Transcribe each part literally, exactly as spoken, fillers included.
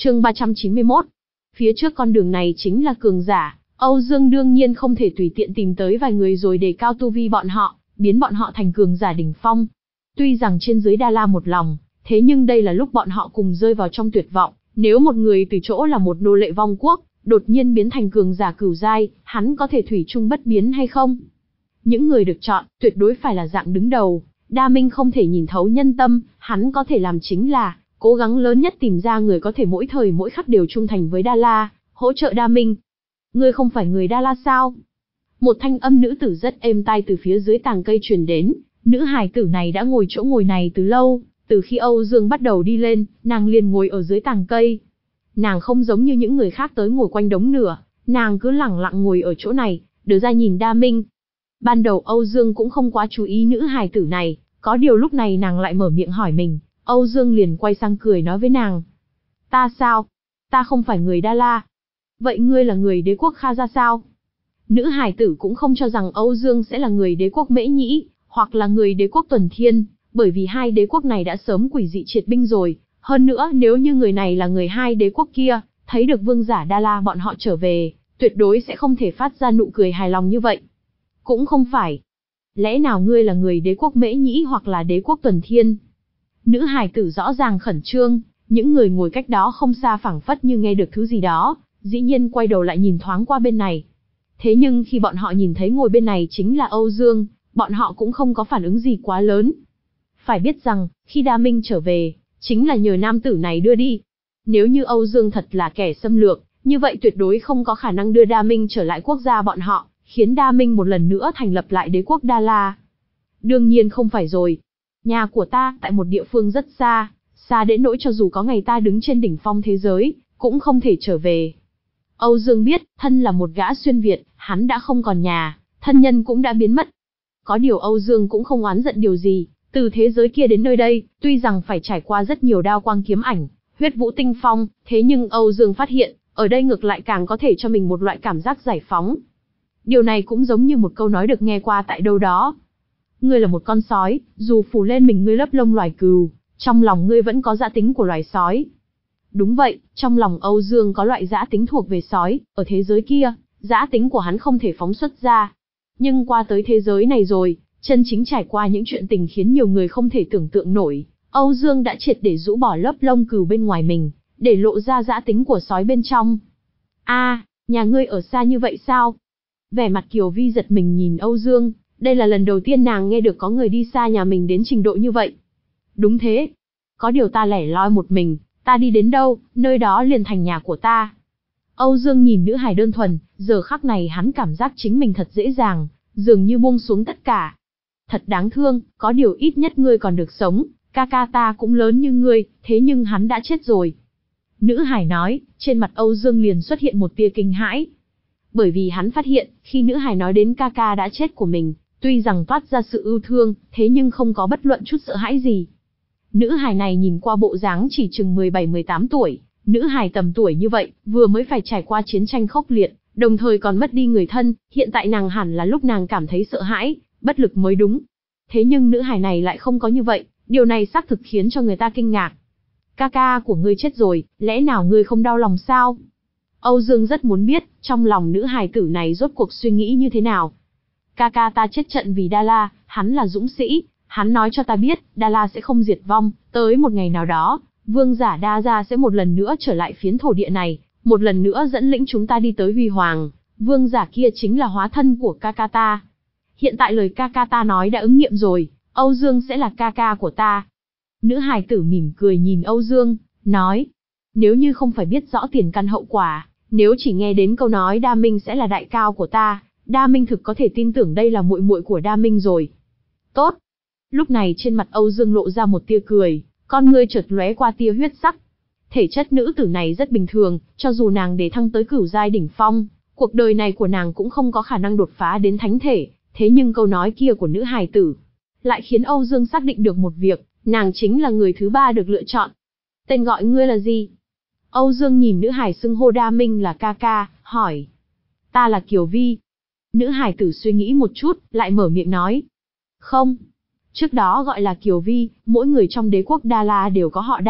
Chương ba trăm chín mươi mốt. Phía trước con đường này chính là cường giả, Âu Dương đương nhiên không thể tùy tiện tìm tới vài người rồi đề cao tu vi bọn họ, biến bọn họ thành cường giả đỉnh phong. Tuy rằng trên dưới Đa La một lòng, thế nhưng đây là lúc bọn họ cùng rơi vào trong tuyệt vọng, nếu một người từ chỗ là một nô lệ vong quốc, đột nhiên biến thành cường giả cửu giai, hắn có thể thủy chung bất biến hay không? Những người được chọn, tuyệt đối phải là dạng đứng đầu. Đa Minh không thể nhìn thấu nhân tâm, hắn có thể làm chính là cố gắng lớn nhất tìm ra người có thể mỗi thời mỗi khắc đều trung thành với Đa La, hỗ trợ Đa Minh. Ngươi không phải người Đa La sao? Một thanh âm nữ tử rất êm tai từ phía dưới tàng cây truyền đến, nữ hài tử này đã ngồi chỗ ngồi này từ lâu, từ khi Âu Dương bắt đầu đi lên, nàng liền ngồi ở dưới tàng cây. Nàng không giống như những người khác tới ngồi quanh đống lửa, nàng cứ lẳng lặng ngồi ở chỗ này, đưa ra nhìn Đa Minh. Ban đầu Âu Dương cũng không quá chú ý nữ hài tử này, có điều lúc này nàng lại mở miệng hỏi mình, Âu Dương liền quay sang cười nói với nàng. Ta sao? Ta không phải người Đa La. Vậy ngươi là người đế quốc Kha ra sao? Nữ hài tử cũng không cho rằng Âu Dương sẽ là người đế quốc Mễ Nhĩ, hoặc là người đế quốc Tuần Thiên, bởi vì hai đế quốc này đã sớm quỷ dị triệt binh rồi. Hơn nữa nếu như người này là người hai đế quốc kia, thấy được vương giả Đa La bọn họ trở về, tuyệt đối sẽ không thể phát ra nụ cười hài lòng như vậy. Cũng không phải. Lẽ nào ngươi là người đế quốc Mễ Nhĩ hoặc là đế quốc Tuần Thiên? Nữ hài tử rõ ràng khẩn trương, những người ngồi cách đó không xa phảng phất như nghe được thứ gì đó, dĩ nhiên quay đầu lại nhìn thoáng qua bên này. Thế nhưng khi bọn họ nhìn thấy ngồi bên này chính là Âu Dương, bọn họ cũng không có phản ứng gì quá lớn. Phải biết rằng, khi Đa Minh trở về, chính là nhờ nam tử này đưa đi. Nếu như Âu Dương thật là kẻ xâm lược, như vậy tuyệt đối không có khả năng đưa Đa Minh trở lại quốc gia bọn họ, khiến Đa Minh một lần nữa thành lập lại đế quốc Đa La. Đương nhiên không phải rồi. Nhà của ta tại một địa phương rất xa, xa đến nỗi cho dù có ngày ta đứng trên đỉnh phong thế giới, cũng không thể trở về. Âu Dương biết, thân là một gã xuyên Việt, hắn đã không còn nhà, thân nhân cũng đã biến mất. Có điều Âu Dương cũng không oán giận điều gì, từ thế giới kia đến nơi đây, tuy rằng phải trải qua rất nhiều đao quang kiếm ảnh, huyết vũ tinh phong, thế nhưng Âu Dương phát hiện, ở đây ngược lại càng có thể cho mình một loại cảm giác giải phóng. Điều này cũng giống như một câu nói được nghe qua tại đâu đó. Ngươi là một con sói, dù phủ lên mình ngươi lớp lông loài cừu, trong lòng ngươi vẫn có dã tính của loài sói. Đúng vậy, trong lòng Âu Dương có loại dã tính thuộc về sói, ở thế giới kia, dã tính của hắn không thể phóng xuất ra. Nhưng qua tới thế giới này rồi, chân chính trải qua những chuyện tình khiến nhiều người không thể tưởng tượng nổi, Âu Dương đã triệt để rũ bỏ lớp lông cừu bên ngoài mình, để lộ ra dã tính của sói bên trong. A, à, nhà ngươi ở xa như vậy sao? Vẻ mặt Kiều Vi giật mình nhìn Âu Dương, đây là lần đầu tiên nàng nghe được có người đi xa nhà mình đến trình độ như vậy. Đúng thế. Có điều ta lẻ loi một mình, ta đi đến đâu, nơi đó liền thành nhà của ta. Âu Dương nhìn nữ hài đơn thuần, giờ khắc này hắn cảm giác chính mình thật dễ dàng, dường như buông xuống tất cả. Thật đáng thương, có điều ít nhất ngươi còn được sống, ca ca ta cũng lớn như ngươi, thế nhưng hắn đã chết rồi. Nữ hài nói, trên mặt Âu Dương liền xuất hiện một tia kinh hãi. Bởi vì hắn phát hiện, khi nữ hài nói đến ca ca đã chết của mình, tuy rằng toát ra sự ưu thương, thế nhưng không có bất luận chút sợ hãi gì. Nữ hài này nhìn qua bộ dáng chỉ chừng mười bảy mười tám tuổi, nữ hài tầm tuổi như vậy, vừa mới phải trải qua chiến tranh khốc liệt, đồng thời còn mất đi người thân, hiện tại nàng hẳn là lúc nàng cảm thấy sợ hãi, bất lực mới đúng. Thế nhưng nữ hài này lại không có như vậy, điều này xác thực khiến cho người ta kinh ngạc. Ca ca của ngươi chết rồi, lẽ nào ngươi không đau lòng sao? Âu Dương rất muốn biết, trong lòng nữ hài tử này rốt cuộc suy nghĩ như thế nào. Ca ca ta chết trận vì Đa La, hắn là dũng sĩ, hắn nói cho ta biết, Đa La sẽ không diệt vong, tới một ngày nào đó, vương giả Đa gia sẽ một lần nữa trở lại phiến thổ địa này, một lần nữa dẫn lĩnh chúng ta đi tới huy hoàng, vương giả kia chính là hóa thân của ca ca ta. Hiện tại lời ca ca ta nói đã ứng nghiệm rồi, Âu Dương sẽ là ca ca của ta. Nữ hài tử mỉm cười nhìn Âu Dương, nói, nếu như không phải biết rõ tiền căn hậu quả, nếu chỉ nghe đến câu nói Đa Minh sẽ là đại cao của ta, Đa Minh thực có thể tin tưởng đây là muội muội của Đa Minh rồi. Tốt. Lúc này trên mặt Âu Dương lộ ra một tia cười, con ngươi chợt lóe qua tia huyết sắc. Thể chất nữ tử này rất bình thường, cho dù nàng để thăng tới cửu giai đỉnh phong, cuộc đời này của nàng cũng không có khả năng đột phá đến thánh thể, thế nhưng câu nói kia của nữ hài tử lại khiến Âu Dương xác định được một việc, nàng chính là người thứ ba được lựa chọn. Tên gọi ngươi là gì? Âu Dương nhìn nữ hài xưng hô Đa Minh là ca ca, hỏi. Ta là Kiều Vi. Nữ hài tử suy nghĩ một chút, lại mở miệng nói. Không. Trước đó gọi là Kiều Vi, mỗi người trong đế quốc Đa La đều có họ Đa.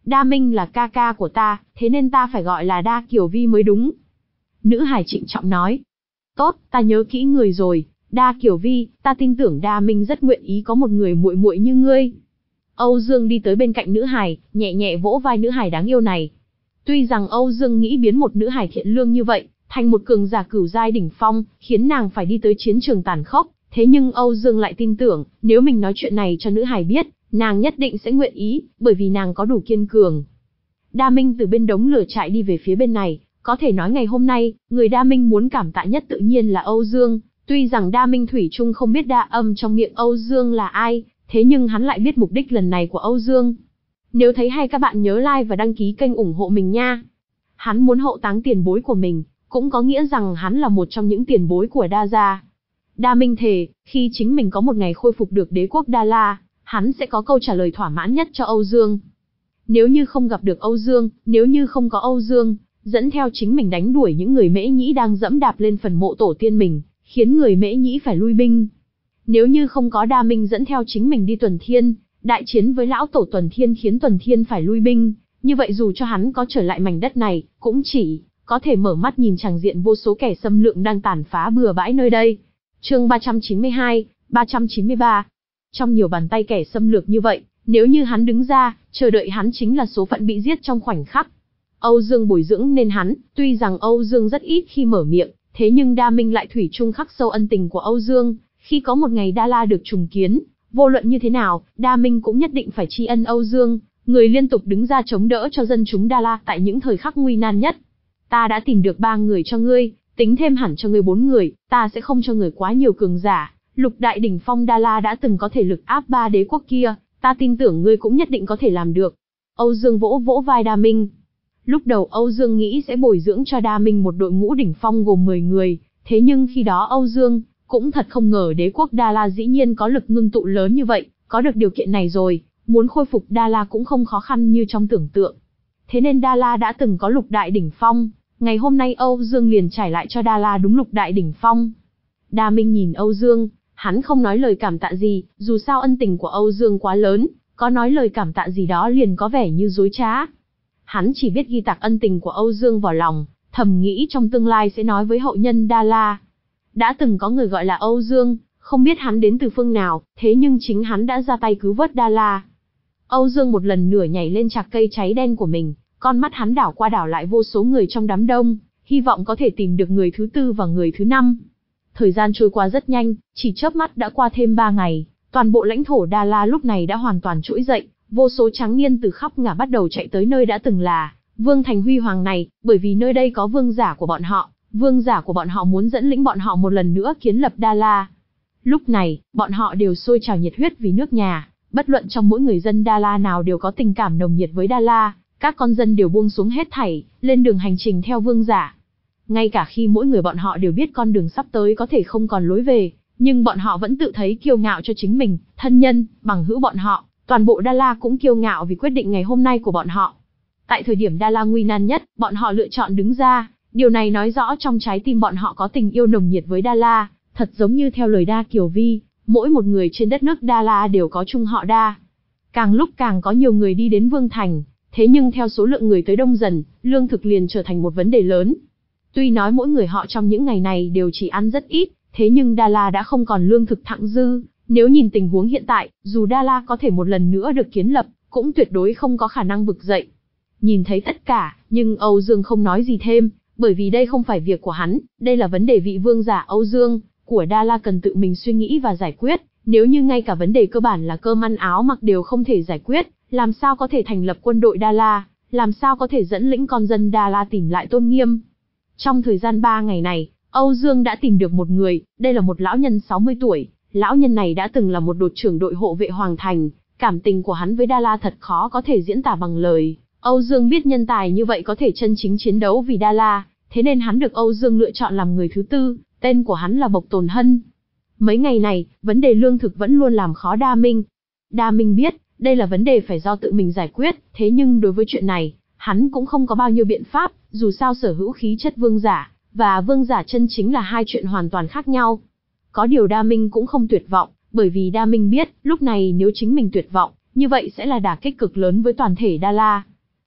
Đa Minh là ca ca của ta, thế nên ta phải gọi là Đa Kiều Vi mới đúng. Nữ hài trịnh trọng nói. Tốt, ta nhớ kỹ người rồi, Đa Kiều Vi, ta tin tưởng Đa Minh rất nguyện ý có một người muội muội như ngươi. Âu Dương đi tới bên cạnh nữ hài, nhẹ nhẹ vỗ vai nữ hài đáng yêu này. Tuy rằng Âu Dương nghĩ biến một nữ hài thiện lương như vậy, thành một cường giả cửu giai đỉnh phong, khiến nàng phải đi tới chiến trường tàn khốc, thế nhưng Âu Dương lại tin tưởng, nếu mình nói chuyện này cho nữ hài biết, nàng nhất định sẽ nguyện ý, bởi vì nàng có đủ kiên cường. Đa Minh từ bên đống lửa chạy đi về phía bên này, có thể nói ngày hôm nay, người Đa Minh muốn cảm tạ nhất tự nhiên là Âu Dương, tuy rằng Đa Minh thủy chung không biết Đa Âm trong miệng Âu Dương là ai, thế nhưng hắn lại biết mục đích lần này của Âu Dương. Nếu thấy hay các bạn nhớ like và đăng ký kênh ủng hộ mình nha. Hắn muốn hậu táng tiền bối của mình, cũng có nghĩa rằng hắn là một trong những tiền bối của Đa gia. Đa Minh thề, khi chính mình có một ngày khôi phục được đế quốc Đa La, hắn sẽ có câu trả lời thỏa mãn nhất cho Âu Dương. Nếu như không gặp được Âu Dương, nếu như không có Âu Dương, dẫn theo chính mình đánh đuổi những người Mễ Nhĩ đang dẫm đạp lên phần mộ tổ tiên mình, khiến người Mễ Nhĩ phải lui binh. Nếu như không có Đa Minh dẫn theo chính mình đi Tuần Thiên, đại chiến với lão tổ Tuần Thiên khiến Tuần Thiên phải lui binh, như vậy dù cho hắn có trở lại mảnh đất này, cũng chỉ có thể mở mắt nhìn tràng diện vô số kẻ xâm lược đang tàn phá bừa bãi nơi đây. Chương ba trăm chín mươi hai, ba trăm chín mươi ba. Trong nhiều bàn tay kẻ xâm lược như vậy, nếu như hắn đứng ra, chờ đợi hắn chính là số phận bị giết trong khoảnh khắc. Âu Dương bồi dưỡng nên hắn, tuy rằng Âu Dương rất ít khi mở miệng, thế nhưng Đa Minh lại thủy chung khắc sâu ân tình của Âu Dương, khi có một ngày Đa La được trùng kiến, vô luận như thế nào, Đa Minh cũng nhất định phải tri ân Âu Dương, người liên tục đứng ra chống đỡ cho dân chúng Đa La tại những thời khắc nguy nan nhất. Ta đã tìm được ba người cho ngươi, tính thêm hẳn cho ngươi bốn người, ta sẽ không cho người quá nhiều cường giả. Lục đại đỉnh phong Đa La đã từng có thể lực áp ba đế quốc kia, ta tin tưởng ngươi cũng nhất định có thể làm được. Âu Dương vỗ vỗ vai Đa Minh. Lúc đầu Âu Dương nghĩ sẽ bồi dưỡng cho Đa Minh một đội ngũ đỉnh phong gồm mười người, thế nhưng khi đó Âu Dương cũng thật không ngờ đế quốc Đa La dĩ nhiên có lực ngưng tụ lớn như vậy, có được điều kiện này rồi, muốn khôi phục Đa La cũng không khó khăn như trong tưởng tượng. Thế nên Đa La đã từng có lục đại đỉnh phong, ngày hôm nay Âu Dương liền trải lại cho Đa La đúng lục đại đỉnh phong. Đa Minh nhìn Âu Dương, hắn không nói lời cảm tạ gì, dù sao ân tình của Âu Dương quá lớn, có nói lời cảm tạ gì đó liền có vẻ như dối trá. Hắn chỉ biết ghi tạc ân tình của Âu Dương vào lòng, thầm nghĩ trong tương lai sẽ nói với hậu nhân Đa La. Đã từng có người gọi là Âu Dương, không biết hắn đến từ phương nào, thế nhưng chính hắn đã ra tay cứu vớt Đa La. Âu Dương một lần nửa nhảy lên chạc cây cháy đen của mình, con mắt hắn đảo qua đảo lại vô số người trong đám đông, hy vọng có thể tìm được người thứ tư và người thứ năm. Thời gian trôi qua rất nhanh, chỉ chớp mắt đã qua thêm ba ngày, toàn bộ lãnh thổ Đa La lúc này đã hoàn toàn trỗi dậy, vô số tráng niên từ khắp ngả bắt đầu chạy tới nơi đã từng là Vương thành huy hoàng này, bởi vì nơi đây có vương giả của bọn họ, vương giả của bọn họ muốn dẫn lĩnh bọn họ một lần nữa kiến lập Đa La. Lúc này, bọn họ đều sôi trào nhiệt huyết vì nước nhà, bất luận trong mỗi người dân Đa La nào đều có tình cảm nồng nhiệt với Đa La, các con dân đều buông xuống hết thảy, lên đường hành trình theo vương giả. Ngay cả khi mỗi người bọn họ đều biết con đường sắp tới có thể không còn lối về, nhưng bọn họ vẫn tự thấy kiêu ngạo cho chính mình, thân nhân, bằng hữu bọn họ, toàn bộ Đa La cũng kiêu ngạo vì quyết định ngày hôm nay của bọn họ. Tại thời điểm Đa La nguy nan nhất, bọn họ lựa chọn đứng ra, điều này nói rõ trong trái tim bọn họ có tình yêu nồng nhiệt với Đa La, thật giống như theo lời Đa Kiều Vi, mỗi một người trên đất nước Đa La đều có chung họ Đa. Càng lúc càng có nhiều người đi đến Vương Thành, thế nhưng theo số lượng người tới đông dần, lương thực liền trở thành một vấn đề lớn. Tuy nói mỗi người họ trong những ngày này đều chỉ ăn rất ít, thế nhưng Đa La đã không còn lương thực thặng dư. Nếu nhìn tình huống hiện tại, dù Đa La có thể một lần nữa được kiến lập, cũng tuyệt đối không có khả năng vực dậy. Nhìn thấy tất cả, nhưng Âu Dương không nói gì thêm, bởi vì đây không phải việc của hắn, đây là vấn đề vị vương giả Âu Dương của Đa La cần tự mình suy nghĩ và giải quyết. Nếu như ngay cả vấn đề cơ bản là cơm ăn áo mặc đều không thể giải quyết, làm sao có thể thành lập quân đội Đa La, làm sao có thể dẫn lĩnh con dân Đa La tìm lại tôn nghiêm. Trong thời gian ba ngày này, Âu Dương đã tìm được một người, đây là một lão nhân sáu mươi tuổi, lão nhân này đã từng là một đột trưởng đội hộ vệ Hoàng Thành, cảm tình của hắn với Đa La thật khó có thể diễn tả bằng lời. Âu Dương biết nhân tài như vậy có thể chân chính chiến đấu vì Đa La, thế nên hắn được Âu Dương lựa chọn làm người thứ tư, tên của hắn là Bộc Tồn Hân. Mấy ngày này, vấn đề lương thực vẫn luôn làm khó Đa Minh. Đa Minh biết, đây là vấn đề phải do tự mình giải quyết, thế nhưng đối với chuyện này, hắn cũng không có bao nhiêu biện pháp, dù sao sở hữu khí chất vương giả, và vương giả chân chính là hai chuyện hoàn toàn khác nhau. Có điều Đa Minh cũng không tuyệt vọng, bởi vì Đa Minh biết, lúc này nếu chính mình tuyệt vọng, như vậy sẽ là đả kích cực lớn với toàn thể Đa La.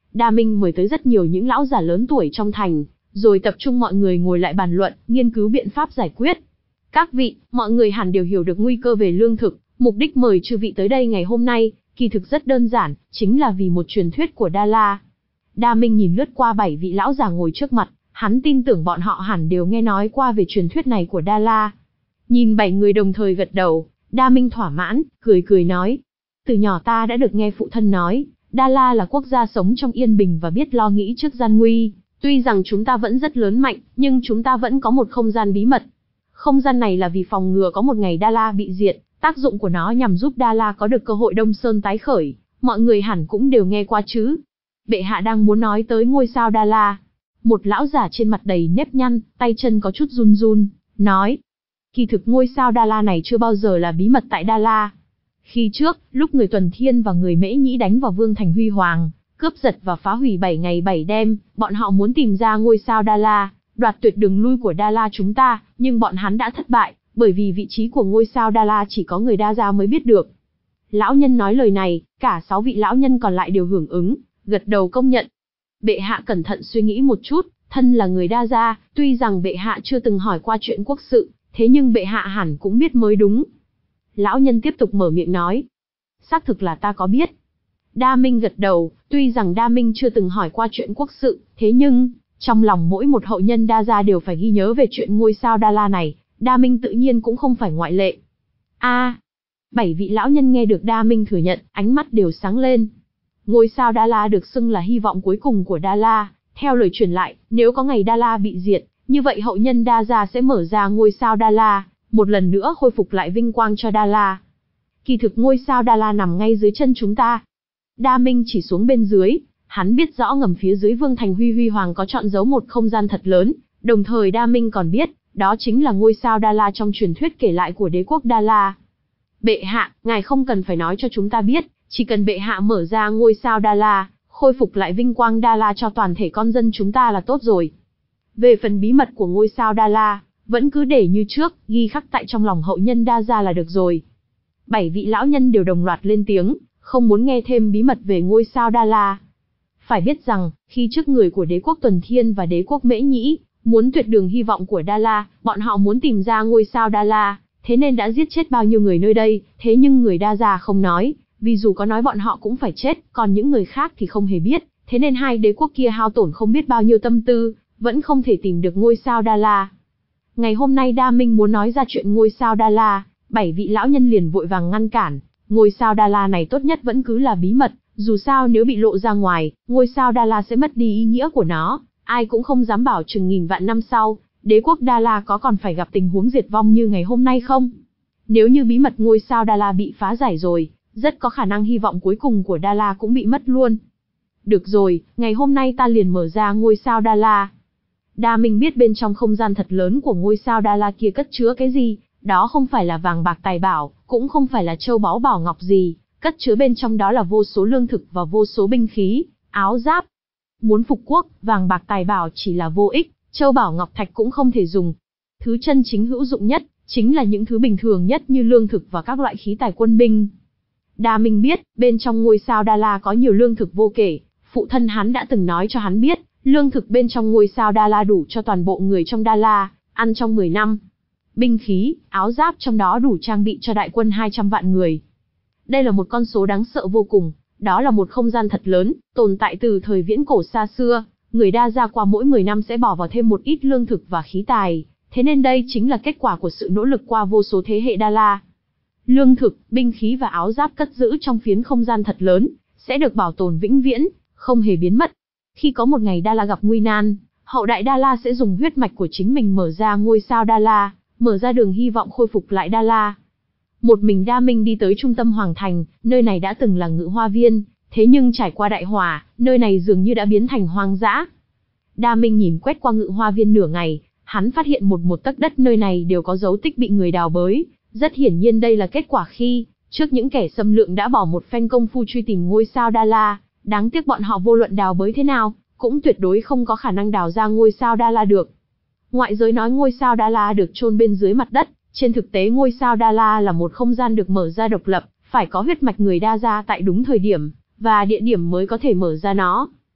Đa Minh mời tới rất nhiều những lão già lớn tuổi trong thành, rồi tập trung mọi người ngồi lại bàn luận, nghiên cứu biện pháp giải quyết. Các vị, mọi người hẳn đều hiểu được nguy cơ về lương thực, mục đích mời chư vị tới đây ngày hôm nay, kỳ thực rất đơn giản, chính là vì một truyền thuyết của Đa La. Đa Minh nhìn lướt qua bảy vị lão già ngồi trước mặt, hắn tin tưởng bọn họ hẳn đều nghe nói qua về truyền thuyết này của Đa La. Nhìn bảy người đồng thời gật đầu, Đa Minh thỏa mãn, cười cười nói. Từ nhỏ ta đã được nghe phụ thân nói, Đa La là quốc gia sống trong yên bình và biết lo nghĩ trước gian nguy. Tuy rằng chúng ta vẫn rất lớn mạnh, nhưng chúng ta vẫn có một không gian bí mật. Không gian này là vì phòng ngừa có một ngày Đa La bị diệt, tác dụng của nó nhằm giúp Đa La có được cơ hội Đông Sơn tái khởi, mọi người hẳn cũng đều nghe qua chứ. Bệ hạ đang muốn nói tới ngôi sao Đa La. Một lão giả trên mặt đầy nếp nhăn, tay chân có chút run run, nói. Kỳ thực ngôi sao Đa La này chưa bao giờ là bí mật tại Đa La. Khi trước, lúc người Tuần Thiên và người Mễ Nhĩ đánh vào Vương thành Huy Hoàng, cướp giật và phá hủy bảy ngày bảy đêm, bọn họ muốn tìm ra ngôi sao Đa La, đoạt tuyệt đường lui của Đa La chúng ta, nhưng bọn hắn đã thất bại, bởi vì vị trí của ngôi sao Đa La chỉ có người Đa gia mới biết được. Lão nhân nói lời này, cả sáu vị lão nhân còn lại đều hưởng ứng, gật đầu công nhận. Bệ hạ cẩn thận suy nghĩ một chút, thân là người Đa gia, tuy rằng bệ hạ chưa từng hỏi qua chuyện quốc sự, thế nhưng bệ hạ hẳn cũng biết mới đúng. Lão nhân tiếp tục mở miệng nói. Xác thực là ta có biết. Đa Minh gật đầu, tuy rằng Đa Minh chưa từng hỏi qua chuyện quốc sự, thế nhưng, trong lòng mỗi một hậu nhân Đa gia đều phải ghi nhớ về chuyện ngôi sao Đa La này, Đa Minh tự nhiên cũng không phải ngoại lệ. A, bảy vị lão nhân nghe được Đa Minh thừa nhận, ánh mắt đều sáng lên. Ngôi sao Đa La được xưng là hy vọng cuối cùng của Đa La, theo lời truyền lại, nếu có ngày Đa La bị diệt, như vậy hậu nhân Đa gia sẽ mở ra ngôi sao Đa La, một lần nữa khôi phục lại vinh quang cho Đa La. Kỳ thực ngôi sao Đa La nằm ngay dưới chân chúng ta. Đa Minh chỉ xuống bên dưới, hắn biết rõ ngầm phía dưới Vương thành Huy Huy Hoàng có trọn giấu một không gian thật lớn, đồng thời Đa Minh còn biết, đó chính là ngôi sao Đa La trong truyền thuyết kể lại của đế quốc Đa La. Bệ hạ, ngài không cần phải nói cho chúng ta biết, chỉ cần bệ hạ mở ra ngôi sao Đa La, khôi phục lại vinh quang Đa La cho toàn thể con dân chúng ta là tốt rồi. Về phần bí mật của ngôi sao Đa La, vẫn cứ để như trước, ghi khắc tại trong lòng hậu nhân Đa gia là được rồi. Bảy vị lão nhân đều đồng loạt lên tiếng, không muốn nghe thêm bí mật về ngôi sao Đa La. Phải biết rằng, khi trước người của đế quốc Tuần Thiên và đế quốc Mễ Nhĩ, muốn tuyệt đường hy vọng của Đa La, bọn họ muốn tìm ra ngôi sao Đa La, thế nên đã giết chết bao nhiêu người nơi đây, thế nhưng người Đa gia không nói, vì dù có nói bọn họ cũng phải chết, còn những người khác thì không hề biết, thế nên hai đế quốc kia hao tổn không biết bao nhiêu tâm tư, vẫn không thể tìm được ngôi sao Đa La. Ngày hôm nay Đa Minh muốn nói ra chuyện ngôi sao Đa La, bảy vị lão nhân liền vội vàng ngăn cản, ngôi sao Đa La này tốt nhất vẫn cứ là bí mật, dù sao nếu bị lộ ra ngoài, ngôi sao Đa La sẽ mất đi ý nghĩa của nó, ai cũng không dám bảo chừng nghìn vạn năm sau, đế quốc Đa La có còn phải gặp tình huống diệt vong như ngày hôm nay không? Nếu như bí mật ngôi sao Đa La bị phá giải rồi, rất có khả năng hy vọng cuối cùng của Đa La cũng bị mất luôn. Được rồi, ngày hôm nay ta liền mở ra ngôi sao Đa La. Đa Minh biết bên trong không gian thật lớn của ngôi sao Đa La kia cất chứa cái gì, đó không phải là vàng bạc tài bảo, cũng không phải là châu báu bảo ngọc gì, cất chứa bên trong đó là vô số lương thực và vô số binh khí, áo giáp. Muốn phục quốc, vàng bạc tài bảo chỉ là vô ích, châu bảo ngọc thạch cũng không thể dùng. Thứ chân chính hữu dụng nhất, chính là những thứ bình thường nhất như lương thực và các loại khí tài quân binh. Đa Minh biết, bên trong ngôi sao Đa La có nhiều lương thực vô kể, phụ thân hắn đã từng nói cho hắn biết, lương thực bên trong ngôi sao Đa La đủ cho toàn bộ người trong Đa La, ăn trong mười năm. Binh khí, áo giáp trong đó đủ trang bị cho đại quân hai trăm vạn người. Đây là một con số đáng sợ vô cùng, đó là một không gian thật lớn, tồn tại từ thời viễn cổ xa xưa, người Đa gia qua mỗi mười năm sẽ bỏ vào thêm một ít lương thực và khí tài, thế nên đây chính là kết quả của sự nỗ lực qua vô số thế hệ Đa La. Lương thực, binh khí và áo giáp cất giữ trong phiến không gian thật lớn, sẽ được bảo tồn vĩnh viễn, không hề biến mất. Khi có một ngày Đa La gặp nguy nan, hậu đại Đa La sẽ dùng huyết mạch của chính mình mở ra ngôi sao Đa La, mở ra đường hy vọng khôi phục lại Đa La. Một mình Đa Minh đi tới trung tâm Hoàng Thành, nơi này đã từng là ngự hoa viên, thế nhưng trải qua đại hỏa, nơi này dường như đã biến thành hoang dã. Đa Minh nhìn quét qua ngự hoa viên nửa ngày, hắn phát hiện một một tấc đất nơi này đều có dấu tích bị người đào bới, rất hiển nhiên đây là kết quả khi, trước những kẻ xâm lược đã bỏ một phen công phu truy tìm ngôi sao Đa La, đáng tiếc bọn họ vô luận đào bới thế nào, cũng tuyệt đối không có khả năng đào ra ngôi sao Đa La được. Ngoại giới nói ngôi sao Đa La được chôn bên dưới mặt đất, trên thực tế ngôi sao Đa La là một không gian được mở ra độc lập, phải có huyết mạch người Đa gia tại đúng thời điểm và địa điểm mới có thể mở ra nó.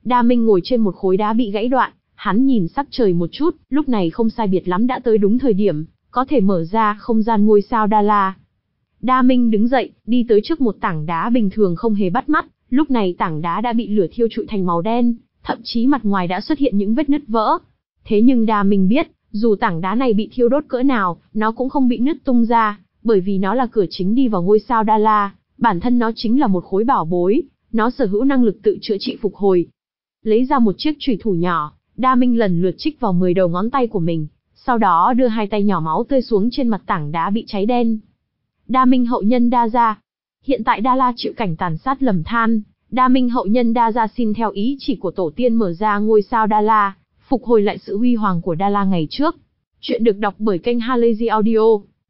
Đa Minh ngồi trên một khối đá bị gãy đoạn, hắn nhìn sắc trời một chút, lúc này không sai biệt lắm đã tới đúng thời điểm, có thể mở ra không gian ngôi sao Đa La. Đa Minh đứng dậy, đi tới trước một tảng đá bình thường không hề bắt mắt, lúc này tảng đá đã bị lửa thiêu trụi thành màu đen, thậm chí mặt ngoài đã xuất hiện những vết nứt vỡ. Thế nhưng Đa Minh biết, dù tảng đá này bị thiêu đốt cỡ nào, nó cũng không bị nứt tung ra, bởi vì nó là cửa chính đi vào ngôi sao Đa La, bản thân nó chính là một khối bảo bối, nó sở hữu năng lực tự chữa trị phục hồi. Lấy ra một chiếc chùy thủ nhỏ, Đa Minh lần lượt chích vào mười đầu ngón tay của mình, sau đó đưa hai tay nhỏ máu tươi xuống trên mặt tảng đá bị cháy đen. Đa Minh hậu nhân Đa gia. Hiện tại Đa La chịu cảnh tàn sát lầm than, Đa Minh hậu nhân Đa gia xin theo ý chỉ của tổ tiên mở ra ngôi sao Đa La, phục hồi lại sự huy hoàng của Đa La ngày trước. Chuyện được đọc bởi kênh Halazy Audio.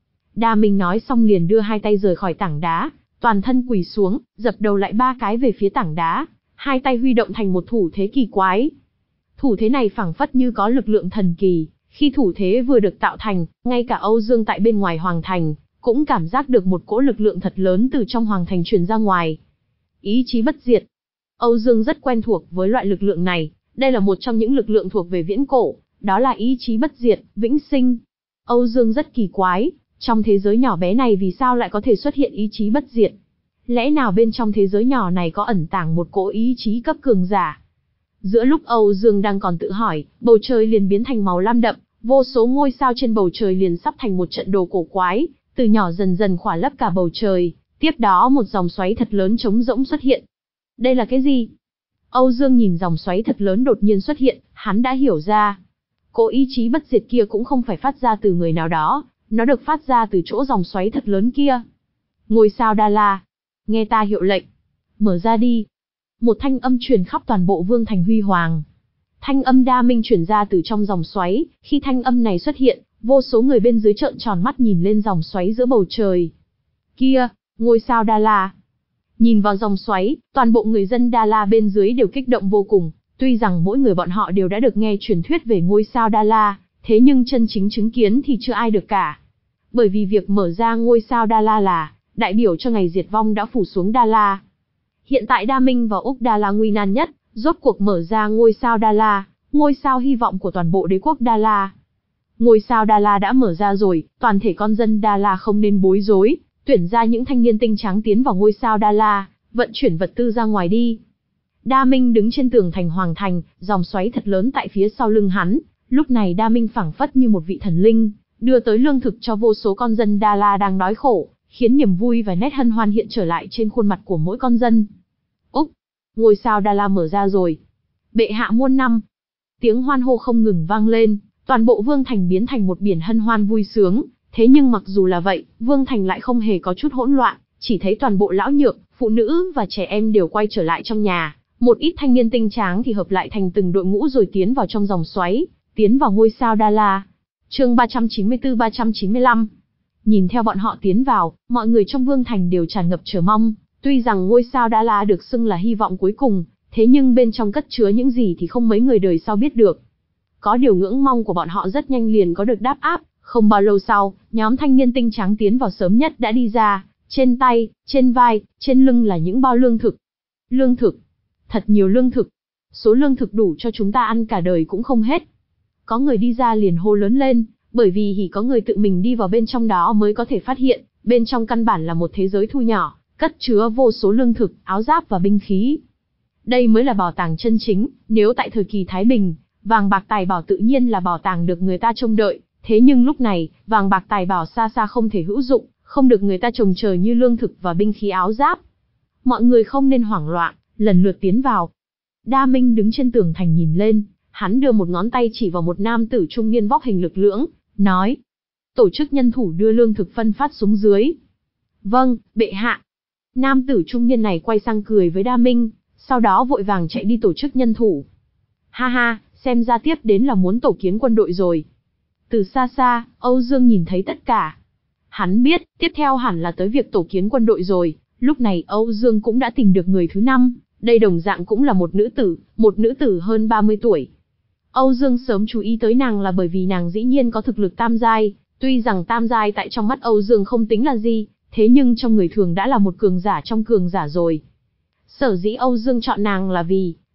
Đa Minh nói xong liền đưa hai tay rời khỏi tảng đá, toàn thân quỳ xuống, dập đầu lại ba cái về phía tảng đá, hai tay huy động thành một thủ thế kỳ quái. Thủ thế này phảng phất như có lực lượng thần kỳ, khi thủ thế vừa được tạo thành, ngay cả Âu Dương tại bên ngoài hoàng thành cũng cảm giác được một cỗ lực lượng thật lớn từ trong hoàng thành truyền ra ngoài. Ý chí bất diệt. Âu Dương rất quen thuộc với loại lực lượng này, đây là một trong những lực lượng thuộc về viễn cổ, đó là ý chí bất diệt, vĩnh sinh. Âu Dương rất kỳ quái, trong thế giới nhỏ bé này vì sao lại có thể xuất hiện ý chí bất diệt? Lẽ nào bên trong thế giới nhỏ này có ẩn tàng một cỗ ý chí cấp cường giả? Giữa lúc Âu Dương đang còn tự hỏi, bầu trời liền biến thành màu lam đậm, vô số ngôi sao trên bầu trời liền sắp thành một trận đồ cổ quái, từ nhỏ dần dần khỏa lấp cả bầu trời, tiếp đó một dòng xoáy thật lớn trống rỗng xuất hiện. Đây là cái gì? Âu Dương nhìn dòng xoáy thật lớn đột nhiên xuất hiện, hắn đã hiểu ra. Cỗ ý chí bất diệt kia cũng không phải phát ra từ người nào đó, nó được phát ra từ chỗ dòng xoáy thật lớn kia. Ngôi sao Đa La, nghe ta hiệu lệnh, mở ra đi. Một thanh âm truyền khắp toàn bộ Vương thành huy hoàng. Thanh âm Đa Minh truyền ra từ trong dòng xoáy, khi thanh âm này xuất hiện, vô số người bên dưới trợn tròn mắt nhìn lên dòng xoáy giữa bầu trời. Kia, ngôi sao Đa La. Nhìn vào dòng xoáy, toàn bộ người dân Đa La bên dưới đều kích động vô cùng, tuy rằng mỗi người bọn họ đều đã được nghe truyền thuyết về ngôi sao Đa La, thế nhưng chân chính chứng kiến thì chưa ai được cả. Bởi vì việc mở ra ngôi sao Đa La là đại biểu cho ngày diệt vong đã phủ xuống Đa La. Hiện tại Đa Minh và Úc Đa La nguy nan nhất, rốt cuộc mở ra ngôi sao Đa La, ngôi sao hy vọng của toàn bộ đế quốc Đa La. Ngôi sao Đa La đã mở ra rồi, toàn thể con dân Đa La không nên bối rối, tuyển ra những thanh niên tinh tráng tiến vào ngôi sao Đa La, vận chuyển vật tư ra ngoài đi. Đa Minh đứng trên tường thành hoàng thành, dòng xoáy thật lớn tại phía sau lưng hắn, lúc này Đa Minh phảng phất như một vị thần linh, đưa tới lương thực cho vô số con dân Đa La đang đói khổ, khiến niềm vui và nét hân hoan hiện trở lại trên khuôn mặt của mỗi con dân. Úc, ngôi sao Đa La mở ra rồi. Bệ hạ muôn năm. Tiếng hoan hô không ngừng vang lên, toàn bộ Vương thành biến thành một biển hân hoan vui sướng, thế nhưng mặc dù là vậy, Vương thành lại không hề có chút hỗn loạn, chỉ thấy toàn bộ lão nhược, phụ nữ và trẻ em đều quay trở lại trong nhà, một ít thanh niên tinh tráng thì hợp lại thành từng đội ngũ rồi tiến vào trong dòng xoáy, tiến vào ngôi sao Đa La. Chương ba trăm chín mươi tư ba trăm chín mươi lăm. Nhìn theo bọn họ tiến vào, mọi người trong Vương thành đều tràn ngập chờ mong, tuy rằng ngôi sao Đa La được xưng là hy vọng cuối cùng, thế nhưng bên trong cất chứa những gì thì không mấy người đời sau biết được. Có điều ngưỡng mong của bọn họ rất nhanh liền có được đáp áp, không bao lâu sau, nhóm thanh niên tinh tráng tiến vào sớm nhất đã đi ra, trên tay, trên vai, trên lưng là những bao lương thực. Lương thực, thật nhiều lương thực, số lương thực đủ cho chúng ta ăn cả đời cũng không hết. Có người đi ra liền hô lớn lên, bởi vì chỉ có người tự mình đi vào bên trong đó mới có thể phát hiện, bên trong căn bản là một thế giới thu nhỏ, cất chứa vô số lương thực, áo giáp và binh khí. Đây mới là bảo tàng chân chính, nếu tại thời kỳ Thái Bình, vàng bạc tài bảo tự nhiên là bảo tàng được người ta trông đợi, thế nhưng lúc này, vàng bạc tài bảo xa xa không thể hữu dụng, không được người ta trông chờ như lương thực và binh khí áo giáp. Mọi người không nên hoảng loạn, lần lượt tiến vào. Đa Minh đứng trên tường thành nhìn lên, hắn đưa một ngón tay chỉ vào một nam tử trung niên vóc hình lực lưỡng, nói: tổ chức nhân thủ đưa lương thực phân phát xuống dưới. Vâng, bệ hạ. Nam tử trung niên này quay sang cười với Đa Minh, sau đó vội vàng chạy đi tổ chức nhân thủ. Ha ha, xem ra tiếp đến là muốn tổ kiến quân đội rồi. Từ xa xa, Âu Dương nhìn thấy tất cả. Hắn biết, tiếp theo hẳn là tới việc tổ kiến quân đội rồi, lúc này Âu Dương cũng đã tìm được người thứ năm, đây đồng dạng cũng là một nữ tử, một nữ tử hơn ba mươi tuổi. Âu Dương sớm chú ý tới nàng là bởi vì nàng dĩ nhiên có thực lực tam giai, tuy rằng tam giai tại trong mắt Âu Dương không tính là gì, thế nhưng trong người thường đã là một cường giả trong cường giả rồi. Sở dĩ Âu Dương chọn nàng là vì,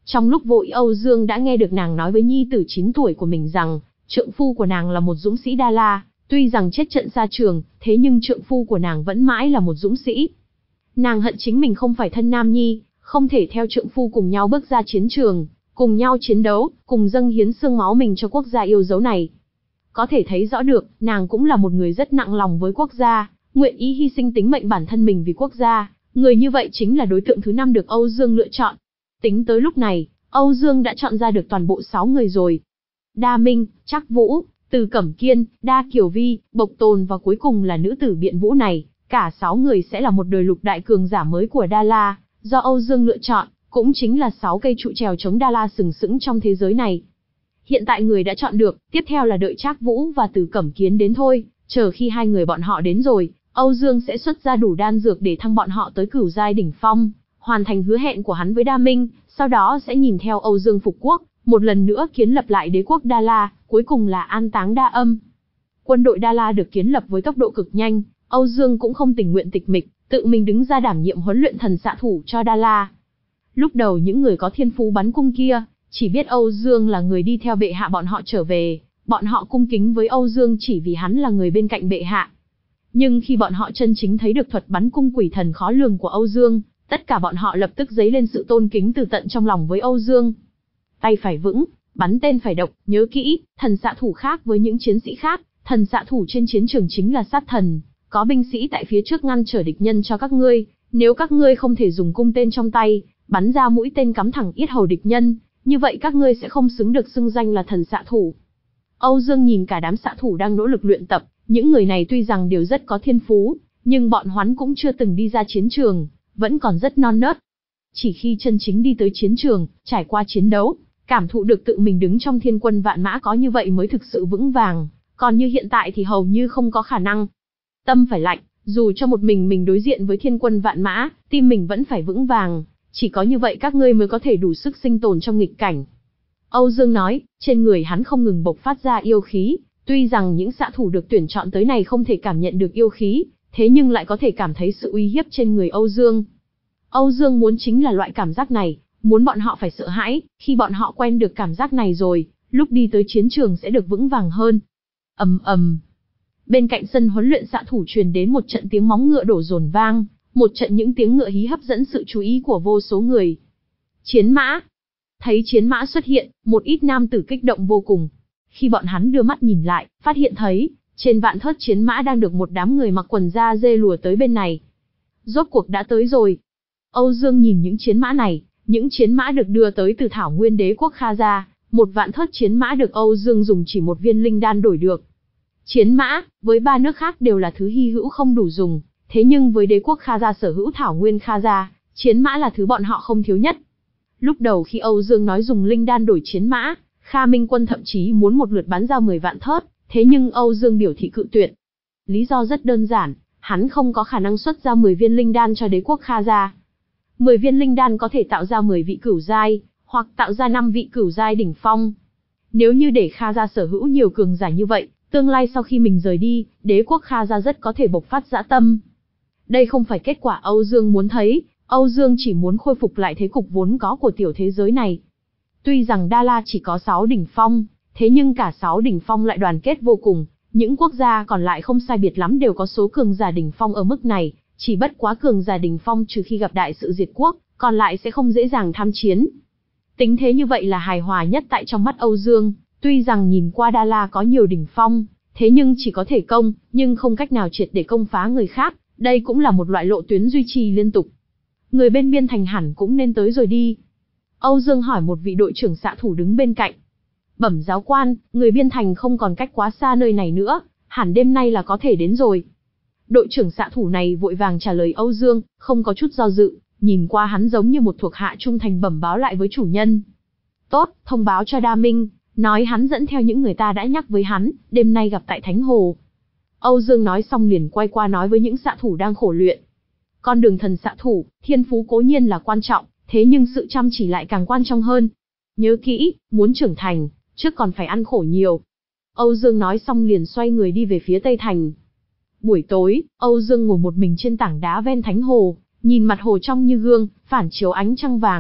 Trong lúc vội Âu Dương đã nghe được nàng nói với nhi tử chín tuổi của mình rằng, trượng phu của nàng là một dũng sĩ Đa La, tuy rằng chết trận xa trường, thế nhưng trượng phu của nàng vẫn mãi là một dũng sĩ. Nàng hận chính mình không phải thân nam nhi, không thể theo trượng phu cùng nhau bước ra chiến trường, cùng nhau chiến đấu, cùng dâng hiến xương máu mình cho quốc gia yêu dấu này. Có thể thấy rõ được, nàng cũng là một người rất nặng lòng với quốc gia, nguyện ý hy sinh tính mệnh bản thân mình vì quốc gia. Người như vậy chính là đối tượng thứ năm được Âu Dương lựa chọn. Tính tới lúc này, Âu Dương đã chọn ra được toàn bộ sáu người rồi. Đa Minh, Trác Vũ, Từ Cẩm Kiên, Đa Kiều Vi, Bộc Tồn và cuối cùng là nữ tử Biện Vũ này, cả sáu người sẽ là một đời lục đại cường giả mới của Đa La, do Âu Dương lựa chọn, cũng chính là sáu cây trụ trèo chống Đa La sừng sững trong thế giới này. Hiện tại người đã chọn được, tiếp theo là đợi Trác Vũ và Từ Cẩm Kiên đến thôi, chờ khi hai người bọn họ đến rồi, Âu Dương sẽ xuất ra đủ đan dược để thăng bọn họ tới cửu giai đỉnh phong, hoàn thành hứa hẹn của hắn với Đa Minh, sau đó sẽ nhìn theo Âu Dương phục quốc, một lần nữa kiến lập lại đế quốc Đa La, cuối cùng là an táng Đa Âm. Quân đội Đa La được kiến lập với tốc độ cực nhanh, Âu Dương cũng không tình nguyện tịch mịch, tự mình đứng ra đảm nhiệm huấn luyện thần xạ thủ cho Đa La. Lúc đầu những người có thiên phú bắn cung kia, chỉ biết Âu Dương là người đi theo bệ hạ bọn họ trở về, bọn họ cung kính với Âu Dương chỉ vì hắn là người bên cạnh bệ hạ. Nhưng khi bọn họ chân chính thấy được thuật bắn cung quỷ thần khó lường của Âu Dương, tất cả bọn họ lập tức dấy lên sự tôn kính từ tận trong lòng với Âu Dương. Tay phải vững, bắn tên phải độc, nhớ kỹ, thần xạ thủ khác với những chiến sĩ khác, thần xạ thủ trên chiến trường chính là sát thần, có binh sĩ tại phía trước ngăn trở địch nhân cho các ngươi, nếu các ngươi không thể dùng cung tên trong tay, bắn ra mũi tên cắm thẳng yết hầu địch nhân, như vậy các ngươi sẽ không xứng được xưng danh là thần xạ thủ. Âu Dương nhìn cả đám xạ thủ đang nỗ lực luyện tập, những người này tuy rằng đều rất có thiên phú, nhưng bọn hắn cũng chưa từng đi ra chiến trường, vẫn còn rất non nớt. Chỉ khi chân chính đi tới chiến trường, trải qua chiến đấu, cảm thụ được tự mình đứng trong thiên quân vạn mã có như vậy mới thực sự vững vàng, còn như hiện tại thì hầu như không có khả năng. Tâm phải lạnh, dù cho một mình mình đối diện với thiên quân vạn mã, tim mình vẫn phải vững vàng, chỉ có như vậy các ngươi mới có thể đủ sức sinh tồn trong nghịch cảnh. Âu Dương nói, trên người hắn không ngừng bộc phát ra yêu khí, tuy rằng những xạ thủ được tuyển chọn tới này không thể cảm nhận được yêu khí, thế nhưng lại có thể cảm thấy sự uy hiếp trên người Âu Dương. Âu Dương muốn chính là loại cảm giác này, muốn bọn họ phải sợ hãi, khi bọn họ quen được cảm giác này rồi, lúc đi tới chiến trường sẽ được vững vàng hơn. Ầm ầm. Bên cạnh sân huấn luyện xạ thủ truyền đến một trận tiếng móng ngựa đổ dồn vang, một trận những tiếng ngựa hí hấp dẫn sự chú ý của vô số người. Chiến mã. Thấy chiến mã xuất hiện, một ít nam tử kích động vô cùng. Khi bọn hắn đưa mắt nhìn lại, phát hiện thấy, trên vạn thớt chiến mã đang được một đám người mặc quần da dê lùa tới bên này. Rốt cuộc đã tới rồi. Âu Dương nhìn những chiến mã này, những chiến mã được đưa tới từ thảo nguyên đế quốc Kha gia, một vạn thớt chiến mã được Âu Dương dùng chỉ một viên linh đan đổi được. Chiến mã, với ba nước khác đều là thứ hy hữu không đủ dùng, thế nhưng với đế quốc Kha gia sở hữu thảo nguyên Kha gia, chiến mã là thứ bọn họ không thiếu nhất. Lúc đầu khi Âu Dương nói dùng linh đan đổi chiến mã, Kha Minh Quân thậm chí muốn một lượt bắn ra mười vạn thớt, thế nhưng Âu Dương biểu thị cự tuyệt. Lý do rất đơn giản, hắn không có khả năng xuất ra mười viên linh đan cho đế quốc Kha gia. mười viên linh đan có thể tạo ra mười vị cửu giai, hoặc tạo ra năm vị cửu giai đỉnh phong. Nếu như để Kha gia sở hữu nhiều cường giả như vậy, tương lai sau khi mình rời đi, đế quốc Kha gia rất có thể bộc phát dã tâm. Đây không phải kết quả Âu Dương muốn thấy, Âu Dương chỉ muốn khôi phục lại thế cục vốn có của tiểu thế giới này. Tuy rằng Đa La chỉ có sáu đỉnh phong, thế nhưng cả sáu đỉnh phong lại đoàn kết vô cùng, những quốc gia còn lại không sai biệt lắm đều có số cường giả đỉnh phong ở mức này, chỉ bất quá cường giả đỉnh phong trừ khi gặp đại sự diệt quốc, còn lại sẽ không dễ dàng tham chiến. Tính thế như vậy là hài hòa nhất tại trong mắt Âu Dương, tuy rằng nhìn qua Đa La có nhiều đỉnh phong, thế nhưng chỉ có thể công, nhưng không cách nào triệt để công phá người khác, đây cũng là một loại lộ tuyến duy trì liên tục. Người bên biên thành hẳn cũng nên tới rồi đi. Âu Dương hỏi một vị đội trưởng xạ thủ đứng bên cạnh. Bẩm giáo quan, người biên thành không còn cách quá xa nơi này nữa, hẳn đêm nay là có thể đến rồi. Đội trưởng xạ thủ này vội vàng trả lời Âu Dương, không có chút do dự, nhìn qua hắn giống như một thuộc hạ trung thành bẩm báo lại với chủ nhân. Tốt, thông báo cho Đa Minh, nói hắn dẫn theo những người ta đã nhắc với hắn, đêm nay gặp tại Thánh Hồ. Âu Dương nói xong liền quay qua nói với những xạ thủ đang khổ luyện. Con đường thần xạ thủ, thiên phú cố nhiên là quan trọng, thế nhưng sự chăm chỉ lại càng quan trọng hơn. Nhớ kỹ, muốn trưởng thành, trước còn phải ăn khổ nhiều. Âu Dương nói xong liền xoay người đi về phía Tây Thành. Buổi tối, Âu Dương ngồi một mình trên tảng đá ven Thánh Hồ, nhìn mặt hồ trong như gương, phản chiếu ánh trăng vàng,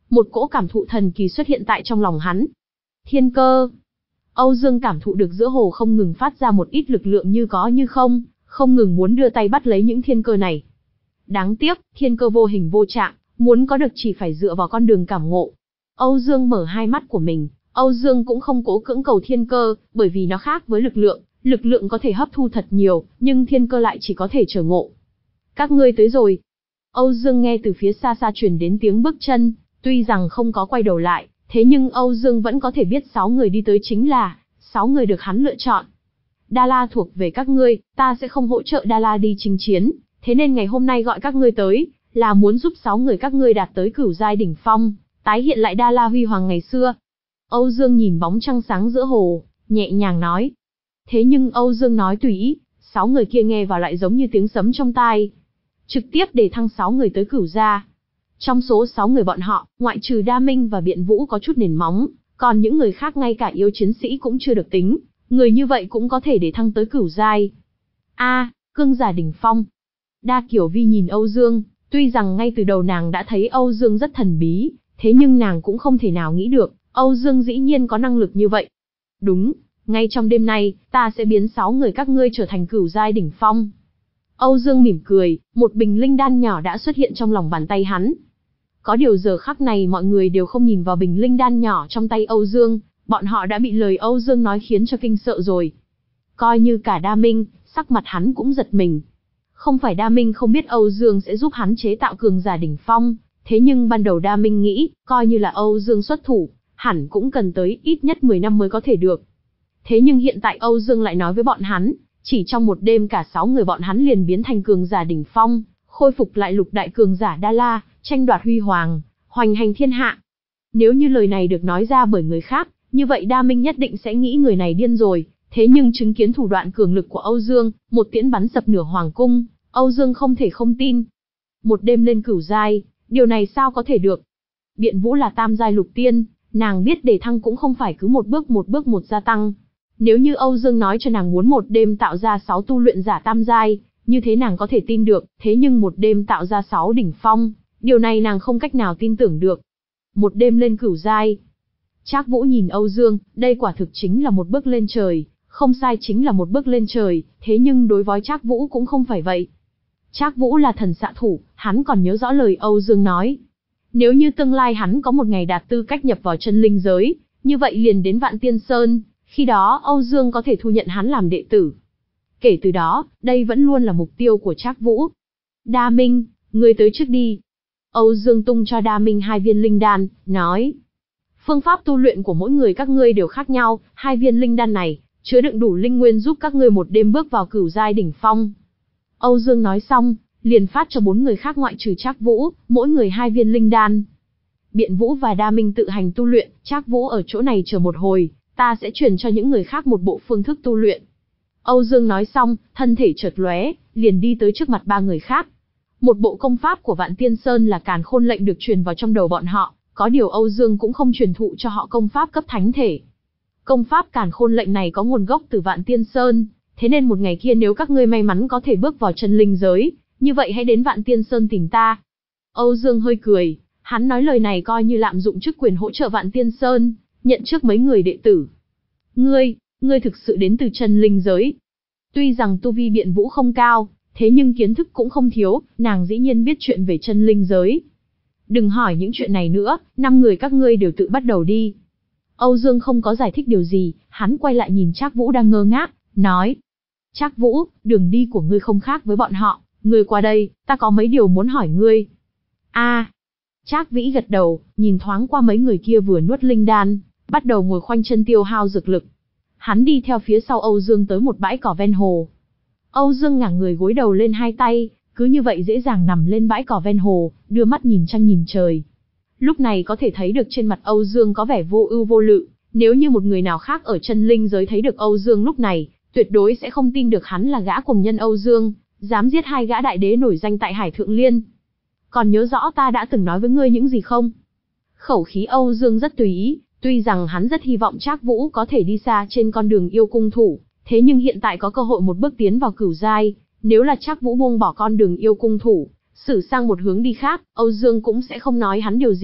một cỗ cảm thụ thần kỳ xuất hiện tại trong lòng hắn. Thiên cơ. Âu Dương cảm thụ được giữa hồ không ngừng phát ra một ít lực lượng như có như không, không ngừng muốn đưa tay bắt lấy những thiên cơ này. Đáng tiếc, thiên cơ vô hình vô trạng, muốn có được chỉ phải dựa vào con đường cảm ngộ. Âu Dương mở hai mắt của mình, Âu Dương cũng không cố cưỡng cầu thiên cơ, bởi vì nó khác với lực lượng, lực lượng có thể hấp thu thật nhiều, nhưng thiên cơ lại chỉ có thể chờ ngộ. Các ngươi tới rồi. Âu Dương nghe từ phía xa xa truyền đến tiếng bước chân, tuy rằng không có quay đầu lại, thế nhưng Âu Dương vẫn có thể biết sáu người đi tới chính là sáu người được hắn lựa chọn. Đa La thuộc về các ngươi, ta sẽ không hỗ trợ Đa La đi chinh chiến, thế nên ngày hôm nay gọi các ngươi tới, là muốn giúp sáu người các ngươi đạt tới cửu giai đỉnh phong, tái hiện lại Đa La huy hoàng ngày xưa. Âu Dương nhìn bóng trăng sáng giữa hồ, nhẹ nhàng nói. Thế nhưng Âu Dương nói tùy ý, sáu người kia nghe vào lại giống như tiếng sấm trong tai. Trực tiếp để thăng sáu người tới cửu gia. Trong số sáu người bọn họ, ngoại trừ Đa Minh và Biện Vũ có chút nền móng, còn những người khác ngay cả yếu chiến sĩ cũng chưa được tính, người như vậy cũng có thể để thăng tới cửu giai. A, à, cương giả đỉnh phong. Đa Kiều Vi nhìn Âu Dương, tuy rằng ngay từ đầu nàng đã thấy Âu Dương rất thần bí, thế nhưng nàng cũng không thể nào nghĩ được, Âu Dương dĩ nhiên có năng lực như vậy. Đúng, ngay trong đêm nay, ta sẽ biến sáu người các ngươi trở thành cửu giai đỉnh phong. Âu Dương mỉm cười, một bình linh đan nhỏ đã xuất hiện trong lòng bàn tay hắn. Có điều giờ khắc này mọi người đều không nhìn vào bình linh đan nhỏ trong tay Âu Dương, bọn họ đã bị lời Âu Dương nói khiến cho kinh sợ rồi. Coi như cả Đa Minh, sắc mặt hắn cũng giật mình. Không phải Đa Minh không biết Âu Dương sẽ giúp hắn chế tạo cường giả đỉnh phong, thế nhưng ban đầu Đa Minh nghĩ, coi như là Âu Dương xuất thủ, hẳn cũng cần tới ít nhất mười năm mới có thể được. Thế nhưng hiện tại Âu Dương lại nói với bọn hắn, chỉ trong một đêm cả sáu người bọn hắn liền biến thành cường giả đỉnh phong, khôi phục lại lục đại cường giả Đa La, tranh đoạt huy hoàng, hoành hành thiên hạ. Nếu như lời này được nói ra bởi người khác, như vậy Đa Minh nhất định sẽ nghĩ người này điên rồi, thế nhưng chứng kiến thủ đoạn cường lực của Âu Dương, một tiễn bắn sập nửa hoàng cung, Âu Dương không thể không tin. Một đêm lên cửu giai, điều này sao có thể được? Biện Vũ là tam giai lục tiên, nàng biết đề thăng cũng không phải cứ một bước một bước một gia tăng. Nếu như Âu Dương nói cho nàng muốn một đêm tạo ra sáu tu luyện giả tam giai, như thế nàng có thể tin được, thế nhưng một đêm tạo ra sáu đỉnh phong, điều này nàng không cách nào tin tưởng được. Một đêm lên cửu giai. Trác Vũ nhìn Âu Dương, đây quả thực chính là một bước lên trời, không sai chính là một bước lên trời, thế nhưng đối với Trác Vũ cũng không phải vậy. Trác Vũ là thần xạ thủ, hắn còn nhớ rõ lời Âu Dương nói. Nếu như tương lai hắn có một ngày đạt tư cách nhập vào chân linh giới, như vậy liền đến Vạn Tiên Sơn, khi đó Âu Dương có thể thu nhận hắn làm đệ tử. Kể từ đó, đây vẫn luôn là mục tiêu của Trác Vũ. Đa Minh, ngươi tới trước đi. Âu Dương tung cho Đa Minh hai viên linh đan, nói. Phương pháp tu luyện của mỗi người các ngươi đều khác nhau, hai viên linh đan này, chứa đựng đủ linh nguyên giúp các ngươi một đêm bước vào cửu giai đỉnh phong. Âu Dương nói xong, liền phát cho bốn người khác ngoại trừ Trác Vũ, mỗi người hai viên linh đan. Biện Vũ và Đa Minh tự hành tu luyện, Trác Vũ ở chỗ này chờ một hồi, ta sẽ truyền cho những người khác một bộ phương thức tu luyện. Âu Dương nói xong, thân thể chợt lóe, liền đi tới trước mặt ba người khác. Một bộ công pháp của Vạn Tiên Sơn là Càn Khôn lệnh được truyền vào trong đầu bọn họ, có điều Âu Dương cũng không truyền thụ cho họ công pháp cấp thánh thể. Công pháp Càn Khôn lệnh này có nguồn gốc từ Vạn Tiên Sơn, thế nên một ngày kia nếu các ngươi may mắn có thể bước vào chân linh giới, như vậy hãy đến Vạn Tiên Sơn tìm ta. Âu Dương hơi cười, hắn nói lời này coi như lạm dụng chức quyền hỗ trợ Vạn Tiên Sơn, nhận trước mấy người đệ tử. Ngươi, ngươi thực sự đến từ chân linh giới. Tuy rằng tu vi Biện Vũ không cao, thế nhưng kiến thức cũng không thiếu, nàng dĩ nhiên biết chuyện về chân linh giới. Đừng hỏi những chuyện này nữa, năm người các ngươi đều tự bắt đầu đi. Âu Dương không có giải thích điều gì, hắn quay lại nhìn Trác Vũ đang ngơ ngác, nói. Trác Vũ, đường đi của ngươi không khác với bọn họ, ngươi qua đây, ta có mấy điều muốn hỏi ngươi. A. À, Trác Vĩ gật đầu, nhìn thoáng qua mấy người kia vừa nuốt linh đan, bắt đầu ngồi khoanh chân tiêu hao dược lực. Hắn đi theo phía sau Âu Dương tới một bãi cỏ ven hồ. Âu Dương ngả người gối đầu lên hai tay, cứ như vậy dễ dàng nằm lên bãi cỏ ven hồ, đưa mắt nhìn trăng nhìn trời. Lúc này có thể thấy được trên mặt Âu Dương có vẻ vô ưu vô lự, nếu như một người nào khác ở chân linh giới thấy được Âu Dương lúc này, tuyệt đối sẽ không tin được hắn là gã cuồng nhân Âu Dương, dám giết hai gã đại đế nổi danh tại Hải Thượng Liên. Còn nhớ rõ ta đã từng nói với ngươi những gì không? Khẩu khí Âu Dương rất tùy ý, tuy rằng hắn rất hy vọng Trác Vũ có thể đi xa trên con đường yêu cung thủ, thế nhưng hiện tại có cơ hội một bước tiến vào cửu giai, nếu là Trác Vũ buông bỏ con đường yêu cung thủ, xử sang một hướng đi khác, Âu Dương cũng sẽ không nói hắn điều gì,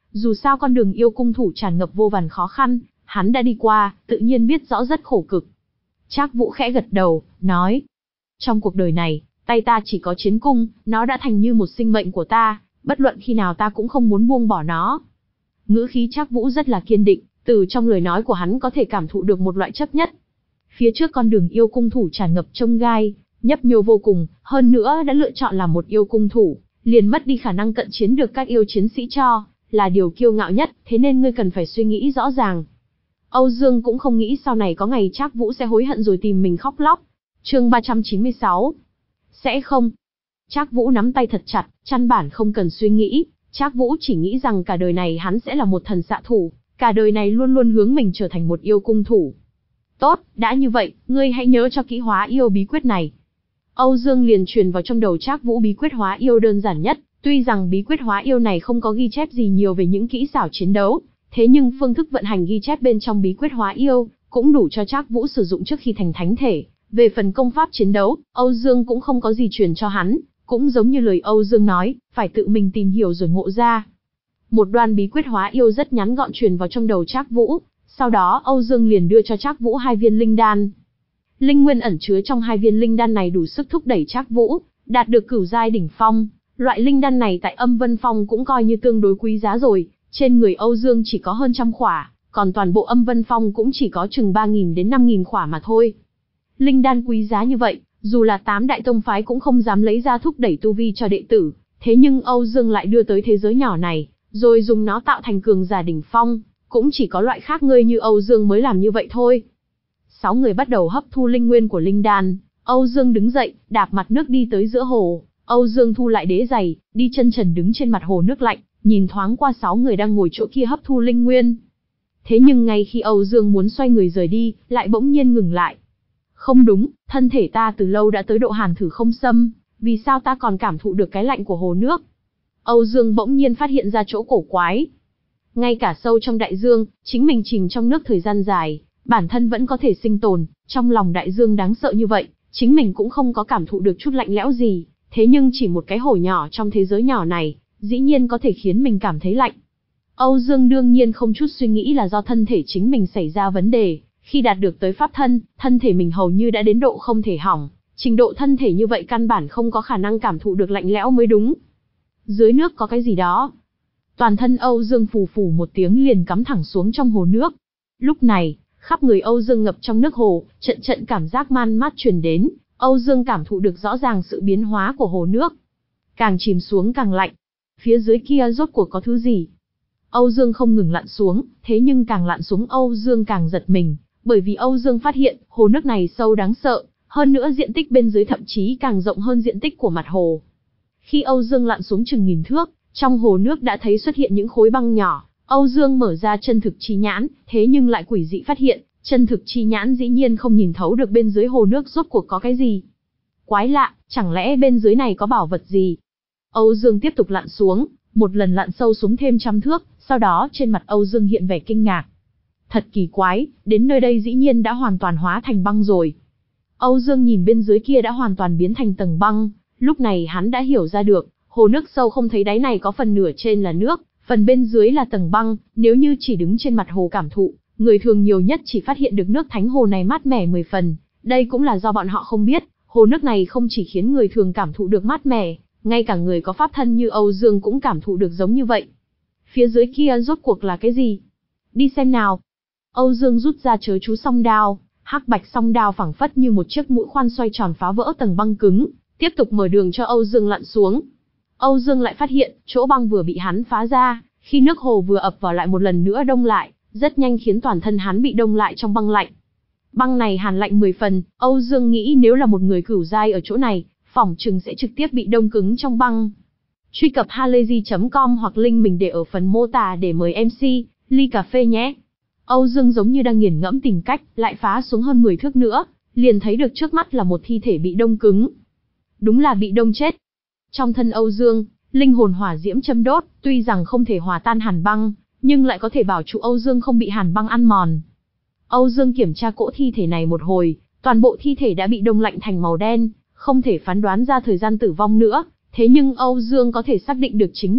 Dù sao con đường yêu cung thủ tràn ngập vô vàn khó khăn, hắn đã đi qua, tự nhiên biết rõ rất khổ cực. Trác Vũ khẽ gật đầu, nói. Trong cuộc đời này, tay ta chỉ có chiến cung, nó đã thành như một sinh mệnh của ta, bất luận khi nào ta cũng không muốn buông bỏ nó. Ngữ khí Trác Vũ rất là kiên định, từ trong lời nói của hắn có thể cảm thụ được một loại chấp nhất. Phía trước con đường yêu cung thủ tràn ngập chông gai, nhấp nhô vô cùng, hơn nữa đã lựa chọn làm một yêu cung thủ, liền mất đi khả năng cận chiến được các yêu chiến sĩ cho, là điều kiêu ngạo nhất, thế nên ngươi cần phải suy nghĩ rõ ràng. Âu Dương cũng không nghĩ sau này có ngày Trác Vũ sẽ hối hận rồi tìm mình khóc lóc. Chương ba trăm chín mươi sáu. Sẽ không. Trác Vũ nắm tay thật chặt, căn bản không cần suy nghĩ, Trác Vũ chỉ nghĩ rằng cả đời này hắn sẽ là một thần xạ thủ, cả đời này luôn luôn hướng mình trở thành một yêu cung thủ. Tốt, đã như vậy, ngươi hãy nhớ cho kỹ hóa yêu bí quyết này. Âu Dương liền truyền vào trong đầu Trác Vũ bí quyết hóa yêu đơn giản nhất, tuy rằng bí quyết hóa yêu này không có ghi chép gì nhiều về những kỹ xảo chiến đấu, thế nhưng phương thức vận hành ghi chép bên trong bí quyết hóa yêu cũng đủ cho Trác Vũ sử dụng trước khi thành thánh thể. Về phần công pháp chiến đấu, Âu Dương cũng không có gì truyền cho hắn, cũng giống như lời Âu Dương nói, phải tự mình tìm hiểu rồi ngộ ra. Một đoạn bí quyết hóa yêu rất ngắn gọn truyền vào trong đầu Trác Vũ, sau đó Âu Dương liền đưa cho Trác Vũ hai viên linh đan. Linh nguyên ẩn chứa trong hai viên linh đan này đủ sức thúc đẩy Trác Vũ đạt được cửu giai đỉnh phong. Loại linh đan này tại Âm Vân Phong cũng coi như tương đối quý giá rồi, trên người Âu Dương chỉ có hơn trăm khỏa, còn toàn bộ Âm Vân Phong cũng chỉ có chừng ba nghìn đến năm nghìn khỏa mà thôi. Linh đan quý giá như vậy, dù là tám đại tông phái cũng không dám lấy ra thúc đẩy tu vi cho đệ tử, thế nhưng Âu Dương lại đưa tới thế giới nhỏ này, rồi dùng nó tạo thành cường giả đỉnh phong, cũng chỉ có loại khác ngươi như Âu Dương mới làm như vậy thôi. Sáu người bắt đầu hấp thu linh nguyên của linh đan, Âu Dương đứng dậy, đạp mặt nước đi tới giữa hồ, Âu Dương thu lại đế giày, đi chân trần đứng trên mặt hồ nước lạnh, nhìn thoáng qua sáu người đang ngồi chỗ kia hấp thu linh nguyên. Thế nhưng ngay khi Âu Dương muốn xoay người rời đi, lại bỗng nhiên ngừng lại. Không đúng, thân thể ta từ lâu đã tới độ hàn thử không xâm, vì sao ta còn cảm thụ được cái lạnh của hồ nước? Âu Dương bỗng nhiên phát hiện ra chỗ cổ quái. Ngay cả sâu trong đại dương, chính mình chìm trong nước thời gian dài, bản thân vẫn có thể sinh tồn, trong lòng đại dương đáng sợ như vậy, chính mình cũng không có cảm thụ được chút lạnh lẽo gì, thế nhưng chỉ một cái hồ nhỏ trong thế giới nhỏ này, dĩ nhiên có thể khiến mình cảm thấy lạnh. Âu Dương đương nhiên không chút suy nghĩ là do thân thể chính mình xảy ra vấn đề, khi đạt được tới pháp thân, thân thể mình hầu như đã đến độ không thể hỏng, trình độ thân thể như vậy căn bản không có khả năng cảm thụ được lạnh lẽo mới đúng. Dưới nước có cái gì đó. Toàn thân Âu Dương phù phù một tiếng liền cắm thẳng xuống trong hồ nước. Lúc này, khắp người Âu Dương ngập trong nước hồ, trận trận cảm giác man mát truyền đến, Âu Dương cảm thụ được rõ ràng sự biến hóa của hồ nước. Càng chìm xuống càng lạnh. Phía dưới kia rốt cuộc có thứ gì? Âu Dương không ngừng lặn xuống, thế nhưng càng lặn xuống Âu Dương càng giật mình, bởi vì Âu Dương phát hiện, hồ nước này sâu đáng sợ, hơn nữa diện tích bên dưới thậm chí càng rộng hơn diện tích của mặt hồ. Khi Âu Dương lặn xuống chừng nghìn thước, trong hồ nước đã thấy xuất hiện những khối băng nhỏ, Âu Dương mở ra chân thực chi nhãn, thế nhưng lại quỷ dị phát hiện, chân thực chi nhãn dĩ nhiên không nhìn thấu được bên dưới hồ nước rốt cuộc có cái gì. Quái lạ, chẳng lẽ bên dưới này có bảo vật gì? Âu Dương tiếp tục lặn xuống, một lần lặn sâu xuống thêm trăm thước, sau đó trên mặt Âu Dương hiện vẻ kinh ngạc. Thật kỳ quái, đến nơi đây dĩ nhiên đã hoàn toàn hóa thành băng rồi. Âu Dương nhìn bên dưới kia đã hoàn toàn biến thành tầng băng, lúc này hắn đã hiểu ra được, hồ nước sâu không thấy đáy này có phần nửa trên là nước, phần bên dưới là tầng băng, nếu như chỉ đứng trên mặt hồ cảm thụ, người thường nhiều nhất chỉ phát hiện được nước thánh hồ này mát mẻ mười phần, đây cũng là do bọn họ không biết, hồ nước này không chỉ khiến người thường cảm thụ được mát mẻ, ngay cả người có pháp thân như Âu Dương cũng cảm thụ được giống như vậy. Phía dưới kia rốt cuộc là cái gì? Đi xem nào. Âu Dương rút ra chớ chú song đao, hắc bạch song đao phảng phất như một chiếc mũi khoan xoay tròn phá vỡ tầng băng cứng, tiếp tục mở đường cho Âu Dương lặn xuống. Âu Dương lại phát hiện, chỗ băng vừa bị hắn phá ra, khi nước hồ vừa ập vào lại một lần nữa đông lại, rất nhanh khiến toàn thân hắn bị đông lại trong băng lạnh. Băng này hàn lạnh mười phần, Âu Dương nghĩ nếu là một người cửu giai ở chỗ này, phỏng chừng sẽ trực tiếp bị đông cứng trong băng. Truy cập halayzi chấm com hoặc link mình để ở phần mô tả để mời em xê, ly cà phê nhé. Âu Dương giống như đang nghiền ngẫm tìm cách, lại phá xuống hơn mười thước nữa, liền thấy được trước mắt là một thi thể bị đông cứng. Đúng là bị đông chết. Trong thân Âu Dương, linh hồn hỏa diễm châm đốt, tuy rằng không thể hòa tan hàn băng, nhưng lại có thể bảo trụ Âu Dương không bị hàn băng ăn mòn. Âu Dương kiểm tra cỗ thi thể này một hồi, toàn bộ thi thể đã bị đông lạnh thành màu đen, không thể phán đoán ra thời gian tử vong nữa, thế nhưng Âu Dương có thể xác định được chính là,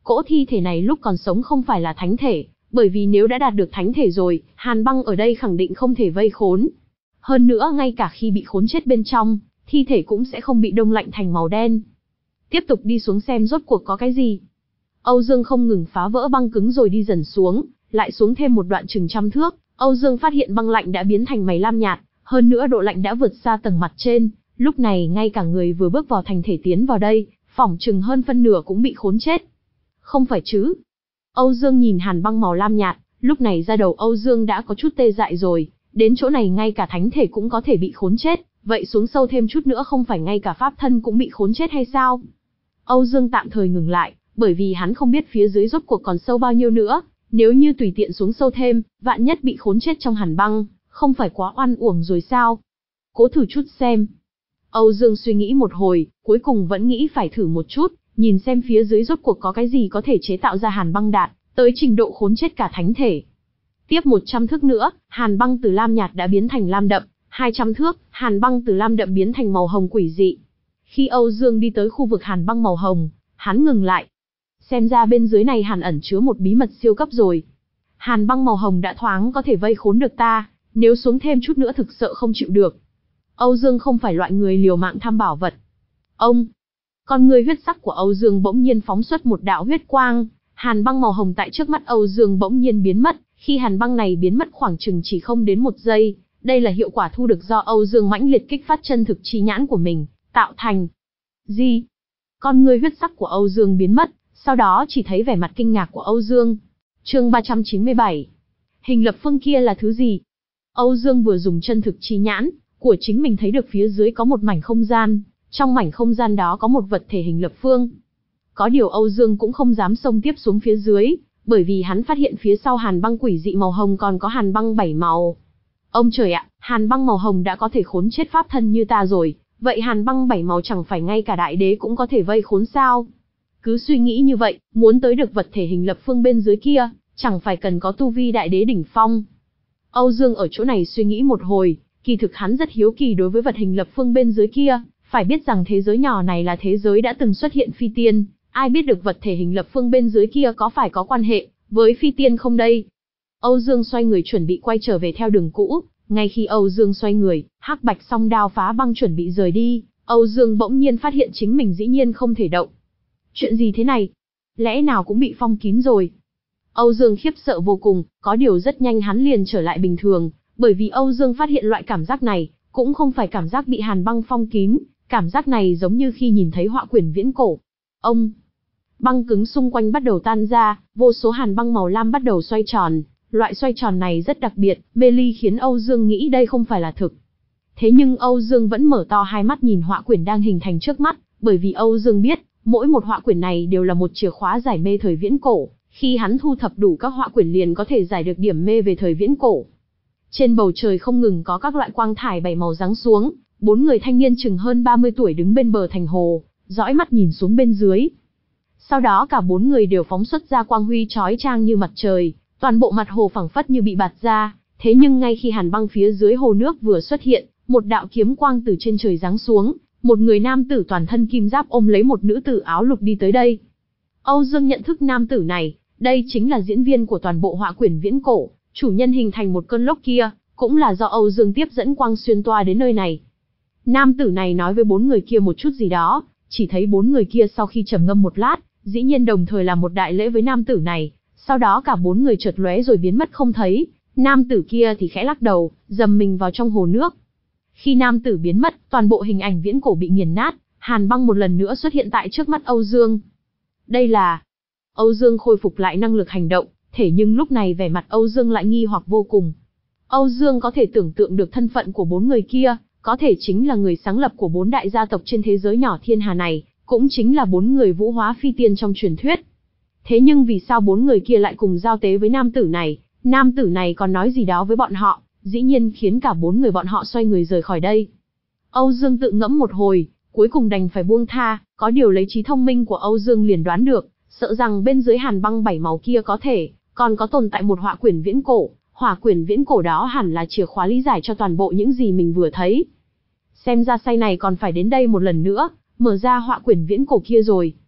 Cỗ thi thể này lúc còn sống không phải là thánh thể, bởi vì nếu đã đạt được thánh thể rồi, Hàn Băng ở đây khẳng định không thể vây khốn. Hơn nữa ngay cả khi bị khốn chết bên trong, thi thể cũng sẽ không bị đông lạnh thành màu đen. Tiếp tục đi xuống xem rốt cuộc có cái gì. Âu Dương không ngừng phá vỡ băng cứng rồi đi dần xuống, lại xuống thêm một đoạn chừng trăm thước, Âu Dương phát hiện băng lạnh đã biến thành mày lam nhạt, hơn nữa độ lạnh đã vượt xa tầng mặt trên, lúc này ngay cả người vừa bước vào thành thể tiến vào đây, phỏng chừng hơn phân nửa cũng bị khốn chết. Không phải chứ? Âu Dương nhìn hàn băng màu lam nhạt, lúc này da đầu Âu Dương đã có chút tê dại rồi, đến chỗ này ngay cả thánh thể cũng có thể bị khốn chết, vậy xuống sâu thêm chút nữa không phải ngay cả pháp thân cũng bị khốn chết hay sao? Âu Dương tạm thời ngừng lại, bởi vì hắn không biết phía dưới rốt cuộc còn sâu bao nhiêu nữa, nếu như tùy tiện xuống sâu thêm, vạn nhất bị khốn chết trong hàn băng, không phải quá oan uổng rồi sao? Cố thử chút xem. Âu Dương suy nghĩ một hồi, cuối cùng vẫn nghĩ phải thử một chút, nhìn xem phía dưới rốt cuộc có cái gì có thể chế tạo ra hàn băng đạt, tới trình độ khốn chết cả thánh thể. Tiếp một trăm thước nữa, hàn băng từ lam nhạt đã biến thành lam đậm, hai trăm thước, hàn băng từ lam đậm biến thành màu hồng quỷ dị. Khi Âu Dương đi tới khu vực hàn băng màu hồng, hắn ngừng lại. Xem ra bên dưới này hàn ẩn chứa một bí mật siêu cấp rồi. Hàn băng màu hồng đã thoáng có thể vây khốn được ta, nếu xuống thêm chút nữa thực sự không chịu được. Âu Dương không phải loại người liều mạng tham bảo vật. Ông, con người huyết sắc của Âu Dương bỗng nhiên phóng xuất một đạo huyết quang, hàn băng màu hồng tại trước mắt Âu Dương bỗng nhiên biến mất, khi hàn băng này biến mất khoảng chừng chỉ không đến một giây, đây là hiệu quả thu được do Âu Dương mãnh liệt kích phát chân thực chi nhãn của mình, tạo thành. Gì? Con người huyết sắc của Âu Dương biến mất, sau đó chỉ thấy vẻ mặt kinh ngạc của Âu Dương. Chương ba trăm chín mươi bảy. Hình lập phương kia là thứ gì? Âu Dương vừa dùng chân thực chi nhãn của chính mình thấy được phía dưới có một mảnh không gian, trong mảnh không gian đó có một vật thể hình lập phương. Có điều Âu Dương cũng không dám xông tiếp xuống phía dưới, bởi vì hắn phát hiện phía sau hàn băng quỷ dị màu hồng còn có hàn băng bảy màu. Ông trời ạ, hàn băng màu hồng đã có thể khốn chết pháp thân như ta rồi, vậy hàn băng bảy màu chẳng phải ngay cả đại đế cũng có thể vây khốn sao? Cứ suy nghĩ như vậy, muốn tới được vật thể hình lập phương bên dưới kia, chẳng phải cần có tu vi đại đế đỉnh phong. Âu Dương ở chỗ này suy nghĩ một hồi, kỳ thực hắn rất hiếu kỳ đối với vật hình lập phương bên dưới kia, phải biết rằng thế giới nhỏ này là thế giới đã từng xuất hiện phi tiên, ai biết được vật thể hình lập phương bên dưới kia có phải có quan hệ với phi tiên không đây? Âu Dương xoay người chuẩn bị quay trở về theo đường cũ, ngay khi Âu Dương xoay người, hắc bạch song đao phá băng chuẩn bị rời đi, Âu Dương bỗng nhiên phát hiện chính mình dĩ nhiên không thể động. Chuyện gì thế này? Lẽ nào cũng bị phong kín rồi? Âu Dương khiếp sợ vô cùng, có điều rất nhanh hắn liền trở lại bình thường, bởi vì Âu Dương phát hiện loại cảm giác này, cũng không phải cảm giác bị hàn băng phong kín, cảm giác này giống như khi nhìn thấy họa quyển viễn cổ. Ông, băng cứng xung quanh bắt đầu tan ra, vô số hàn băng màu lam bắt đầu xoay tròn, loại xoay tròn này rất đặc biệt, mê ly khiến Âu Dương nghĩ đây không phải là thực. Thế nhưng Âu Dương vẫn mở to hai mắt nhìn họa quyển đang hình thành trước mắt, bởi vì Âu Dương biết, mỗi một họa quyển này đều là một chìa khóa giải mê thời viễn cổ, khi hắn thu thập đủ các họa quyển liền có thể giải được điểm mê về thời viễn cổ. Trên bầu trời không ngừng có các loại quang thải bảy màu giáng xuống, bốn người thanh niên chừng hơn ba mươi tuổi đứng bên bờ thành hồ, dõi mắt nhìn xuống bên dưới. Sau đó cả bốn người đều phóng xuất ra quang huy chói chang như mặt trời, toàn bộ mặt hồ phẳng phất như bị bạt ra, thế nhưng ngay khi hàn băng phía dưới hồ nước vừa xuất hiện, một đạo kiếm quang từ trên trời giáng xuống, một người nam tử toàn thân kim giáp ôm lấy một nữ tử áo lục đi tới đây. Âu Dương nhận thức nam tử này, đây chính là diễn viên của toàn bộ họa quyển viễn cổ, chủ nhân hình thành một cơn lốc kia, cũng là do Âu Dương tiếp dẫn quang xuyên toa đến nơi này. Nam tử này nói với bốn người kia một chút gì đó, chỉ thấy bốn người kia sau khi trầm ngâm một lát, dĩ nhiên đồng thời làm một đại lễ với nam tử này, sau đó cả bốn người chợt lóe rồi biến mất không thấy, nam tử kia thì khẽ lắc đầu, dầm mình vào trong hồ nước. Khi nam tử biến mất, toàn bộ hình ảnh viễn cổ bị nghiền nát, hàn băng một lần nữa xuất hiện tại trước mắt Âu Dương. Đây là... Âu Dương khôi phục lại năng lực hành động, thế nhưng lúc này vẻ mặt Âu Dương lại nghi hoặc vô cùng. Âu Dương có thể tưởng tượng được thân phận của bốn người kia, có thể chính là người sáng lập của bốn đại gia tộc trên thế giới nhỏ thiên hà này, cũng chính là bốn người vũ hóa phi tiên trong truyền thuyết. Thế nhưng vì sao bốn người kia lại cùng giao tế với nam tử này, nam tử này còn nói gì đó với bọn họ, dĩ nhiên khiến cả bốn người bọn họ xoay người rời khỏi đây. Âu Dương tự ngẫm một hồi, cuối cùng đành phải buông tha, có điều lấy trí thông minh của Âu Dương liền đoán được, sợ rằng bên dưới hàn băng bảy màu kia có thể còn có tồn tại một họa quyển viễn cổ, họa quyển viễn cổ đó hẳn là chìa khóa lý giải cho toàn bộ những gì mình vừa thấy. Xem ra say này còn phải đến đây một lần nữa, mở ra họa quyển viễn cổ kia rồi.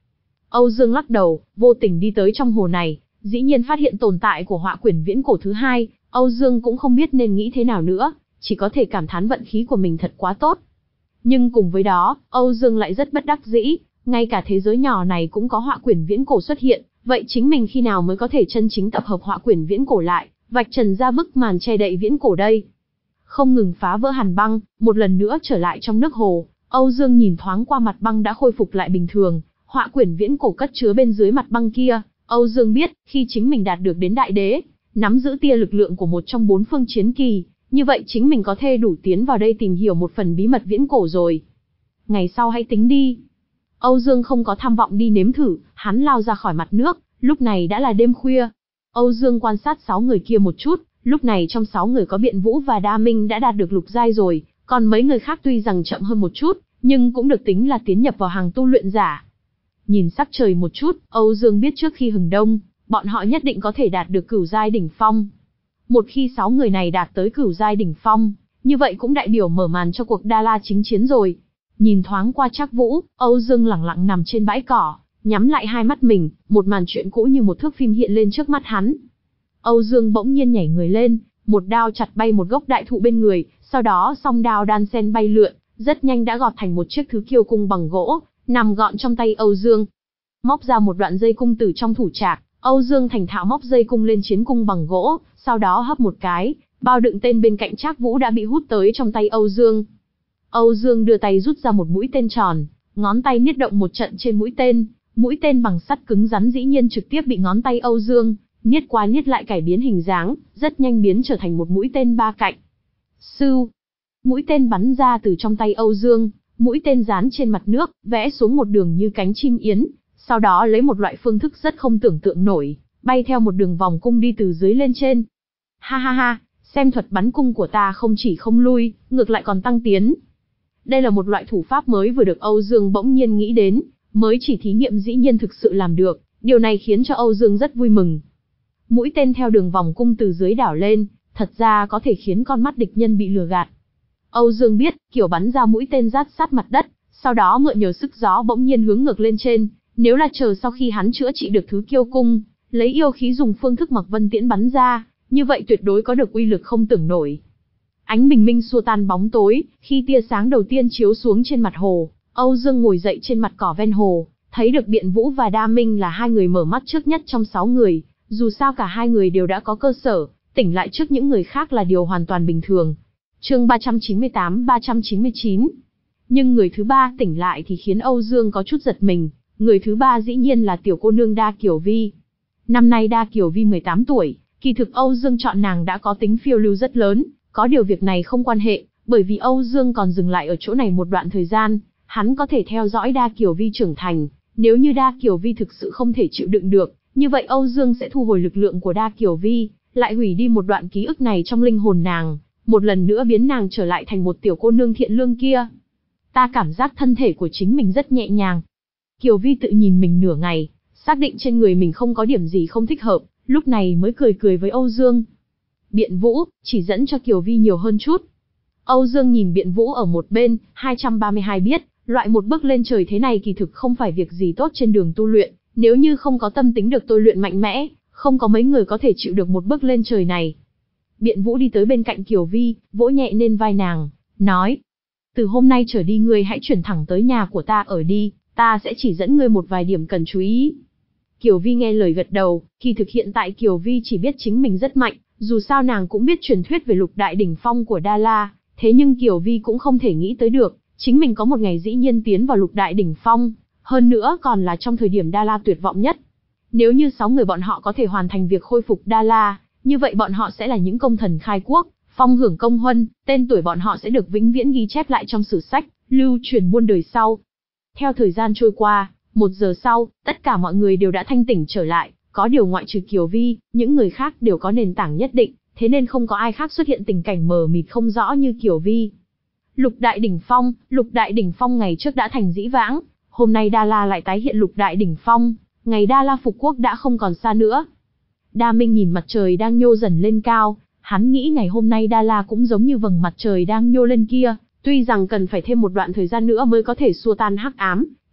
Âu Dương lắc đầu, vô tình đi tới trong hồ này, dĩ nhiên phát hiện tồn tại của họa quyển viễn cổ thứ hai, Âu Dương cũng không biết nên nghĩ thế nào nữa, chỉ có thể cảm thán vận khí của mình thật quá tốt. Nhưng cùng với đó, Âu Dương lại rất bất đắc dĩ, ngay cả thế giới nhỏ này cũng có họa quyển viễn cổ xuất hiện, vậy chính mình khi nào mới có thể chân chính tập hợp họa quyển viễn cổ lại, vạch trần ra bức màn che đậy viễn cổ đây. Không ngừng phá vỡ hàn băng, một lần nữa trở lại trong nước hồ, Âu Dương nhìn thoáng qua mặt băng đã khôi phục lại bình thường, họa quyển viễn cổ cất chứa bên dưới mặt băng kia, Âu Dương biết, khi chính mình đạt được đến đại đế, nắm giữ tia lực lượng của một trong bốn phương chiến kỳ, như vậy chính mình có thể đủ tiến vào đây tìm hiểu một phần bí mật viễn cổ rồi. Ngày sau hãy tính đi. Âu Dương không có tham vọng đi nếm thử, hắn lao ra khỏi mặt nước, lúc này đã là đêm khuya. Âu Dương quan sát sáu người kia một chút, lúc này trong sáu người có Biện Vũ và Đa Minh đã đạt được lục giai rồi, còn mấy người khác tuy rằng chậm hơn một chút, nhưng cũng được tính là tiến nhập vào hàng tu luyện giả. Nhìn sắc trời một chút, Âu Dương biết trước khi hừng đông, bọn họ nhất định có thể đạt được cửu giai đỉnh phong. Một khi sáu người này đạt tới cửu giai đỉnh phong, như vậy cũng đại biểu mở màn cho cuộc Đa La chính chiến rồi. Nhìn thoáng qua Trác Vũ, Âu Dương lẳng lặng nằm trên bãi cỏ, nhắm lại hai mắt mình, một màn chuyện cũ như một thước phim hiện lên trước mắt hắn. Âu Dương bỗng nhiên nhảy người lên, một đao chặt bay một gốc đại thụ bên người, sau đó song đao đan sen bay lượn, rất nhanh đã gọt thành một chiếc thứ kiêu cung bằng gỗ, nằm gọn trong tay Âu Dương. Móc ra một đoạn dây cung từ trong thủ trạc, Âu Dương thành thạo móc dây cung lên chiến cung bằng gỗ, sau đó hấp một cái, bao đựng tên bên cạnh Trác Vũ đã bị hút tới trong tay Âu Dương. Âu Dương đưa tay rút ra một mũi tên tròn, ngón tay niết động một trận trên mũi tên, mũi tên bằng sắt cứng rắn dĩ nhiên trực tiếp bị ngón tay Âu Dương niết qua niết lại cải biến hình dáng, rất nhanh biến trở thành một mũi tên ba cạnh. Sưu, mũi tên bắn ra từ trong tay Âu Dương, mũi tên dán trên mặt nước, vẽ xuống một đường như cánh chim yến, sau đó lấy một loại phương thức rất không tưởng tượng nổi, bay theo một đường vòng cung đi từ dưới lên trên. Ha ha ha, xem thuật bắn cung của ta không chỉ không lui, ngược lại còn tăng tiến. Đây là một loại thủ pháp mới vừa được Âu Dương bỗng nhiên nghĩ đến, mới chỉ thí nghiệm dĩ nhiên thực sự làm được, điều này khiến cho Âu Dương rất vui mừng. Mũi tên theo đường vòng cung từ dưới đảo lên, thật ra có thể khiến con mắt địch nhân bị lừa gạt. Âu Dương biết, kiểu bắn ra mũi tên rát sát mặt đất, sau đó mượn nhờ sức gió bỗng nhiên hướng ngược lên trên, nếu là chờ sau khi hắn chữa trị được thứ kiêu cung, lấy yêu khí dùng phương thức Mặc Vân Tiễn bắn ra, như vậy tuyệt đối có được uy lực không tưởng nổi. Ánh bình minh xua tan bóng tối, khi tia sáng đầu tiên chiếu xuống trên mặt hồ, Âu Dương ngồi dậy trên mặt cỏ ven hồ, thấy được Biện Vũ và Đa Minh là hai người mở mắt trước nhất trong sáu người, dù sao cả hai người đều đã có cơ sở, tỉnh lại trước những người khác là điều hoàn toàn bình thường. Chương ba trăm chín mươi tám ba trăm chín mươi chín. Nhưng người thứ ba tỉnh lại thì khiến Âu Dương có chút giật mình, người thứ ba dĩ nhiên là tiểu cô nương Đa Kiều Vi. Năm nay Đa Kiều Vi mười tám tuổi, kỳ thực Âu Dương chọn nàng đã có tính phiêu lưu rất lớn, có điều việc này không quan hệ, bởi vì Âu Dương còn dừng lại ở chỗ này một đoạn thời gian, hắn có thể theo dõi Đa Kiều Vi trưởng thành, nếu như Đa Kiều Vi thực sự không thể chịu đựng được, như vậy Âu Dương sẽ thu hồi lực lượng của Đa Kiều Vi, lại hủy đi một đoạn ký ức này trong linh hồn nàng, một lần nữa biến nàng trở lại thành một tiểu cô nương thiện lương kia. Ta cảm giác thân thể của chính mình rất nhẹ nhàng. Kiều Vi tự nhìn mình nửa ngày, xác định trên người mình không có điểm gì không thích hợp, lúc này mới cười cười với Âu Dương. Biện Vũ, chỉ dẫn cho Kiều Vi nhiều hơn chút. Âu Dương nhìn Biện Vũ ở một bên, hai trăm ba mươi hai biết, loại một bước lên trời thế này kỳ thực không phải việc gì tốt trên đường tu luyện, nếu như không có tâm tính được tôi luyện mạnh mẽ, không có mấy người có thể chịu được một bước lên trời này. Biện Vũ đi tới bên cạnh Kiều Vi, vỗ nhẹ lên vai nàng, nói: từ hôm nay trở đi ngươi hãy chuyển thẳng tới nhà của ta ở đi, ta sẽ chỉ dẫn ngươi một vài điểm cần chú ý. Kiều Vi nghe lời gật đầu, kỳ thực hiện tại Kiều Vi chỉ biết chính mình rất mạnh, dù sao nàng cũng biết truyền thuyết về lục đại đỉnh phong của Đa La, thế nhưng Kiều Vi cũng không thể nghĩ tới được, chính mình có một ngày dĩ nhiên tiến vào lục đại đỉnh phong, hơn nữa còn là trong thời điểm Đa La tuyệt vọng nhất. Nếu như sáu người bọn họ có thể hoàn thành việc khôi phục Đa La, như vậy bọn họ sẽ là những công thần khai quốc, phong hưởng công huân, tên tuổi bọn họ sẽ được vĩnh viễn ghi chép lại trong sử sách, lưu truyền muôn đời sau. Theo thời gian trôi qua, một giờ sau, tất cả mọi người đều đã thanh tỉnh trở lại, có điều ngoại trừ Kiều Vi, những người khác đều có nền tảng nhất định, thế nên không có ai khác xuất hiện tình cảnh mờ mịt không rõ như Kiều Vi. Lục đại đỉnh phong, lục đại đỉnh phong ngày trước đã thành dĩ vãng, hôm nay Đa La lại tái hiện lục đại đỉnh phong, ngày Đa La phục quốc đã không còn xa nữa. Đa Minh nhìn mặt trời đang nhô dần lên cao, hắn nghĩ ngày hôm nay Đa La cũng giống như vầng mặt trời đang nhô lên kia, tuy rằng cần phải thêm một đoạn thời gian nữa mới có thể xua tan hắc ám,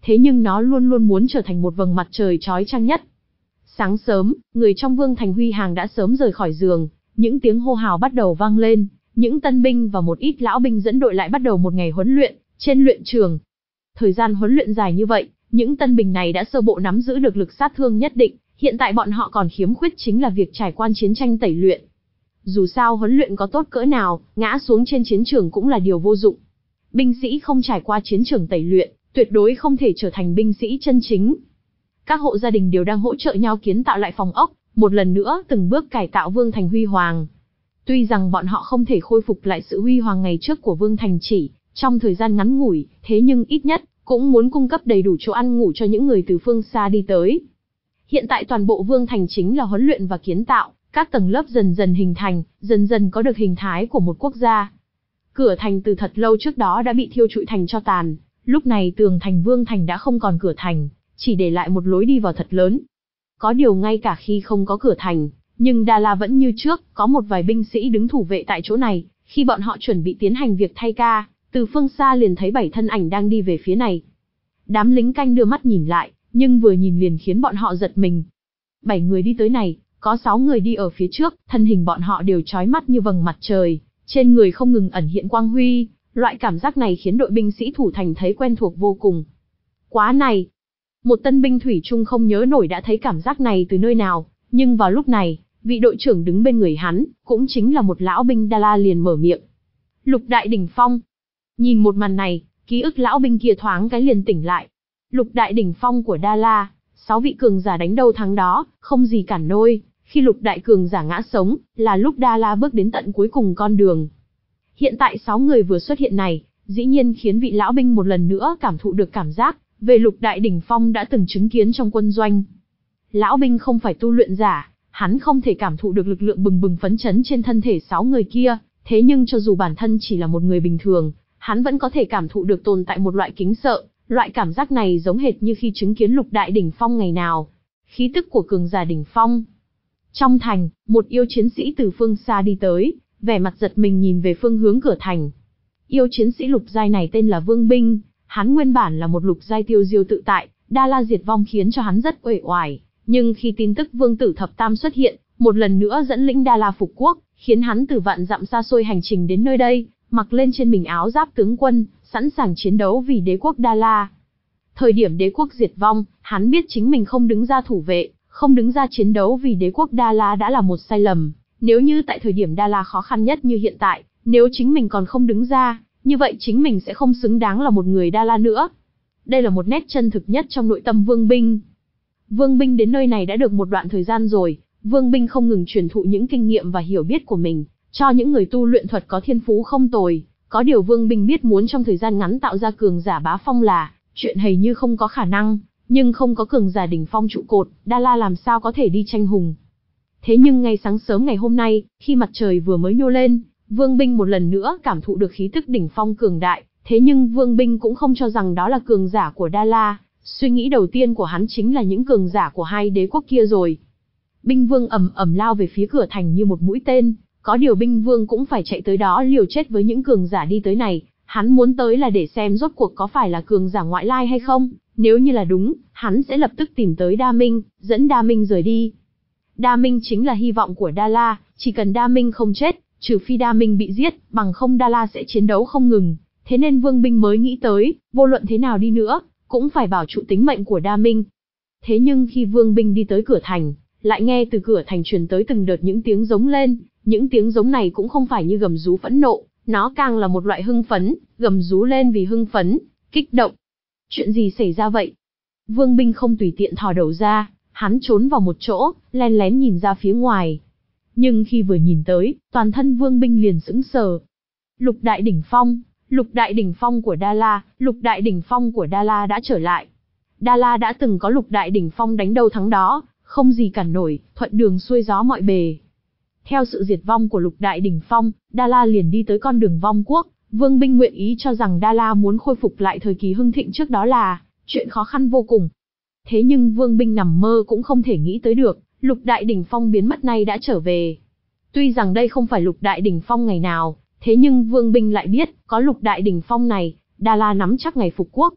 thế nhưng nó luôn luôn muốn trở thành một vầng mặt trời chói chang nhất. Sáng sớm, người trong Vương Thành Huy Hàng đã sớm rời khỏi giường, những tiếng hô hào bắt đầu vang lên, những tân binh và một ít lão binh dẫn đội lại bắt đầu một ngày huấn luyện, trên luyện trường. Thời gian huấn luyện dài như vậy, những tân binh này đã sơ bộ nắm giữ được lực sát thương nhất định, hiện tại bọn họ còn khiếm khuyết chính là việc trải qua chiến tranh tẩy luyện. Dù sao huấn luyện có tốt cỡ nào, ngã xuống trên chiến trường cũng là điều vô dụng. Binh sĩ không trải qua chiến trường tẩy luyện, tuyệt đối không thể trở thành binh sĩ chân chính. Các hộ gia đình đều đang hỗ trợ nhau kiến tạo lại phòng ốc, một lần nữa từng bước cải tạo Vương Thành Huy Hoàng. Tuy rằng bọn họ không thể khôi phục lại sự huy hoàng ngày trước của Vương Thành chỉ trong thời gian ngắn ngủi, thế nhưng ít nhất cũng muốn cung cấp đầy đủ chỗ ăn ngủ cho những người từ phương xa đi tới. Hiện tại toàn bộ Vương Thành chính là huấn luyện và kiến tạo, các tầng lớp dần dần hình thành, dần dần có được hình thái của một quốc gia. Cửa thành từ thật lâu trước đó đã bị thiêu trụi thành tro tàn, lúc này tường thành Vương Thành đã không còn cửa thành, chỉ để lại một lối đi vào thật lớn. Có điều ngay cả khi không có cửa thành, nhưng Đa La vẫn như trước, có một vài binh sĩ đứng thủ vệ tại chỗ này, khi bọn họ chuẩn bị tiến hành việc thay ca, từ phương xa liền thấy bảy thân ảnh đang đi về phía này. Đám lính canh đưa mắt nhìn lại, nhưng vừa nhìn liền khiến bọn họ giật mình. Bảy người đi tới này, có sáu người đi ở phía trước, thân hình bọn họ đều chói mắt như vầng mặt trời, trên người không ngừng ẩn hiện quang huy, loại cảm giác này khiến đội binh sĩ thủ thành thấy quen thuộc vô cùng. Quá này! Một tân binh thủy chung không nhớ nổi đã thấy cảm giác này từ nơi nào, nhưng vào lúc này, vị đội trưởng đứng bên người hắn, cũng chính là một lão binh Đa La liền mở miệng. Lục đại đỉnh phong. Nhìn một màn này, ký ức lão binh kia thoáng cái liền tỉnh lại. Lục đại đỉnh phong của Đa La, sáu vị cường giả đánh đâu thắng đó, không gì cản nôi. Khi lục đại cường giả ngã sống, là lúc Đa La bước đến tận cuối cùng con đường. Hiện tại sáu người vừa xuất hiện này, dĩ nhiên khiến vị lão binh một lần nữa cảm thụ được cảm giác về lục đại đỉnh phong đã từng chứng kiến trong quân doanh. Lão binh không phải tu luyện giả, hắn không thể cảm thụ được lực lượng bừng bừng phấn chấn trên thân thể sáu người kia, thế nhưng cho dù bản thân chỉ là một người bình thường, hắn vẫn có thể cảm thụ được tồn tại một loại kính sợ, loại cảm giác này giống hệt như khi chứng kiến lục đại đỉnh phong ngày nào. Khí tức của cường giả đỉnh phong. Trong thành, một yêu chiến sĩ từ phương xa đi tới, vẻ mặt giật mình nhìn về phương hướng cửa thành. Yêu chiến sĩ lục giai này tên là Vương Binh, hắn nguyên bản là một lục giai tiêu diêu tự tại, Đa La diệt vong khiến cho hắn rất uể oải, nhưng khi tin tức Vương tử thập tam xuất hiện, một lần nữa dẫn lĩnh Đa La phục quốc, khiến hắn từ vạn dặm xa xôi hành trình đến nơi đây, mặc lên trên mình áo giáp tướng quân, sẵn sàng chiến đấu vì đế quốc Đa La. Thời điểm đế quốc diệt vong, hắn biết chính mình không đứng ra thủ vệ, không đứng ra chiến đấu vì đế quốc Đa La đã là một sai lầm. Nếu như tại thời điểm Đa La khó khăn nhất như hiện tại, nếu chính mình còn không đứng ra, như vậy chính mình sẽ không xứng đáng là một người Đa La nữa. Đây là một nét chân thực nhất trong nội tâm Vương Binh. Vương Binh đến nơi này đã được một đoạn thời gian rồi, Vương Binh không ngừng truyền thụ những kinh nghiệm và hiểu biết của mình, cho những người tu luyện thuật có thiên phú không tồi. Có điều Vương Binh biết muốn trong thời gian ngắn tạo ra cường giả bá phong là chuyện hầu như không có khả năng, nhưng không có cường giả đỉnh phong trụ cột, Đa La làm sao có thể đi tranh hùng. Thế nhưng ngay sáng sớm ngày hôm nay, khi mặt trời vừa mới nhô lên, Vương Binh một lần nữa cảm thụ được khí tức đỉnh phong cường đại, thế nhưng Vương Binh cũng không cho rằng đó là cường giả của Đa La, suy nghĩ đầu tiên của hắn chính là những cường giả của hai đế quốc kia rồi. Binh Vương ầm ầm lao về phía cửa thành như một mũi tên, có điều Binh Vương cũng phải chạy tới đó liều chết với những cường giả đi tới này, hắn muốn tới là để xem rốt cuộc có phải là cường giả ngoại lai hay không, nếu như là đúng, hắn sẽ lập tức tìm tới Đa Minh, dẫn Đa Minh rời đi. Đa Minh chính là hy vọng của Đa La, chỉ cần Đa Minh không chết, trừ phi Đa Minh bị giết, bằng không Đa La sẽ chiến đấu không ngừng. Thế nên Vương Binh mới nghĩ tới, vô luận thế nào đi nữa, cũng phải bảo trụ tính mệnh của Đa Minh. Thế nhưng khi Vương Binh đi tới cửa thành, lại nghe từ cửa thành truyền tới từng đợt những tiếng giống lên, những tiếng giống này cũng không phải như gầm rú phẫn nộ, nó càng là một loại hưng phấn, gầm rú lên vì hưng phấn, kích động. Chuyện gì xảy ra vậy? Vương Binh không tùy tiện thò đầu ra, hắn trốn vào một chỗ, len lén nhìn ra phía ngoài. Nhưng khi vừa nhìn tới, toàn thân Vương Binh liền sững sờ. Lục đại đỉnh phong, lục đại đỉnh phong của Đa La, lục đại đỉnh phong của Đa La đã trở lại. Đa La đã từng có lục đại đỉnh phong đánh đâu thắng đó, không gì cản nổi, thuận đường xuôi gió mọi bề. Theo sự diệt vong của lục đại đỉnh phong, Đa La liền đi tới con đường vong quốc. Vương Binh nguyện ý cho rằng Đa La muốn khôi phục lại thời kỳ hưng thịnh trước đó là chuyện khó khăn vô cùng. Thế nhưng Vương Binh nằm mơ cũng không thể nghĩ tới được, lục đại đỉnh phong biến mất này đã trở về. Tuy rằng đây không phải lục đại đỉnh phong ngày nào, thế nhưng Vương Binh lại biết, có lục đại đỉnh phong này, Đa La nắm chắc ngày phục quốc.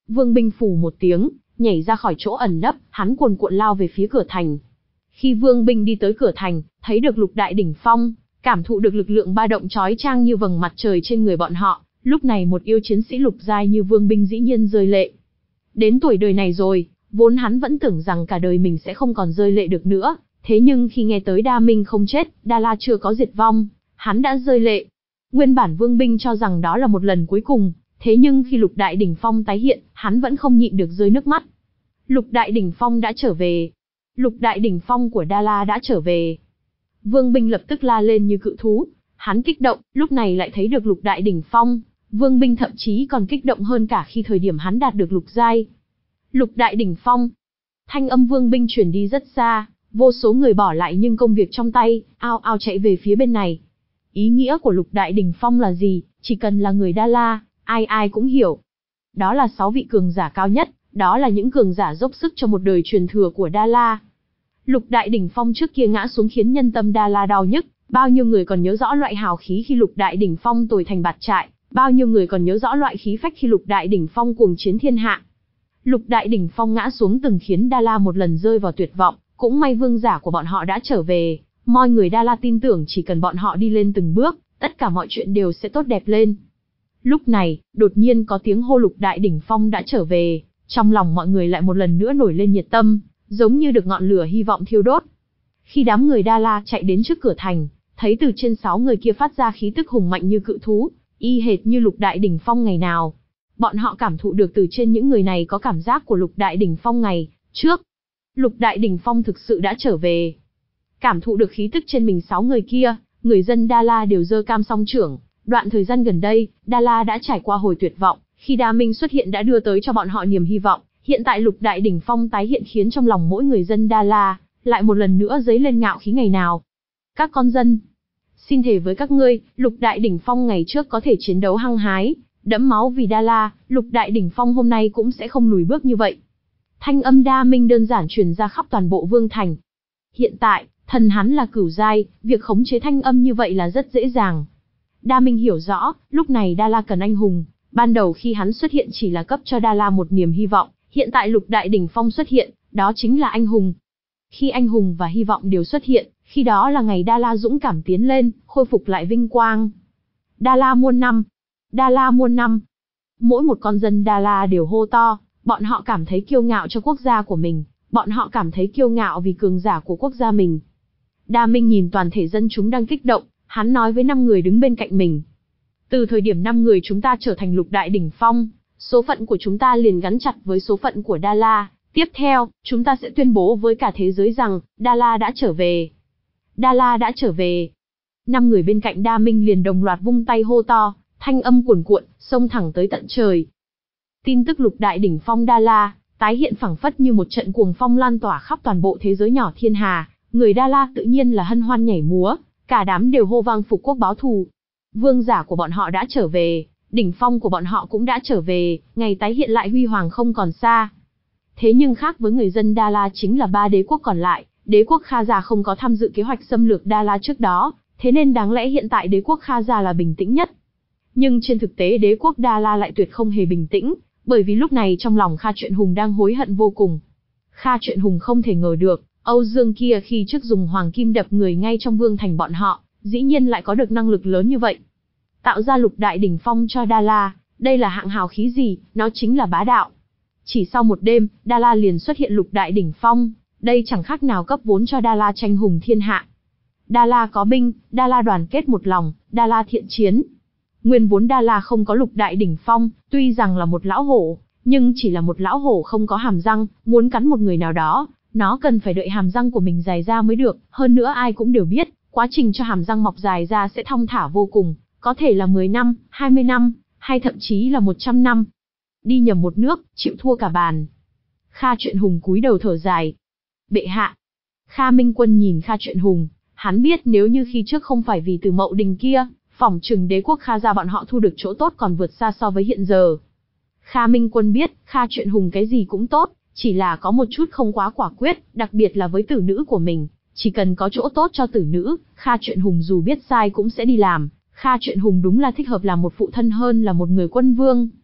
Vương Binh phủ một tiếng, nhảy ra khỏi chỗ ẩn nấp, hắn cuồn cuộn lao về phía cửa thành. Khi Vương Binh đi tới cửa thành, thấy được lục đại đỉnh phong, cảm thụ được lực lượng ba động chói chang như vầng mặt trời trên người bọn họ, lúc này một yêu chiến sĩ lục giai như Vương Binh dĩ nhiên rơi lệ. Đến tuổi đời này rồi, vốn hắn vẫn tưởng rằng cả đời mình sẽ không còn rơi lệ được nữa, thế nhưng khi nghe tới Đa Minh không chết, Đa La chưa có diệt vong, hắn đã rơi lệ. Nguyên bản Vương Binh cho rằng đó là một lần cuối cùng, thế nhưng khi lục đại đỉnh phong tái hiện, hắn vẫn không nhịn được rơi nước mắt. Lục đại đỉnh phong đã trở về. Lục đại đỉnh phong của Đa La đã trở về. Vương Binh lập tức la lên như cự thú, hắn kích động, lúc này lại thấy được lục đại đỉnh phong, Vương Binh thậm chí còn kích động hơn cả khi thời điểm hắn đạt được lục giai. Lục đại đỉnh phong. Thanh âm Vương Binh truyền đi rất xa, vô số người bỏ lại nhưng công việc trong tay, ao ao chạy về phía bên này. Ý nghĩa của lục đại đỉnh phong là gì, chỉ cần là người Đa La, ai ai cũng hiểu. Đó là sáu vị cường giả cao nhất, đó là những cường giả dốc sức cho một đời truyền thừa của Đa La. Lục đại đỉnh phong trước kia ngã xuống khiến nhân tâm Đa La đau nhức, bao nhiêu người còn nhớ rõ loại hào khí khi lục đại đỉnh phong tồi thành bạt trại, bao nhiêu người còn nhớ rõ loại khí phách khi lục đại đỉnh phong cuồng chiến thiên hạ. Lục đại đỉnh phong ngã xuống từng khiến Đa La một lần rơi vào tuyệt vọng, cũng may vương giả của bọn họ đã trở về, mọi người Đa La tin tưởng chỉ cần bọn họ đi lên từng bước, tất cả mọi chuyện đều sẽ tốt đẹp lên. Lúc này, đột nhiên có tiếng hô lục đại đỉnh phong đã trở về, trong lòng mọi người lại một lần nữa nổi lên nhiệt tâm, giống như được ngọn lửa hy vọng thiêu đốt. Khi đám người Đa La chạy đến trước cửa thành, thấy từ trên sáu người kia phát ra khí tức hùng mạnh như cự thú, y hệt như lục đại đỉnh phong ngày nào. Bọn họ cảm thụ được từ trên những người này có cảm giác của lục đại đỉnh phong ngày trước. Lục đại đỉnh phong thực sự đã trở về. Cảm thụ được khí tức trên mình sáu người kia, người dân Đa La đều giơ cam song trưởng. Đoạn thời gian gần đây, Đa La đã trải qua hồi tuyệt vọng, khi Đa Minh xuất hiện đã đưa tới cho bọn họ niềm hy vọng. Hiện tại lục đại đỉnh phong tái hiện khiến trong lòng mỗi người dân Đa La lại một lần nữa dấy lên ngạo khí ngày nào. Các con dân, xin thề với các ngươi, lục đại đỉnh phong ngày trước có thể chiến đấu hăng hái, đẫm máu vì Đa La, lục đại đỉnh phong hôm nay cũng sẽ không lùi bước như vậy. Thanh âm Đa Minh đơn giản truyền ra khắp toàn bộ vương thành. Hiện tại, thần hắn là cửu giai, việc khống chế thanh âm như vậy là rất dễ dàng. Đa Minh hiểu rõ, lúc này Đa La cần anh hùng. Ban đầu khi hắn xuất hiện chỉ là cấp cho Đa La một niềm hy vọng, hiện tại lục đại đỉnh phong xuất hiện, đó chính là anh hùng. Khi anh hùng và hy vọng đều xuất hiện, khi đó là ngày Đa La dũng cảm tiến lên, khôi phục lại vinh quang. Đa La muôn năm, Đa La muôn năm. Mỗi một con dân Đa La đều hô to, bọn họ cảm thấy kiêu ngạo cho quốc gia của mình, bọn họ cảm thấy kiêu ngạo vì cường giả của quốc gia mình. Đa Minh nhìn toàn thể dân chúng đang kích động, hắn nói với năm người đứng bên cạnh mình. Từ thời điểm năm người chúng ta trở thành lục đại đỉnh phong, số phận của chúng ta liền gắn chặt với số phận của Đa La. Tiếp theo, chúng ta sẽ tuyên bố với cả thế giới rằng, Đa La đã trở về. Đa La đã trở về. Năm người bên cạnh Đa Minh liền đồng loạt vung tay hô to, thanh âm cuồn cuộn, xông thẳng tới tận trời. Tin tức lục đại đỉnh phong Đa La, tái hiện phảng phất như một trận cuồng phong lan tỏa khắp toàn bộ thế giới nhỏ thiên hà, người Đa La tự nhiên là hân hoan nhảy múa, cả đám đều hô vang phục quốc báo thù. Vương giả của bọn họ đã trở về, đỉnh phong của bọn họ cũng đã trở về, ngày tái hiện lại huy hoàng không còn xa. Thế nhưng khác với người dân Đa La chính là ba đế quốc còn lại, đế quốc Kha Gia không có tham dự kế hoạch xâm lược Đa La trước đó, thế nên đáng lẽ hiện tại đế quốc Kha Gia là bình tĩnh nhất. Nhưng trên thực tế đế quốc Đa La lại tuyệt không hề bình tĩnh, bởi vì lúc này trong lòng Kha Truyện Hùng đang hối hận vô cùng. Kha Truyện Hùng không thể ngờ được, Âu Dương kia khi trước dùng hoàng kim đập người ngay trong vương thành bọn họ, dĩ nhiên lại có được năng lực lớn như vậy. Tạo ra lục đại đỉnh phong cho Đa La, đây là hạng hào khí gì, nó chính là bá đạo. Chỉ sau một đêm, Đa La liền xuất hiện lục đại đỉnh phong, đây chẳng khác nào cấp vốn cho Đa La tranh hùng thiên hạ. Đa La có binh, Đa La đoàn kết một lòng, Đa La thiện chiến. Nguyên vốn Đa La không có lục đại đỉnh phong, tuy rằng là một lão hổ, nhưng chỉ là một lão hổ không có hàm răng, muốn cắn một người nào đó, nó cần phải đợi hàm răng của mình dài ra mới được, hơn nữa ai cũng đều biết, quá trình cho hàm răng mọc dài ra sẽ thong thả vô cùng, có thể là mười năm, hai mươi năm, hay thậm chí là một trăm năm. Đi nhầm một nước, chịu thua cả bàn. Kha Truyện Hùng cúi đầu thở dài. Bệ hạ. Kha Minh Quân nhìn Kha Truyện Hùng, hắn biết nếu như khi trước không phải vì Từ Mậu Đình kia, phỏng chừng đế quốc Kha Gia bọn họ thu được chỗ tốt còn vượt xa so với hiện giờ. Kha Minh Quân biết, Kha Truyện Hùng cái gì cũng tốt, chỉ là có một chút không quá quả quyết, đặc biệt là với tử nữ của mình. Chỉ cần có chỗ tốt cho tử nữ, Kha Truyện Hùng dù biết sai cũng sẽ đi làm. Kha Truyện Hùng đúng là thích hợp làm một phụ thân hơn là một người quân vương.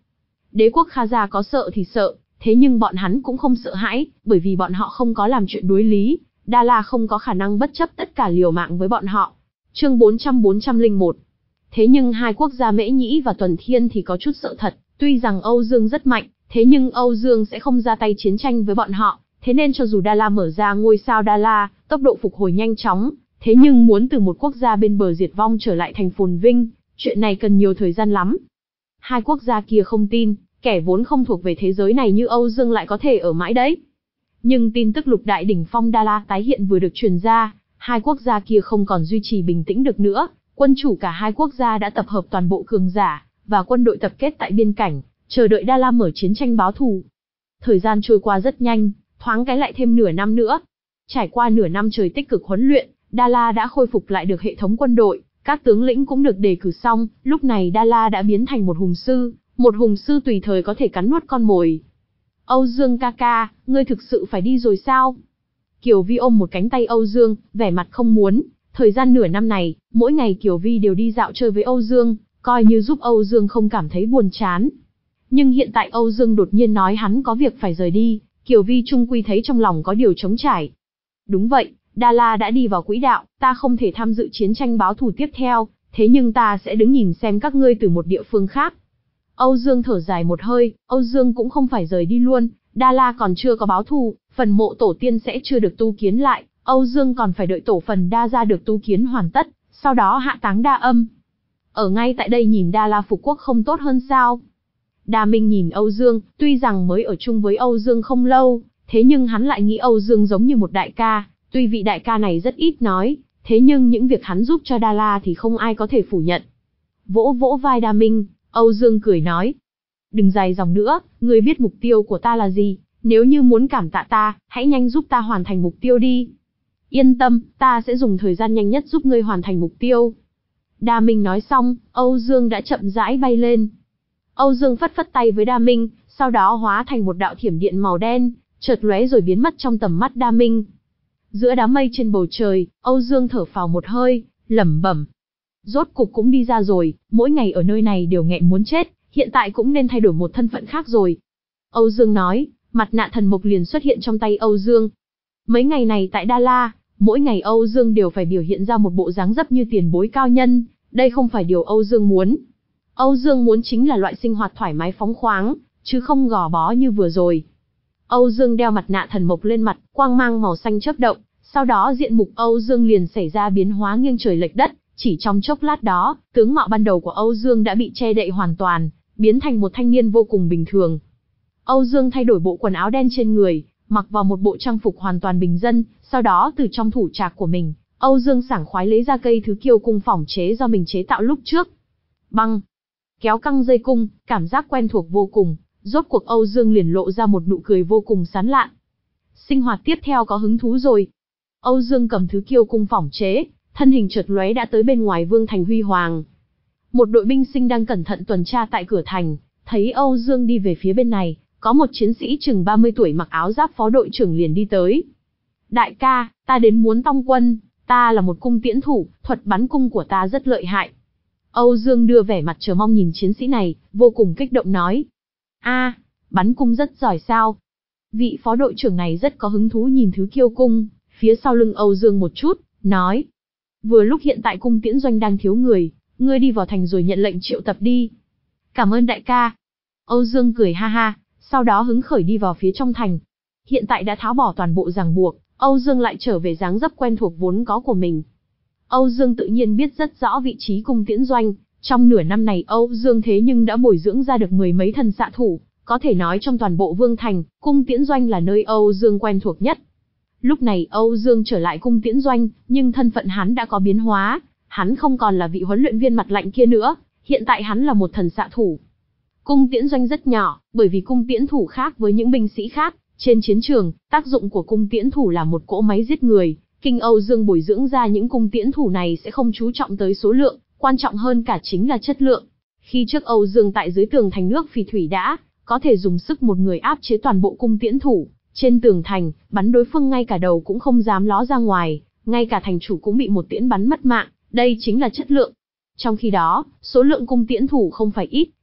Đế quốc Khaja có sợ thì sợ, thế nhưng bọn hắn cũng không sợ hãi, bởi vì bọn họ không có làm chuyện đối lý, Đa La không có khả năng bất chấp tất cả liều mạng với bọn họ. Chương bốn trăm bốn trăm lẻ một. Thế nhưng hai quốc gia Mễ Nhĩ và Tuần Thiên thì có chút sợ thật, tuy rằng Âu Dương rất mạnh, thế nhưng Âu Dương sẽ không ra tay chiến tranh với bọn họ, thế nên cho dù Đa La mở ra ngôi sao Đa La, tốc độ phục hồi nhanh chóng, thế nhưng muốn từ một quốc gia bên bờ diệt vong trở lại thành phồn vinh, chuyện này cần nhiều thời gian lắm. Hai quốc gia kia không tin, kẻ vốn không thuộc về thế giới này như Âu Dương lại có thể ở mãi đấy. Nhưng tin tức lục đại đỉnh phong Đa La tái hiện vừa được truyền ra, hai quốc gia kia không còn duy trì bình tĩnh được nữa, quân chủ cả hai quốc gia đã tập hợp toàn bộ cường giả và quân đội tập kết tại biên cảnh, chờ đợi Đa La mở chiến tranh báo thù. Thời gian trôi qua rất nhanh, thoáng cái lại thêm nửa năm nữa. Trải qua nửa năm trời tích cực huấn luyện, Đa La đã khôi phục lại được hệ thống quân đội, các tướng lĩnh cũng được đề cử xong, lúc này Đa La đã biến thành một hùng sư, một hùng sư tùy thời có thể cắn nuốt con mồi. Âu Dương ca ca, ngươi thực sự phải đi rồi sao? Kiều Vi ôm một cánh tay Âu Dương, vẻ mặt không muốn. Thời gian nửa năm này, mỗi ngày Kiều Vi đều đi dạo chơi với Âu Dương, coi như giúp Âu Dương không cảm thấy buồn chán. Nhưng hiện tại Âu Dương đột nhiên nói hắn có việc phải rời đi, Kiều Vi chung quy thấy trong lòng có điều trống trải. Đúng vậy, Đa La đã đi vào quỹ đạo, ta không thể tham dự chiến tranh báo thù tiếp theo, thế nhưng ta sẽ đứng nhìn xem các ngươi từ một địa phương khác. Âu Dương thở dài một hơi, Âu Dương cũng không phải rời đi luôn, Đa La còn chưa có báo thù, phần mộ tổ tiên sẽ chưa được tu kiến lại, Âu Dương còn phải đợi tổ phần Đa gia được tu kiến hoàn tất, sau đó hạ táng Đa Âm. Ở ngay tại đây nhìn Đa La phục quốc không tốt hơn sao? Đa Minh nhìn Âu Dương, tuy rằng mới ở chung với Âu Dương không lâu, thế nhưng hắn lại nghĩ Âu Dương giống như một đại ca, tuy vị đại ca này rất ít nói, thế nhưng những việc hắn giúp cho Đa La thì không ai có thể phủ nhận. Vỗ vỗ vai Đa Minh, Âu Dương cười nói, đừng dài dòng nữa, ngươi biết mục tiêu của ta là gì, nếu như muốn cảm tạ ta, hãy nhanh giúp ta hoàn thành mục tiêu đi. Yên tâm, ta sẽ dùng thời gian nhanh nhất giúp ngươi hoàn thành mục tiêu. Đa Minh nói xong, Âu Dương đã chậm rãi bay lên. Âu Dương phất phất tay với Đa Minh, sau đó hóa thành một đạo thiểm điện màu đen, chợt lóe rồi biến mất trong tầm mắt Đa Minh. Giữa đám mây trên bầu trời, Âu Dương thở phào một hơi, lẩm bẩm. Rốt cục cũng đi ra rồi, mỗi ngày ở nơi này đều nghẹn muốn chết, hiện tại cũng nên thay đổi một thân phận khác rồi. Âu Dương nói, mặt nạ thần mộc liền xuất hiện trong tay Âu Dương. Mấy ngày này tại Đa La, mỗi ngày Âu Dương đều phải biểu hiện ra một bộ dáng dấp như tiền bối cao nhân, đây không phải điều Âu Dương muốn. Âu Dương muốn chính là loại sinh hoạt thoải mái phóng khoáng, chứ không gò bó như vừa rồi. Âu Dương đeo mặt nạ thần mộc lên mặt, quang mang màu xanh chớp động, sau đó diện mục Âu Dương liền xảy ra biến hóa nghiêng trời lệch đất, chỉ trong chốc lát đó, tướng mạo ban đầu của Âu Dương đã bị che đậy hoàn toàn, biến thành một thanh niên vô cùng bình thường. Âu Dương thay đổi bộ quần áo đen trên người, mặc vào một bộ trang phục hoàn toàn bình dân, sau đó từ trong thủ trạc của mình, Âu Dương sảng khoái lấy ra cây thứ kiêu cung phỏng chế do mình chế tạo lúc trước. Băng, kéo căng dây cung, cảm giác quen thuộc vô cùng, rốt cuộc Âu Dương liền lộ ra một nụ cười vô cùng sán lạn. Sinh hoạt tiếp theo có hứng thú rồi. Âu Dương cầm thứ kiêu cung phỏng chế, thân hình chợt lóe đã tới bên ngoài Vương thành huy hoàng. Một đội binh sinh đang cẩn thận tuần tra tại cửa thành, thấy Âu Dương đi về phía bên này, có một chiến sĩ chừng ba mươi tuổi mặc áo giáp phó đội trưởng liền đi tới. Đại ca, ta đến muốn tong quân, ta là một cung tiễn thủ, thuật bắn cung của ta rất lợi hại. Âu Dương đưa vẻ mặt chờ mong nhìn chiến sĩ này, vô cùng kích động nói. A, bắn cung rất giỏi sao? Vị phó đội trưởng này rất có hứng thú nhìn thứ kiêu cung, phía sau lưng Âu Dương một chút, nói. Vừa lúc hiện tại cung tiễn doanh đang thiếu người, ngươi đi vào thành rồi nhận lệnh triệu tập đi. Cảm ơn đại ca. Âu Dương cười ha ha, sau đó hứng khởi đi vào phía trong thành. Hiện tại đã tháo bỏ toàn bộ ràng buộc, Âu Dương lại trở về dáng dấp quen thuộc vốn có của mình. Âu Dương tự nhiên biết rất rõ vị trí cung tiễn doanh, trong nửa năm này Âu Dương thế nhưng đã bồi dưỡng ra được mười mấy thần xạ thủ, có thể nói trong toàn bộ Vương thành, cung tiễn doanh là nơi Âu Dương quen thuộc nhất. Lúc này Âu Dương trở lại cung tiễn doanh, nhưng thân phận hắn đã có biến hóa, hắn không còn là vị huấn luyện viên mặt lạnh kia nữa, hiện tại hắn là một thần xạ thủ. Cung tiễn doanh rất nhỏ, bởi vì cung tiễn thủ khác với những binh sĩ khác, trên chiến trường, tác dụng của cung tiễn thủ là một cỗ máy giết người, kinh Âu Dương bồi dưỡng ra những cung tiễn thủ này sẽ không chú trọng tới số lượng, quan trọng hơn cả chính là chất lượng. Khi trước Âu Dương tại dưới tường thành nước phì thủy đã có thể dùng sức một người áp chế toàn bộ cung tiễn thủ, trên tường thành, bắn đối phương ngay cả đầu cũng không dám ló ra ngoài, ngay cả thành chủ cũng bị một tiễn bắn mất mạng, đây chính là chất lượng. Trong khi đó, số lượng cung tiễn thủ không phải ít,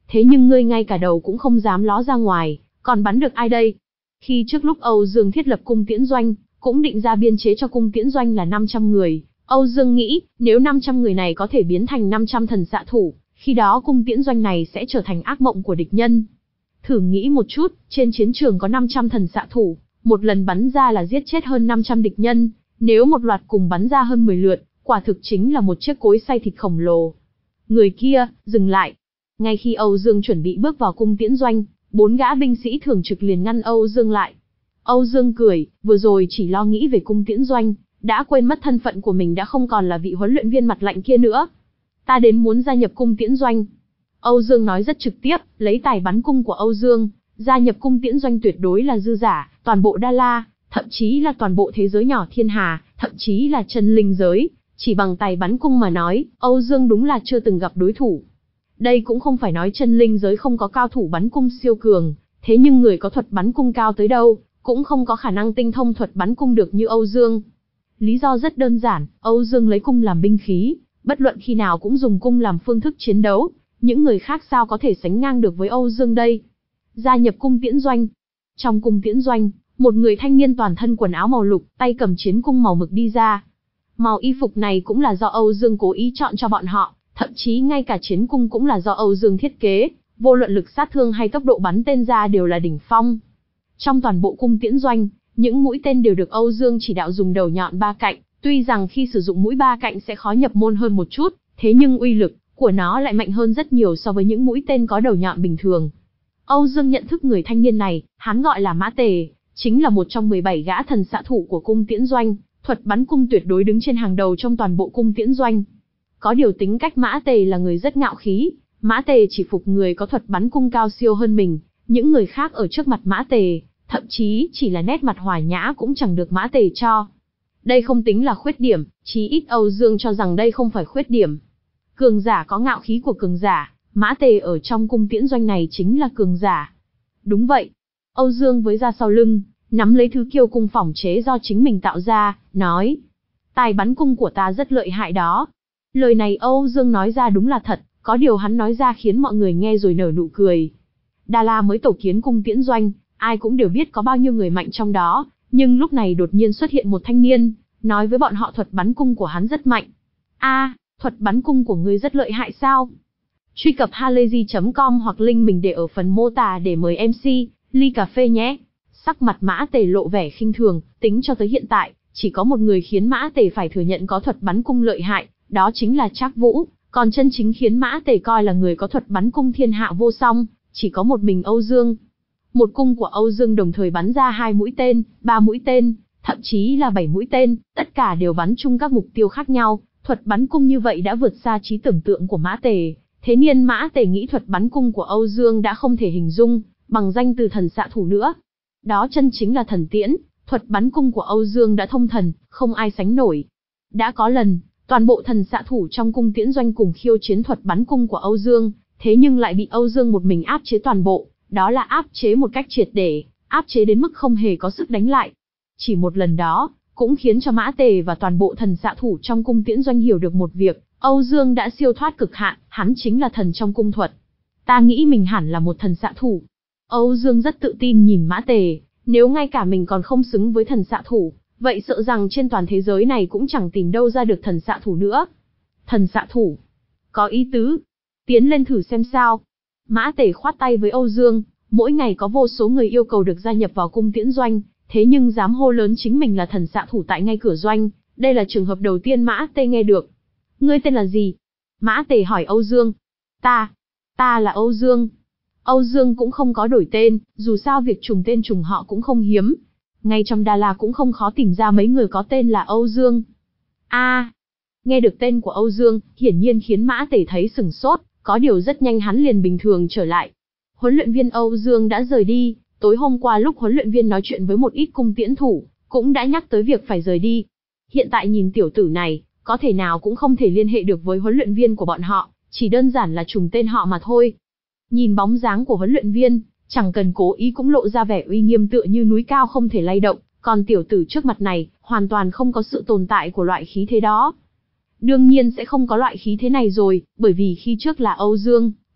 thế nhưng ngươi ngay cả đầu cũng không dám ló ra ngoài, còn bắn được ai đây? Khi trước lúc Âu Dương thiết lập cung tiễn doanh, cũng định ra biên chế cho cung tiễn doanh là năm trăm người. Âu Dương nghĩ, nếu năm trăm người này có thể biến thành năm trăm thần xạ thủ, khi đó cung tiễn doanh này sẽ trở thành ác mộng của địch nhân. Thử nghĩ một chút, trên chiến trường có năm trăm thần xạ thủ, một lần bắn ra là giết chết hơn năm trăm địch nhân, nếu một loạt cùng bắn ra hơn mười lượt, quả thực chính là một chiếc cối xay thịt khổng lồ. Người kia, dừng lại. Ngay khi Âu Dương chuẩn bị bước vào cung tiễn doanh, bốn gã binh sĩ thường trực liền ngăn Âu Dương lại. Âu Dương cười, vừa rồi chỉ lo nghĩ về cung tiễn doanh, đã quên mất thân phận của mình đã không còn là vị huấn luyện viên mặt lạnh kia nữa. Ta đến muốn gia nhập cung tiễn doanh. Âu Dương nói rất trực tiếp, lấy tài bắn cung của Âu Dương, gia nhập cung tiễn doanh tuyệt đối là dư giả, toàn bộ Đa La, thậm chí là toàn bộ thế giới nhỏ thiên hà, thậm chí là chân linh giới, chỉ bằng tài bắn cung mà nói, Âu Dương đúng là chưa từng gặp đối thủ. Đây cũng không phải nói chân linh giới không có cao thủ bắn cung siêu cường, thế nhưng người có thuật bắn cung cao tới đâu, cũng không có khả năng tinh thông thuật bắn cung được như Âu Dương. Lý do rất đơn giản, Âu Dương lấy cung làm binh khí, bất luận khi nào cũng dùng cung làm phương thức chiến đấu, những người khác sao có thể sánh ngang được với Âu Dương đây. Gia nhập cung tiễn doanh. Trong cung tiễn doanh, một người thanh niên toàn thân quần áo màu lục, tay cầm chiến cung màu mực đi ra. Màu y phục này cũng là do Âu Dương cố ý chọn cho bọn họ, thậm chí ngay cả chiến cung cũng là do Âu Dương thiết kế, vô luận lực sát thương hay tốc độ bắn tên ra đều là đỉnh phong. Trong toàn bộ cung tiễn doanh, những mũi tên đều được Âu Dương chỉ đạo dùng đầu nhọn ba cạnh, tuy rằng khi sử dụng mũi ba cạnh sẽ khó nhập môn hơn một chút, thế nhưng uy lực của nó lại mạnh hơn rất nhiều so với những mũi tên có đầu nhọn bình thường. Âu Dương nhận thức người thanh niên này, hắn gọi là Mã Tề, chính là một trong mười bảy gã thần xạ thủ của cung tiễn doanh, thuật bắn cung tuyệt đối đứng trên hàng đầu trong toàn bộ cung tiễn doanh. Có điều tính cách Mã Tề là người rất ngạo khí, Mã Tề chỉ phục người có thuật bắn cung cao siêu hơn mình, những người khác ở trước mặt Mã Tề, thậm chí chỉ là nét mặt hòa nhã cũng chẳng được Mã Tề cho. Đây không tính là khuyết điểm, chí ít Âu Dương cho rằng đây không phải khuyết điểm. Cường giả có ngạo khí của cường giả, Mã Tề ở trong cung tiễn doanh này chính là cường giả. Đúng vậy. Âu Dương với ra sau lưng, nắm lấy thứ kiêu cung phỏng chế do chính mình tạo ra, nói. Tài bắn cung của ta rất lợi hại đó. Lời này Âu Dương nói ra đúng là thật, có điều hắn nói ra khiến mọi người nghe rồi nở nụ cười. Đa La mới tổ kiến cung tiễn doanh, ai cũng đều biết có bao nhiêu người mạnh trong đó, nhưng lúc này đột nhiên xuất hiện một thanh niên, nói với bọn họ thuật bắn cung của hắn rất mạnh. A, thuật bắn cung của ngươi rất lợi hại sao? Truy cập halayzi chấm com hoặc link mình để ở phần mô tả để mời em xê, ly cà phê nhé. Sắc mặt Mã Tề lộ vẻ khinh thường, tính cho tới hiện tại, chỉ có một người khiến Mã Tề phải thừa nhận có thuật bắn cung lợi hại, đó chính là Trác Vũ, còn chân chính khiến Mã Tề coi là người có thuật bắn cung thiên hạ vô song, chỉ có một mình Âu Dương. Một cung của Âu Dương đồng thời bắn ra hai mũi tên, ba mũi tên, thậm chí là bảy mũi tên, tất cả đều bắn chung các mục tiêu khác nhau, thuật bắn cung như vậy đã vượt xa trí tưởng tượng của Mã Tề. Thế nên Mã Tề nghĩ thuật bắn cung của Âu Dương đã không thể hình dung bằng danh từ thần xạ thủ nữa. Đó chân chính là thần tiễn, thuật bắn cung của Âu Dương đã thông thần, không ai sánh nổi. Đã có lần, toàn bộ thần xạ thủ trong cung tiễn doanh cùng khiêu chiến thuật bắn cung của Âu Dương, thế nhưng lại bị Âu Dương một mình áp chế toàn bộ, đó là áp chế một cách triệt để, áp chế đến mức không hề có sức đánh lại. Chỉ một lần đó, cũng khiến cho Mã Tề và toàn bộ thần xạ thủ trong cung tiễn doanh hiểu được một việc, Âu Dương đã siêu thoát cực hạn, hắn chính là thần trong cung thuật. Ta nghĩ mình hẳn là một thần xạ thủ. Âu Dương rất tự tin nhìn Mã Tề, nếu ngay cả mình còn không xứng với thần xạ thủ, vậy sợ rằng trên toàn thế giới này cũng chẳng tìm đâu ra được thần xạ thủ nữa. Thần xạ thủ. Có ý tứ. Tiến lên thử xem sao. Mã Tề khoát tay với Âu Dương, mỗi ngày có vô số người yêu cầu được gia nhập vào cung tiễn doanh, thế nhưng dám hô lớn chính mình là thần xạ thủ tại ngay cửa doanh, đây là trường hợp đầu tiên Mã Tề nghe được. Ngươi tên là gì? Mã Tề hỏi Âu Dương. Ta, ta là Âu Dương. Âu Dương cũng không có đổi tên, dù sao việc trùng tên trùng họ cũng không hiếm. Ngay trong Đa La cũng không khó tìm ra mấy người có tên là Âu Dương. A, à, nghe được tên của Âu Dương, hiển nhiên khiến Mã Tề thấy sửng sốt, có điều rất nhanh hắn liền bình thường trở lại. Huấn luyện viên Âu Dương đã rời đi, tối hôm qua lúc huấn luyện viên nói chuyện với một ít cung tiễn thủ, cũng đã nhắc tới việc phải rời đi. Hiện tại nhìn tiểu tử này, có thể nào cũng không thể liên hệ được với huấn luyện viên của bọn họ, chỉ đơn giản là trùng tên họ mà thôi. Nhìn bóng dáng của huấn luyện viên, chẳng cần cố ý cũng lộ ra vẻ uy nghiêm tựa như núi cao không thể lay động, còn tiểu tử trước mặt này, hoàn toàn không có sự tồn tại của loại khí thế đó. Đương nhiên sẽ không có loại khí thế này rồi, bởi vì khi trước là Âu Dương,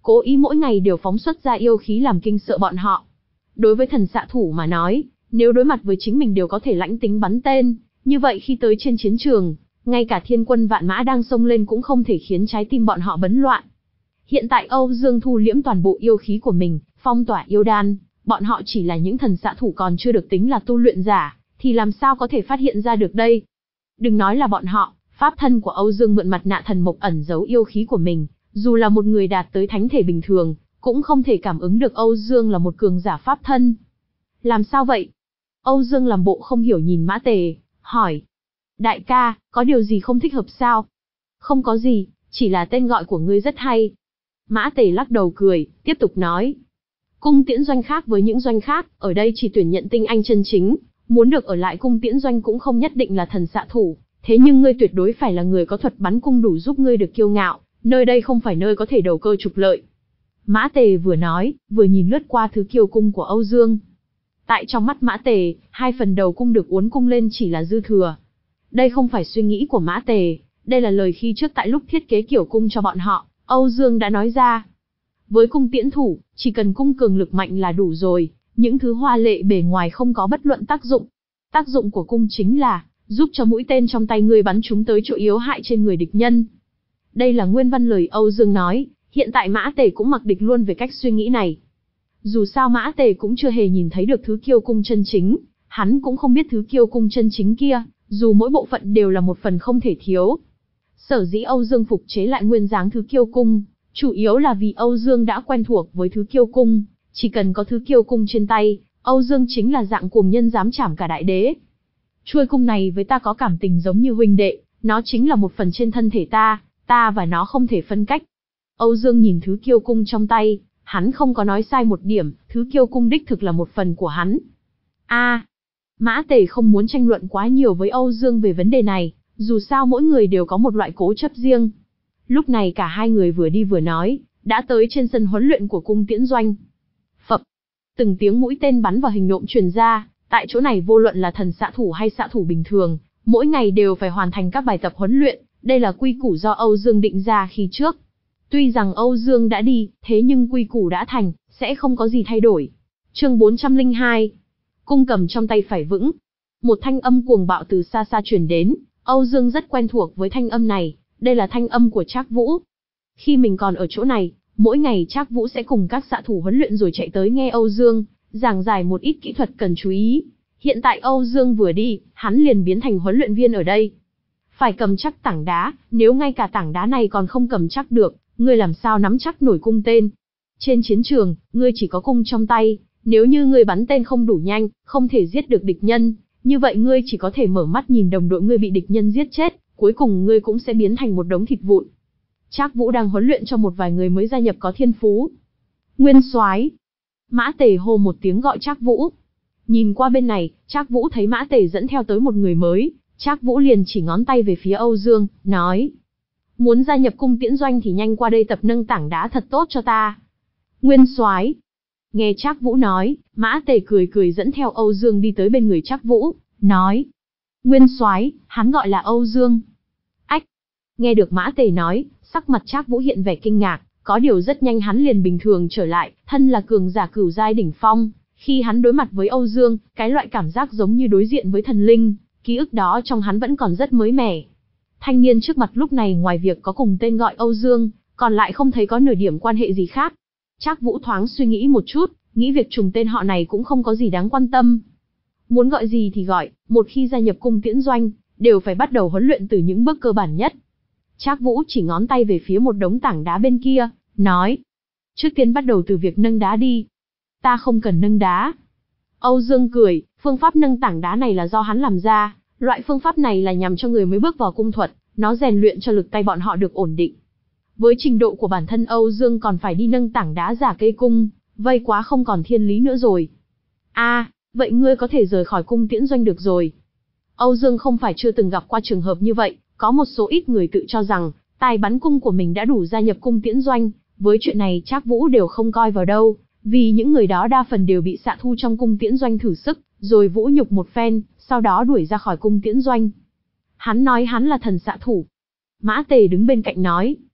cố ý mỗi ngày đều phóng xuất ra yêu khí làm kinh sợ bọn họ. Đối với thần xạ thủ mà nói, nếu đối mặt với chính mình đều có thể lãnh tính bắn tên, như vậy khi tới trên chiến trường, ngay cả thiên quân vạn mã đang xông lên cũng không thể khiến trái tim bọn họ bấn loạn. Hiện tại Âu Dương thu liễm toàn bộ yêu khí của mình, phong tỏa yêu đan, bọn họ chỉ là những thần xạ thủ còn chưa được tính là tu luyện giả, thì làm sao có thể phát hiện ra được đây? Đừng nói là bọn họ, pháp thân của Âu Dương mượn mặt nạ thần mộc ẩn giấu yêu khí của mình, dù là một người đạt tới thánh thể bình thường, cũng không thể cảm ứng được Âu Dương là một cường giả pháp thân. Làm sao vậy? Âu Dương làm bộ không hiểu nhìn Mã Tề, hỏi. Đại ca, có điều gì không thích hợp sao? Không có gì, chỉ là tên gọi của ngươi rất hay. Mã Tề lắc đầu cười, tiếp tục nói. Cung tiễn doanh khác với những doanh khác, ở đây chỉ tuyển nhận tinh anh chân chính, muốn được ở lại cung tiễn doanh cũng không nhất định là thần xạ thủ, thế nhưng ngươi tuyệt đối phải là người có thuật bắn cung đủ giúp ngươi được kiêu ngạo, nơi đây không phải nơi có thể đầu cơ trục lợi. Mã Tề vừa nói, vừa nhìn lướt qua thứ kiêu cung của Âu Dương. Tại trong mắt Mã Tề, hai phần đầu cung được uốn cung lên chỉ là dư thừa. Đây không phải suy nghĩ của Mã Tề, đây là lời khi trước tại lúc thiết kế kiểu cung cho bọn họ, Âu Dương đã nói ra. Với cung tiễn thủ, chỉ cần cung cường lực mạnh là đủ rồi, những thứ hoa lệ bề ngoài không có bất luận tác dụng. Tác dụng của cung chính là giúp cho mũi tên trong tay ngươi bắn trúng tới chỗ yếu hại trên người địch nhân. Đây là nguyên văn lời Âu Dương nói, hiện tại Mã Tề cũng mặc định luôn về cách suy nghĩ này. Dù sao Mã Tề cũng chưa hề nhìn thấy được thứ kiêu cung chân chính, hắn cũng không biết thứ kiêu cung chân chính kia, dù mỗi bộ phận đều là một phần không thể thiếu. Sở dĩ Âu Dương phục chế lại nguyên dáng thứ kiêu cung, chủ yếu là vì Âu Dương đã quen thuộc với thứ kiêu cung, chỉ cần có thứ kiêu cung trên tay, Âu Dương chính là dạng cuồng nhân dám chảm cả đại đế. Chuôi cung này với ta có cảm tình giống như huynh đệ, nó chính là một phần trên thân thể ta, ta và nó không thể phân cách. Âu Dương nhìn thứ kiêu cung trong tay, hắn không có nói sai một điểm, thứ kiêu cung đích thực là một phần của hắn. A, à, Mã Tề không muốn tranh luận quá nhiều với Âu Dương về vấn đề này, dù sao mỗi người đều có một loại cố chấp riêng. Lúc này cả hai người vừa đi vừa nói, đã tới trên sân huấn luyện của cung tiễn doanh. Phập, từng tiếng mũi tên bắn vào hình nộm truyền ra, tại chỗ này vô luận là thần xạ thủ hay xạ thủ bình thường, mỗi ngày đều phải hoàn thành các bài tập huấn luyện, đây là quy củ do Âu Dương định ra khi trước. Tuy rằng Âu Dương đã đi, thế nhưng quy củ đã thành, sẽ không có gì thay đổi. Chương bốn trăm lẻ hai. Cung cầm trong tay phải vững. Một thanh âm cuồng bạo từ xa xa truyền đến, Âu Dương rất quen thuộc với thanh âm này, đây là thanh âm của Trác Vũ. Khi mình còn ở chỗ này, mỗi ngày Trác Vũ sẽ cùng các xạ thủ huấn luyện rồi chạy tới nghe Âu Dương giảng giải một ít kỹ thuật cần chú ý. Hiện tại Âu Dương vừa đi, hắn liền biến thành huấn luyện viên ở đây. Phải cầm chắc tảng đá, nếu ngay cả tảng đá này còn không cầm chắc được, ngươi làm sao nắm chắc nổi cung tên. Trên chiến trường, ngươi chỉ có cung trong tay, nếu như ngươi bắn tên không đủ nhanh, không thể giết được địch nhân, như vậy ngươi chỉ có thể mở mắt nhìn đồng đội ngươi bị địch nhân giết chết, cuối cùng ngươi cũng sẽ biến thành một đống thịt vụn. Trác Vũ đang huấn luyện cho một vài người mới gia nhập có thiên phú. Nguyên Soái. Mã Tề hô một tiếng gọi Trác Vũ. Nhìn qua bên này, Trác Vũ thấy Mã Tề dẫn theo tới một người mới, Trác Vũ liền chỉ ngón tay về phía Âu Dương, nói: muốn gia nhập cung tiễn doanh thì nhanh qua đây tập nâng tảng đá thật tốt cho ta. Nguyên Soái. Nghe Trác Vũ nói, Mã Tề cười cười dẫn theo Âu Dương đi tới bên người Trác Vũ, nói: Nguyên Soái, hắn gọi là Âu Dương. Ách. Nghe được Mã Tề nói, sắc mặt Trác Vũ hiện vẻ kinh ngạc, có điều rất nhanh hắn liền bình thường trở lại, thân là cường giả cửu giai đỉnh phong, khi hắn đối mặt với Âu Dương, cái loại cảm giác giống như đối diện với thần linh, ký ức đó trong hắn vẫn còn rất mới mẻ. Thanh niên trước mặt lúc này ngoài việc có cùng tên gọi Âu Dương, còn lại không thấy có nửa điểm quan hệ gì khác. Trác Vũ thoáng suy nghĩ một chút, nghĩ việc trùng tên họ này cũng không có gì đáng quan tâm. Muốn gọi gì thì gọi, một khi gia nhập cung tiễn doanh, đều phải bắt đầu huấn luyện từ những bước cơ bản nhất. Trác Vũ chỉ ngón tay về phía một đống tảng đá bên kia, nói: trước tiên bắt đầu từ việc nâng đá đi. Ta không cần nâng đá. Âu Dương cười, phương pháp nâng tảng đá này là do hắn làm ra, loại phương pháp này là nhằm cho người mới bước vào cung thuật, nó rèn luyện cho lực tay bọn họ được ổn định. Với trình độ của bản thân Âu Dương còn phải đi nâng tảng đá giả cây cung, vây quá không còn thiên lý nữa rồi. A, à, vậy ngươi có thể rời khỏi cung tiễn doanh được rồi. Âu Dương không phải chưa từng gặp qua trường hợp như vậy, có một số ít người tự cho rằng, tài bắn cung của mình đã đủ gia nhập cung tiễn doanh, với chuyện này Trác Vũ đều không coi vào đâu, vì những người đó đa phần đều bị xạ thu trong cung tiễn doanh thử sức, rồi vũ nhục một phen, sau đó đuổi ra khỏi cung tiễn doanh. Hắn nói hắn là thần xạ thủ. Mã Tề đứng bên cạnh nói: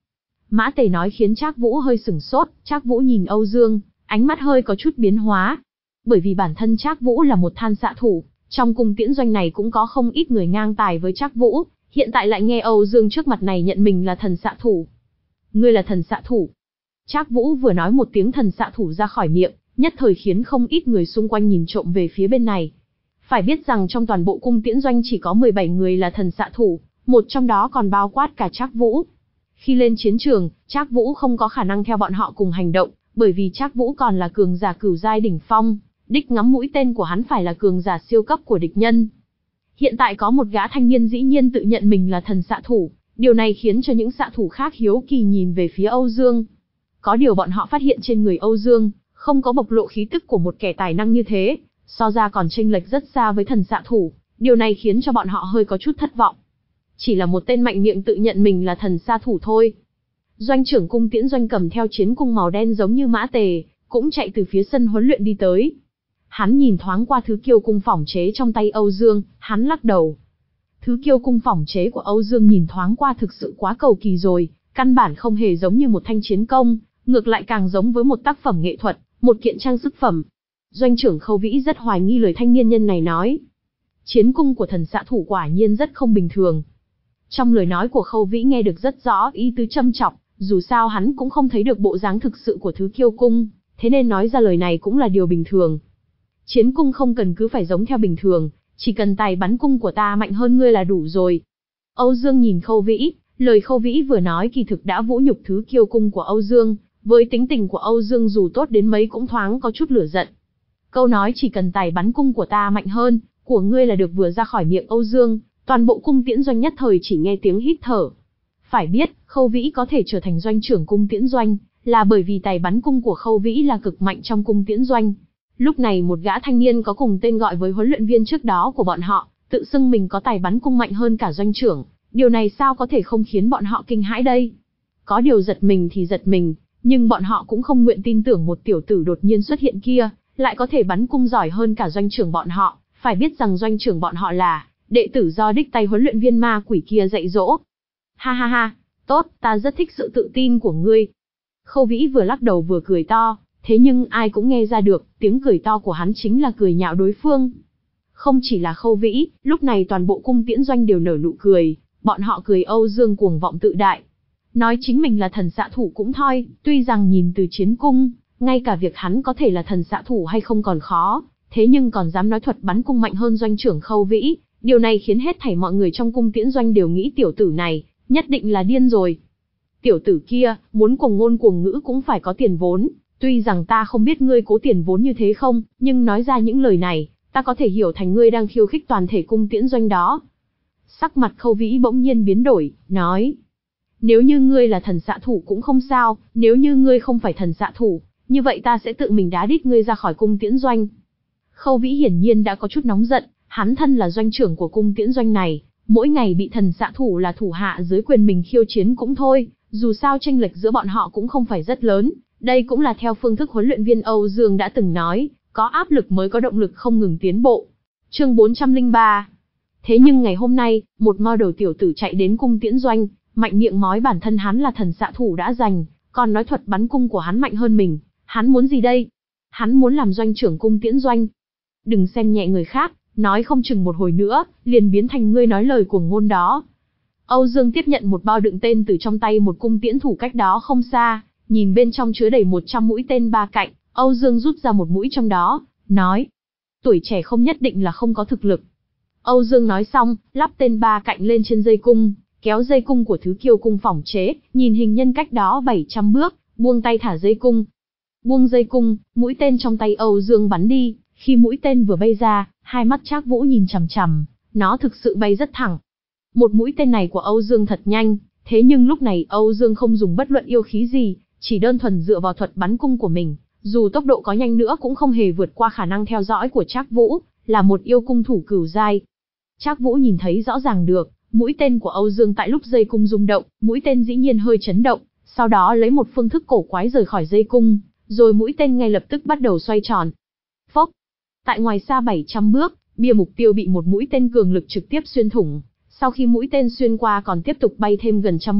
Mã Tề nói khiến Trác Vũ hơi sửng sốt, Trác Vũ nhìn Âu Dương, ánh mắt hơi có chút biến hóa. Bởi vì bản thân Trác Vũ là một than xạ thủ, trong cung tiễn doanh này cũng có không ít người ngang tài với Trác Vũ, hiện tại lại nghe Âu Dương trước mặt này nhận mình là thần xạ thủ. Ngươi là thần xạ thủ? Trác Vũ vừa nói một tiếng thần xạ thủ ra khỏi miệng, nhất thời khiến không ít người xung quanh nhìn trộm về phía bên này. Phải biết rằng trong toàn bộ cung tiễn doanh chỉ có mười bảy người là thần xạ thủ, một trong đó còn bao quát cả Trác Vũ. Khi lên chiến trường, Trác Vũ không có khả năng theo bọn họ cùng hành động, bởi vì Trác Vũ còn là cường giả cửu giai đỉnh phong, đích ngắm mũi tên của hắn phải là cường giả siêu cấp của địch nhân. Hiện tại có một gã thanh niên dĩ nhiên tự nhận mình là thần xạ thủ, điều này khiến cho những xạ thủ khác hiếu kỳ nhìn về phía Âu Dương. Có điều bọn họ phát hiện trên người Âu Dương không có bộc lộ khí tức của một kẻ tài năng như thế, so ra còn chênh lệch rất xa với thần xạ thủ, điều này khiến cho bọn họ hơi có chút thất vọng. Chỉ là một tên mạnh miệng tự nhận mình là thần xạ thủ thôi. Doanh trưởng cung tiễn doanh cầm theo chiến cung màu đen giống như Mã Tề, cũng chạy từ phía sân huấn luyện đi tới. Hắn nhìn thoáng qua thứ kiêu cung phỏng chế trong tay Âu Dương, hắn lắc đầu. Thứ kiêu cung phỏng chế của Âu Dương nhìn thoáng qua thực sự quá cầu kỳ rồi, căn bản không hề giống như một thanh chiến công, ngược lại càng giống với một tác phẩm nghệ thuật, một kiện trang sức phẩm. Doanh trưởng Khâu Vĩ rất hoài nghi lời thanh niên nhân này nói. Chiến cung của thần xạ thủ quả nhiên rất không bình thường. Trong lời nói của Khâu Vĩ nghe được rất rõ ý tứ châm chọc, dù sao hắn cũng không thấy được bộ dáng thực sự của thứ kiêu cung, thế nên nói ra lời này cũng là điều bình thường. Chiến cung không cần cứ phải giống theo bình thường, chỉ cần tài bắn cung của ta mạnh hơn ngươi là đủ rồi. Âu Dương nhìn Khâu Vĩ, lời Khâu Vĩ vừa nói kỳ thực đã vũ nhục thứ kiêu cung của Âu Dương, với tính tình của Âu Dương dù tốt đến mấy cũng thoáng có chút lửa giận. Câu nói chỉ cần tài bắn cung của ta mạnh hơn, của ngươi là được vừa ra khỏi miệng Âu Dương, toàn bộ cung tiễn doanh nhất thời chỉ nghe tiếng hít thở. Phải biết, Khâu Vĩ có thể trở thành doanh trưởng cung tiễn doanh, là bởi vì tài bắn cung của Khâu Vĩ là cực mạnh trong cung tiễn doanh. Lúc này một gã thanh niên có cùng tên gọi với huấn luyện viên trước đó của bọn họ, tự xưng mình có tài bắn cung mạnh hơn cả doanh trưởng, điều này sao có thể không khiến bọn họ kinh hãi đây? Có điều giật mình thì giật mình, nhưng bọn họ cũng không nguyện tin tưởng một tiểu tử đột nhiên xuất hiện kia, lại có thể bắn cung giỏi hơn cả doanh trưởng bọn họ, phải biết rằng doanh trưởng bọn họ là đệ tử do đích tay huấn luyện viên ma quỷ kia dạy dỗ. Ha ha ha, tốt, ta rất thích sự tự tin của ngươi. Khâu Vĩ vừa lắc đầu vừa cười to, thế nhưng ai cũng nghe ra được, tiếng cười to của hắn chính là cười nhạo đối phương. Không chỉ là Khâu Vĩ, lúc này toàn bộ cung tiễn doanh đều nở nụ cười, bọn họ cười Âu Dương cuồng vọng tự đại. Nói chính mình là thần xạ thủ cũng thôi, tuy rằng nhìn từ chiến cung, ngay cả việc hắn có thể là thần xạ thủ hay không còn khó, thế nhưng còn dám nói thuật bắn cung mạnh hơn doanh trưởng Khâu Vĩ, điều này khiến hết thảy mọi người trong cung tiễn doanh đều nghĩ tiểu tử này, nhất định là điên rồi. Tiểu tử kia, muốn cuồng ngôn cuồng ngữ cũng phải có tiền vốn, tuy rằng ta không biết ngươi cố tiền vốn như thế không, nhưng nói ra những lời này, ta có thể hiểu thành ngươi đang khiêu khích toàn thể cung tiễn doanh đó. Sắc mặt Khâu Vĩ bỗng nhiên biến đổi, nói. Nếu như ngươi là thần xạ thủ cũng không sao, nếu như ngươi không phải thần xạ thủ, như vậy ta sẽ tự mình đá đít ngươi ra khỏi cung tiễn doanh. Khâu Vĩ hiển nhiên đã có chút nóng giận, hắn thân là doanh trưởng của cung tiễn doanh này, mỗi ngày bị thần xạ thủ là thủ hạ dưới quyền mình khiêu chiến cũng thôi, dù sao chênh lệch giữa bọn họ cũng không phải rất lớn, đây cũng là theo phương thức huấn luyện viên Âu Dương đã từng nói, có áp lực mới có động lực không ngừng tiến bộ. Chương bốn trăm lẻ ba. Thế nhưng ngày hôm nay, một mo đầu tiểu tử chạy đến cung tiễn doanh, mạnh miệng nói bản thân hắn là thần xạ thủ đã giành, còn nói thuật bắn cung của hắn mạnh hơn mình, hắn muốn gì đây? Hắn muốn làm doanh trưởng cung tiễn doanh. Đừng xem nhẹ người khác, nói không chừng một hồi nữa, liền biến thành ngươi nói lời cuồng ngôn đó. Âu Dương tiếp nhận một bao đựng tên từ trong tay một cung tiễn thủ cách đó không xa, nhìn bên trong chứa đầy một trăm mũi tên ba cạnh, Âu Dương rút ra một mũi trong đó, nói. Tuổi trẻ không nhất định là không có thực lực. Âu Dương nói xong, lắp tên ba cạnh lên trên dây cung, kéo dây cung của thứ kiêu cung phỏng chế, nhìn hình nhân cách đó bảy trăm bước, buông tay thả dây cung. Buông dây cung, mũi tên trong tay Âu Dương bắn đi, khi mũi tên vừa bay ra, hai mắt Trác Vũ nhìn chằm chằm, nó thực sự bay rất thẳng. Một mũi tên này của Âu Dương thật nhanh, thế nhưng lúc này Âu Dương không dùng bất luận yêu khí gì, chỉ đơn thuần dựa vào thuật bắn cung của mình, dù tốc độ có nhanh nữa cũng không hề vượt qua khả năng theo dõi của Trác Vũ, là một yêu cung thủ cửu giai. Trác Vũ nhìn thấy rõ ràng được, mũi tên của Âu Dương tại lúc dây cung rung động, mũi tên dĩ nhiên hơi chấn động, sau đó lấy một phương thức cổ quái rời khỏi dây cung, rồi mũi tên ngay lập tức bắt đầu xoay tròn. Phốc! Tại ngoài xa bảy trăm bước, bia mục tiêu bị một mũi tên cường lực trực tiếp xuyên thủng. Sau khi mũi tên xuyên qua còn tiếp tục bay thêm gần trăm bước,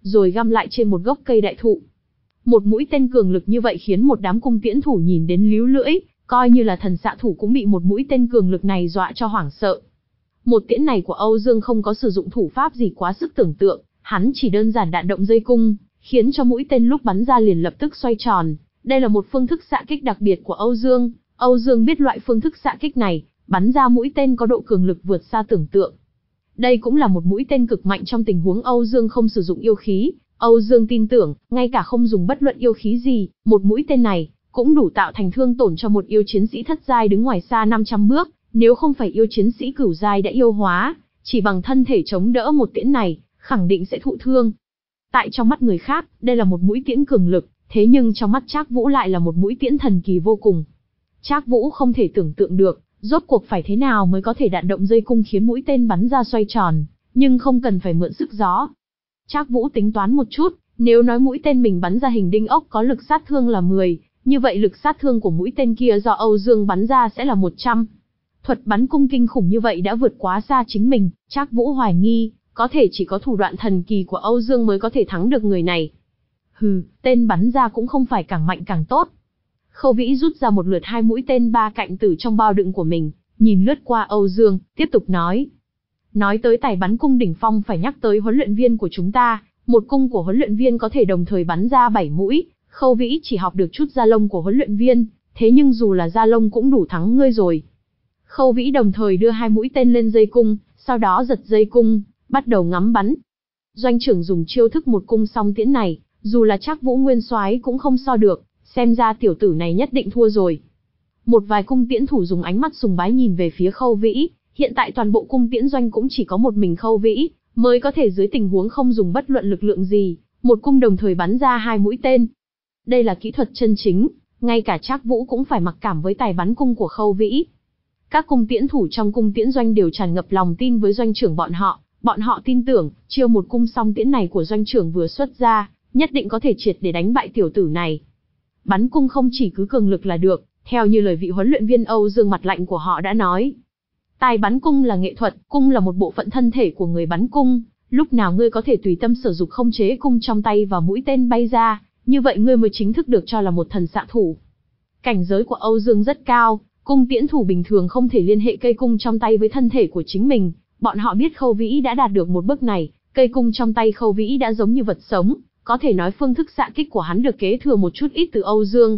rồi găm lại trên một gốc cây đại thụ. Một mũi tên cường lực như vậy khiến một đám cung tiễn thủ nhìn đến líu lưỡi, coi như là thần xạ thủ cũng bị một mũi tên cường lực này dọa cho hoảng sợ. Một tiễn này của Âu Dương không có sử dụng thủ pháp gì quá sức tưởng tượng, hắn chỉ đơn giản đạn động dây cung, khiến cho mũi tên lúc bắn ra liền lập tức xoay tròn. Đây là một phương thức xạ kích đặc biệt của Âu Dương. Âu Dương biết loại phương thức xạ kích này, bắn ra mũi tên có độ cường lực vượt xa tưởng tượng. Đây cũng là một mũi tên cực mạnh trong tình huống Âu Dương không sử dụng yêu khí. Âu Dương tin tưởng, ngay cả không dùng bất luận yêu khí gì, một mũi tên này cũng đủ tạo thành thương tổn cho một yêu chiến sĩ thất giai đứng ngoài xa năm trăm bước, nếu không phải yêu chiến sĩ cửu giai đã yêu hóa, chỉ bằng thân thể chống đỡ một tiễn này, khẳng định sẽ thụ thương. Tại trong mắt người khác, đây là một mũi tiễn cường lực, thế nhưng trong mắt Trác Vũ lại là một mũi tiễn thần kỳ vô cùng. Trác Vũ không thể tưởng tượng được, rốt cuộc phải thế nào mới có thể đạn động dây cung khiến mũi tên bắn ra xoay tròn, nhưng không cần phải mượn sức gió. Trác Vũ tính toán một chút, nếu nói mũi tên mình bắn ra hình đinh ốc có lực sát thương là mười, như vậy lực sát thương của mũi tên kia do Âu Dương bắn ra sẽ là một trăm. Thuật bắn cung kinh khủng như vậy đã vượt quá xa chính mình, Trác Vũ hoài nghi, có thể chỉ có thủ đoạn thần kỳ của Âu Dương mới có thể thắng được người này. Hừ, tên bắn ra cũng không phải càng mạnh càng tốt. Khâu Vĩ rút ra một lượt hai mũi tên ba cạnh tử trong bao đựng của mình, nhìn lướt qua Âu Dương, tiếp tục nói. Nói tới tài bắn cung đỉnh phong phải nhắc tới huấn luyện viên của chúng ta, một cung của huấn luyện viên có thể đồng thời bắn ra bảy mũi, Khâu Vĩ chỉ học được chút da lông của huấn luyện viên, thế nhưng dù là da lông cũng đủ thắng ngươi rồi. Khâu Vĩ đồng thời đưa hai mũi tên lên dây cung, sau đó giật dây cung, bắt đầu ngắm bắn. Doanh trưởng dùng chiêu thức một cung song tiễn này, dù là Trác Vũ nguyên soái cũng không so được, xem ra tiểu tử này nhất định thua rồi. Một vài cung tiễn thủ dùng ánh mắt sùng bái nhìn về phía Khâu Vĩ, hiện tại toàn bộ cung tiễn doanh cũng chỉ có một mình Khâu Vĩ, mới có thể dưới tình huống không dùng bất luận lực lượng gì, một cung đồng thời bắn ra hai mũi tên. Đây là kỹ thuật chân chính, ngay cả Trác Vũ cũng phải mặc cảm với tài bắn cung của Khâu Vĩ. Các cung tiễn thủ trong cung tiễn doanh đều tràn ngập lòng tin với doanh trưởng bọn họ, bọn họ tin tưởng, chiêu một cung song tiễn này của doanh trưởng vừa xuất ra, nhất định có thể triệt để đánh bại tiểu tử này. Bắn cung không chỉ cứ cường lực là được, theo như lời vị huấn luyện viên Âu Dương mặt lạnh của họ đã nói. Tài bắn cung là nghệ thuật, cung là một bộ phận thân thể của người bắn cung, lúc nào ngươi có thể tùy tâm sử dụng không chế cung trong tay và mũi tên bay ra, như vậy ngươi mới chính thức được cho là một thần xạ thủ. Cảnh giới của Âu Dương rất cao, cung tiễn thủ bình thường không thể liên hệ cây cung trong tay với thân thể của chính mình, bọn họ biết Khâu Vĩ đã đạt được một bước này, cây cung trong tay Khâu Vĩ đã giống như vật sống, có thể nói phương thức xạ kích của hắn được kế thừa một chút ít từ Âu Dương.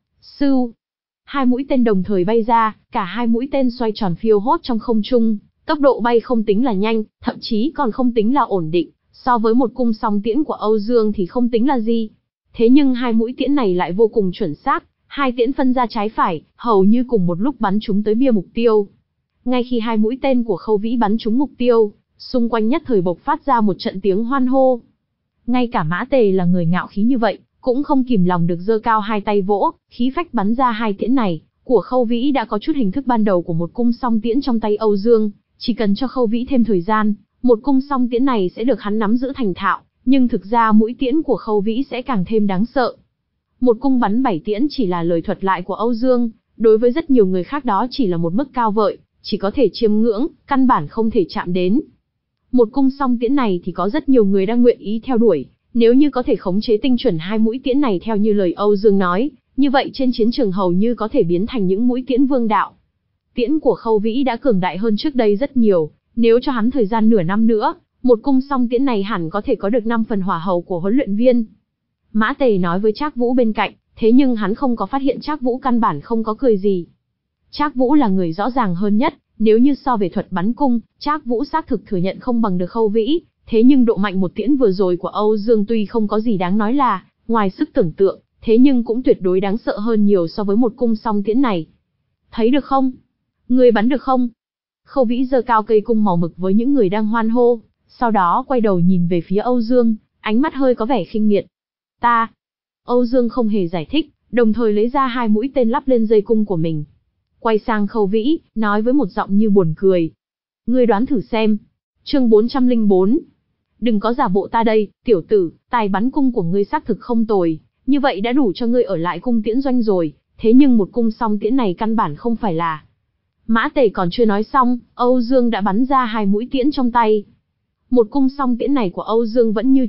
Sưu, hai mũi tên đồng thời bay ra, cả hai mũi tên xoay tròn phiêu hốt trong không trung, tốc độ bay không tính là nhanh, thậm chí còn không tính là ổn định, so với một cung song tiễn của Âu Dương thì không tính là gì. Thế nhưng hai mũi tiễn này lại vô cùng chuẩn xác, hai tiễn phân ra trái phải, hầu như cùng một lúc bắn trúng tới bia mục tiêu. Ngay khi hai mũi tên của Khâu Vĩ bắn trúng mục tiêu, xung quanh nhất thời bộc phát ra một trận tiếng hoan hô. Ngay cả Mã Tề là người ngạo khí như vậy, cũng không kìm lòng được giơ cao hai tay vỗ, khí phách bắn ra hai tiễn này, của Khâu Vĩ đã có chút hình thức ban đầu của một cung song tiễn trong tay Âu Dương, chỉ cần cho Khâu Vĩ thêm thời gian, một cung song tiễn này sẽ được hắn nắm giữ thành thạo, nhưng thực ra mũi tiễn của Khâu Vĩ sẽ càng thêm đáng sợ. Một cung bắn bảy tiễn chỉ là lời thuật lại của Âu Dương, đối với rất nhiều người khác đó chỉ là một mức cao vời, chỉ có thể chiêm ngưỡng, căn bản không thể chạm đến. Một cung song tiễn này thì có rất nhiều người đang nguyện ý theo đuổi, nếu như có thể khống chế tinh chuẩn hai mũi tiễn này theo như lời Âu Dương nói, như vậy trên chiến trường hầu như có thể biến thành những mũi tiễn vương đạo. Tiễn của Khâu Vĩ đã cường đại hơn trước đây rất nhiều, nếu cho hắn thời gian nửa năm nữa, một cung song tiễn này hẳn có thể có được năm phần hỏa hầu của huấn luyện viên. Mã Tề nói với Trác Vũ bên cạnh, thế nhưng hắn không có phát hiện Trác Vũ căn bản không có cười gì. Trác Vũ là người rõ ràng hơn nhất, nếu như so về thuật bắn cung, Trác Vũ xác thực thừa nhận không bằng được Khâu Vĩ, thế nhưng độ mạnh một tiễn vừa rồi của Âu Dương tuy không có gì đáng nói là ngoài sức tưởng tượng, thế nhưng cũng tuyệt đối đáng sợ hơn nhiều so với một cung song tiễn này. Thấy được không? Người bắn được không? Khâu Vĩ giơ cao cây cung màu mực với những người đang hoan hô, sau đó quay đầu nhìn về phía Âu Dương, ánh mắt hơi có vẻ khinh miệt. Ta. Âu Dương không hề giải thích, đồng thời lấy ra hai mũi tên lắp lên dây cung của mình. Quay sang Khâu Vĩ, nói với một giọng như buồn cười. Ngươi đoán thử xem. Chương bốn trăm lẻ bốn. Đừng có giả bộ ta đây, tiểu tử, tài bắn cung của ngươi xác thực không tồi, như vậy đã đủ cho ngươi ở lại cung tiễn doanh rồi, thế nhưng một cung song tiễn này căn bản không phải là. Mã Tề còn chưa nói xong, Âu Dương đã bắn ra hai mũi tiễn trong tay. Một cung song tiễn này của Âu Dương vẫn như trước,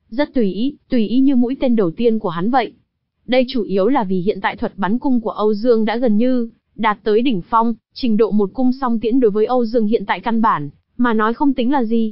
Rất tùy ý, tùy ý như mũi tên đầu tiên của hắn vậy. Đây chủ yếu là vì hiện tại thuật bắn cung của Âu Dương đã gần như đạt tới đỉnh phong, trình độ một cung song tiễn đối với Âu Dương hiện tại căn bản mà nói không tính là gì.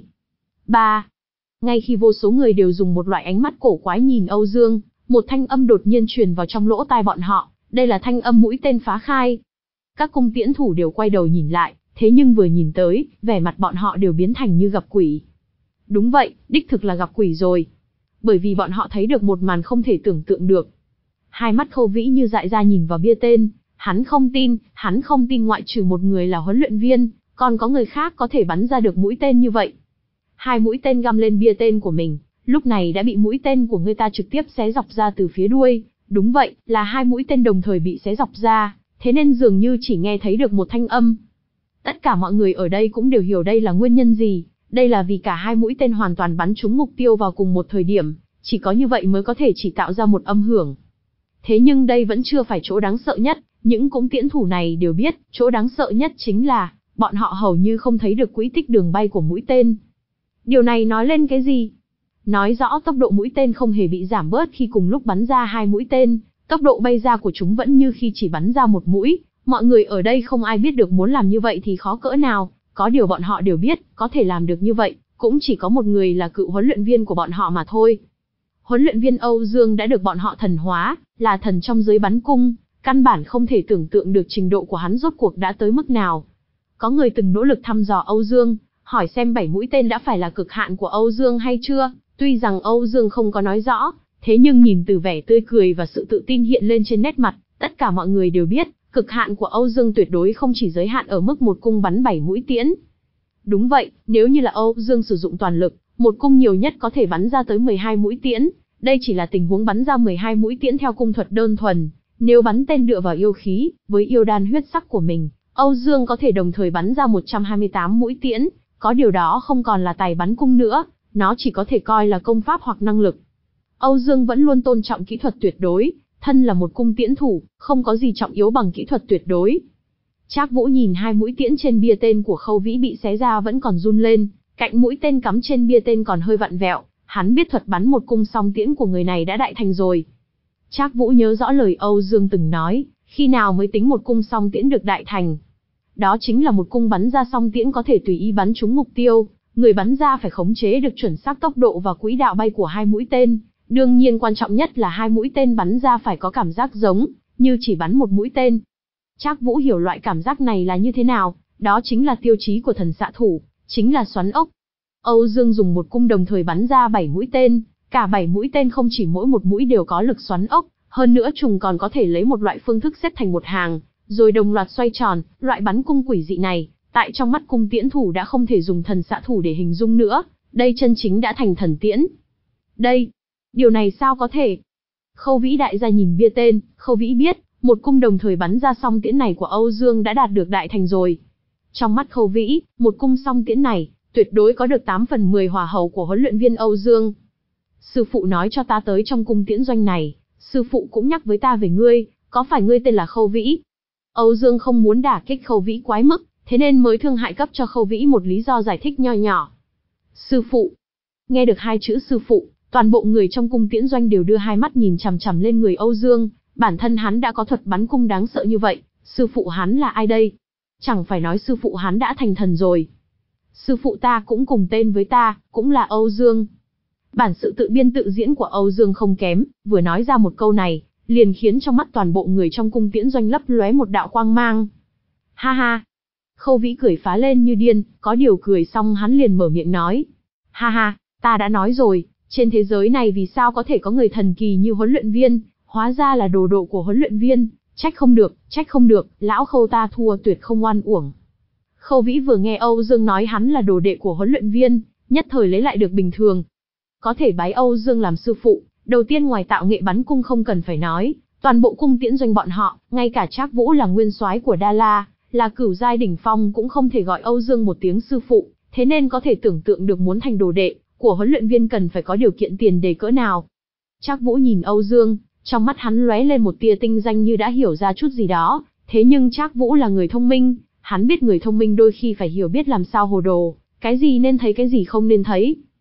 ba. Ngay khi vô số người đều dùng một loại ánh mắt cổ quái nhìn Âu Dương, một thanh âm đột nhiên truyền vào trong lỗ tai bọn họ, đây là thanh âm mũi tên phá khai. Các cung tiễn thủ đều quay đầu nhìn lại, thế nhưng vừa nhìn tới, vẻ mặt bọn họ đều biến thành như gặp quỷ. Đúng vậy, đích thực là gặp quỷ rồi. Bởi vì bọn họ thấy được một màn không thể tưởng tượng được. Hai mắt Khâu Vĩ như dại ra nhìn vào bia tên, hắn không tin, hắn không tin ngoại trừ một người là huấn luyện viên, còn có người khác có thể bắn ra được mũi tên như vậy. Hai mũi tên găm lên bia tên của mình, lúc này đã bị mũi tên của người ta trực tiếp xé dọc ra từ phía đuôi. Đúng vậy, là hai mũi tên đồng thời bị xé dọc ra, thế nên dường như chỉ nghe thấy được một thanh âm. Tất cả mọi người ở đây cũng đều hiểu đây là nguyên nhân gì, đây là vì cả hai mũi tên hoàn toàn bắn trúng mục tiêu vào cùng một thời điểm, chỉ có như vậy mới có thể chỉ tạo ra một âm hưởng. Thế nhưng đây vẫn chưa phải chỗ đáng sợ nhất, những cung tiễn thủ này đều biết, chỗ đáng sợ nhất chính là, bọn họ hầu như không thấy được quỹ tích đường bay của mũi tên. Điều này nói lên cái gì? Nói rõ tốc độ mũi tên không hề bị giảm bớt khi cùng lúc bắn ra hai mũi tên, tốc độ bay ra của chúng vẫn như khi chỉ bắn ra một mũi. Mọi người ở đây không ai biết được muốn làm như vậy thì khó cỡ nào, có điều bọn họ đều biết, có thể làm được như vậy, cũng chỉ có một người là cựu huấn luyện viên của bọn họ mà thôi. Huấn luyện viên Âu Dương đã được bọn họ thần hóa, là thần trong giới bắn cung, căn bản không thể tưởng tượng được trình độ của hắn rốt cuộc đã tới mức nào. Có người từng nỗ lực thăm dò Âu Dương, hỏi xem bảy mũi tên đã phải là cực hạn của Âu Dương hay chưa, tuy rằng Âu Dương không có nói rõ, thế nhưng nhìn từ vẻ tươi cười và sự tự tin hiện lên trên nét mặt, tất cả mọi người đều biết, cực hạn của Âu Dương tuyệt đối không chỉ giới hạn ở mức một cung bắn bảy mũi tiễn. Đúng vậy, nếu như là Âu Dương sử dụng toàn lực, một cung nhiều nhất có thể bắn ra tới mười hai mũi tiễn, đây chỉ là tình huống bắn ra mười hai mũi tiễn theo cung thuật đơn thuần, nếu bắn tên dựa vào yêu khí, với yêu đan huyết sắc của mình, Âu Dương có thể đồng thời bắn ra một trăm hai mươi tám mũi tiễn, có điều đó không còn là tài bắn cung nữa, nó chỉ có thể coi là công pháp hoặc năng lực. Âu Dương vẫn luôn tôn trọng kỹ thuật tuyệt đối, thân là một cung tiễn thủ, không có gì trọng yếu bằng kỹ thuật tuyệt đối. Trác Vũ nhìn hai mũi tiễn trên bia tên của Khâu Vĩ bị xé ra vẫn còn run lên, cạnh mũi tên cắm trên bia tên còn hơi vặn vẹo, hắn biết thuật bắn một cung song tiễn của người này đã đại thành rồi. Trác Vũ nhớ rõ lời Âu Dương từng nói, khi nào mới tính một cung song tiễn được đại thành. Đó chính là một cung bắn ra song tiễn có thể tùy ý bắn trúng mục tiêu, người bắn ra phải khống chế được chuẩn xác tốc độ và quỹ đạo bay của hai mũi tên. Đương nhiên quan trọng nhất là hai mũi tên bắn ra phải có cảm giác giống như chỉ bắn một mũi tên. Trác Vũ hiểu loại cảm giác này là như thế nào, đó chính là tiêu chí của thần xạ thủ, chính là xoắn ốc. Âu Dương dùng một cung đồng thời bắn ra bảy mũi tên, cả bảy mũi tên không chỉ mỗi một mũi đều có lực xoắn ốc, hơn nữa chúng còn có thể lấy một loại phương thức xếp thành một hàng, rồi đồng loạt xoay tròn. Loại bắn cung quỷ dị này, tại trong mắt cung tiễn thủ đã không thể dùng thần xạ thủ để hình dung nữa, đây chân chính đã thành thần tiễn. Đây, điều này sao có thể? Khâu Vĩ đại gia nhìn bia tên, Khâu Vĩ biết, một cung đồng thời bắn ra song tiễn này của Âu Dương đã đạt được đại thành rồi. Trong mắt Khâu Vĩ, một cung song tiễn này, tuyệt đối có được tám phần mười hỏa hầu của huấn luyện viên Âu Dương. Sư phụ nói cho ta tới trong cung tiễn doanh này, sư phụ cũng nhắc với ta về ngươi, có phải ngươi tên là Khâu Vĩ? Âu Dương không muốn đả kích Khâu Vĩ quái mức, thế nên mới thương hại cấp cho Khâu Vĩ một lý do giải thích nho nhỏ. Sư phụ. Nghe được hai chữ sư phụ, toàn bộ người trong cung tiễn doanh đều đưa hai mắt nhìn chằm chằm lên người Âu Dương, bản thân hắn đã có thuật bắn cung đáng sợ như vậy, sư phụ hắn là ai đây? Chẳng phải nói sư phụ hắn đã thành thần rồi. Sư phụ ta cũng cùng tên với ta, cũng là Âu Dương. Bản sự tự biên tự diễn của Âu Dương không kém, vừa nói ra một câu này, liền khiến trong mắt toàn bộ người trong cung tiễn doanh lấp lóe một đạo quang mang. Ha ha. Khâu Vĩ cười phá lên như điên, có điều cười xong hắn liền mở miệng nói. Ha ha, ta đã nói rồi, trên thế giới này vì sao có thể có người thần kỳ như huấn luyện viên, hóa ra là đồ độ của huấn luyện viên, trách không được, trách không được, lão Khâu ta thua tuyệt không oan uổng. Khâu Vĩ vừa nghe Âu Dương nói hắn là đồ đệ của huấn luyện viên, nhất thời lấy lại được bình thường. Có thể bái Âu Dương làm sư phụ, đầu tiên ngoài tạo nghệ bắn cung không cần phải nói, toàn bộ cung tiễn doanh bọn họ, ngay cả Trác Vũ là nguyên soái của Đa La, là cửu giai đỉnh phong cũng không thể gọi Âu Dương một tiếng sư phụ, thế nên có thể tưởng tượng được muốn thành đồ đệ của huấn luyện viên cần phải có điều kiện tiền đề cỡ nào. Trác Vũ nhìn Âu Dương, trong mắt hắn lóe lên một tia tinh danh như đã hiểu ra chút gì đó, thế nhưng Trác Vũ là người thông minh, hắn biết người thông minh đôi khi phải hiểu biết làm sao hồ đồ, cái gì nên thấy cái gì không nên thấy.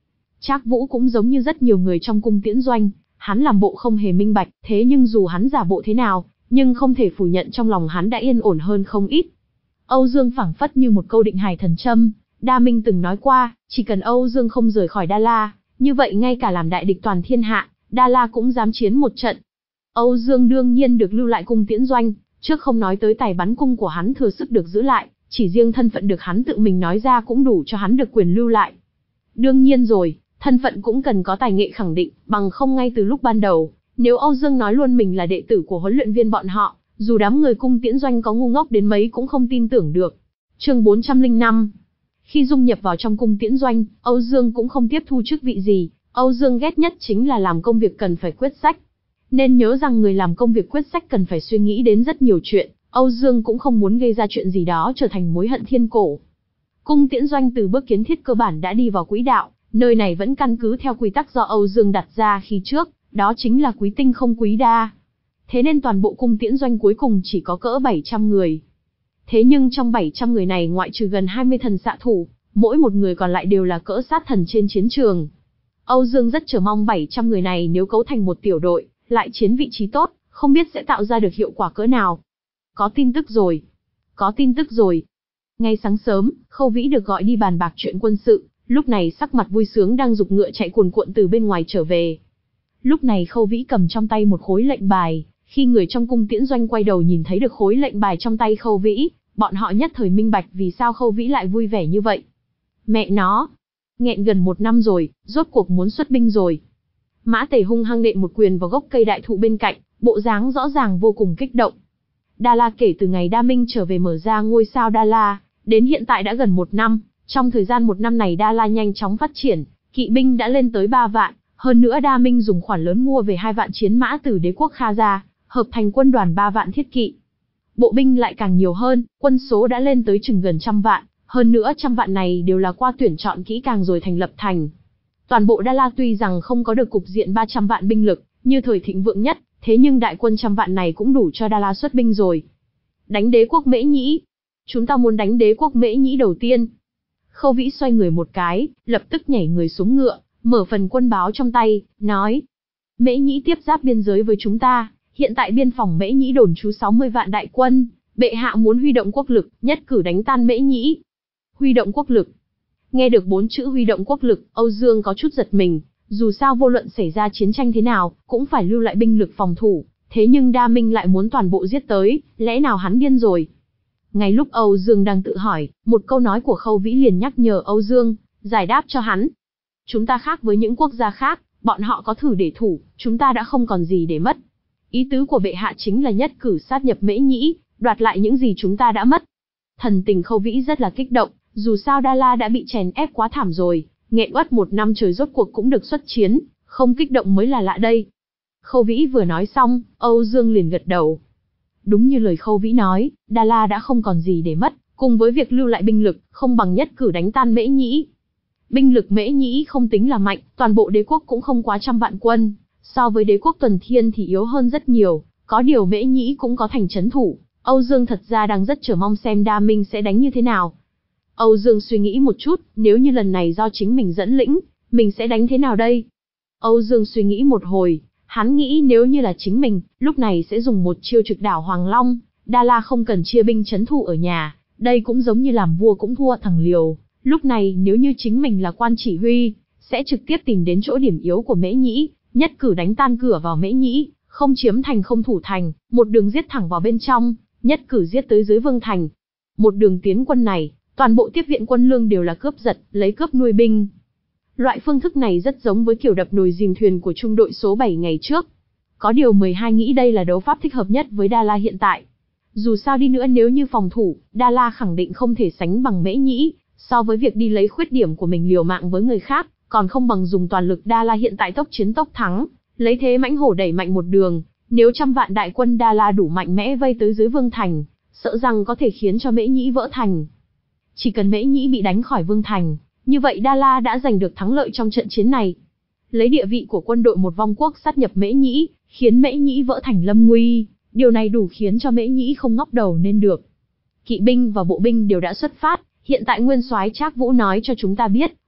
Trác Vũ cũng giống như rất nhiều người trong cung tiễn doanh, hắn làm bộ không hề minh bạch, thế nhưng dù hắn giả bộ thế nào, nhưng không thể phủ nhận trong lòng hắn đã yên ổn hơn không ít. Âu Dương phảng phất như một câu định hải thần châm, Đa Minh từng nói qua, chỉ cần Âu Dương không rời khỏi Đa La, như vậy ngay cả làm đại địch toàn thiên hạ, Đa La cũng dám chiến một trận. Âu Dương đương nhiên được lưu lại cung tiễn doanh, trước không nói tới tài bắn cung của hắn thừa sức được giữ lại, chỉ riêng thân phận được hắn tự mình nói ra cũng đủ cho hắn được quyền lưu lại. Đương nhiên rồi, thân phận cũng cần có tài nghệ khẳng định, bằng không ngay từ lúc ban đầu, nếu Âu Dương nói luôn mình là đệ tử của huấn luyện viên bọn họ, dù đám người cung tiễn doanh có ngu ngốc đến mấy cũng không tin tưởng được. Chương bốn trăm lẻ năm. Khi dung nhập vào trong cung tiễn doanh, Âu Dương cũng không tiếp thu chức vị gì, Âu Dương ghét nhất chính là làm công việc cần phải quyết sách. Nên nhớ rằng người làm công việc quyết sách cần phải suy nghĩ đến rất nhiều chuyện, Âu Dương cũng không muốn gây ra chuyện gì đó trở thành mối hận thiên cổ. Cung tiễn doanh từ bước kiến thiết cơ bản đã đi vào quỹ đạo, nơi này vẫn căn cứ theo quy tắc do Âu Dương đặt ra khi trước, đó chính là quý tinh không quý đa. Thế nên toàn bộ cung tiễn doanh cuối cùng chỉ có cỡ bảy trăm người. Thế nhưng trong bảy trăm người này ngoại trừ gần hai mươi thần xạ thủ, mỗi một người còn lại đều là cỡ sát thần trên chiến trường. Âu Dương rất chờ mong bảy trăm người này nếu cấu thành một tiểu đội, lại chiến vị trí tốt, không biết sẽ tạo ra được hiệu quả cỡ nào. Có tin tức rồi. Có tin tức rồi. Ngay sáng sớm, Khâu Vĩ được gọi đi bàn bạc chuyện quân sự, lúc này sắc mặt vui sướng đang giục ngựa chạy cuồn cuộn từ bên ngoài trở về. Lúc này Khâu Vĩ cầm trong tay một khối lệnh bài, khi người trong cung tiễn doanh quay đầu nhìn thấy được khối lệnh bài trong tay Khâu Vĩ, bọn họ nhất thời minh bạch vì sao Khâu Vĩ lại vui vẻ như vậy. Mẹ nó, nghẹn gần một năm rồi, rốt cuộc muốn xuất binh rồi. Mã Tề hung hăng nện một quyền vào gốc cây đại thụ bên cạnh, bộ dáng rõ ràng vô cùng kích động. Đa La kể từ ngày Đa Minh trở về mở ra ngôi sao Đa La, đến hiện tại đã gần một năm, trong thời gian một năm này Đa La nhanh chóng phát triển, kỵ binh đã lên tới ba vạn, hơn nữa Đa Minh dùng khoản lớn mua về hai vạn chiến mã từ đế quốc Kha ra, hợp thành quân đoàn ba vạn thiết kỵ. Bộ binh lại càng nhiều hơn, quân số đã lên tới chừng gần trăm vạn, hơn nữa trăm vạn này đều là qua tuyển chọn kỹ càng rồi thành lập thành. Toàn bộ Đa La tuy rằng không có được cục diện ba trăm vạn binh lực, như thời thịnh vượng nhất, thế nhưng đại quân trăm vạn này cũng đủ cho Đa La xuất binh rồi. Đánh đế quốc Mễ Nhĩ. Chúng ta muốn đánh đế quốc Mễ Nhĩ đầu tiên. Khâu Vĩ xoay người một cái, lập tức nhảy người xuống ngựa, mở phần quân báo trong tay, nói. Mễ Nhĩ tiếp giáp biên giới với chúng ta, hiện tại biên phòng Mễ Nhĩ đồn trú sáu mươi vạn đại quân, bệ hạ muốn huy động quốc lực, nhất cử đánh tan Mễ Nhĩ. Huy động quốc lực. Nghe được bốn chữ huy động quốc lực, Âu Dương có chút giật mình, dù sao vô luận xảy ra chiến tranh thế nào, cũng phải lưu lại binh lực phòng thủ, thế nhưng Đa Minh lại muốn toàn bộ giết tới, lẽ nào hắn điên rồi? Ngay lúc Âu Dương đang tự hỏi, một câu nói của Khâu Vĩ liền nhắc nhở Âu Dương, giải đáp cho hắn. Chúng ta khác với những quốc gia khác, bọn họ có thử để thủ, chúng ta đã không còn gì để mất. Ý tứ của bệ hạ chính là nhất cử sát nhập Mễ Nhĩ, đoạt lại những gì chúng ta đã mất. Thần tình Khâu Vĩ rất là kích động, dù sao Đa La đã bị chèn ép quá thảm rồi, nghẹn uất một năm trời rốt cuộc cũng được xuất chiến, không kích động mới là lạ đây. Khâu Vĩ vừa nói xong, Âu Dương liền gật đầu. Đúng như lời Khâu Vĩ nói, Đa La đã không còn gì để mất, cùng với việc lưu lại binh lực, không bằng nhất cử đánh tan Mễ Nhĩ. Binh lực Mễ Nhĩ không tính là mạnh, toàn bộ đế quốc cũng không quá trăm vạn quân, so với đế quốc Tuần Thiên thì yếu hơn rất nhiều, có điều Mễ Nhĩ cũng có thành trấn thủ. Âu Dương thật ra đang rất chờ mong xem Đa Minh sẽ đánh như thế nào. Âu Dương suy nghĩ một chút, nếu như lần này do chính mình dẫn lĩnh, mình sẽ đánh thế nào đây? Âu Dương suy nghĩ một hồi, hắn nghĩ nếu như là chính mình, lúc này sẽ dùng một chiêu trực đảo Hoàng Long, Đa La không cần chia binh trấn thủ ở nhà, đây cũng giống như làm vua cũng thua thằng liều. Lúc này nếu như chính mình là quan chỉ huy, sẽ trực tiếp tìm đến chỗ điểm yếu của Mễ Nhĩ, nhất cử đánh tan cửa vào Mễ Nhĩ, không chiếm thành không thủ thành, một đường giết thẳng vào bên trong, nhất cử giết tới dưới vương thành. Một đường tiến quân này, toàn bộ tiếp viện quân lương đều là cướp giật, lấy cướp nuôi binh. Loại phương thức này rất giống với kiểu đập nồi dìm thuyền của trung đội số bảy ngày trước. Có điều mười hai nghĩ đây là đấu pháp thích hợp nhất với Đa La hiện tại. Dù sao đi nữa nếu như phòng thủ, Đa La khẳng định không thể sánh bằng Mễ Nhĩ, so với việc đi lấy khuyết điểm của mình liều mạng với người khác, còn không bằng dùng toàn lực. Đa La hiện tại tốc chiến tốc thắng, lấy thế mãnh hổ đẩy mạnh một đường, nếu trăm vạn đại quân Đa La đủ mạnh mẽ vây tới dưới vương thành, sợ rằng có thể khiến cho Mễ Nhĩ vỡ thành. Chỉ cần Mễ Nhĩ bị đánh khỏi vương thành, như vậy Đa La đã giành được thắng lợi trong trận chiến này. Lấy địa vị của quân đội một vong quốc sát nhập Mễ Nhĩ, khiến Mễ Nhĩ vỡ thành lâm nguy, điều này đủ khiến cho Mễ Nhĩ không ngóc đầu nên được. Kỵ binh và bộ binh đều đã xuất phát, hiện tại nguyên soái Trác Vũ nói cho chúng ta biết,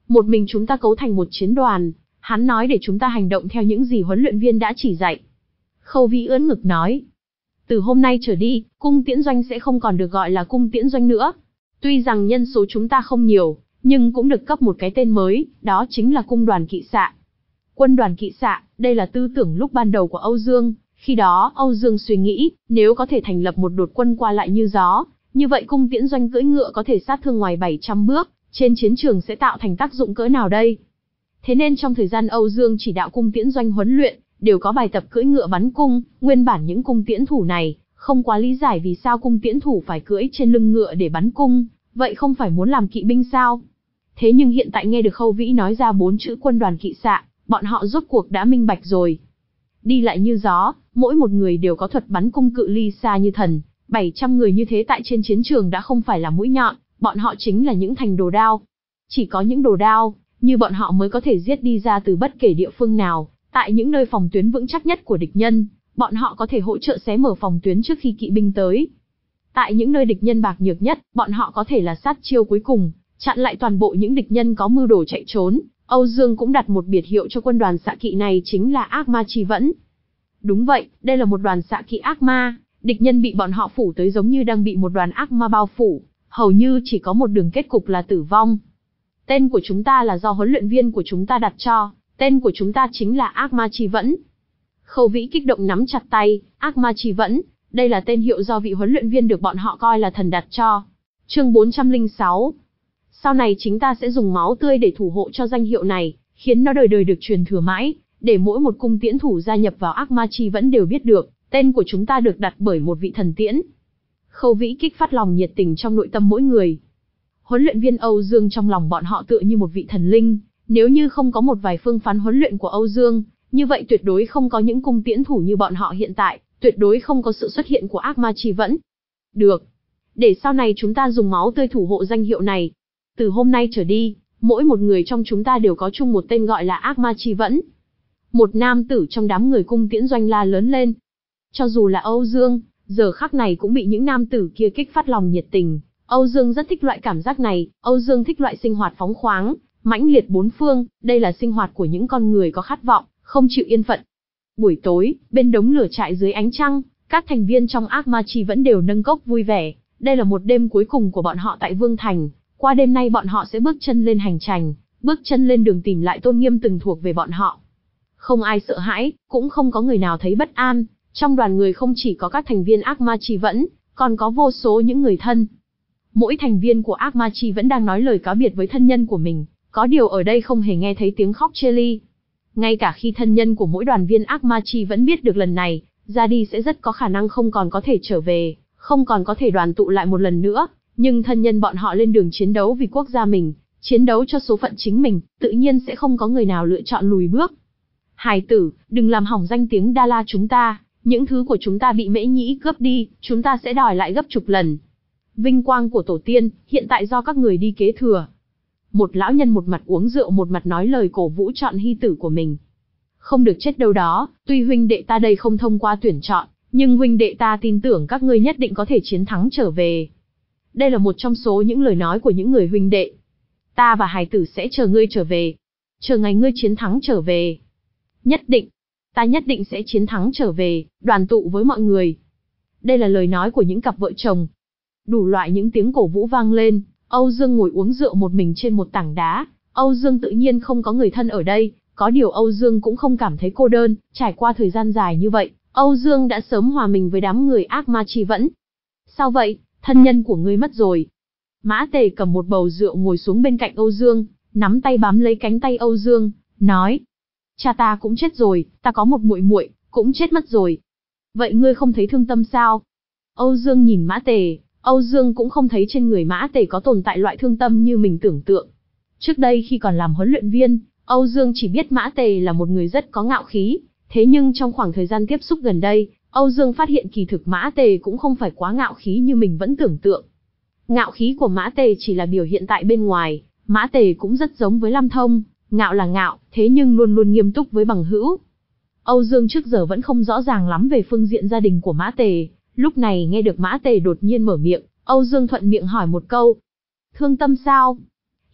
Một mình chúng ta cấu thành một chiến đoàn, hắn nói để chúng ta hành động theo những gì huấn luyện viên đã chỉ dạy. Khâu Vĩ ưỡn ngực nói. Từ hôm nay trở đi, cung tiễn doanh sẽ không còn được gọi là cung tiễn doanh nữa. Tuy rằng nhân số chúng ta không nhiều, nhưng cũng được cấp một cái tên mới, đó chính là cung đoàn kỵ xạ. Quân đoàn kỵ xạ, đây là tư tưởng lúc ban đầu của Âu Dương. Khi đó, Âu Dương suy nghĩ, nếu có thể thành lập một đột quân qua lại như gió, như vậy cung tiễn doanh cưỡi ngựa có thể sát thương ngoài bảy trăm bước, trên chiến trường sẽ tạo thành tác dụng cỡ nào đây? Thế nên trong thời gian Âu Dương chỉ đạo cung tiễn doanh huấn luyện, đều có bài tập cưỡi ngựa bắn cung, nguyên bản những cung tiễn thủ này, không quá lý giải vì sao cung tiễn thủ phải cưỡi trên lưng ngựa để bắn cung, vậy không phải muốn làm kỵ binh sao? Thế nhưng hiện tại nghe được Khâu Vĩ nói ra bốn chữ quân đoàn kỵ xạ, bọn họ rốt cuộc đã minh bạch rồi. Đi lại như gió, mỗi một người đều có thuật bắn cung cự ly xa như thần, bảy trăm người như thế tại trên chiến trường đã không phải là mũi nhọn, bọn họ chính là những thành đồ đao. Chỉ có những đồ đao, như bọn họ mới có thể giết đi ra từ bất kể địa phương nào, tại những nơi phòng tuyến vững chắc nhất của địch nhân, bọn họ có thể hỗ trợ xé mở phòng tuyến trước khi kỵ binh tới. Tại những nơi địch nhân bạc nhược nhất, bọn họ có thể là sát chiêu cuối cùng, chặn lại toàn bộ những địch nhân có mưu đồ chạy trốn. Âu Dương cũng đặt một biệt hiệu cho quân đoàn xạ kỵ này chính là ác ma chi vẫn. Đúng vậy, đây là một đoàn xạ kỵ ác ma, địch nhân bị bọn họ phủ tới giống như đang bị một đoàn ác ma bao phủ, hầu như chỉ có một đường kết cục là tử vong. Tên của chúng ta là do huấn luyện viên của chúng ta đặt cho, tên của chúng ta chính là ác ma chi vẫn. Khâu Vĩ kích động nắm chặt tay, ác ma chi vẫn, đây là tên hiệu do vị huấn luyện viên được bọn họ coi là thần đặt cho. Chương bốn trăm lẻ sáu. Sau này chúng ta sẽ dùng máu tươi để thủ hộ cho danh hiệu này, khiến nó đời đời được truyền thừa mãi, để mỗi một cung tiễn thủ gia nhập vào ác ma chi vẫn đều biết được, tên của chúng ta được đặt bởi một vị thần tiễn. Khâu Vĩ kích phát lòng nhiệt tình trong nội tâm mỗi người. Huấn luyện viên Âu Dương trong lòng bọn họ tựa như một vị thần linh, nếu như không có một vài phương phán huấn luyện của Âu Dương, như vậy tuyệt đối không có những cung tiễn thủ như bọn họ hiện tại, tuyệt đối không có sự xuất hiện của ác ma chi vẫn. Được. Để sau này chúng ta dùng máu tươi thủ hộ danh hiệu này. Từ hôm nay trở đi, mỗi một người trong chúng ta đều có chung một tên gọi là ác ma chi vẫn. Một nam tử trong đám người cung tiễn doanh la lớn lên. Cho dù là Âu Dương, giờ khắc này cũng bị những nam tử kia kích phát lòng nhiệt tình. Âu Dương rất thích loại cảm giác này, Âu Dương thích loại sinh hoạt phóng khoáng, mãnh liệt bốn phương, đây là sinh hoạt của những con người có khát vọng, không chịu yên phận. Buổi tối, bên đống lửa trại dưới ánh trăng, các thành viên trong ác ma chi vẫn đều nâng cốc vui vẻ, đây là một đêm cuối cùng của bọn họ tại Vương Thành, qua đêm nay bọn họ sẽ bước chân lên hành trình, bước chân lên đường tìm lại tôn nghiêm từng thuộc về bọn họ. Không ai sợ hãi, cũng không có người nào thấy bất an, trong đoàn người không chỉ có các thành viên ác ma chi vẫn, còn có vô số những người thân. Mỗi thành viên của ác ma chi vẫn đang nói lời cáo biệt với thân nhân của mình, có điều ở đây không hề nghe thấy tiếng khóc chia ly. Ngay cả khi thân nhân của mỗi đoàn viên ác ma chi vẫn biết được lần này, ra đi sẽ rất có khả năng không còn có thể trở về, không còn có thể đoàn tụ lại một lần nữa, nhưng thân nhân bọn họ lên đường chiến đấu vì quốc gia mình, chiến đấu cho số phận chính mình, tự nhiên sẽ không có người nào lựa chọn lùi bước. Hài tử, đừng làm hỏng danh tiếng Đa La chúng ta, những thứ của chúng ta bị Mễ Nhĩ cướp đi, chúng ta sẽ đòi lại gấp chục lần. Vinh quang của tổ tiên, hiện tại do các người đi kế thừa. Một lão nhân một mặt uống rượu một mặt nói lời cổ vũ chọn hy tử của mình. Không được chết đâu đó, tuy huynh đệ ta đây không thông qua tuyển chọn, nhưng huynh đệ ta tin tưởng các ngươi nhất định có thể chiến thắng trở về. Đây là một trong số những lời nói của những người huynh đệ. Ta và hài tử sẽ chờ ngươi trở về. Chờ ngày ngươi chiến thắng trở về. Nhất định. Ta nhất định sẽ chiến thắng trở về, đoàn tụ với mọi người. Đây là lời nói của những cặp vợ chồng. Đủ loại những tiếng cổ vũ vang lên, Âu Dương ngồi uống rượu một mình trên một tảng đá. Âu Dương tự nhiên không có người thân ở đây, có điều Âu Dương cũng không cảm thấy cô đơn, trải qua thời gian dài như vậy, Âu Dương đã sớm hòa mình với đám người ác ma chi vẫn. Sao vậy, thân nhân của ngươi mất rồi? Mã Tề cầm một bầu rượu ngồi xuống bên cạnh Âu Dương, nắm tay bám lấy cánh tay Âu Dương, nói: cha ta cũng chết rồi, ta có một muội muội, cũng chết mất rồi. Vậy ngươi không thấy thương tâm sao? Âu Dương nhìn Mã Tề, Âu Dương cũng không thấy trên người Mã Tề có tồn tại loại thương tâm như mình tưởng tượng. Trước đây khi còn làm huấn luyện viên, Âu Dương chỉ biết Mã Tề là một người rất có ngạo khí, thế nhưng trong khoảng thời gian tiếp xúc gần đây, Âu Dương phát hiện kỳ thực Mã Tề cũng không phải quá ngạo khí như mình vẫn tưởng tượng. Ngạo khí của Mã Tề chỉ là biểu hiện tại bên ngoài, Mã Tề cũng rất giống với Lam Thông, ngạo là ngạo, thế nhưng luôn luôn nghiêm túc với bằng hữu. Âu Dương trước giờ vẫn không rõ ràng lắm về phương diện gia đình của Mã Tề, lúc này nghe được Mã Tề đột nhiên mở miệng, Âu Dương thuận miệng hỏi một câu. Thương tâm sao?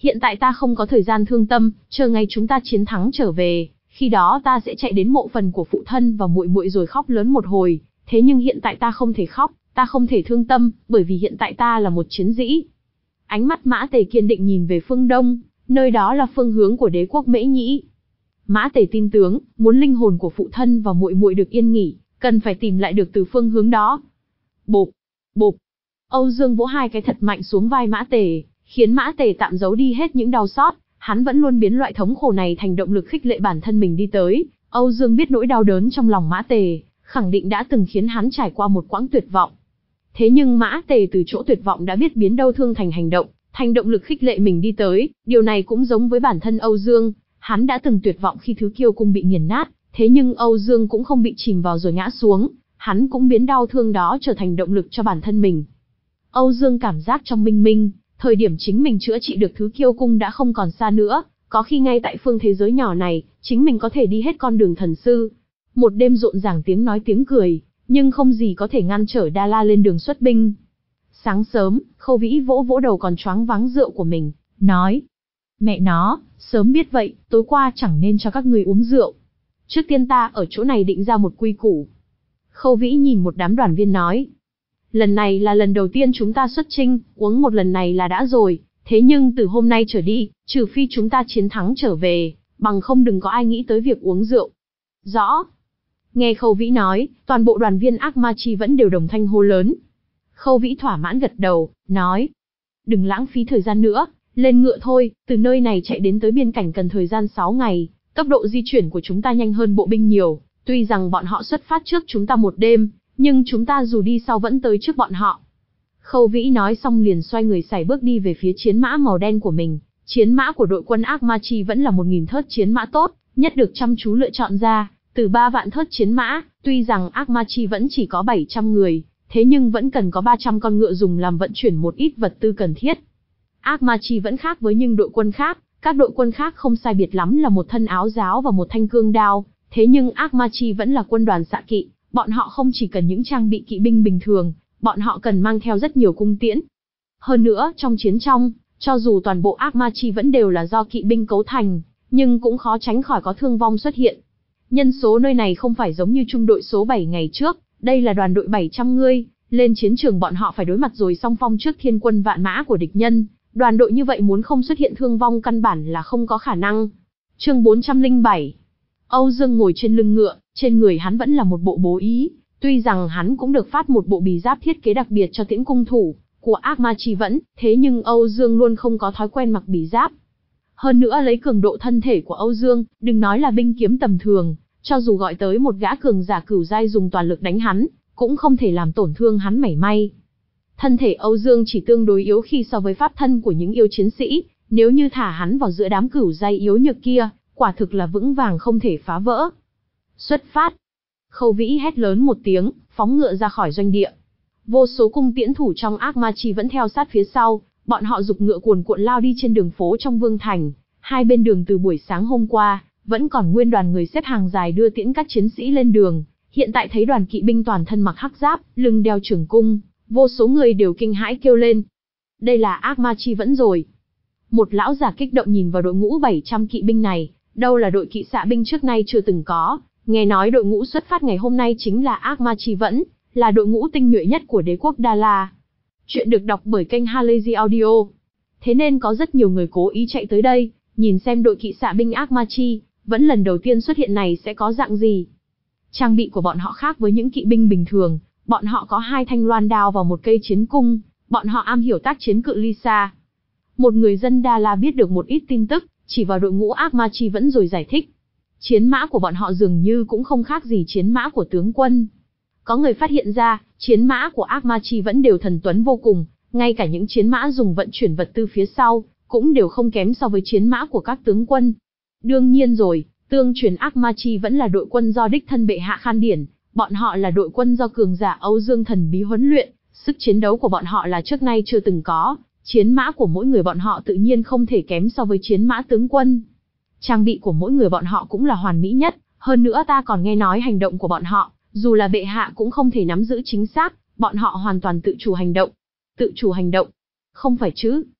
Hiện tại ta không có thời gian thương tâm, chờ ngày chúng ta chiến thắng trở về, khi đó ta sẽ chạy đến mộ phần của phụ thân và muội muội rồi khóc lớn một hồi, thế nhưng hiện tại ta không thể khóc, ta không thể thương tâm, bởi vì hiện tại ta là một chiến sĩ. Ánh mắt Mã Tề kiên định nhìn về phương đông, nơi đó là phương hướng của đế quốc Mễ Nhĩ. Mã Tề tin tướng, muốn linh hồn của phụ thân và muội muội được yên nghỉ, cần phải tìm lại được từ phương hướng đó. Bộp, bộp. Âu Dương vỗ hai cái thật mạnh xuống vai Mã Tề, khiến Mã Tề tạm giấu đi hết những đau xót, hắn vẫn luôn biến loại thống khổ này thành động lực khích lệ bản thân mình đi tới. Âu Dương biết nỗi đau đớn trong lòng Mã Tề, khẳng định đã từng khiến hắn trải qua một quãng tuyệt vọng. Thế nhưng Mã Tề từ chỗ tuyệt vọng đã biết biến đau thương thành hành động, thành động lực khích lệ mình đi tới, điều này cũng giống với bản thân Âu Dương, hắn đã từng tuyệt vọng khi Thứ Kiêu Cung bị nghiền nát, thế nhưng Âu Dương cũng không bị chìm vào rồi ngã xuống, hắn cũng biến đau thương đó trở thành động lực cho bản thân mình. Âu Dương cảm giác trong minh minh, thời điểm chính mình chữa trị được Thứ Kiêu Cung đã không còn xa nữa, có khi ngay tại phương thế giới nhỏ này, chính mình có thể đi hết con đường thần sư. Một đêm rộn ràng tiếng nói tiếng cười, nhưng không gì có thể ngăn trở Đa La lên đường xuất binh. Sáng sớm, Khâu Vĩ vỗ vỗ đầu còn choáng váng rượu của mình, nói: Mẹ nó, sớm biết vậy, tối qua chẳng nên cho các người uống rượu. Trước tiên ta ở chỗ này định ra một quy củ. Khâu Vĩ nhìn một đám đoàn viên nói: Lần này là lần đầu tiên chúng ta xuất chinh, uống một lần này là đã rồi, thế nhưng từ hôm nay trở đi, trừ phi chúng ta chiến thắng trở về, bằng không đừng có ai nghĩ tới việc uống rượu. Rõ. Nghe Khâu Vĩ nói, toàn bộ đoàn viên Ác Ma Chi vẫn đều đồng thanh hô lớn. Khâu Vĩ thỏa mãn gật đầu, nói: Đừng lãng phí thời gian nữa, lên ngựa thôi, từ nơi này chạy đến tới biên cảnh cần thời gian sáu ngày, tốc độ di chuyển của chúng ta nhanh hơn bộ binh nhiều, tuy rằng bọn họ xuất phát trước chúng ta một đêm, nhưng chúng ta dù đi sau vẫn tới trước bọn họ. Khâu Vĩ nói xong liền xoay người sải bước đi về phía chiến mã màu đen của mình. Chiến mã của đội quân Ác Ma Chi vẫn là một nghìn thớt chiến mã tốt, nhất được chăm chú lựa chọn ra, từ ba vạn thớt chiến mã, tuy rằng Ác Ma Chi vẫn chỉ có bảy trăm người, thế nhưng vẫn cần có ba trăm con ngựa dùng làm vận chuyển một ít vật tư cần thiết. Ác Ma Chi vẫn khác với những đội quân khác, các đội quân khác không sai biệt lắm là một thân áo giáo và một thanh cương đao, thế nhưng Ác Ma Chi vẫn là quân đoàn xạ kỵ, bọn họ không chỉ cần những trang bị kỵ binh bình thường, bọn họ cần mang theo rất nhiều cung tiễn. Hơn nữa, trong chiến trong, cho dù toàn bộ Ác Ma Chi vẫn đều là do kỵ binh cấu thành, nhưng cũng khó tránh khỏi có thương vong xuất hiện. Nhân số nơi này không phải giống như trung đội số bảy ngày trước, đây là đoàn đội bảy trăm người, lên chiến trường bọn họ phải đối mặt rồi song phong trước thiên quân vạn mã của địch nhân, đoàn đội như vậy muốn không xuất hiện thương vong căn bản là không có khả năng. Chương bốn trăm lẻ bảy. Âu Dương ngồi trên lưng ngựa, trên người hắn vẫn là một bộ bố ý, tuy rằng hắn cũng được phát một bộ bì giáp thiết kế đặc biệt cho tiễn cung thủ của Ác Ma Chi vẫn, thế nhưng Âu Dương luôn không có thói quen mặc bì giáp. Hơn nữa lấy cường độ thân thể của Âu Dương, đừng nói là binh kiếm tầm thường, cho dù gọi tới một gã cường giả cửu giai dùng toàn lực đánh hắn, cũng không thể làm tổn thương hắn mảy may. Thân thể Âu Dương chỉ tương đối yếu khi so với pháp thân của những yêu chiến sĩ, nếu như thả hắn vào giữa đám cửu giai yếu nhược kia, quả thực là vững vàng không thể phá vỡ. Xuất phát! Khâu Vĩ hét lớn một tiếng, phóng ngựa ra khỏi doanh địa. Vô số cung tiễn thủ trong Ác Ma Chi vẫn theo sát phía sau, bọn họ giục ngựa cuồn cuộn lao đi trên đường phố trong Vương Thành. Hai bên đường từ buổi sáng hôm qua, vẫn còn nguyên đoàn người xếp hàng dài đưa tiễn các chiến sĩ lên đường. Hiện tại thấy đoàn kỵ binh toàn thân mặc hắc giáp, lưng đeo trường cung, vô số người đều kinh hãi kêu lên. Đây là Ác Ma Chi vẫn rồi. Một lão già kích động nhìn vào đội ngũ bảy trăm kỵ binh này, đâu là đội kỵ xạ binh trước nay chưa từng có. Nghe nói đội ngũ xuất phát ngày hôm nay chính là Ác Ma Chi vẫn, là đội ngũ tinh nhuệ nhất của đế quốc Đa La. Chuyện được đọc bởi kênh Halazy Audio. Thế nên có rất nhiều người cố ý chạy tới đây, nhìn xem đội kỵ xạ binh Ác Ma Chi, vẫn lần đầu tiên xuất hiện này sẽ có dạng gì. Trang bị của bọn họ khác với những kỵ binh bình thường, bọn họ có hai thanh loan đao và một cây chiến cung, bọn họ am hiểu tác chiến cự ly xa. Một người dân Đa La biết được một ít tin tức, chỉ vào đội ngũ Ác Ma Chi vẫn rồi giải thích. Chiến mã của bọn họ dường như cũng không khác gì chiến mã của tướng quân. Có người phát hiện ra, chiến mã của Ác Ma Chi vẫn đều thần tuấn vô cùng, ngay cả những chiến mã dùng vận chuyển vật tư phía sau, cũng đều không kém so với chiến mã của các tướng quân. Đương nhiên rồi, tương truyền Ác Ma Chi vẫn là đội quân do đích thân bệ hạ Khan Điển, bọn họ là đội quân do cường giả Âu Dương thần bí huấn luyện, sức chiến đấu của bọn họ là trước nay chưa từng có, chiến mã của mỗi người bọn họ tự nhiên không thể kém so với chiến mã tướng quân. Trang bị của mỗi người bọn họ cũng là hoàn mỹ nhất, hơn nữa ta còn nghe nói hành động của bọn họ, dù là bệ hạ cũng không thể nắm giữ chính xác, bọn họ hoàn toàn tự chủ hành động. Tự chủ hành động? Không phải chứ?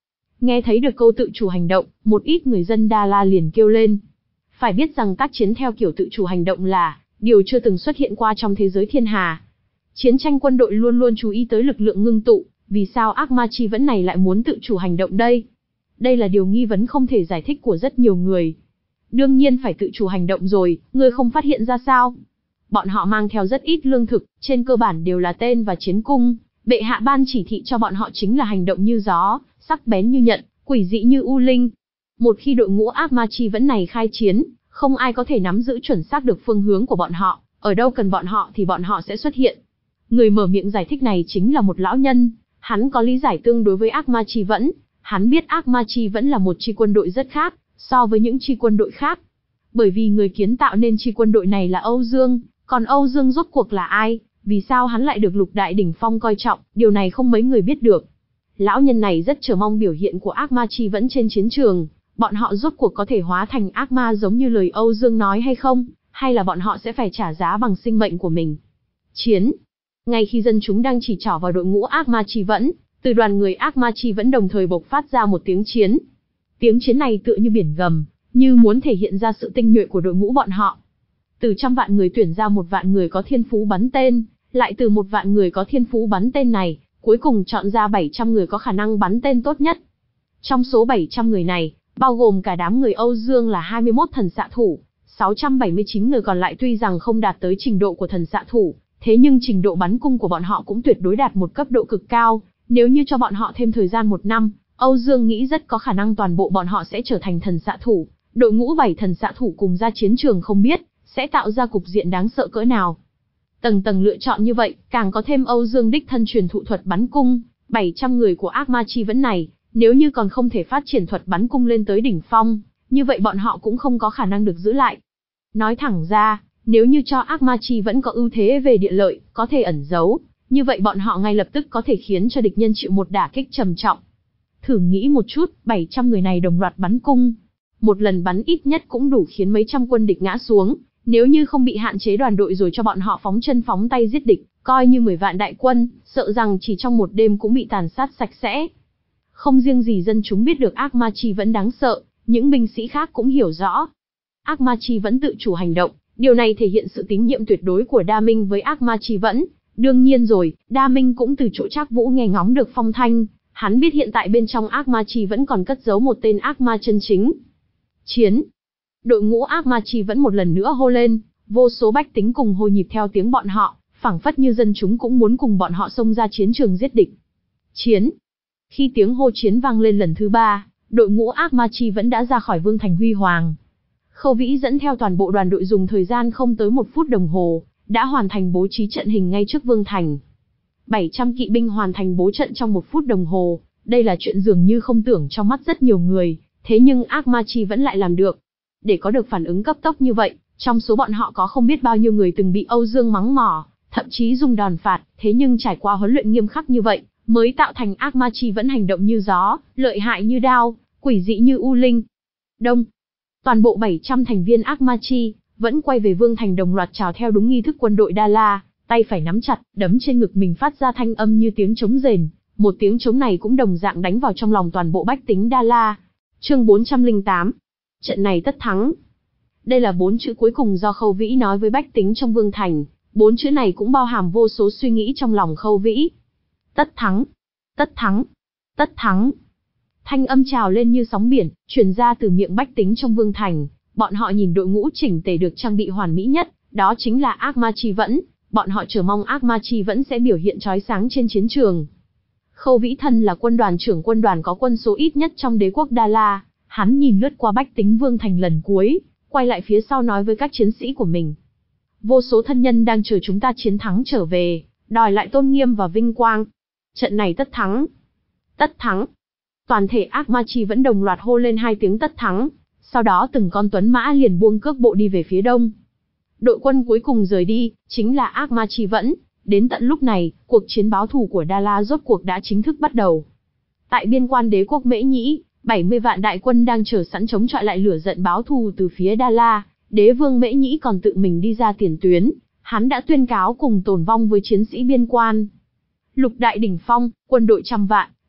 Nghe thấy được câu tự chủ hành động, một ít người dân Đa La liền kêu lên. Phải biết rằng tác chiến theo kiểu tự chủ hành động là điều chưa từng xuất hiện qua trong thế giới thiên hà. Chiến tranh quân đội luôn luôn chú ý tới lực lượng ngưng tụ, vì sao ác ma chi vẫn này lại muốn tự chủ hành động đây? Đây là điều nghi vấn không thể giải thích của rất nhiều người. Đương nhiên phải tự chủ hành động rồi, ngươi không phát hiện ra sao? Bọn họ mang theo rất ít lương thực, trên cơ bản đều là tên và chiến cung. Bệ hạ ban chỉ thị cho bọn họ chính là hành động như gió, sắc bén như nhận, quỷ dị như u linh. Một khi đội ngũ ác ma chi vẫn này khai chiến, không ai có thể nắm giữ chuẩn xác được phương hướng của bọn họ, ở đâu cần bọn họ thì bọn họ sẽ xuất hiện. Người mở miệng giải thích này chính là một lão nhân, hắn có lý giải tương đối với ác ma chi vẫn, hắn biết ác ma chi vẫn là một chi quân đội rất khác so với những chi quân đội khác. Bởi vì người kiến tạo nên chi quân đội này là Âu Dương, còn Âu Dương rốt cuộc là ai, vì sao hắn lại được Lục Đại Đỉnh Phong coi trọng, điều này không mấy người biết được. Lão nhân này rất chờ mong biểu hiện của ác ma chi vẫn trên chiến trường, bọn họ rốt cuộc có thể hóa thành ác ma giống như lời Âu Dương nói hay không, hay là bọn họ sẽ phải trả giá bằng sinh mệnh của mình. Chiến. Ngay khi dân chúng đang chỉ trỏ vào đội ngũ ác ma chi vẫn, từ đoàn người ác ma chi vẫn đồng thời bộc phát ra một tiếng chiến. Tiếng chiến này tựa như biển gầm, như muốn thể hiện ra sự tinh nhuệ của đội ngũ bọn họ. Từ trăm vạn người tuyển ra một vạn người có thiên phú bắn tên, lại từ một vạn người có thiên phú bắn tên này, cuối cùng chọn ra bảy trăm người có khả năng bắn tên tốt nhất. Trong số bảy trăm người này, bao gồm cả đám người Âu Dương là hai mươi mốt thần xạ thủ, sáu trăm bảy mươi chín người còn lại tuy rằng không đạt tới trình độ của thần xạ thủ, thế nhưng trình độ bắn cung của bọn họ cũng tuyệt đối đạt một cấp độ cực cao. Nếu như cho bọn họ thêm thời gian một năm, Âu Dương nghĩ rất có khả năng toàn bộ bọn họ sẽ trở thành thần xạ thủ. Đội ngũ bảy thần xạ thủ cùng ra chiến trường không biết sẽ tạo ra cục diện đáng sợ cỡ nào. Tầng tầng lựa chọn như vậy, càng có thêm Âu Dương đích thân truyền thụ thuật bắn cung, bảy trăm người của ác ma chi vẫn này, nếu như còn không thể phát triển thuật bắn cung lên tới đỉnh phong, như vậy bọn họ cũng không có khả năng được giữ lại. Nói thẳng ra, nếu như cho ác ma chi vẫn có ưu thế về địa lợi, có thể ẩn giấu, như vậy bọn họ ngay lập tức có thể khiến cho địch nhân chịu một đả kích trầm trọng. Thử nghĩ một chút, bảy trăm người này đồng loạt bắn cung, một lần bắn ít nhất cũng đủ khiến mấy trăm quân địch ngã xuống. Nếu như không bị hạn chế đoàn đội rồi cho bọn họ phóng chân phóng tay giết địch, coi như mười vạn đại quân, sợ rằng chỉ trong một đêm cũng bị tàn sát sạch sẽ. Không riêng gì dân chúng biết được ác ma chi vẫn đáng sợ, những binh sĩ khác cũng hiểu rõ. Ác ma chi vẫn tự chủ hành động, điều này thể hiện sự tín nhiệm tuyệt đối của Đa Minh với ác ma chi vẫn. Đương nhiên rồi, Đa Minh cũng từ chỗ Trác Vũ nghe ngóng được phong thanh, hắn biết hiện tại bên trong ác ma chi vẫn còn cất giấu một tên ác ma chân chính. Chiến. Đội ngũ ác ma chi vẫn một lần nữa hô lên, vô số bách tính cùng hô nhịp theo tiếng bọn họ, phảng phất như dân chúng cũng muốn cùng bọn họ xông ra chiến trường giết địch. Chiến. Khi tiếng hô chiến vang lên lần thứ ba, đội ngũ ác ma chi vẫn đã ra khỏi Vương Thành Huy Hoàng. Khâu Vĩ dẫn theo toàn bộ đoàn đội dùng thời gian không tới một phút đồng hồ, đã hoàn thành bố trí trận hình ngay trước Vương Thành. bảy trăm kỵ binh hoàn thành bố trận trong một phút đồng hồ, đây là chuyện dường như không tưởng trong mắt rất nhiều người, thế nhưng ác ma chi vẫn lại làm được. Để có được phản ứng cấp tốc như vậy, trong số bọn họ có không biết bao nhiêu người từng bị Âu Dương mắng mỏ, thậm chí dùng đòn phạt, thế nhưng trải qua huấn luyện nghiêm khắc như vậy, mới tạo thành ác ma chi vẫn hành động như gió, lợi hại như đao, quỷ dị như u linh. Đông. Toàn bộ bảy trăm thành viên ác ma chi vẫn quay về Vương Thành đồng loạt chào theo đúng nghi thức quân đội Đa La, tay phải nắm chặt, đấm trên ngực mình phát ra thanh âm như tiếng trống rền, một tiếng trống này cũng đồng dạng đánh vào trong lòng toàn bộ bách tính Đa La. Chương bốn trăm lẻ tám. Trận này tất thắng. Đây là bốn chữ cuối cùng do Khâu Vĩ nói với bách tính trong Vương Thành, bốn chữ này cũng bao hàm vô số suy nghĩ trong lòng Khâu Vĩ. Tất thắng, tất thắng, tất thắng. Thanh âm trào lên như sóng biển, truyền ra từ miệng bách tính trong Vương Thành, bọn họ nhìn đội ngũ chỉnh tề được trang bị hoàn mỹ nhất, đó chính là ác ma chi vẫn, bọn họ chờ mong ác ma chi vẫn sẽ biểu hiện chói sáng trên chiến trường. Khâu Vĩ thân là quân đoàn trưởng quân đoàn có quân số ít nhất trong đế quốc Đa La. Hắn nhìn lướt qua bách tính Vương Thành lần cuối, quay lại phía sau nói với các chiến sĩ của mình. Vô số thân nhân đang chờ chúng ta chiến thắng trở về, đòi lại tôn nghiêm và vinh quang. Trận này tất thắng. Tất thắng. Toàn thể ác ma chi vẫn đồng loạt hô lên hai tiếng tất thắng, sau đó từng con tuấn mã liền buông cước bộ đi về phía đông. Đội quân cuối cùng rời đi, chính là ác ma chi vẫn. Đến tận lúc này, cuộc chiến báo thù của Đa La rốt cuộc đã chính thức bắt đầu. Tại biên quan đế quốc Mễ Nhĩ, bảy mươi vạn đại quân đang chờ sẵn chống chọi lại lửa giận báo thù từ phía Đa La, đế vương Mễ Nhĩ còn tự mình đi ra tiền tuyến, hắn đã tuyên cáo cùng tồn vong với chiến sĩ biên quan. Lục đại đỉnh phong, quân đội trăm vạn,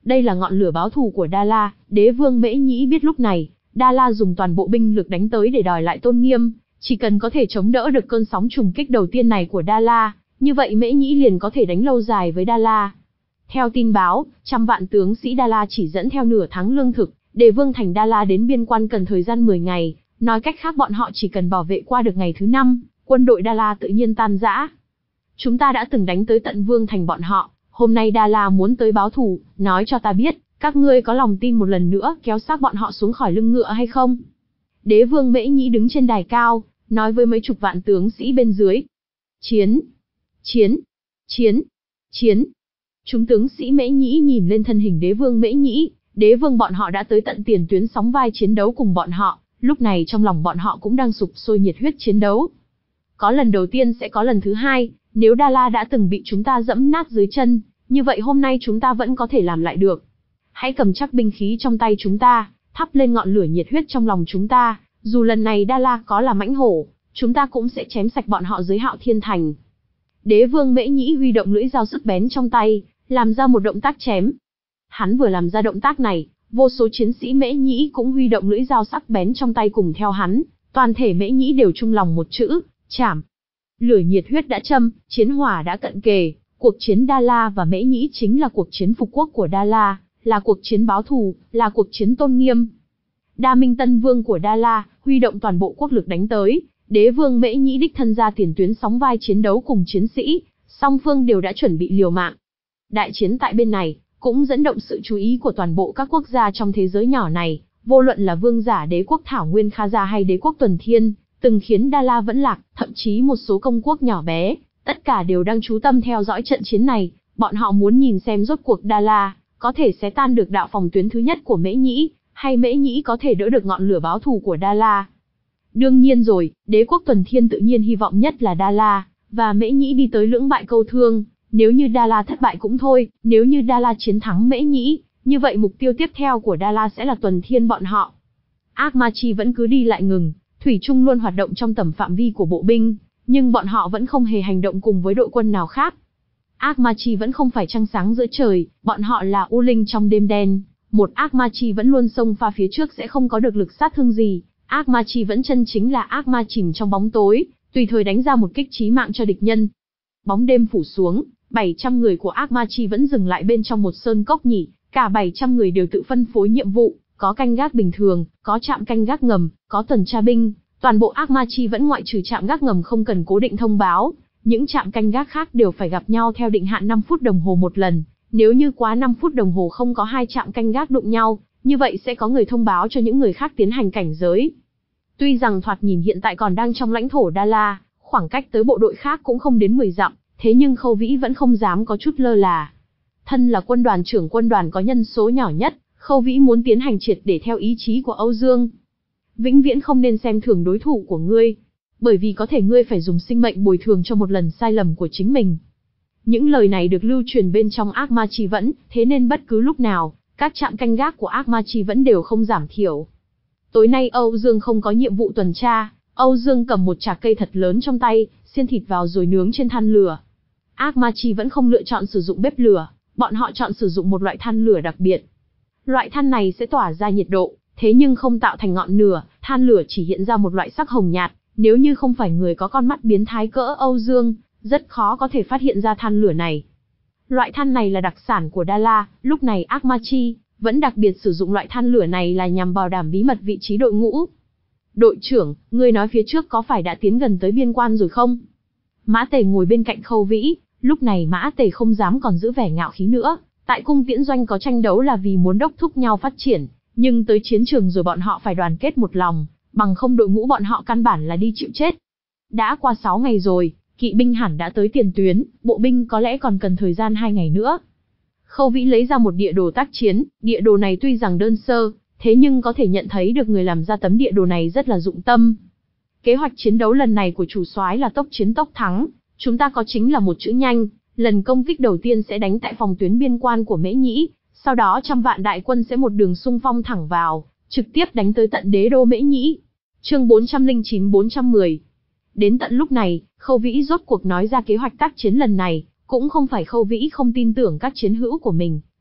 Đây là ngọn lửa báo thù của Đa La. Đế vương Mễ Nhĩ biết lúc này, Đa La dùng toàn bộ binh lực đánh tới để đòi lại tôn nghiêm, chỉ cần có thể chống đỡ được cơn sóng trùng kích đầu tiên này của Đa La, như vậy Mễ Nhĩ liền có thể đánh lâu dài với Đa La. Theo tin báo, trăm vạn tướng sĩ Đa La chỉ dẫn theo nửa tháng lương thực, để vương thành Đa La đến biên quan cần thời gian mười ngày, nói cách khác bọn họ chỉ cần bảo vệ qua được ngày thứ năm, quân đội Đa La tự nhiên tan rã. Chúng ta đã từng đánh tới tận vương thành bọn họ, hôm nay Đa La muốn tới báo thù, nói cho ta biết, các ngươi có lòng tin một lần nữa kéo xác bọn họ xuống khỏi lưng ngựa hay không? Đế vương Mễ Nhĩ đứng trên đài cao, nói với mấy chục vạn tướng sĩ bên dưới. Chiến! Chiến! Chiến! Chiến! Chúng tướng sĩ Mễ Nhĩ nhìn lên thân hình đế vương Mễ Nhĩ, đế vương bọn họ đã tới tận tiền tuyến sóng vai chiến đấu cùng bọn họ, lúc này trong lòng bọn họ cũng đang sục sôi nhiệt huyết chiến đấu. Có lần đầu tiên sẽ có lần thứ hai, nếu Đa La đã từng bị chúng ta dẫm nát dưới chân, như vậy hôm nay chúng ta vẫn có thể làm lại được. Hãy cầm chắc binh khí trong tay chúng ta, thắp lên ngọn lửa nhiệt huyết trong lòng chúng ta, dù lần này Đa La có là mãnh hổ, chúng ta cũng sẽ chém sạch bọn họ dưới Hạo Thiên Thành. Đế vương Mễ Nhĩ huy động lưỡi dao sắc bén trong tay, làm ra một động tác chém. Hắn vừa làm ra động tác này, vô số chiến sĩ Mễ Nhĩ cũng huy động lưỡi dao sắc bén trong tay cùng theo hắn, toàn thể Mễ Nhĩ đều chung lòng một chữ, chảm. Lửa nhiệt huyết đã châm, chiến hỏa đã cận kề, cuộc chiến Đa La và Mễ Nhĩ chính là cuộc chiến phục quốc của Đa La, là cuộc chiến báo thù, là cuộc chiến tôn nghiêm. Đa Minh Tân Vương của Đa La, huy động toàn bộ quốc lực đánh tới, đế vương Mễ Nhĩ đích thân ra tiền tuyến sóng vai chiến đấu cùng chiến sĩ, song phương đều đã chuẩn bị liều mạng. Đại chiến tại bên này, cũng dẫn động sự chú ý của toàn bộ các quốc gia trong thế giới nhỏ này, vô luận là vương giả đế quốc Thảo Nguyên Kha Gia hay đế quốc Tuần Thiên, từng khiến Đa La vẫn lạc, thậm chí một số công quốc nhỏ bé, tất cả đều đang chú tâm theo dõi trận chiến này, bọn họ muốn nhìn xem rốt cuộc Đa La có thể xé tan được đạo phòng tuyến thứ nhất của Mễ Nhĩ, hay Mễ Nhĩ có thể đỡ được ngọn lửa báo thù của Đa La. Đương nhiên rồi, đế quốc Tuần Thiên tự nhiên hy vọng nhất là Đa La và Mễ Nhĩ đi tới lưỡng bại câu thương, nếu như Đa La thất bại cũng thôi, nếu như Đa La chiến thắng Mễ Nhĩ, như vậy mục tiêu tiếp theo của Đa La sẽ là Tuần Thiên bọn họ. Ác Ma Chi vẫn cứ đi lại ngừng, thủy chung luôn hoạt động trong tầm phạm vi của bộ binh, nhưng bọn họ vẫn không hề hành động cùng với đội quân nào khác. Ác Ma Chi vẫn không phải trăng sáng giữa trời, bọn họ là u linh trong đêm đen, một ác Ma Chi vẫn luôn xông pha phía trước sẽ không có được lực sát thương gì, ác Ma Chi vẫn chân chính là ác ma chìm trong bóng tối, tùy thời đánh ra một kích chí mạng cho địch nhân. Bóng đêm phủ xuống, bảy trăm người của ác Ma Chi vẫn dừng lại bên trong một sơn cốc nhỉ, cả bảy trăm người đều tự phân phối nhiệm vụ, có canh gác bình thường, có trạm canh gác ngầm, có tuần tra binh, toàn bộ ác Ma Chi vẫn ngoại trừ trạm gác ngầm không cần cố định thông báo, những trạm canh gác khác đều phải gặp nhau theo định hạn năm phút đồng hồ một lần, nếu như quá năm phút đồng hồ không có hai trạm canh gác đụng nhau, như vậy sẽ có người thông báo cho những người khác tiến hành cảnh giới. Tuy rằng thoạt nhìn hiện tại còn đang trong lãnh thổ Đa La, khoảng cách tới bộ đội khác cũng không đến mười dặm, thế nhưng Khâu Vĩ vẫn không dám có chút lơ là. Thân là quân đoàn trưởng quân đoàn có nhân số nhỏ nhất, Khâu Vĩ muốn tiến hành triệt để theo ý chí của Âu Dương. Vĩnh viễn không nên xem thường đối thủ của ngươi, bởi vì có thể ngươi phải dùng sinh mệnh bồi thường cho một lần sai lầm của chính mình. Những lời này được lưu truyền bên trong ác ma chi vẫn, thế nên bất cứ lúc nào, các trạm canh gác của ác ma chi vẫn đều không giảm thiểu. Tối nay Âu Dương không có nhiệm vụ tuần tra, Âu Dương cầm một chạc cây thật lớn trong tay, xiên thịt vào rồi nướng trên than lửa. Ác ma chi vẫn không lựa chọn sử dụng bếp lửa, bọn họ chọn sử dụng một loại than lửa đặc biệt. Loại than này sẽ tỏa ra nhiệt độ, thế nhưng không tạo thành ngọn lửa, than lửa chỉ hiện ra một loại sắc hồng nhạt, nếu như không phải người có con mắt biến thái cỡ Âu Dương, rất khó có thể phát hiện ra than lửa này. Loại than này là đặc sản của Đa La, lúc này ác ma chi vẫn đặc biệt sử dụng loại than lửa này là nhằm bảo đảm bí mật vị trí đội ngũ. Đội trưởng, ngươi nói phía trước có phải đã tiến gần tới biên quan rồi không? Mã Tề ngồi bên cạnh Khâu Vĩ, lúc này Mã Tề không dám còn giữ vẻ ngạo khí nữa, tại cung tiễn doanh có tranh đấu là vì muốn đốc thúc nhau phát triển, nhưng tới chiến trường rồi bọn họ phải đoàn kết một lòng, bằng không đội ngũ bọn họ căn bản là đi chịu chết. Đã qua sáu ngày rồi, kỵ binh hẳn đã tới tiền tuyến, bộ binh có lẽ còn cần thời gian hai ngày nữa. Khâu Vĩ lấy ra một địa đồ tác chiến, địa đồ này tuy rằng đơn sơ, thế nhưng có thể nhận thấy được người làm ra tấm địa đồ này rất là dụng tâm. Kế hoạch chiến đấu lần này của chủ soái là tốc chiến tốc thắng, chúng ta có chính là một chữ nhanh, lần công kích đầu tiên sẽ đánh tại phòng tuyến biên quan của Mễ Nhĩ, sau đó trăm vạn đại quân sẽ một đường xung phong thẳng vào, trực tiếp đánh tới tận đế đô Mễ Nhĩ. Chương bốn trăm lẻ chín bốn trăm mười. Đến tận lúc này, Khâu Vĩ rốt cuộc nói ra kế hoạch tác chiến lần này, cũng không phải Khâu Vĩ không tin tưởng các chiến hữu của mình,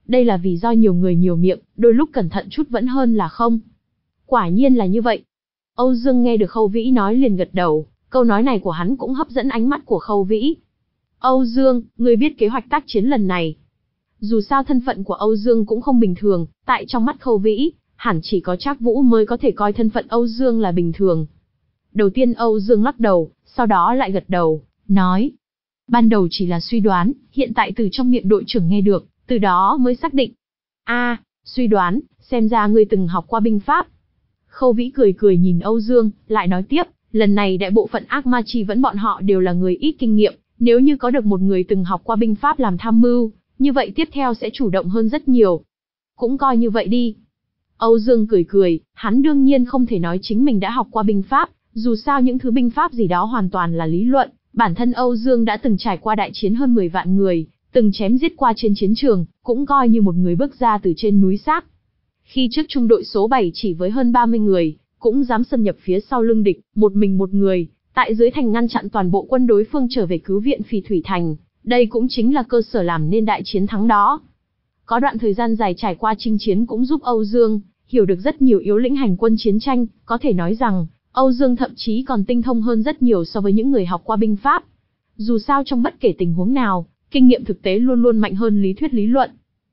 Đây là vì do nhiều người nhiều miệng, đôi lúc cẩn thận chút vẫn hơn là không. Quả nhiên là như vậy. Âu Dương nghe được Khâu Vĩ nói liền gật đầu, câu nói này của hắn cũng hấp dẫn ánh mắt của Khâu Vĩ. Âu Dương, ngươi biết kế hoạch tác chiến lần này. Dù sao thân phận của Âu Dương cũng không bình thường, tại trong mắt Khâu Vĩ, hẳn chỉ có Trác Vũ mới có thể coi thân phận Âu Dương là bình thường. Đầu tiên Âu Dương lắc đầu, sau đó lại gật đầu, nói. Ban đầu chỉ là suy đoán, hiện tại từ trong miệng đội trưởng nghe được, từ đó mới xác định. A, suy đoán, xem ra ngươi từng học qua binh pháp. Khâu Vĩ cười cười nhìn Âu Dương, lại nói tiếp, lần này đại bộ phận ác ma chi vẫn bọn họ đều là người ít kinh nghiệm, nếu như có được một người từng học qua binh pháp làm tham mưu, như vậy tiếp theo sẽ chủ động hơn rất nhiều. Cũng coi như vậy đi. Âu Dương cười cười, hắn đương nhiên không thể nói chính mình đã học qua binh pháp, dù sao những thứ binh pháp gì đó hoàn toàn là lý luận, bản thân Âu Dương đã từng trải qua đại chiến hơn mười vạn người, từng chém giết qua trên chiến trường, cũng coi như một người bước ra từ trên núi xác. Khi trước trung đội số bảy chỉ với hơn ba mươi người, cũng dám xâm nhập phía sau lưng địch, một mình một người, tại dưới thành ngăn chặn toàn bộ quân đối phương trở về cứu viện Phì Thủy Thành, đây cũng chính là cơ sở làm nên đại chiến thắng đó. Có đoạn thời gian dài trải qua chinh chiến cũng giúp Âu Dương hiểu được rất nhiều yếu lĩnh hành quân chiến tranh, có thể nói rằng, Âu Dương thậm chí còn tinh thông hơn rất nhiều so với những người học qua binh pháp. Dù sao trong bất kể tình huống nào, kinh nghiệm thực tế luôn luôn mạnh hơn lý thuyết lý luận.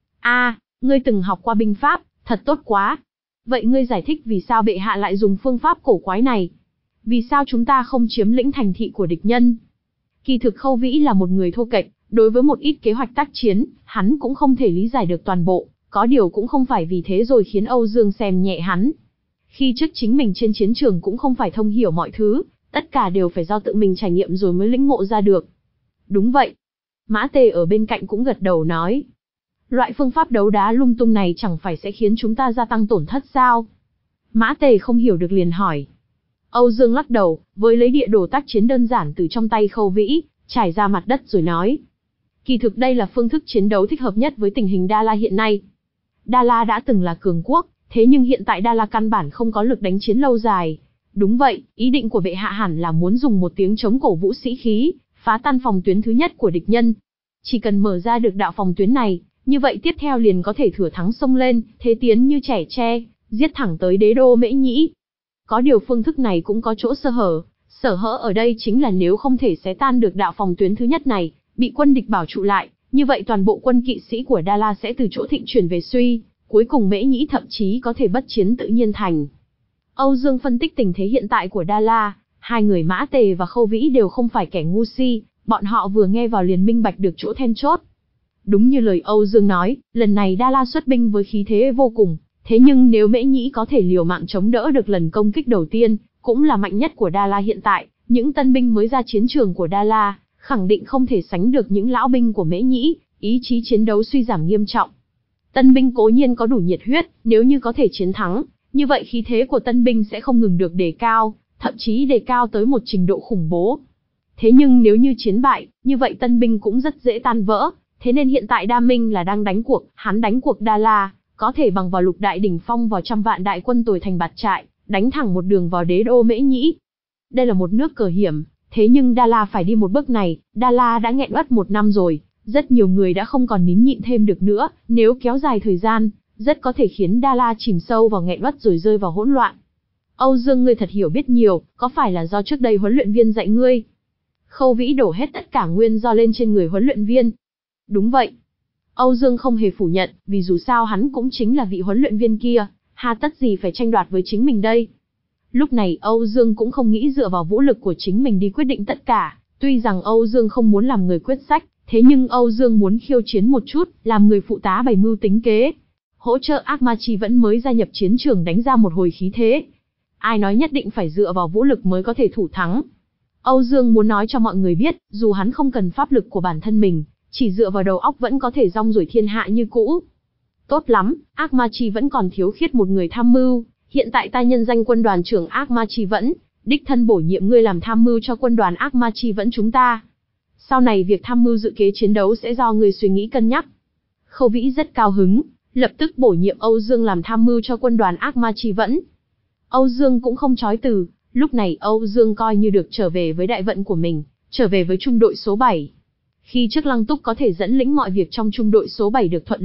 A, ngươi từng học qua binh pháp, thật tốt quá. Vậy ngươi giải thích vì sao bệ hạ lại dùng phương pháp cổ quái này? Vì sao chúng ta không chiếm lĩnh thành thị của địch nhân? Kỳ thực Khâu Vĩ là một người thô kệch, đối với một ít kế hoạch tác chiến, hắn cũng không thể lý giải được toàn bộ, có điều cũng không phải vì thế rồi khiến Âu Dương xem nhẹ hắn. Khi trước chính mình trên chiến trường cũng không phải thông hiểu mọi thứ, tất cả đều phải do tự mình trải nghiệm rồi mới lĩnh ngộ ra được. Đúng vậy. Mã Tề ở bên cạnh cũng gật đầu nói. Loại phương pháp đấu đá lung tung này chẳng phải sẽ khiến chúng ta gia tăng tổn thất sao? Mã Tề không hiểu được liền hỏi. Âu Dương lắc đầu, với lấy địa đồ tác chiến đơn giản từ trong tay Khâu Vĩ, trải ra mặt đất rồi nói. Kỳ thực đây là phương thức chiến đấu thích hợp nhất với tình hình Đa La hiện nay. Đa La đã từng là cường quốc, thế nhưng hiện tại Đa La căn bản không có lực đánh chiến lâu dài. Đúng vậy, ý định của bệ hạ hẳn là muốn dùng một tiếng chống cổ vũ sĩ khí, phá tan phòng tuyến thứ nhất của địch nhân. Chỉ cần mở ra được đạo phòng tuyến này, như vậy tiếp theo liền có thể thừa thắng xông lên, thế tiến như trẻ tre, giết thẳng tới đế đô Mễ Nhĩ. Có điều phương thức này cũng có chỗ sơ hở, sở hở ở đây chính là nếu không thể xé tan được đạo phòng tuyến thứ nhất này, bị quân địch bảo trụ lại, như vậy toàn bộ quân kỵ sĩ của Đa La sẽ từ chỗ thịnh chuyển về suy, cuối cùng Mễ Nhĩ thậm chí có thể bất chiến tự nhiên thành. Âu Dương phân tích tình thế hiện tại của Đa La, hai người Mã Tề và Khâu Vĩ đều không phải kẻ ngu si, bọn họ vừa nghe vào liền minh bạch được chỗ then chốt. Đúng như lời Âu Dương nói, lần này Đa La xuất binh với khí thế vô cùng, thế nhưng nếu Mễ Nhĩ có thể liều mạng chống đỡ được lần công kích đầu tiên, cũng là mạnh nhất của Đa La hiện tại, những tân binh mới ra chiến trường của Đa La, khẳng định không thể sánh được những lão binh của Mễ Nhĩ, ý chí chiến đấu suy giảm nghiêm trọng. Tân binh cố nhiên có đủ nhiệt huyết, nếu như có thể chiến thắng, như vậy khí thế của tân binh sẽ không ngừng được đề cao, thậm chí đề cao tới một trình độ khủng bố. Thế nhưng nếu như chiến bại, như vậy tân binh cũng rất dễ tan vỡ, thế nên hiện tại Đa Minh là đang đánh cuộc, hắn đánh cuộc Đa La, có thể bằng vào lục đại đỉnh phong vào trăm vạn đại quân tồi thành bạt trại, đánh thẳng một đường vào đế đô Mễ Nhĩ. Đây là một nước cờ hiểm, thế nhưng Đa La phải đi một bước này, Đa La đã nghẹn uất một năm rồi, rất nhiều người đã không còn nín nhịn thêm được nữa, nếu kéo dài thời gian, rất có thể khiến Đa La chìm sâu vào nghẹn uất rồi rơi vào hỗn loạn. Âu Dương ngươi thật hiểu biết nhiều, có phải là do trước đây huấn luyện viên dạy ngươi? Khâu Vĩ đổ hết tất cả nguyên do lên trên người huấn luyện viên. Đúng vậy. Âu Dương không hề phủ nhận, vì dù sao hắn cũng chính là vị huấn luyện viên kia, hà tất gì phải tranh đoạt với chính mình đây. Lúc này Âu Dương cũng không nghĩ dựa vào vũ lực của chính mình đi quyết định tất cả, tuy rằng Âu Dương không muốn làm người quyết sách, thế nhưng Âu Dương muốn khiêu chiến một chút, làm người phụ tá bày mưu tính kế. Hỗ trợ ác ma chi vẫn mới gia nhập chiến trường đánh ra một hồi khí thế. Ai nói nhất định phải dựa vào vũ lực mới có thể thủ thắng. Âu Dương muốn nói cho mọi người biết, dù hắn không cần pháp lực của bản thân mình, chỉ dựa vào đầu óc vẫn có thể rong ruổi thiên hạ như cũ. Tốt lắm, ác ma chi vẫn còn thiếu khiết một người tham mưu, hiện tại ta nhân danh quân đoàn trưởng ác ma chi vẫn, đích thân bổ nhiệm ngươi làm tham mưu cho quân đoàn ác ma chi vẫn chúng ta. Sau này việc tham mưu dự kế chiến đấu sẽ do ngươi suy nghĩ cân nhắc. Khâu Vĩ rất cao hứng, lập tức bổ nhiệm Âu Dương làm tham mưu cho quân đoàn ác ma chi vẫn. Âu Dương cũng không chối từ, lúc này Âu Dương coi như được trở về với đại vận của mình, trở về với trung đội số bảy. Khi trước Lăng Túc có thể dẫn lĩnh mọi việc trong trung đội số bảy được thuận lợi,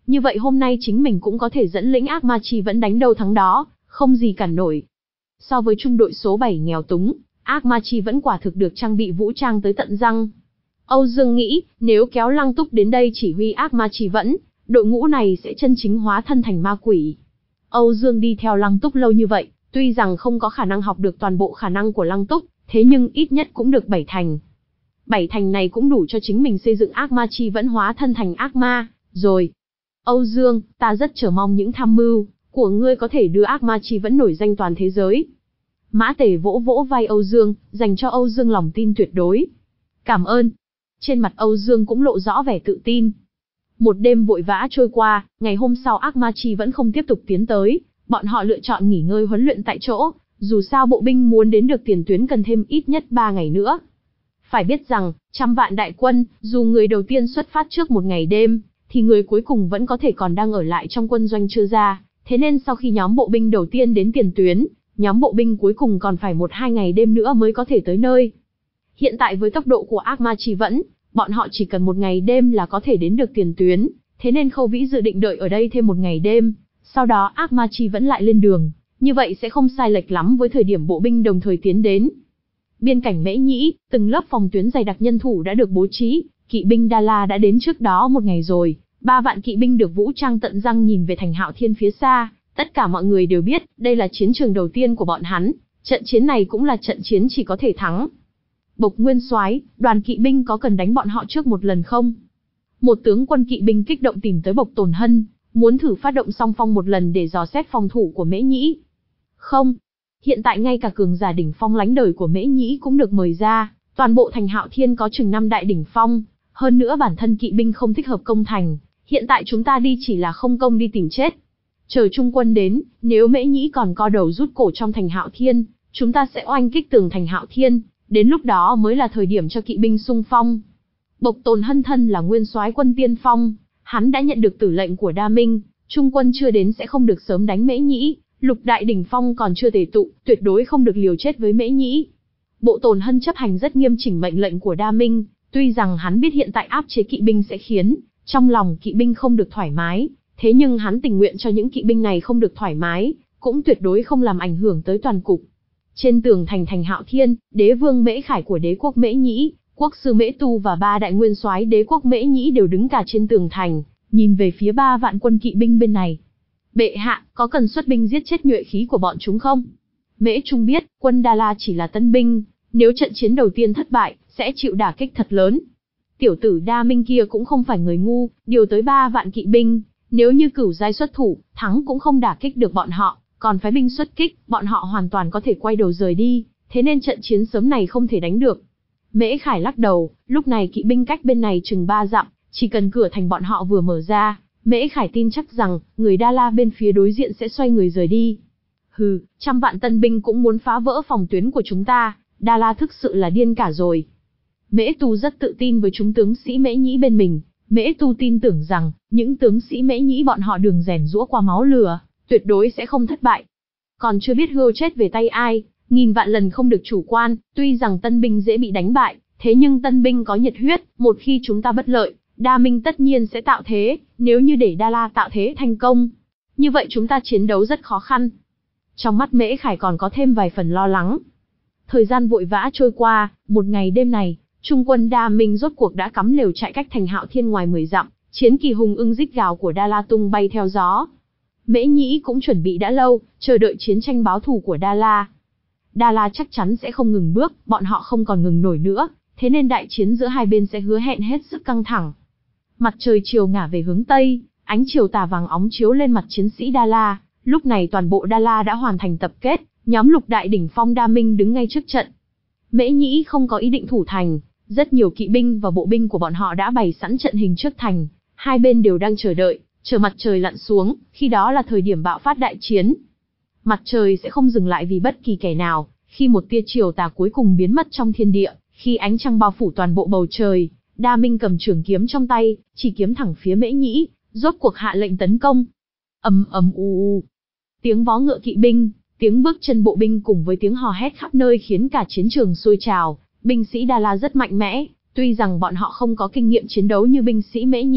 như vậy hôm nay chính mình cũng có thể dẫn lĩnh ác ma chi vẫn đánh đâu thắng đó, không gì cản nổi. So với trung đội số bảy nghèo túng, ác ma chi vẫn quả thực được trang bị vũ trang tới tận răng. Âu Dương nghĩ, nếu kéo Lăng Túc đến đây chỉ huy ác ma chi vẫn, đội ngũ này sẽ chân chính hóa thân thành ma quỷ. Âu Dương đi theo Lăng Túc lâu như vậy, tuy rằng không có khả năng học được toàn bộ khả năng của Lăng Túc, thế nhưng ít nhất cũng được bảy thành. Bảy thành này cũng đủ cho chính mình xây dựng ác ma chi vẫn hóa thân thành ác ma, rồi. Âu Dương, ta rất chờ mong những tham mưu của ngươi có thể đưa ác ma chi vẫn nổi danh toàn thế giới. Mã Tề vỗ vỗ vai Âu Dương, dành cho Âu Dương lòng tin tuyệt đối. Cảm ơn. Trên mặt Âu Dương cũng lộ rõ vẻ tự tin. Một đêm vội vã trôi qua, ngày hôm sau ác ma chi vẫn không tiếp tục tiến tới, bọn họ lựa chọn nghỉ ngơi huấn luyện tại chỗ, dù sao bộ binh muốn đến được tiền tuyến cần thêm ít nhất ba ngày nữa. Phải biết rằng, trăm vạn đại quân, dù người đầu tiên xuất phát trước một ngày đêm, thì người cuối cùng vẫn có thể còn đang ở lại trong quân doanh chưa ra, thế nên sau khi nhóm bộ binh đầu tiên đến tiền tuyến, nhóm bộ binh cuối cùng còn phải một hai ngày đêm nữa mới có thể tới nơi. Hiện tại với tốc độ của ác ma chi vẫn, bọn họ chỉ cần một ngày đêm là có thể đến được tiền tuyến, thế nên Khâu Vĩ dự định đợi ở đây thêm một ngày đêm, sau đó ác ma chi vẫn lại lên đường, như vậy sẽ không sai lệch lắm với thời điểm bộ binh đồng thời tiến đến. Biên cảnh Mễ Nhĩ, từng lớp phòng tuyến dày đặc nhân thủ đã được bố trí, kỵ binh Đa La đã đến trước đó một ngày rồi, ba vạn kỵ binh được vũ trang tận răng nhìn về thành Hạo Thiên phía xa, tất cả mọi người đều biết, đây là chiến trường đầu tiên của bọn hắn, trận chiến này cũng là trận chiến chỉ có thể thắng. Bộc Nguyên Soái, đoàn kỵ binh có cần đánh bọn họ trước một lần không? Một tướng quân kỵ binh kích động tìm tới Bộc Tồn Hân, muốn thử phát động song phong một lần để dò xét phòng thủ của Mễ Nhĩ. Không, hiện tại ngay cả cường giả đỉnh phong lánh đời của Mễ Nhĩ cũng được mời ra, toàn bộ thành Hạo Thiên có chừng năm đại đỉnh phong, hơn nữa bản thân kỵ binh không thích hợp công thành, hiện tại chúng ta đi chỉ là không công đi tìm chết. Chờ trung quân đến, nếu Mễ Nhĩ còn co đầu rút cổ trong thành Hạo Thiên, chúng ta sẽ oanh kích tường thành Hạo Thiên, đến lúc đó mới là thời điểm cho kỵ binh xung phong. Bộc Tồn Hân thân là nguyên soái quân tiên phong, hắn đã nhận được tử lệnh của Đa Minh, trung quân chưa đến sẽ không được sớm đánh Mễ Nhĩ, lục đại đỉnh phong còn chưa tề tụ, tuyệt đối không được liều chết với Mễ Nhĩ. Bộ Tồn Hân chấp hành rất nghiêm chỉnh mệnh lệnh của Đa Minh, tuy rằng hắn biết hiện tại áp chế kỵ binh sẽ khiến trong lòng kỵ binh không được thoải mái, thế nhưng hắn tình nguyện cho những kỵ binh này không được thoải mái, cũng tuyệt đối không làm ảnh hưởng tới toàn cục. Trên tường thành thành Hạo Thiên, đế vương Mễ Khải của đế quốc Mễ Nhĩ, quốc sư Mễ Tu và ba đại nguyên soái đế quốc Mễ Nhĩ đều đứng cả trên tường thành, nhìn về phía ba vạn quân kỵ binh bên này. Bệ hạ, có cần xuất binh giết chết nhuệ khí của bọn chúng không? Mễ Trung biết, quân Đa La chỉ là tân binh, nếu trận chiến đầu tiên thất bại, sẽ chịu đả kích thật lớn. Tiểu tử Đa Minh kia cũng không phải người ngu, điều tới ba vạn kỵ binh, nếu như cửu giai xuất thủ, thắng cũng không đả kích được bọn họ, còn phái binh xuất kích, bọn họ hoàn toàn có thể quay đầu rời đi, thế nên trận chiến sớm này không thể đánh được. Mễ Khải lắc đầu, lúc này kỵ binh cách bên này chừng ba dặm, chỉ cần cửa thành bọn họ vừa mở ra, Mễ Khải tin chắc rằng, người Đa La bên phía đối diện sẽ xoay người rời đi. Hừ, trăm vạn tân binh cũng muốn phá vỡ phòng tuyến của chúng ta, Đa La thực sự là điên cả rồi. Mễ Tu rất tự tin với chúng tướng sĩ Mễ Nhĩ bên mình, Mễ Tu tin tưởng rằng, những tướng sĩ Mễ Nhĩ bọn họ đường rèn giũa qua máu lửa, tuyệt đối sẽ không thất bại. Còn chưa biết hươu chết về tay ai, nghìn vạn lần không được chủ quan, tuy rằng tân binh dễ bị đánh bại, thế nhưng tân binh có nhiệt huyết, một khi chúng ta bất lợi, Đa Minh tất nhiên sẽ tạo thế, nếu như để Đa La tạo thế thành công, như vậy chúng ta chiến đấu rất khó khăn. Trong mắt Mễ Khải còn có thêm vài phần lo lắng. Thời gian vội vã trôi qua, một ngày đêm này, trung quân Đa Minh rốt cuộc đã cắm lều trại cách thành Hạo Thiên ngoài mười dặm, chiến kỳ hùng ưng rít gào của Đa La tung bay theo gió. Mễ Nhĩ cũng chuẩn bị đã lâu, chờ đợi chiến tranh báo thù của Đa La. Đa La chắc chắn sẽ không ngừng bước, bọn họ không còn ngừng nổi nữa, thế nên đại chiến giữa hai bên sẽ hứa hẹn hết sức căng thẳng. Mặt trời chiều ngả về hướng Tây, ánh chiều tà vàng óng chiếu lên mặt chiến sĩ Đa La, lúc này toàn bộ Đa La đã hoàn thành tập kết, nhóm lục đại đỉnh phong Đa Minh đứng ngay trước trận. Mễ Nhĩ không có ý định thủ thành, rất nhiều kỵ binh và bộ binh của bọn họ đã bày sẵn trận hình trước thành, hai bên đều đang chờ đợi, chờ mặt trời lặn xuống, khi đó là thời điểm bạo phát đại chiến. Mặt trời sẽ không dừng lại vì bất kỳ kẻ nào, khi một tia chiều tà cuối cùng biến mất trong thiên địa, khi ánh trăng bao phủ toàn bộ bầu trời, Đa Minh cầm trường kiếm trong tay, chỉ kiếm thẳng phía Mễ Nhĩ, rốt cuộc hạ lệnh tấn công. Ầm ầm u u. Tiếng vó ngựa kỵ binh, tiếng bước chân bộ binh cùng với tiếng hò hét khắp nơi khiến cả chiến trường sôi trào. Binh sĩ Đa La rất mạnh mẽ, tuy rằng bọn họ không có kinh nghiệm chiến đấu như binh sĩ Mễ Nhĩ,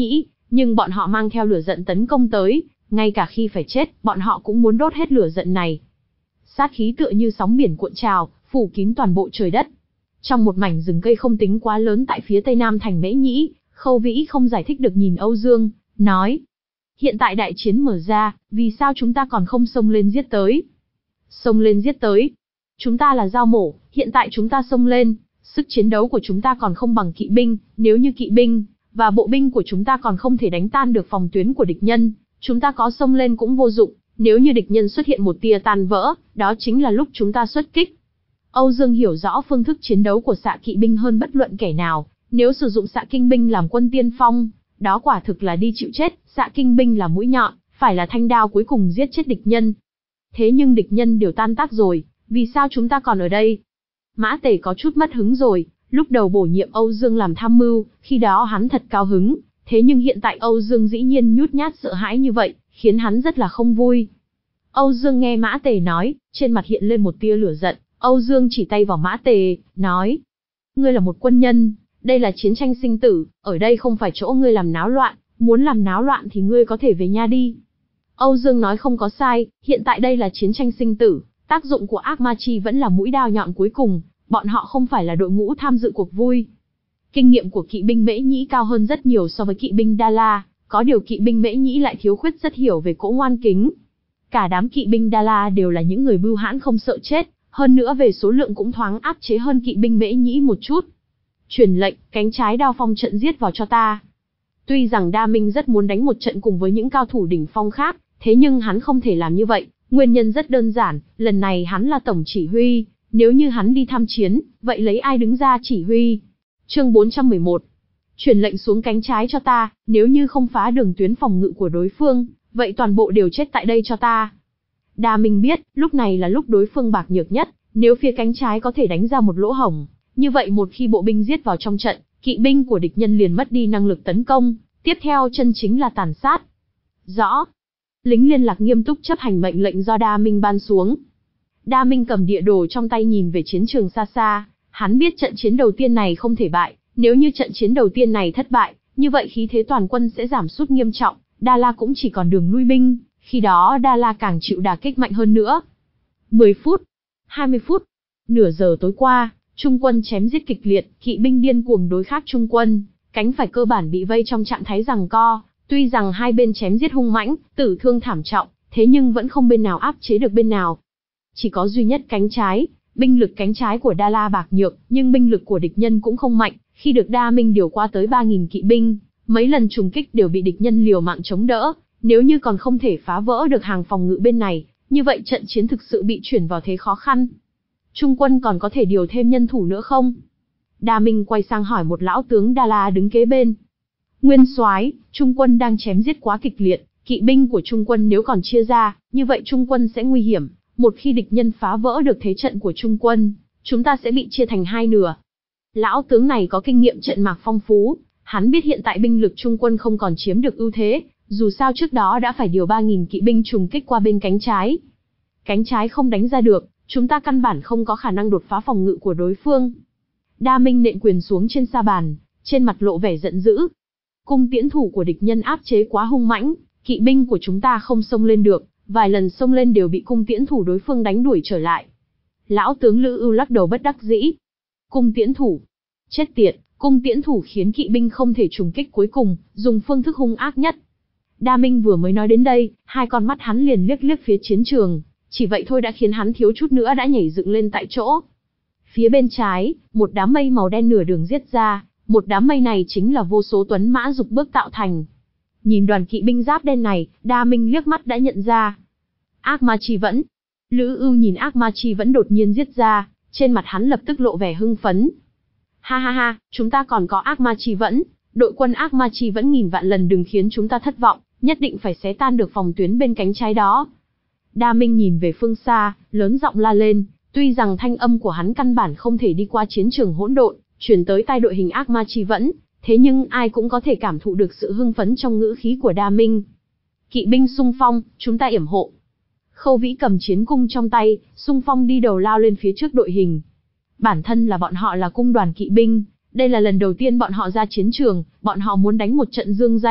nhưng bọn họ mang theo lửa giận tấn công tới, ngay cả khi phải chết, bọn họ cũng muốn đốt hết lửa giận này. Sát khí tựa như sóng biển cuộn trào, phủ kín toàn bộ trời đất. Trong một mảnh rừng cây không tính quá lớn tại phía tây nam thành Mễ Nhĩ, Khâu Vĩ không giải thích được nhìn Âu Dương, nói: hiện tại đại chiến mở ra, vì sao chúng ta còn không xông lên giết tới? Xông lên giết tới? Chúng ta là dao mổ, hiện tại chúng ta xông lên, sức chiến đấu của chúng ta còn không bằng kỵ binh, nếu như kỵ binh và bộ binh của chúng ta còn không thể đánh tan được phòng tuyến của địch nhân, chúng ta có xông lên cũng vô dụng, nếu như địch nhân xuất hiện một tia tan vỡ, đó chính là lúc chúng ta xuất kích. Âu Dương hiểu rõ phương thức chiến đấu của xạ kỵ binh hơn bất luận kẻ nào, nếu sử dụng xạ kinh binh làm quân tiên phong, đó quả thực là đi chịu chết, xạ kinh binh là mũi nhọn, phải là thanh đao cuối cùng giết chết địch nhân. Thế nhưng địch nhân đều tan tác rồi, vì sao chúng ta còn ở đây? Mã Tề có chút mất hứng rồi, lúc đầu bổ nhiệm Âu Dương làm tham mưu, khi đó hắn thật cao hứng, thế nhưng hiện tại Âu Dương dĩ nhiên nhút nhát sợ hãi như vậy, khiến hắn rất là không vui. Âu Dương nghe Mã Tề nói, trên mặt hiện lên một tia lửa giận, Âu Dương chỉ tay vào Mã Tề, nói: ngươi là một quân nhân, đây là chiến tranh sinh tử, ở đây không phải chỗ ngươi làm náo loạn, muốn làm náo loạn thì ngươi có thể về nhà đi. Âu Dương nói không có sai, hiện tại đây là chiến tranh sinh tử, tác dụng của ác ma chi vẫn là mũi đao nhọn cuối cùng, bọn họ không phải là đội ngũ tham dự cuộc vui. Kinh nghiệm của kỵ binh Mễ Nhĩ cao hơn rất nhiều so với kỵ binh Đa La, có điều kỵ binh Mễ Nhĩ lại thiếu khuyết rất hiểu về cỗ ngoan kính. Cả đám kỵ binh Đa La đều là những người bưu hãn không sợ chết, hơn nữa về số lượng cũng thoáng áp chế hơn kỵ binh Mễ Nhĩ một chút. Truyền lệnh, cánh trái đao phong trận giết vào cho ta. Tuy rằng Đa Minh rất muốn đánh một trận cùng với những cao thủ đỉnh phong khác, thế nhưng hắn không thể làm như vậy, nguyên nhân rất đơn giản, lần này hắn là tổng chỉ huy, nếu như hắn đi tham chiến, vậy lấy ai đứng ra chỉ huy? Chương bốn trăm mười một. Truyền lệnh xuống cánh trái cho ta, nếu như không phá đường tuyến phòng ngự của đối phương, vậy toàn bộ đều chết tại đây cho ta. Đa Minh biết, lúc này là lúc đối phương bạc nhược nhất, nếu phía cánh trái có thể đánh ra một lỗ hổng, như vậy một khi bộ binh giết vào trong trận, kỵ binh của địch nhân liền mất đi năng lực tấn công, tiếp theo chân chính là tàn sát. Rõ. Lính liên lạc nghiêm túc chấp hành mệnh lệnh do Đa Minh ban xuống. Đa Minh cầm địa đồ trong tay nhìn về chiến trường xa xa, hắn biết trận chiến đầu tiên này không thể bại, nếu như trận chiến đầu tiên này thất bại, như vậy khí thế toàn quân sẽ giảm sút nghiêm trọng, Đa La cũng chỉ còn đường lui binh, khi đó Đa La càng chịu đả kích mạnh hơn nữa. mười phút, hai mươi phút, nửa giờ tối qua, Trung quân chém giết kịch liệt, kỵ binh điên cuồng đối kháng Trung quân, cánh phải cơ bản bị vây trong trạng thái giằng co, tuy rằng hai bên chém giết hung mãnh, tử thương thảm trọng, thế nhưng vẫn không bên nào áp chế được bên nào. Chỉ có duy nhất cánh trái, binh lực cánh trái của Đa La bạc nhược, nhưng binh lực của địch nhân cũng không mạnh, khi được Đa Minh điều qua tới ba nghìn kỵ binh, mấy lần trùng kích đều bị địch nhân liều mạng chống đỡ, nếu như còn không thể phá vỡ được hàng phòng ngự bên này, như vậy trận chiến thực sự bị chuyển vào thế khó khăn. Trung quân còn có thể điều thêm nhân thủ nữa không? Đa Minh quay sang hỏi một lão tướng Đa La đứng kế bên. Nguyên soái, Trung quân đang chém giết quá kịch liệt, kỵ binh của Trung quân nếu còn chia ra, như vậy Trung quân sẽ nguy hiểm, một khi địch nhân phá vỡ được thế trận của Trung quân, chúng ta sẽ bị chia thành hai nửa. Lão tướng này có kinh nghiệm trận mạc phong phú, hắn biết hiện tại binh lực Trung quân không còn chiếm được ưu thế, dù sao trước đó đã phải điều ba nghìn kỵ binh trùng kích qua bên cánh trái. Cánh trái không đánh ra được, chúng ta căn bản không có khả năng đột phá phòng ngự của đối phương. Đa Minh nện quyền xuống trên sa bàn, trên mặt lộ vẻ giận dữ. Cung tiễn thủ của địch nhân áp chế quá hung mãnh, kỵ binh của chúng ta không xông lên được, vài lần xông lên đều bị cung tiễn thủ đối phương đánh đuổi trở lại. Lão tướng Lữ Ưu lắc đầu bất đắc dĩ. Cung tiễn thủ. Chết tiệt, cung tiễn thủ khiến kỵ binh không thể trùng kích cuối cùng, dùng phương thức hung ác nhất. Đa Minh vừa mới nói đến đây, hai con mắt hắn liền liếc liếc phía chiến trường, chỉ vậy thôi đã khiến hắn thiếu chút nữa đã nhảy dựng lên tại chỗ. Phía bên trái, một đám mây màu đen nửa đường giết ra, một đám mây này chính là vô số tuấn mã dục bước tạo thành. Nhìn đoàn kỵ binh giáp đen này, Đa Minh liếc mắt đã nhận ra. Ác ma chi vẫn. Lữ Ưu nhìn ác ma chi vẫn đột nhiên giết ra, trên mặt hắn lập tức lộ vẻ hưng phấn. Ha ha ha, chúng ta còn có ác ma chi vẫn, đội quân ác ma chi vẫn nghìn vạn lần đừng khiến chúng ta thất vọng, nhất định phải xé tan được phòng tuyến bên cánh trái đó. Đa Minh nhìn về phương xa, lớn giọng la lên, tuy rằng thanh âm của hắn căn bản không thể đi qua chiến trường hỗn độn, truyền tới tai đội hình ác ma chi vẫn, thế nhưng ai cũng có thể cảm thụ được sự hưng phấn trong ngữ khí của Đa Minh. Kỵ binh xung phong, chúng ta yểm hộ. Khâu Vĩ cầm chiến cung trong tay, xung phong đi đầu lao lên phía trước đội hình. Bản thân là bọn họ là cung đoàn kỵ binh, đây là lần đầu tiên bọn họ ra chiến trường, bọn họ muốn đánh một trận dương danh,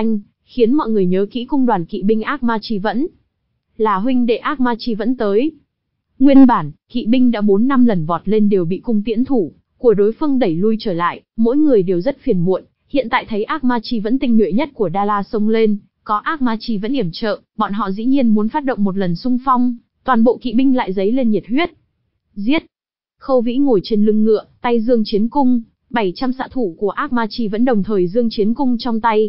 khiến mọi người nhớ kỹ cung đoàn kỵ binh Ác Ma Chi Vẫn. Là huynh đệ Ác Ma Chi Vẫn tới. Nguyên bản, kỵ binh đã bốn năm lần vọt lên đều bị cung tiễn thủ của đối phương đẩy lui trở lại, mỗi người đều rất phiền muộn. Hiện tại thấy Ác Ma Chi Vẫn tinh nhuệ nhất của Đa La xông lên, có Ác Ma Chi Vẫn yểm trợ, bọn họ dĩ nhiên muốn phát động một lần xung phong, toàn bộ kỵ binh lại dấy lên nhiệt huyết. Giết! Khâu Vĩ ngồi trên lưng ngựa, tay giương chiến cung, bảy trăm xạ thủ của Ác Ma Chi Vẫn đồng thời giương chiến cung trong tay.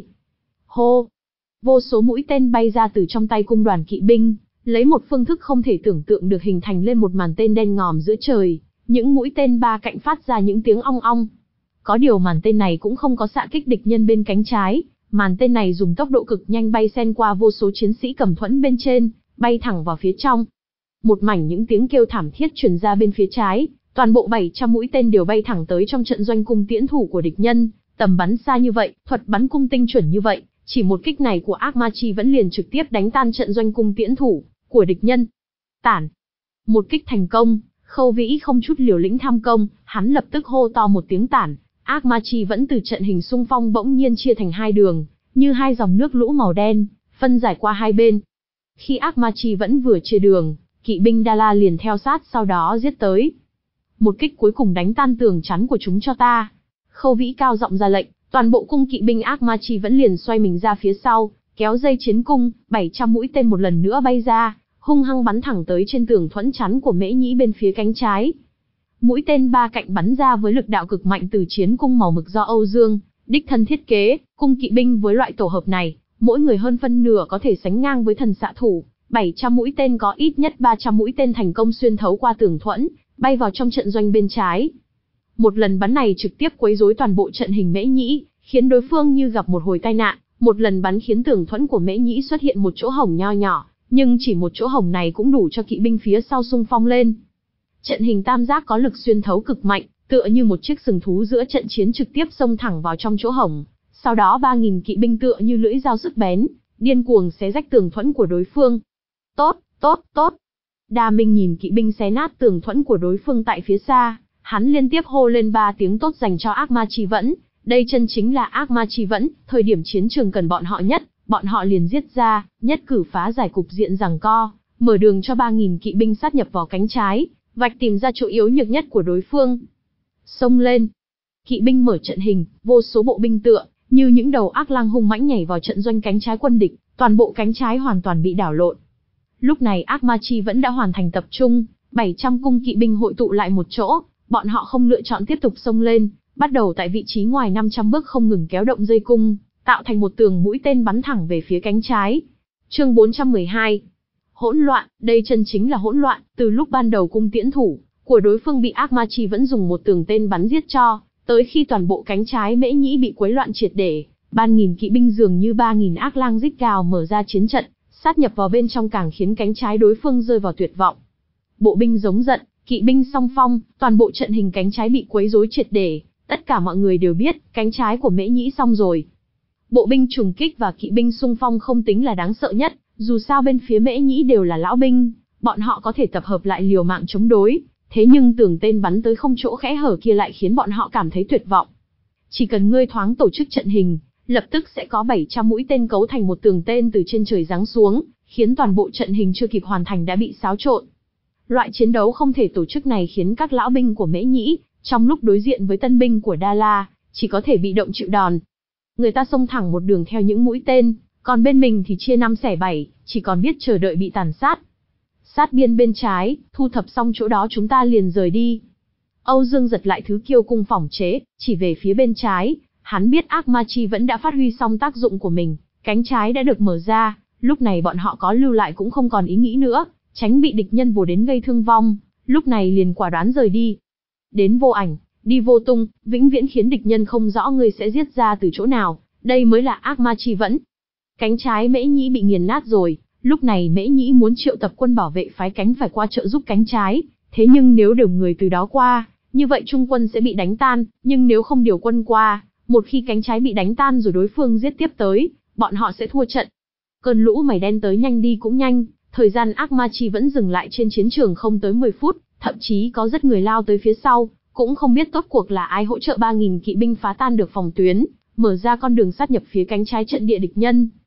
Hô! Vô số mũi tên bay ra từ trong tay cung đoàn kỵ binh, lấy một phương thức không thể tưởng tượng được hình thành lên một màn tên đen ngòm giữa trời, những mũi tên ba cạnh phát ra những tiếng ong ong. Có điều màn tên này cũng không có xạ kích địch nhân bên cánh trái, màn tên này dùng tốc độ cực nhanh bay xen qua vô số chiến sĩ cầm thuẫn bên trên, bay thẳng vào phía trong. Một mảnh những tiếng kêu thảm thiết truyền ra bên phía trái, toàn bộ bảy trăm mũi tên đều bay thẳng tới trong trận doanh cung tiễn thủ của địch nhân, tầm bắn xa như vậy, thuật bắn cung tinh chuẩn như vậy, chỉ một kích này của Ác Ma Chi Vẫn liền trực tiếp đánh tan trận doanh cung tiễn thủ của địch nhân. Tản! Một kích thành công, Khâu Vĩ không chút liều lĩnh tham công, hắn lập tức hô to một tiếng tản. Ác Ma Chi Vẫn từ trận hình xung phong bỗng nhiên chia thành hai đường, như hai dòng nước lũ màu đen, phân giải qua hai bên. Khi Ác Ma Chi Vẫn vừa chia đường, kỵ binh Đa La liền theo sát sau đó giết tới. Một kích cuối cùng đánh tan tường chắn của chúng cho ta. Khâu Vĩ cao giọng ra lệnh, toàn bộ cung kỵ binh Ác Ma Chi Vẫn liền xoay mình ra phía sau, kéo dây chiến cung, bảy trăm mũi tên một lần nữa bay ra, hung hăng bắn thẳng tới trên tường thuẫn chắn của Mễ Nhĩ bên phía cánh trái. Mũi tên ba cạnh bắn ra với lực đạo cực mạnh từ chiến cung màu mực do Âu Dương đích thân thiết kế, cung kỵ binh với loại tổ hợp này, mỗi người hơn phân nửa có thể sánh ngang với thần xạ thủ, bảy trăm mũi tên có ít nhất ba trăm mũi tên thành công xuyên thấu qua tường thuẫn, bay vào trong trận doanh bên trái. Một lần bắn này trực tiếp quấy rối toàn bộ trận hình Mễ Nhĩ, khiến đối phương như gặp một hồi tai nạn, một lần bắn khiến tường thuẫn của Mễ Nhĩ xuất hiện một chỗ hổng nho nhỏ, nhưng chỉ một chỗ hổng này cũng đủ cho kỵ binh phía sau xung phong lên. Trận hình tam giác có lực xuyên thấu cực mạnh, tựa như một chiếc sừng thú giữa trận chiến trực tiếp xông thẳng vào trong chỗ hổng. Sau đó ba nghìn kỵ binh tựa như lưỡi dao sắc bén, điên cuồng xé rách tường thuẫn của đối phương. Tốt, tốt, tốt. Đa Minh nhìn kỵ binh xé nát tường thuẫn của đối phương tại phía xa, hắn liên tiếp hô lên ba tiếng tốt dành cho Ác Ma Chi Vẫn. Đây chân chính là Ác Ma Chi Vẫn, thời điểm chiến trường cần bọn họ nhất, bọn họ liền giết ra, nhất cử phá giải cục diện giằng co, mở đường cho ba nghìn kỵ binh sát nhập vào cánh trái, vạch tìm ra chỗ yếu nhược nhất của đối phương. Xông lên! Kỵ binh mở trận hình, vô số bộ binh tựa như những đầu ác lang hung mãnh nhảy vào trận doanh cánh trái quân địch, toàn bộ cánh trái hoàn toàn bị đảo lộn. Lúc này Ác Ma Chi Vẫn đã hoàn thành tập trung, bảy trăm cung kỵ binh hội tụ lại một chỗ, bọn họ không lựa chọn tiếp tục xông lên, bắt đầu tại vị trí ngoài năm trăm bước không ngừng kéo động dây cung, tạo thành một tường mũi tên bắn thẳng về phía cánh trái. Chương bốn trăm mười hai. Hỗn loạn, đây chân chính là hỗn loạn, từ lúc ban đầu cung tiễn thủ của đối phương bị Ác Ma Chi Vẫn dùng một tường tên bắn giết cho, tới khi toàn bộ cánh trái Mễ Nhĩ bị quấy loạn triệt để, ban nghìn kỵ binh dường như ba nghìn ác lang rít gào mở ra chiến trận, sát nhập vào bên trong càng khiến cánh trái đối phương rơi vào tuyệt vọng. Bộ binh giống giận, kỵ binh song phong, toàn bộ trận hình cánh trái bị quấy rối triệt để, tất cả mọi người đều biết, cánh trái của Mễ Nhĩ xong rồi. Bộ binh trùng kích và kỵ binh xung phong không tính là đáng sợ nhất, dù sao bên phía Mễ Nhĩ đều là lão binh, bọn họ có thể tập hợp lại liều mạng chống đối, thế nhưng tường tên bắn tới không chỗ khẽ hở kia lại khiến bọn họ cảm thấy tuyệt vọng. Chỉ cần ngươi thoáng tổ chức trận hình, lập tức sẽ có bảy trăm mũi tên cấu thành một tường tên từ trên trời giáng xuống, khiến toàn bộ trận hình chưa kịp hoàn thành đã bị xáo trộn. Loại chiến đấu không thể tổ chức này khiến các lão binh của Mễ Nhĩ, trong lúc đối diện với tân binh của Đa La, chỉ có thể bị động chịu đòn. Người ta xông thẳng một đường theo những mũi tên, còn bên mình thì chia năm xẻ bảy, chỉ còn biết chờ đợi bị tàn sát. Sát biên bên trái, thu thập xong chỗ đó chúng ta liền rời đi. Âu Dương giật lại thứ kiêu cung phỏng chế, chỉ về phía bên trái, hắn biết Ác Ma Chi vẫn đã phát huy xong tác dụng của mình, cánh trái đã được mở ra, lúc này bọn họ có lưu lại cũng không còn ý nghĩ nữa, tránh bị địch nhân vồ đến gây thương vong, lúc này liền quả đoán rời đi. Đến vô ảnh, đi vô tung, vĩnh viễn khiến địch nhân không rõ người sẽ giết ra từ chỗ nào, đây mới là Ác Ma Chi Vẫn. Cánh trái Mễ Nhĩ bị nghiền nát rồi, lúc này Mễ Nhĩ muốn triệu tập quân bảo vệ phái cánh phải qua trợ giúp cánh trái, thế nhưng nếu điều người từ đó qua, như vậy trung quân sẽ bị đánh tan, nhưng nếu không điều quân qua, một khi cánh trái bị đánh tan rồi đối phương giết tiếp tới, bọn họ sẽ thua trận. Cơn lũ mày đen tới nhanh đi cũng nhanh, thời gian Ác Ma Chi vẫn dừng lại trên chiến trường không tới mười phút, thậm chí có rất người lao tới phía sau, cũng không biết tốt cuộc là ai hỗ trợ ba nghìn kỵ binh phá tan được phòng tuyến, mở ra con đường sát nhập phía cánh trái trận địa địch nhân.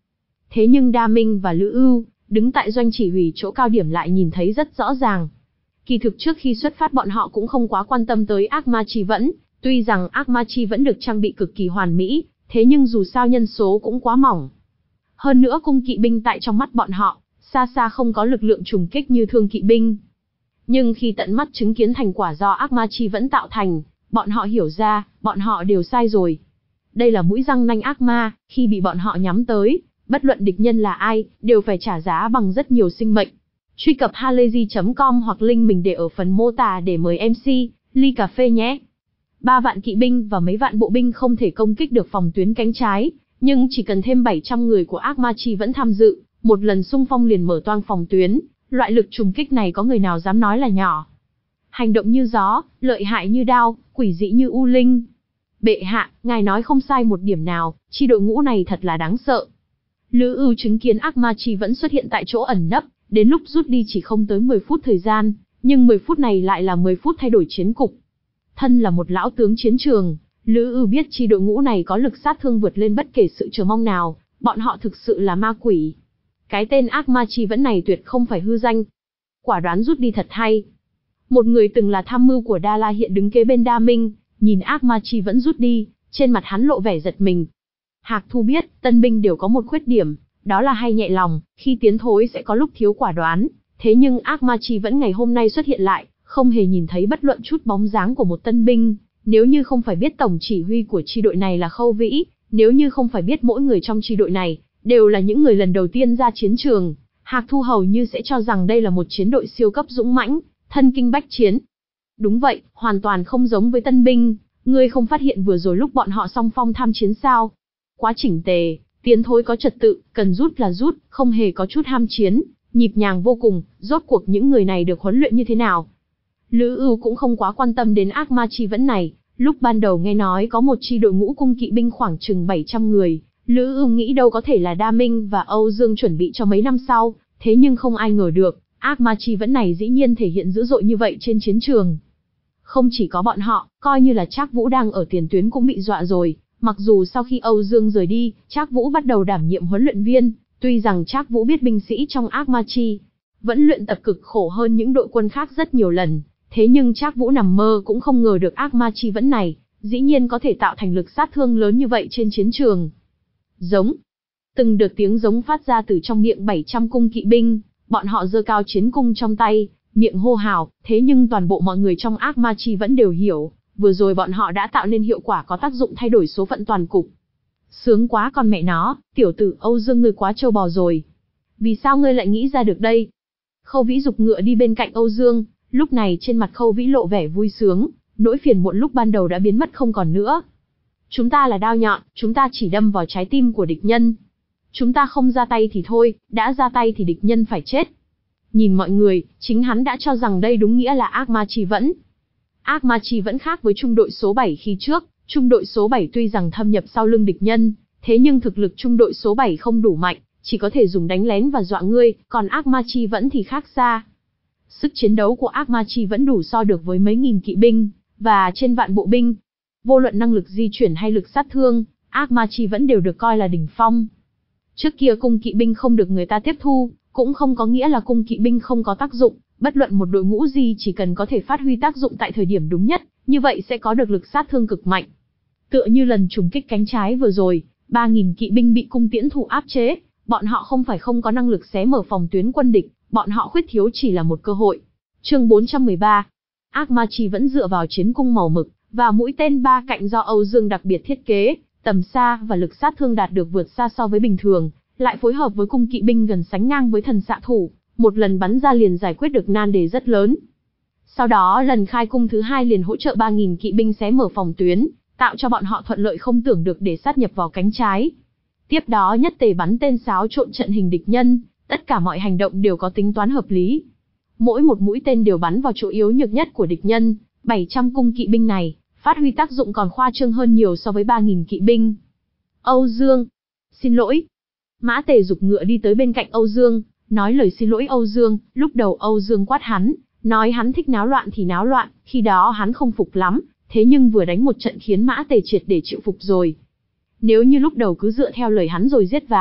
thế nhưng Đa Minh và Lữ Ưu, đứng tại doanh chỉ huy chỗ cao điểm lại nhìn thấy rất rõ ràng. Kỳ thực trước khi xuất phát bọn họ cũng không quá quan tâm tới ác ma chi vẫn, tuy rằng ác ma chi vẫn được trang bị cực kỳ hoàn mỹ, thế nhưng dù sao nhân số cũng quá mỏng. Hơn nữa cung kỵ binh tại trong mắt bọn họ, xa xa không có lực lượng trùng kích như thương kỵ binh. Nhưng khi tận mắt chứng kiến thành quả do ác ma chi vẫn tạo thành, bọn họ hiểu ra, bọn họ đều sai rồi. Đây là mũi răng nanh ác ma, khi bị bọn họ nhắm tới, bất luận địch nhân là ai, đều phải trả giá bằng rất nhiều sinh mệnh. Truy cập halayzi chấm com hoặc link mình để ở phần mô tả để mời em xê, ly cà phê nhé. Ba vạn kỵ binh và mấy vạn bộ binh không thể công kích được phòng tuyến cánh trái, nhưng chỉ cần thêm bảy trăm người của ác ma chi vẫn tham dự, một lần xung phong liền mở toang phòng tuyến, loại lực trùng kích này có người nào dám nói là nhỏ. Hành động như gió, lợi hại như đao, quỷ dị như u linh. Bệ hạ, ngài nói không sai một điểm nào, chi đội ngũ này thật là đáng sợ. Lữ Ưu chứng kiến ác ma chi vẫn xuất hiện tại chỗ ẩn nấp, đến lúc rút đi chỉ không tới mười phút thời gian, nhưng mười phút này lại là mười phút thay đổi chiến cục. Thân là một lão tướng chiến trường, Lữ Ưu biết chi đội ngũ này có lực sát thương vượt lên bất kể sự chờ mong nào, bọn họ thực sự là ma quỷ. Cái tên ác ma chi vẫn này tuyệt không phải hư danh. Quả đoán rút đi thật hay. Một người từng là tham mưu của Đa La hiện đứng kế bên Đa Minh, nhìn ác ma chi vẫn rút đi, trên mặt hắn lộ vẻ giật mình. Hạc Thu biết, tân binh đều có một khuyết điểm, đó là hay nhẹ lòng, khi tiến thối sẽ có lúc thiếu quả đoán, thế nhưng ác ma chi vẫn ngày hôm nay xuất hiện lại, không hề nhìn thấy bất luận chút bóng dáng của một tân binh, nếu như không phải biết tổng chỉ huy của chi đội này là Khâu Vĩ, nếu như không phải biết mỗi người trong chi đội này đều là những người lần đầu tiên ra chiến trường, Hạc Thu hầu như sẽ cho rằng đây là một chiến đội siêu cấp dũng mãnh, thân kinh bách chiến. Đúng vậy, hoàn toàn không giống với tân binh, ngươi không phát hiện vừa rồi lúc bọn họ song phong tham chiến sao? Quá chỉnh tề, tiến thối có trật tự, cần rút là rút, không hề có chút ham chiến, nhịp nhàng vô cùng, rốt cuộc những người này được huấn luyện như thế nào? Lữ Ưu cũng không quá quan tâm đến ác ma chi vẫn này, lúc ban đầu nghe nói có một chi đội ngũ cung kỵ binh khoảng chừng bảy trăm người, Lữ Ưu nghĩ đâu có thể là Đa Minh và Âu Dương chuẩn bị cho mấy năm sau, thế nhưng không ai ngờ được, ác ma chi vẫn này dĩ nhiên thể hiện dữ dội như vậy trên chiến trường. Không chỉ có bọn họ, coi như là Trác Vũ đang ở tiền tuyến cũng bị dọa rồi, mặc dù sau khi Âu Dương rời đi, Trác Vũ bắt đầu đảm nhiệm huấn luyện viên, tuy rằng Trác Vũ biết binh sĩ trong ác ma chi vẫn luyện tập cực khổ hơn những đội quân khác rất nhiều lần, thế nhưng Trác Vũ nằm mơ cũng không ngờ được ác ma chi vẫn này, dĩ nhiên có thể tạo thành lực sát thương lớn như vậy trên chiến trường. Giống. Từng đợt tiếng giống phát ra từ trong miệng bảy trăm cung kỵ binh, bọn họ giơ cao chiến cung trong tay, miệng hô hào, thế nhưng toàn bộ mọi người trong ác ma chi vẫn đều hiểu, vừa rồi bọn họ đã tạo nên hiệu quả có tác dụng thay đổi số phận toàn cục. Sướng quá con mẹ nó, tiểu tử Âu Dương ngươi quá trâu bò rồi. Vì sao ngươi lại nghĩ ra được đây? Khâu Vĩ giục ngựa đi bên cạnh Âu Dương, lúc này trên mặt Khâu Vĩ lộ vẻ vui sướng, nỗi phiền muộn lúc ban đầu đã biến mất không còn nữa. Chúng ta là đao nhọn, chúng ta chỉ đâm vào trái tim của địch nhân. Chúng ta không ra tay thì thôi, đã ra tay thì địch nhân phải chết. Nhìn mọi người, chính hắn đã cho rằng đây đúng nghĩa là ác ma chi vẫn. Ác ma chi vẫn khác với trung đội số bảy khi trước, trung đội số bảy tuy rằng thâm nhập sau lưng địch nhân, thế nhưng thực lực trung đội số bảy không đủ mạnh, chỉ có thể dùng đánh lén và dọa ngươi, còn ác ma chi vẫn thì khác xa. Sức chiến đấu của ác ma chi vẫn đủ so được với mấy nghìn kỵ binh, và trên vạn bộ binh. Vô luận năng lực di chuyển hay lực sát thương, ác ma chi vẫn đều được coi là đỉnh phong. Trước kia cung kỵ binh không được người ta tiếp thu, cũng không có nghĩa là cung kỵ binh không có tác dụng, bất luận một đội ngũ gì chỉ cần có thể phát huy tác dụng tại thời điểm đúng nhất, như vậy sẽ có được lực sát thương cực mạnh. Tựa như lần trùng kích cánh trái vừa rồi, ba nghìn kỵ binh bị cung tiễn thủ áp chế, bọn họ không phải không có năng lực xé mở phòng tuyến quân địch, bọn họ khuyết thiếu chỉ là một cơ hội. Chương bốn trăm mười ba. Ác ma chi vẫn dựa vào chiến cung màu mực và mũi tên ba cạnh do Âu Dương đặc biệt thiết kế, tầm xa và lực sát thương đạt được vượt xa so với bình thường, lại phối hợp với cung kỵ binh gần sánh ngang với thần xạ thủ, một lần bắn ra liền giải quyết được nan đề rất lớn. Sau đó lần khai cung thứ hai liền hỗ trợ ba nghìn kỵ binh xé mở phòng tuyến, tạo cho bọn họ thuận lợi không tưởng được để sát nhập vào cánh trái. Tiếp đó nhất tề bắn tên xáo trộn trận hình địch nhân, tất cả mọi hành động đều có tính toán hợp lý. Mỗi một mũi tên đều bắn vào chỗ yếu nhược nhất của địch nhân, bảy trăm cung kỵ binh này, phát huy tác dụng còn khoa trương hơn nhiều so với ba nghìn kỵ binh. Âu Dương, xin lỗi. Mã Tề giục ngựa đi tới bên cạnh Âu Dương, nói lời xin lỗi Âu Dương, lúc đầu Âu Dương quát hắn, nói hắn thích náo loạn thì náo loạn, khi đó hắn không phục lắm, thế nhưng vừa đánh một trận khiến Mã Tề triệt để chịu phục rồi. Nếu như lúc đầu cứ dựa theo lời hắn rồi giết vào,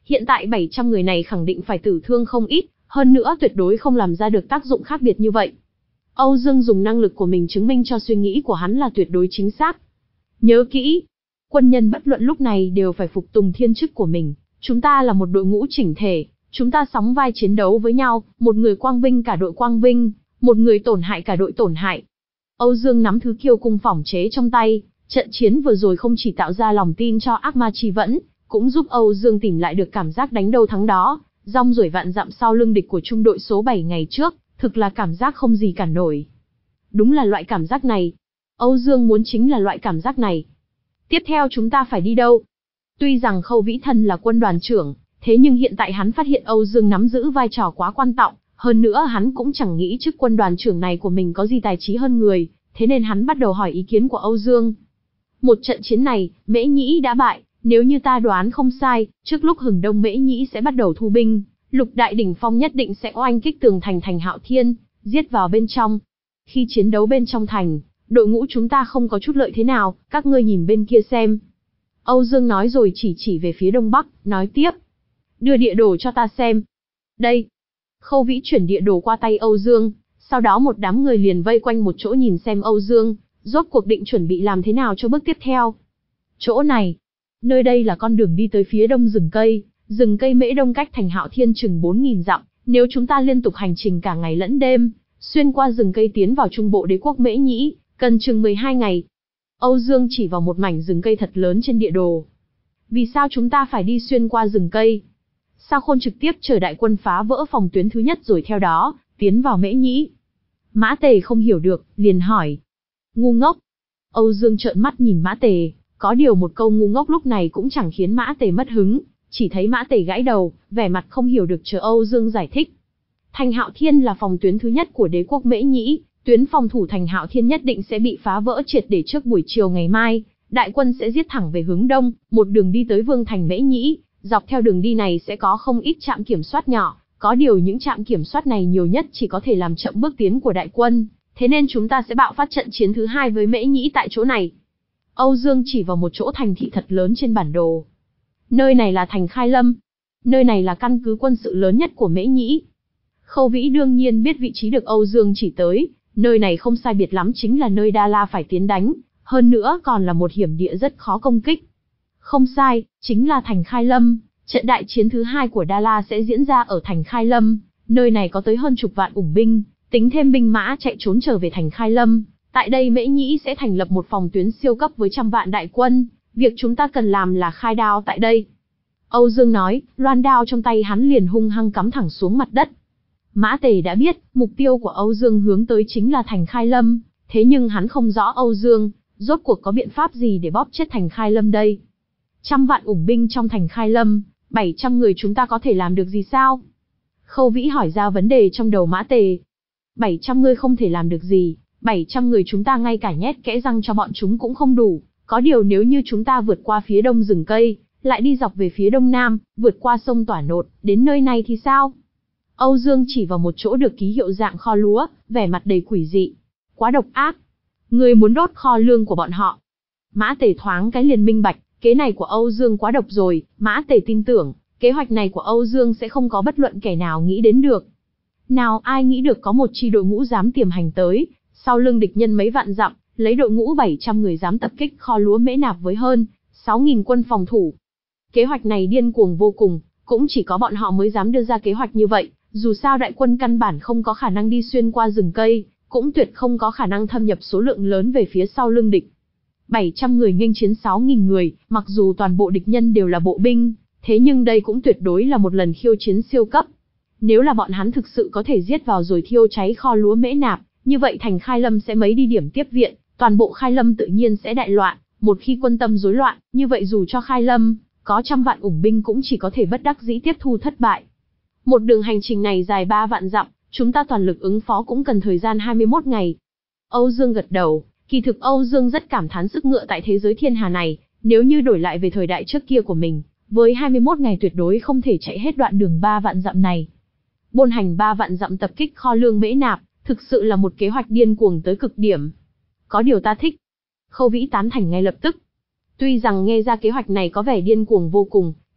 Hiện tại bảy trăm người này khẳng định phải tử thương không ít, hơn nữa tuyệt đối không làm ra được tác dụng khác biệt như vậy. Âu Dương dùng năng lực của mình chứng minh cho suy nghĩ của hắn là tuyệt đối chính xác. Nhớ kỹ, quân nhân bất luận lúc này đều phải phục tùng thiên chức của mình. Chúng ta là một đội ngũ chỉnh thể, chúng ta sóng vai chiến đấu với nhau, một người quang vinh cả đội quang vinh, một người tổn hại cả đội tổn hại. Âu Dương nắm thứ kiêu cung phỏng chế trong tay, trận chiến vừa rồi không chỉ tạo ra lòng tin cho ác ma chi vẫn, cũng giúp Âu Dương tìm lại được cảm giác đánh đâu thắng đó, rong ruổi vạn dặm sau lưng địch của trung đội số bảy ngày trước, thực là cảm giác không gì cản nổi. Đúng là loại cảm giác này. Âu Dương muốn chính là loại cảm giác này. Tiếp theo chúng ta phải đi đâu? Tuy rằng Khâu Vĩ Thân là quân đoàn trưởng, thế nhưng hiện tại hắn phát hiện Âu Dương nắm giữ vai trò quá quan trọng, hơn nữa hắn cũng chẳng nghĩ chức quân đoàn trưởng này của mình có gì tài trí hơn người, thế nên hắn bắt đầu hỏi ý kiến của Âu Dương. Một trận chiến này, Mễ Nhĩ đã bại, nếu như ta đoán không sai, trước lúc hừng đông Mễ Nhĩ sẽ bắt đầu thu binh, lục đại đỉnh phong nhất định sẽ oanh kích tường thành thành Hạo Thiên, giết vào bên trong. Khi chiến đấu bên trong thành, đội ngũ chúng ta không có chút lợi thế nào, các ngươi nhìn bên kia xem. Âu Dương nói rồi chỉ chỉ về phía đông bắc, nói tiếp. Đưa địa đồ cho ta xem. Đây. Khâu Vĩ chuyển địa đồ qua tay Âu Dương, sau đó một đám người liền vây quanh một chỗ nhìn xem Âu Dương, rốt cuộc định chuẩn bị làm thế nào cho bước tiếp theo. Chỗ này. Nơi đây là con đường đi tới phía đông rừng cây, rừng cây Mễ Đông cách thành Hạo Thiên chừng bốn nghìn dặm, nếu chúng ta liên tục hành trình cả ngày lẫn đêm, xuyên qua rừng cây tiến vào trung bộ đế quốc Mễ Nhĩ, cần chừng mười hai ngày. Âu Dương chỉ vào một mảnh rừng cây thật lớn trên địa đồ. Vì sao chúng ta phải đi xuyên qua rừng cây? Sao không trực tiếp chờ đại quân phá vỡ phòng tuyến thứ nhất rồi theo đó, tiến vào Mễ Nhĩ? Mã Tề không hiểu được, liền hỏi. Ngu ngốc. Âu Dương trợn mắt nhìn Mã Tề, có điều một câu ngu ngốc lúc này cũng chẳng khiến Mã Tề mất hứng, chỉ thấy Mã Tề gãi đầu, vẻ mặt không hiểu được chờ Âu Dương giải thích. Thành Hạo Thiên là phòng tuyến thứ nhất của đế quốc Mễ Nhĩ, tuyến phòng thủ thành Hạo Thiên nhất định sẽ bị phá vỡ triệt để trước buổi chiều ngày mai, đại quân sẽ giết thẳng về hướng đông, một đường đi tới vương thành Mễ Nhĩ, dọc theo đường đi này sẽ có không ít trạm kiểm soát nhỏ, có điều những trạm kiểm soát này nhiều nhất chỉ có thể làm chậm bước tiến của đại quân, thế nên chúng ta sẽ bạo phát trận chiến thứ hai với Mễ Nhĩ tại chỗ này. Âu Dương chỉ vào một chỗ thành thị thật lớn trên bản đồ. Nơi này là thành Khai Lâm. Nơi này là căn cứ quân sự lớn nhất của Mễ Nhĩ. Khâu Vĩ đương nhiên biết vị trí được Âu Dương chỉ tới, nơi này không sai biệt lắm chính là nơi Đa La phải tiến đánh, hơn nữa còn là một hiểm địa rất khó công kích. Không sai, chính là thành Khai Lâm, trận đại chiến thứ hai của Đa La sẽ diễn ra ở thành Khai Lâm, nơi này có tới hơn chục vạn ủng binh, tính thêm binh mã chạy trốn trở về thành Khai Lâm. Tại đây Mễ Nhĩ sẽ thành lập một phòng tuyến siêu cấp với trăm vạn đại quân, việc chúng ta cần làm là khai đao tại đây. Âu Dương nói, loan đao trong tay hắn liền hung hăng cắm thẳng xuống mặt đất. Mã Tề đã biết, mục tiêu của Âu Dương hướng tới chính là thành Khai Lâm, thế nhưng hắn không rõ Âu Dương, rốt cuộc có biện pháp gì để bóp chết thành Khai Lâm đây. Trăm vạn ủng binh trong thành Khai Lâm, bảy trăm người chúng ta có thể làm được gì sao? Khâu Vĩ hỏi ra vấn đề trong đầu Mã Tề. bảy trăm người không thể làm được gì, bảy trăm người chúng ta ngay cả nhét kẽ răng cho bọn chúng cũng không đủ, có điều nếu như chúng ta vượt qua phía đông rừng cây, lại đi dọc về phía đông nam, vượt qua sông Tỏa Nột, đến nơi này thì sao? Âu Dương chỉ vào một chỗ được ký hiệu dạng kho lúa, vẻ mặt đầy quỷ dị. Quá độc ác. Người muốn đốt kho lương của bọn họ. Mã Tề thoáng cái liền minh bạch, kế này của Âu Dương quá độc rồi, Mã Tề tin tưởng, kế hoạch này của Âu Dương sẽ không có bất luận kẻ nào nghĩ đến được. Nào ai nghĩ được có một chi đội ngũ dám tiềm hành tới, sau lưng địch nhân mấy vạn dặm, lấy đội ngũ bảy trăm người dám tập kích kho lúa Mễ Nạp với hơn sáu nghìn quân phòng thủ. Kế hoạch này điên cuồng vô cùng, cũng chỉ có bọn họ mới dám đưa ra kế hoạch như vậy, dù sao đại quân căn bản không có khả năng đi xuyên qua rừng cây, cũng tuyệt không có khả năng thâm nhập số lượng lớn về phía sau lưng địch. bảy trăm người nghênh chiến sáu nghìn người, mặc dù toàn bộ địch nhân đều là bộ binh, thế nhưng đây cũng tuyệt đối là một lần khiêu chiến siêu cấp. Nếu là bọn hắn thực sự có thể giết vào rồi thiêu cháy kho lúa Mễ Nạp, như vậy thành Khai Lâm sẽ mấy đi điểm tiếp viện, toàn bộ Khai Lâm tự nhiên sẽ đại loạn, một khi quân tâm rối loạn, như vậy dù cho Khai Lâm có trăm vạn ủng binh cũng chỉ có thể bất đắc dĩ tiếp thu thất bại. Một đường hành trình này dài ba vạn dặm, chúng ta toàn lực ứng phó cũng cần thời gian hai mươi mốt ngày. Âu Dương gật đầu, kỳ thực Âu Dương rất cảm thán sức ngựa tại thế giới thiên hà này, nếu như đổi lại về thời đại trước kia của mình, với hai mươi mốt ngày tuyệt đối không thể chạy hết đoạn đường ba vạn dặm này. Buôn hành ba vạn dặm tập kích kho lương Mễ Nạp, thực sự là một kế hoạch điên cuồng tới cực điểm. Có điều ta thích. Khâu Vĩ tán thành ngay lập tức. Tuy rằng nghe ra kế hoạch này có vẻ điên cuồng vô cùng,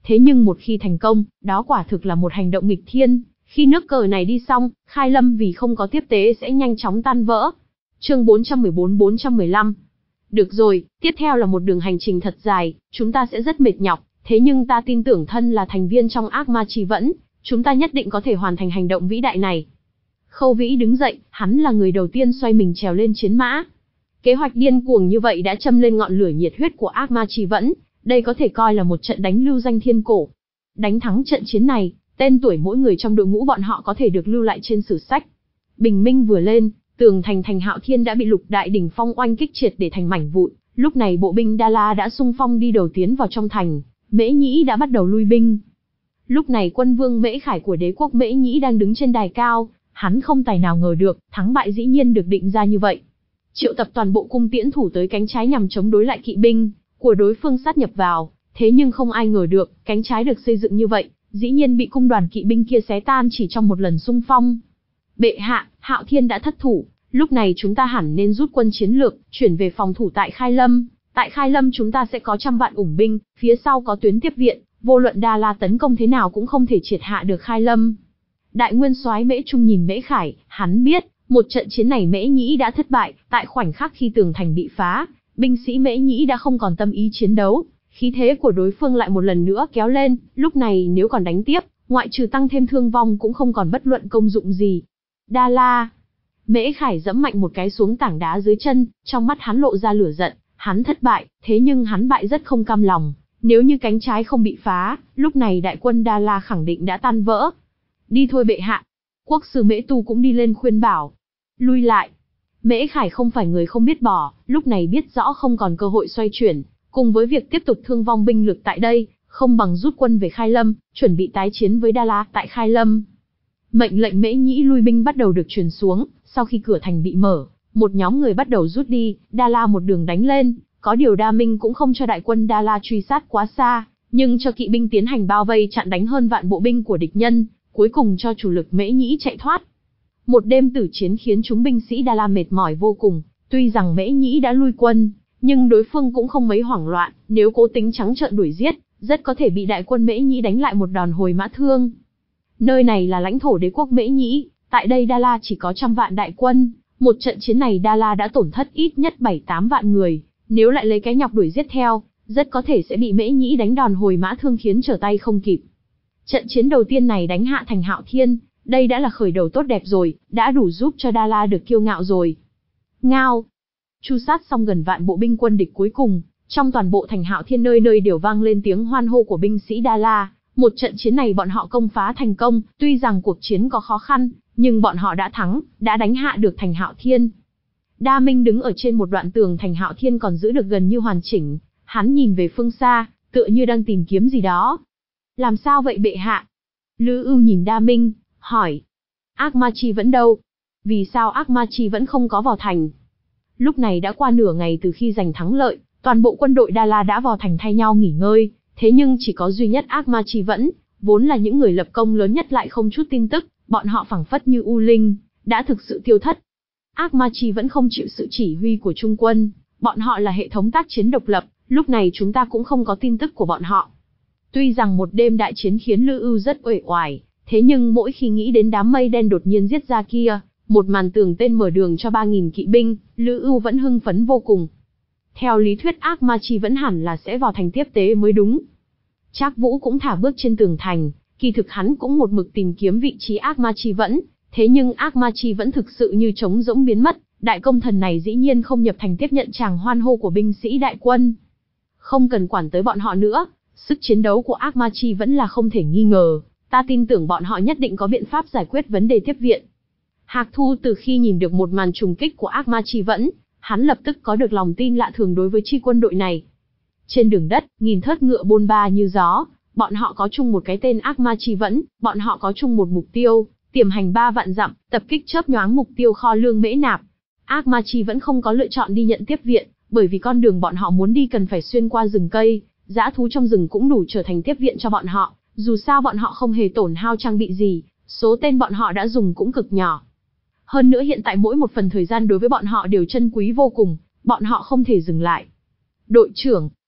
Thế nhưng một khi thành công, đó quả thực là một hành động nghịch thiên. Khi nước cờ này đi xong, Khai Lâm vì không có tiếp tế sẽ nhanh chóng tan vỡ. Chương bốn trăm mười bốn bốn trăm mười lăm. Được rồi, tiếp theo là một đường hành trình thật dài, chúng ta sẽ rất mệt nhọc, thế nhưng ta tin tưởng thân là thành viên trong ác ma chi vẫn, chúng ta nhất định có thể hoàn thành hành động vĩ đại này. Khâu Vĩ đứng dậy, hắn là người đầu tiên xoay mình trèo lên chiến mã. Kế hoạch điên cuồng như vậy đã châm lên ngọn lửa nhiệt huyết của ác ma chi vẫn, đây có thể coi là một trận đánh lưu danh thiên cổ. Đánh thắng trận chiến này, tên tuổi mỗi người trong đội ngũ bọn họ có thể được lưu lại trên sử sách. Bình minh vừa lên, tường thành thành Hạo Thiên đã bị Lục Đại đỉnh phong oanh kích triệt để thành mảnh vụn. Lúc này bộ binh Đa La đã xung phong đi đầu tiến vào trong thành, Mễ Nhĩ đã bắt đầu lui binh. Lúc này quân vương Mễ Khải của đế quốc Mễ Nhĩ đang đứng trên đài cao, hắn không tài nào ngờ được, thắng bại dĩ nhiên được định ra như vậy. Triệu tập toàn bộ cung tiễn thủ tới cánh trái nhằm chống đối lại kỵ binh của đối phương sát nhập vào, thế nhưng không ai ngờ được, cánh trái được xây dựng như vậy, dĩ nhiên bị cung đoàn kỵ binh kia xé tan chỉ trong một lần xung phong. Bệ hạ, Hạo Thiên đã thất thủ, lúc này chúng ta hẳn nên rút quân chiến lược, chuyển về phòng thủ tại Khai Lâm. Tại Khai Lâm chúng ta sẽ có trăm vạn ủng binh, phía sau có tuyến tiếp viện, vô luận Đa La tấn công thế nào cũng không thể triệt hạ được Khai Lâm. Đại nguyên soái Mễ Trung nhìn Mễ Khải, hắn biết, một trận chiến này Mễ Nhĩ đã thất bại, tại khoảnh khắc khi tường thành bị phá, binh sĩ Mễ Nhĩ đã không còn tâm ý chiến đấu, khí thế của đối phương lại một lần nữa kéo lên, lúc này nếu còn đánh tiếp, ngoại trừ tăng thêm thương vong cũng không còn bất luận công dụng gì. Đa La. Mễ Khải giẫm mạnh một cái xuống tảng đá dưới chân, trong mắt hắn lộ ra lửa giận, hắn thất bại, thế nhưng hắn bại rất không cam lòng, nếu như cánh trái không bị phá, lúc này đại quân Đa La khẳng định đã tan vỡ. Đi thôi bệ hạ. Quốc sư Mễ Tu cũng đi lên khuyên bảo. Lui lại. Mễ Khải không phải người không biết bỏ, lúc này biết rõ không còn cơ hội xoay chuyển, cùng với việc tiếp tục thương vong binh lực tại đây, không bằng rút quân về Khai Lâm, chuẩn bị tái chiến với Đa La tại Khai Lâm. Mệnh lệnh Mễ Nhĩ lui binh bắt đầu được truyền xuống, sau khi cửa thành bị mở, một nhóm người bắt đầu rút đi, Đa La một đường đánh lên, có điều Đa Minh cũng không cho đại quân Đa La truy sát quá xa, nhưng cho kỵ binh tiến hành bao vây chặn đánh hơn vạn bộ binh của địch nhân, cuối cùng cho chủ lực Mễ Nhĩ chạy thoát. Một đêm tử chiến khiến chúng binh sĩ Đa La mệt mỏi vô cùng, tuy rằng Mễ Nhĩ đã lui quân, nhưng đối phương cũng không mấy hoảng loạn, nếu cố tính trắng trợn đuổi giết, rất có thể bị đại quân Mễ Nhĩ đánh lại một đòn hồi mã thương. Nơi này là lãnh thổ đế quốc Mễ Nhĩ, tại đây Đa La chỉ có trăm vạn đại quân, một trận chiến này Đa La đã tổn thất ít nhất bảy tám vạn người, nếu lại lấy cái nhọc đuổi giết theo, rất có thể sẽ bị Mễ Nhĩ đánh đòn hồi mã thương khiến trở tay không kịp. Trận chiến đầu tiên này đánh hạ thành Hạo Thiên, đây đã là khởi đầu tốt đẹp rồi, đã đủ giúp cho Đa La được kiêu ngạo rồi. Ngao. Chu sát xong gần vạn bộ binh quân địch cuối cùng, trong toàn bộ thành Hạo Thiên nơi nơi đều vang lên tiếng hoan hô của binh sĩ Đa La. Một trận chiến này bọn họ công phá thành công, tuy rằng cuộc chiến có khó khăn, nhưng bọn họ đã thắng, đã đánh hạ được thành Hạo Thiên. Đa Minh đứng ở trên một đoạn tường thành Hạo Thiên còn giữ được gần như hoàn chỉnh, hắn nhìn về phương xa, tựa như đang tìm kiếm gì đó. Làm sao vậy bệ hạ? Lữ Ưu nhìn Đa Minh, hỏi. Ác Ma Chi vẫn đâu? Vì sao Ác Ma Chi vẫn không có vào thành? Lúc này đã qua nửa ngày từ khi giành thắng lợi, toàn bộ quân đội Đa La đã vào thành thay nhau nghỉ ngơi, thế nhưng chỉ có duy nhất Ác Ma Chi vẫn, vốn là những người lập công lớn nhất lại không chút tin tức, bọn họ phảng phất như u linh, đã thực sự tiêu thất. Ác Ma Chi vẫn không chịu sự chỉ huy của Trung quân, bọn họ là hệ thống tác chiến độc lập, lúc này chúng ta cũng không có tin tức của bọn họ. Tuy rằng một đêm đại chiến khiến Lữ Ưu rất uể oải, thế nhưng mỗi khi nghĩ đến đám mây đen đột nhiên giết ra kia, một màn tường tên mở đường cho ba nghìn kỵ binh, Lữ Ưu vẫn hưng phấn vô cùng. Theo lý thuyết Ác Ma Chi vẫn hẳn là sẽ vào thành tiếp tế mới đúng. Trác Vũ cũng thả bước trên tường thành, kỳ thực hắn cũng một mực tìm kiếm vị trí Ác Ma Chi vẫn, thế nhưng Ác Ma Chi vẫn thực sự như trống rỗng biến mất, đại công thần này dĩ nhiên không nhập thành tiếp nhận tràng hoan hô của binh sĩ đại quân. Không cần quản tới bọn họ nữa, sức chiến đấu của Ác Ma Chi vẫn là không thể nghi ngờ, ta tin tưởng bọn họ nhất định có biện pháp giải quyết vấn đề tiếp viện. Hạc Thu từ khi nhìn được một màn trùng kích của Ác Ma Chi vẫn, hắn lập tức có được lòng tin lạ thường đối với chi quân đội này. Trên đường đất, nghìn thớt ngựa bôn ba như gió, bọn họ có chung một cái tên Ác Ma Chi vẫn, bọn họ có chung một mục tiêu, tiềm hành ba vạn dặm, tập kích chớp nhoáng mục tiêu kho lương Mễ Nạp. Ác Ma Chi vẫn không có lựa chọn đi nhận tiếp viện, bởi vì con đường bọn họ muốn đi cần phải xuyên qua rừng cây, dã thú trong rừng cũng đủ trở thành tiếp viện cho bọn họ, dù sao bọn họ không hề tổn hao trang bị gì, số tên bọn họ đã dùng cũng cực nhỏ. Hơn nữa hiện tại mỗi một phần thời gian đối với bọn họ đều chân quý vô cùng, bọn họ không thể dừng lại. Đội trưởng.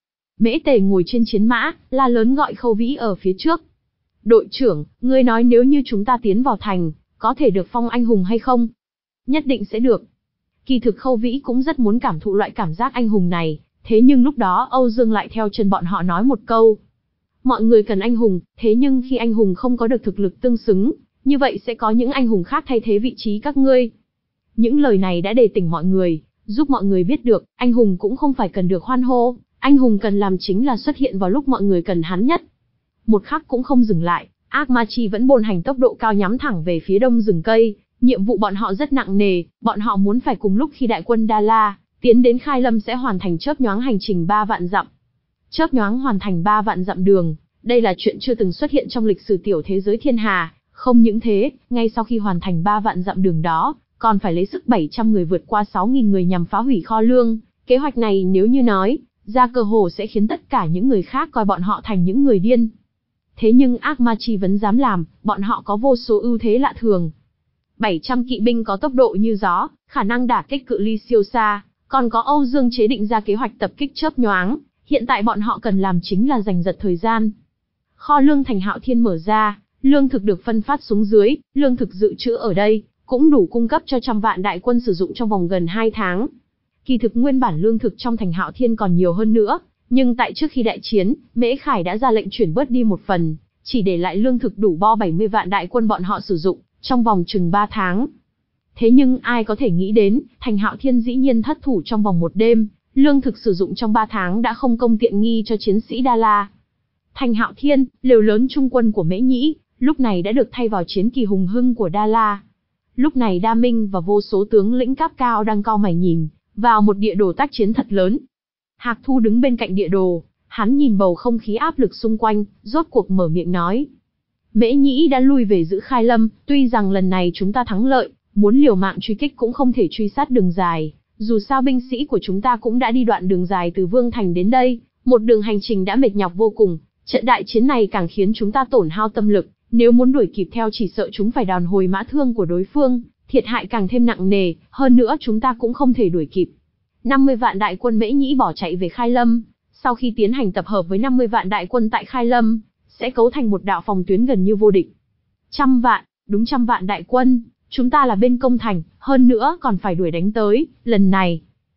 Mễ Tề ngồi trên chiến mã, la lớn gọi Khâu Vĩ ở phía trước. Đội trưởng, ngươi nói nếu như chúng ta tiến vào thành, có thể được phong anh hùng hay không? Nhất định sẽ được. Kỳ thực Khâu Vĩ cũng rất muốn cảm thụ loại cảm giác anh hùng này, thế nhưng lúc đó Âu Dương lại theo chân bọn họ nói một câu. Mọi người cần anh hùng, thế nhưng khi anh hùng không có được thực lực tương xứng, như vậy sẽ có những anh hùng khác thay thế vị trí các ngươi. Những lời này đã đề tỉnh mọi người, giúp mọi người biết được, anh hùng cũng không phải cần được hoan hô, anh hùng cần làm chính là xuất hiện vào lúc mọi người cần hắn nhất. Một khắc cũng không dừng lại, Ác Ma Chi vẫn bôn hành tốc độ cao nhắm thẳng về phía đông rừng cây, nhiệm vụ bọn họ rất nặng nề, bọn họ muốn phải cùng lúc khi đại quân Đa La tiến đến Khai Lâm sẽ hoàn thành chớp nhoáng hành trình ba vạn dặm. Chớp nhoáng hoàn thành ba vạn dặm đường, đây là chuyện chưa từng xuất hiện trong lịch sử tiểu thế giới thiên hà, không những thế, ngay sau khi hoàn thành ba vạn dặm đường đó, còn phải lấy sức bảy trăm người vượt qua sáu nghìn người nhằm phá hủy kho lương, kế hoạch này nếu như nói ra cơ hồ sẽ khiến tất cả những người khác coi bọn họ thành những người điên. Thế nhưng Ác Ma Chi vẫn dám làm, bọn họ có vô số ưu thế lạ thường. bảy trăm kỵ binh có tốc độ như gió, khả năng đả kích cự ly siêu xa, còn có Âu Dương chế định ra kế hoạch tập kích chớp nhoáng, hiện tại bọn họ cần làm chính là giành giật thời gian. Kho lương thành Hạo Thiên mở ra, lương thực được phân phát xuống dưới, lương thực dự trữ ở đây cũng đủ cung cấp cho trăm vạn đại quân sử dụng trong vòng gần hai tháng. Kỳ thực nguyên bản lương thực trong thành Hạo Thiên còn nhiều hơn nữa, nhưng tại trước khi đại chiến, Mễ Khải đã ra lệnh chuyển bớt đi một phần, chỉ để lại lương thực đủ bo bảy mươi vạn đại quân bọn họ sử dụng trong vòng chừng ba tháng. Thế nhưng ai có thể nghĩ đến, thành Hạo Thiên dĩ nhiên thất thủ trong vòng một đêm, lương thực sử dụng trong ba tháng đã không công tiện nghi cho chiến sĩ Đa La. Thành Hạo Thiên, lều lớn trung quân của Mễ Nhĩ, lúc này đã được thay vào chiến kỳ hùng hưng của Đa La. Lúc này Đa Minh và vô số tướng lĩnh cấp cao đang cau mày nhìn vào một địa đồ tác chiến thật lớn. Hạc Thu đứng bên cạnh địa đồ, hắn nhìn bầu không khí áp lực xung quanh, rốt cuộc mở miệng nói. Mễ Nhĩ đã lui về giữ Khai Lâm, tuy rằng lần này chúng ta thắng lợi, muốn liều mạng truy kích cũng không thể truy sát đường dài, dù sao binh sĩ của chúng ta cũng đã đi đoạn đường dài từ Vương Thành đến đây, một đường hành trình đã mệt nhọc vô cùng, trận đại chiến này càng khiến chúng ta tổn hao tâm lực, nếu muốn đuổi kịp theo chỉ sợ chúng phải đòn hồi mã thương của đối phương, thiệt hại càng thêm nặng nề, hơn nữa chúng ta cũng không thể đuổi kịp. năm mươi vạn đại quân Mễ Nhĩ bỏ chạy về Khai Lâm, sau khi tiến hành tập hợp với năm mươi vạn đại quân tại Khai Lâm, sẽ cấu thành một đạo phòng tuyến gần như vô địch. Trăm vạn, đúng trăm vạn đại quân, chúng ta là bên công thành, hơn nữa còn phải đuổi đánh tới, lần này.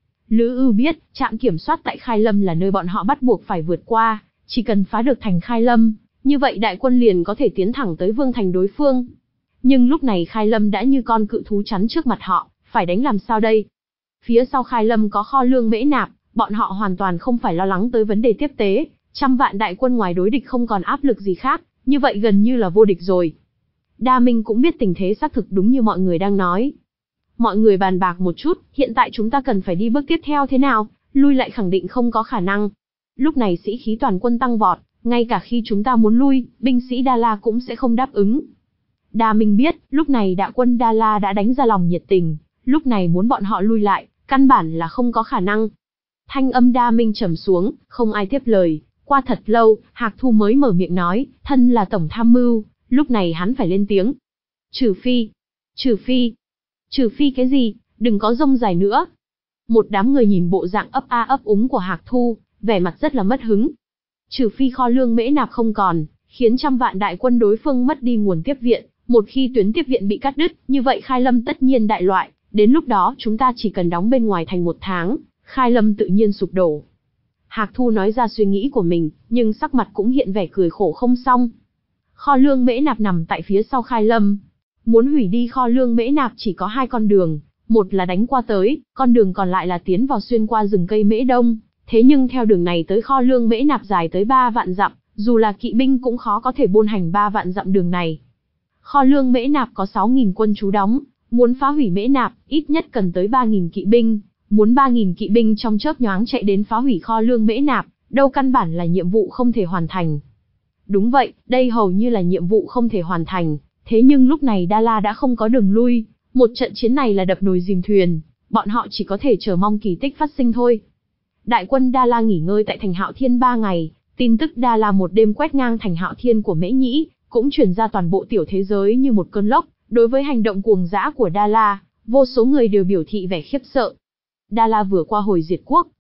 Lữ Ưu biết, trạm kiểm soát tại Khai Lâm là nơi bọn họ bắt buộc phải vượt qua, chỉ cần phá được thành Khai Lâm, như vậy đại quân liền có thể tiến thẳng tới Vương Thành đối phương. Nhưng lúc này Khai Lâm đã như con cự thú chắn trước mặt họ, phải đánh làm sao đây? Phía sau Khai Lâm có kho lương Mễ Nạp, bọn họ hoàn toàn không phải lo lắng tới vấn đề tiếp tế, trăm vạn đại quân ngoài đối địch không còn áp lực gì khác, như vậy gần như là vô địch rồi. Đa Minh cũng biết tình thế xác thực đúng như mọi người đang nói. Mọi người bàn bạc một chút, hiện tại chúng ta cần phải đi bước tiếp theo thế nào, lui lại khẳng định không có khả năng. Lúc này sĩ khí toàn quân tăng vọt, ngay cả khi chúng ta muốn lui, binh sĩ Đa La cũng sẽ không đáp ứng. Đa Minh biết, lúc này đại quân Đa La đã đánh ra lòng nhiệt tình, lúc này muốn bọn họ lui lại, căn bản là không có khả năng. Thanh âm Đa Minh trầm xuống, không ai tiếp lời, qua thật lâu, Hạc Thu mới mở miệng nói, thân là tổng tham mưu, lúc này hắn phải lên tiếng. Trừ phi, trừ phi, trừ phi cái gì, đừng có rông dài nữa. Một đám người nhìn bộ dạng ấp a ấp úng của Hạc Thu, vẻ mặt rất là mất hứng. Trừ phi kho lương Mễ Nạp không còn, khiến trăm vạn đại quân đối phương mất đi nguồn tiếp viện, một khi tuyến tiếp viện bị cắt đứt, như vậy Khai Lâm tất nhiên đại loại, đến lúc đó chúng ta chỉ cần đóng bên ngoài thành một tháng, Khai Lâm tự nhiên sụp đổ. Hạc Thu nói ra suy nghĩ của mình, nhưng sắc mặt cũng hiện vẻ cười khổ không xong. Kho lương Mễ Nạp nằm tại phía sau Khai Lâm. Muốn hủy đi kho lương Mễ Nạp chỉ có hai con đường, một là đánh qua tới, con đường còn lại là tiến vào xuyên qua rừng cây Mễ Đông. Thế nhưng theo đường này tới kho lương Mễ Nạp dài tới ba vạn dặm, dù là kỵ binh cũng khó có thể bôn hành ba vạn dặm đường này. Kho lương Mễ Nạp có sáu nghìn quân trú đóng, muốn phá hủy Mễ Nạp, ít nhất cần tới ba nghìn kỵ binh, muốn ba nghìn kỵ binh trong chớp nhoáng chạy đến phá hủy kho lương Mễ Nạp, đâu căn bản là nhiệm vụ không thể hoàn thành. Đúng vậy, đây hầu như là nhiệm vụ không thể hoàn thành, thế nhưng lúc này Đa La đã không có đường lui, một trận chiến này là đập nồi dìm thuyền, bọn họ chỉ có thể chờ mong kỳ tích phát sinh thôi. Đại quân Đa La nghỉ ngơi tại thành Hạo Thiên ba ngày, tin tức Đa La một đêm quét ngang thành Hạo Thiên của Mễ Nhĩ, cũng truyền ra toàn bộ tiểu thế giới như một cơn lốc. Đối với hành động cuồng dã của Đa La, vô số người đều biểu thị vẻ khiếp sợ. Đa La vừa qua hồi diệt quốc,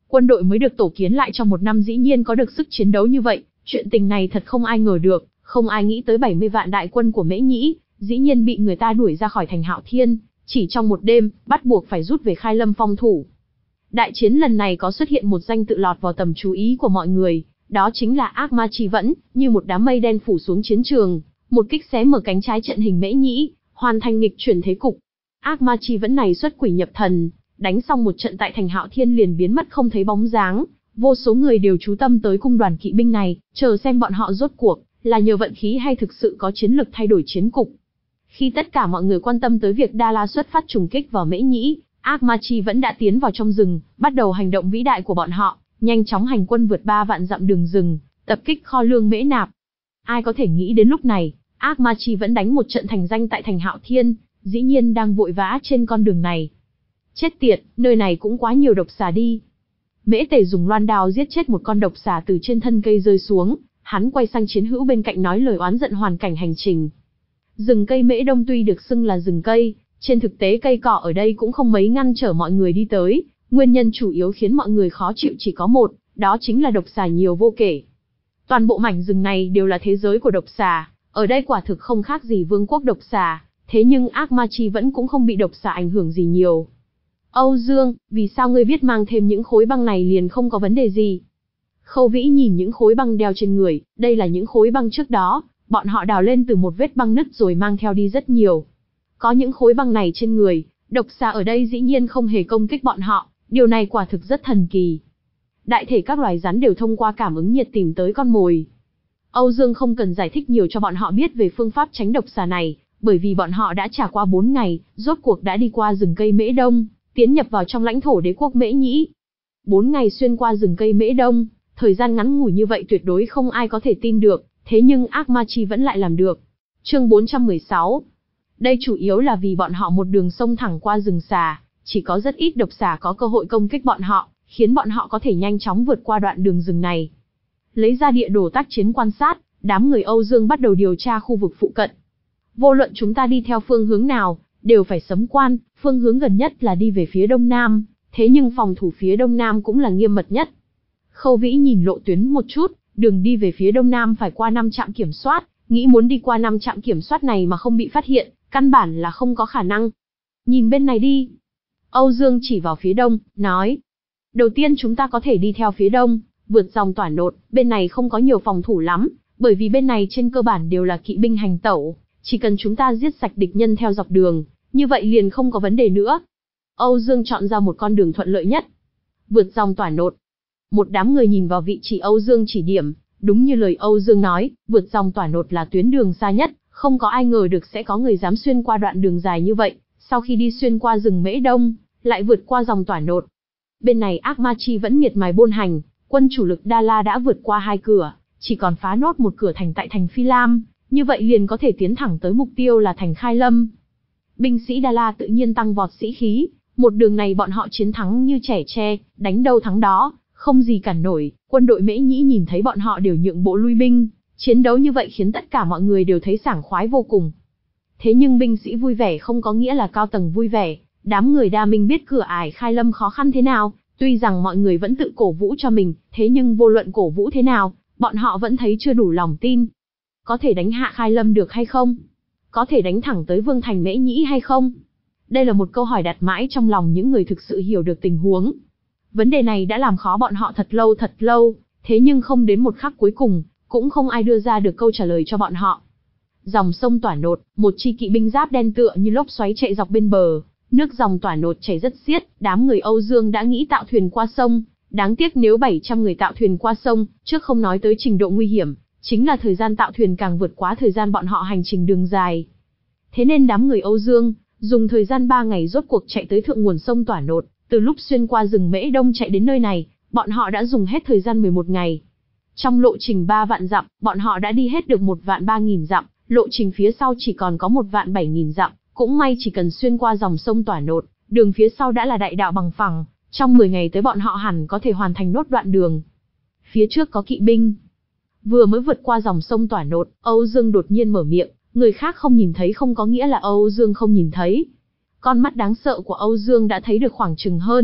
Quân đội mới được tổ kiến lại trong một năm dĩ nhiên có được sức chiến đấu như vậy, chuyện tình này thật không ai ngờ được, không ai nghĩ tới bảy mươi vạn đại quân của Mễ Nhĩ, dĩ nhiên bị người ta đuổi ra khỏi thành Hạo Thiên, chỉ trong một đêm, bắt buộc phải rút về Khai Lâm phòng thủ. Đại chiến lần này có xuất hiện một danh tự lọt vào tầm chú ý của mọi người, đó chính là Ác Ma Chi Vẫn, như một đám mây đen phủ xuống chiến trường, một kích xé mở cánh trái trận hình Mễ Nhĩ, hoàn thành nghịch chuyển thế cục. Ác Ma Chi Vẫn này xuất quỷ nhập thần, đánh xong một trận tại thành Hạo Thiên liền biến mất không thấy bóng dáng, vô số người đều chú tâm tới cung đoàn kỵ binh này, chờ xem bọn họ rốt cuộc là nhờ vận khí hay thực sự có chiến lực thay đổi chiến cục. Khi tất cả mọi người quan tâm tới việc Đa La xuất phát trùng kích vào Mễ Nhĩ, Ác Ma Chi Vẫn đã tiến vào trong rừng, bắt đầu hành động vĩ đại của bọn họ, nhanh chóng hành quân vượt ba vạn dặm đường rừng, tập kích kho lương Mễ Nạp. Ai có thể nghĩ đến lúc này, Ác Ma Chi Vẫn đánh một trận thành danh tại thành Hạo Thiên, dĩ nhiên đang vội vã trên con đường này. Chết tiệt, nơi này cũng quá nhiều độc xà đi. Mễ Tề dùng loan đao giết chết một con độc xà từ trên thân cây rơi xuống, hắn quay sang chiến hữu bên cạnh nói lời oán giận hoàn cảnh hành trình. Rừng cây Mễ Đông tuy được xưng là rừng cây, trên thực tế cây cỏ ở đây cũng không mấy ngăn trở mọi người đi tới, nguyên nhân chủ yếu khiến mọi người khó chịu chỉ có một, đó chính là độc xà nhiều vô kể. Toàn bộ mảnh rừng này đều là thế giới của độc xà, ở đây quả thực không khác gì vương quốc độc xà, thế nhưng Ác Ma Chi vẫn cũng không bị độc xà ảnh hưởng gì nhiều. Âu Dương, vì sao ngươi biết mang thêm những khối băng này liền không có vấn đề gì? Khâu Vĩ nhìn những khối băng đeo trên người, đây là những khối băng trước đó, bọn họ đào lên từ một vết băng nứt rồi mang theo đi rất nhiều. Có những khối băng này trên người, độc xà ở đây dĩ nhiên không hề công kích bọn họ, điều này quả thực rất thần kỳ. Đại thể các loài rắn đều thông qua cảm ứng nhiệt tìm tới con mồi. Âu Dương không cần giải thích nhiều cho bọn họ biết về phương pháp tránh độc xà này, bởi vì bọn họ đã trải qua bốn ngày, rốt cuộc đã đi qua rừng cây Mễ Đông, tiến nhập vào trong lãnh thổ đế quốc Mễ Nhĩ. Bốn ngày xuyên qua rừng cây Mễ Đông, thời gian ngắn ngủi như vậy tuyệt đối không ai có thể tin được, thế nhưng Ác Ma Chi vẫn lại làm được. Chương bốn trăm mười sáu. Đây chủ yếu là vì bọn họ một đường sông thẳng qua rừng xà, chỉ có rất ít độc xà có cơ hội công kích bọn họ, khiến bọn họ có thể nhanh chóng vượt qua đoạn đường rừng này. Lấy ra địa đồ tác chiến quan sát, đám người Âu Dương bắt đầu điều tra khu vực phụ cận. Vô luận chúng ta đi theo phương hướng nào, đều phải sấm quan, phương hướng gần nhất là đi về phía đông nam, thế nhưng phòng thủ phía đông nam cũng là nghiêm mật nhất. Khâu Vĩ nhìn lộ tuyến một chút, đường đi về phía đông nam phải qua năm trạm kiểm soát, nghĩ muốn đi qua năm trạm kiểm soát này mà không bị phát hiện, căn bản là không có khả năng. Nhìn bên này đi. Âu Dương chỉ vào phía đông, nói. Đầu tiên chúng ta có thể đi theo phía đông, vượt dòng Tỏa Nột, bên này không có nhiều phòng thủ lắm, bởi vì bên này trên cơ bản đều là kỵ binh hành tẩu, chỉ cần chúng ta giết sạch địch nhân theo dọc đường, như vậy liền không có vấn đề nữa. Âu Dương chọn ra một con đường thuận lợi nhất. Vượt dòng Tỏa Nột. Một đám người nhìn vào vị trí Âu Dương chỉ điểm, đúng như lời Âu Dương nói, vượt dòng Tỏa Nột là tuyến đường xa nhất, không có ai ngờ được sẽ có người dám xuyên qua đoạn đường dài như vậy, sau khi đi xuyên qua rừng Mễ Đông, lại vượt qua dòng Tỏa Nột. Bên này Ác Ma Chi vẫn miệt mài bôn hành, quân chủ lực Đa La đã vượt qua hai cửa, chỉ còn phá nốt một cửa thành tại thành Phi Lam, như vậy liền có thể tiến thẳng tới mục tiêu là thành Khai Lâm. Binh sĩ Đa La tự nhiên tăng vọt sĩ khí, một đường này bọn họ chiến thắng như trẻ tre, đánh đâu thắng đó, không gì cản nổi. Quân đội Mễ Nhĩ nhìn thấy bọn họ đều nhượng bộ lui binh, chiến đấu như vậy khiến tất cả mọi người đều thấy sảng khoái vô cùng. Thế nhưng binh sĩ vui vẻ không có nghĩa là cao tầng vui vẻ, đám người Đa Minh biết cửa ải Khai Lâm khó khăn thế nào, tuy rằng mọi người vẫn tự cổ vũ cho mình, thế nhưng vô luận cổ vũ thế nào, bọn họ vẫn thấy chưa đủ lòng tin. Có thể đánh hạ Khai Lâm được hay không? Có thể đánh thẳng tới Vương thành Mễ Nhĩ hay không? Đây là một câu hỏi đặt mãi trong lòng những người thực sự hiểu được tình huống. Vấn đề này đã làm khó bọn họ thật lâu thật lâu, thế nhưng không đến một khắc cuối cùng, cũng không ai đưa ra được câu trả lời cho bọn họ. Dòng sông Tỏa Nột, một chi kỵ binh giáp đen tựa như lốc xoáy chạy dọc bên bờ, nước dòng Tỏa Nột chảy rất xiết, đám người Âu Dương đã nghĩ tạo thuyền qua sông, đáng tiếc nếu bảy trăm người tạo thuyền qua sông, trước không nói tới trình độ nguy hiểm, chính là thời gian tạo thuyền càng vượt quá thời gian bọn họ hành trình đường dài. Thế nên đám người Âu Dương, dùng thời gian ba ngày rốt cuộc chạy tới thượng nguồn sông Tỏa Nột, từ lúc xuyên qua rừng Mễ Đông chạy đến nơi này, bọn họ đã dùng hết thời gian mười một ngày. Trong lộ trình ba vạn dặm, bọn họ đã đi hết được một vạn ba nghìn dặm, lộ trình phía sau chỉ còn có một vạn bảy nghìn dặm, cũng may chỉ cần xuyên qua dòng sông Tỏa Nột, đường phía sau đã là đại đạo bằng phẳng, trong mười ngày tới bọn họ hẳn có thể hoàn thành nốt đoạn đường. Phía trước có kỵ binh. Vừa mới vượt qua dòng sông Tỏa Nột, Âu Dương đột nhiên mở miệng, người khác không nhìn thấy không có nghĩa là Âu Dương không nhìn thấy. Con mắt đáng sợ của Âu Dương đã thấy được khoảng chừng hơn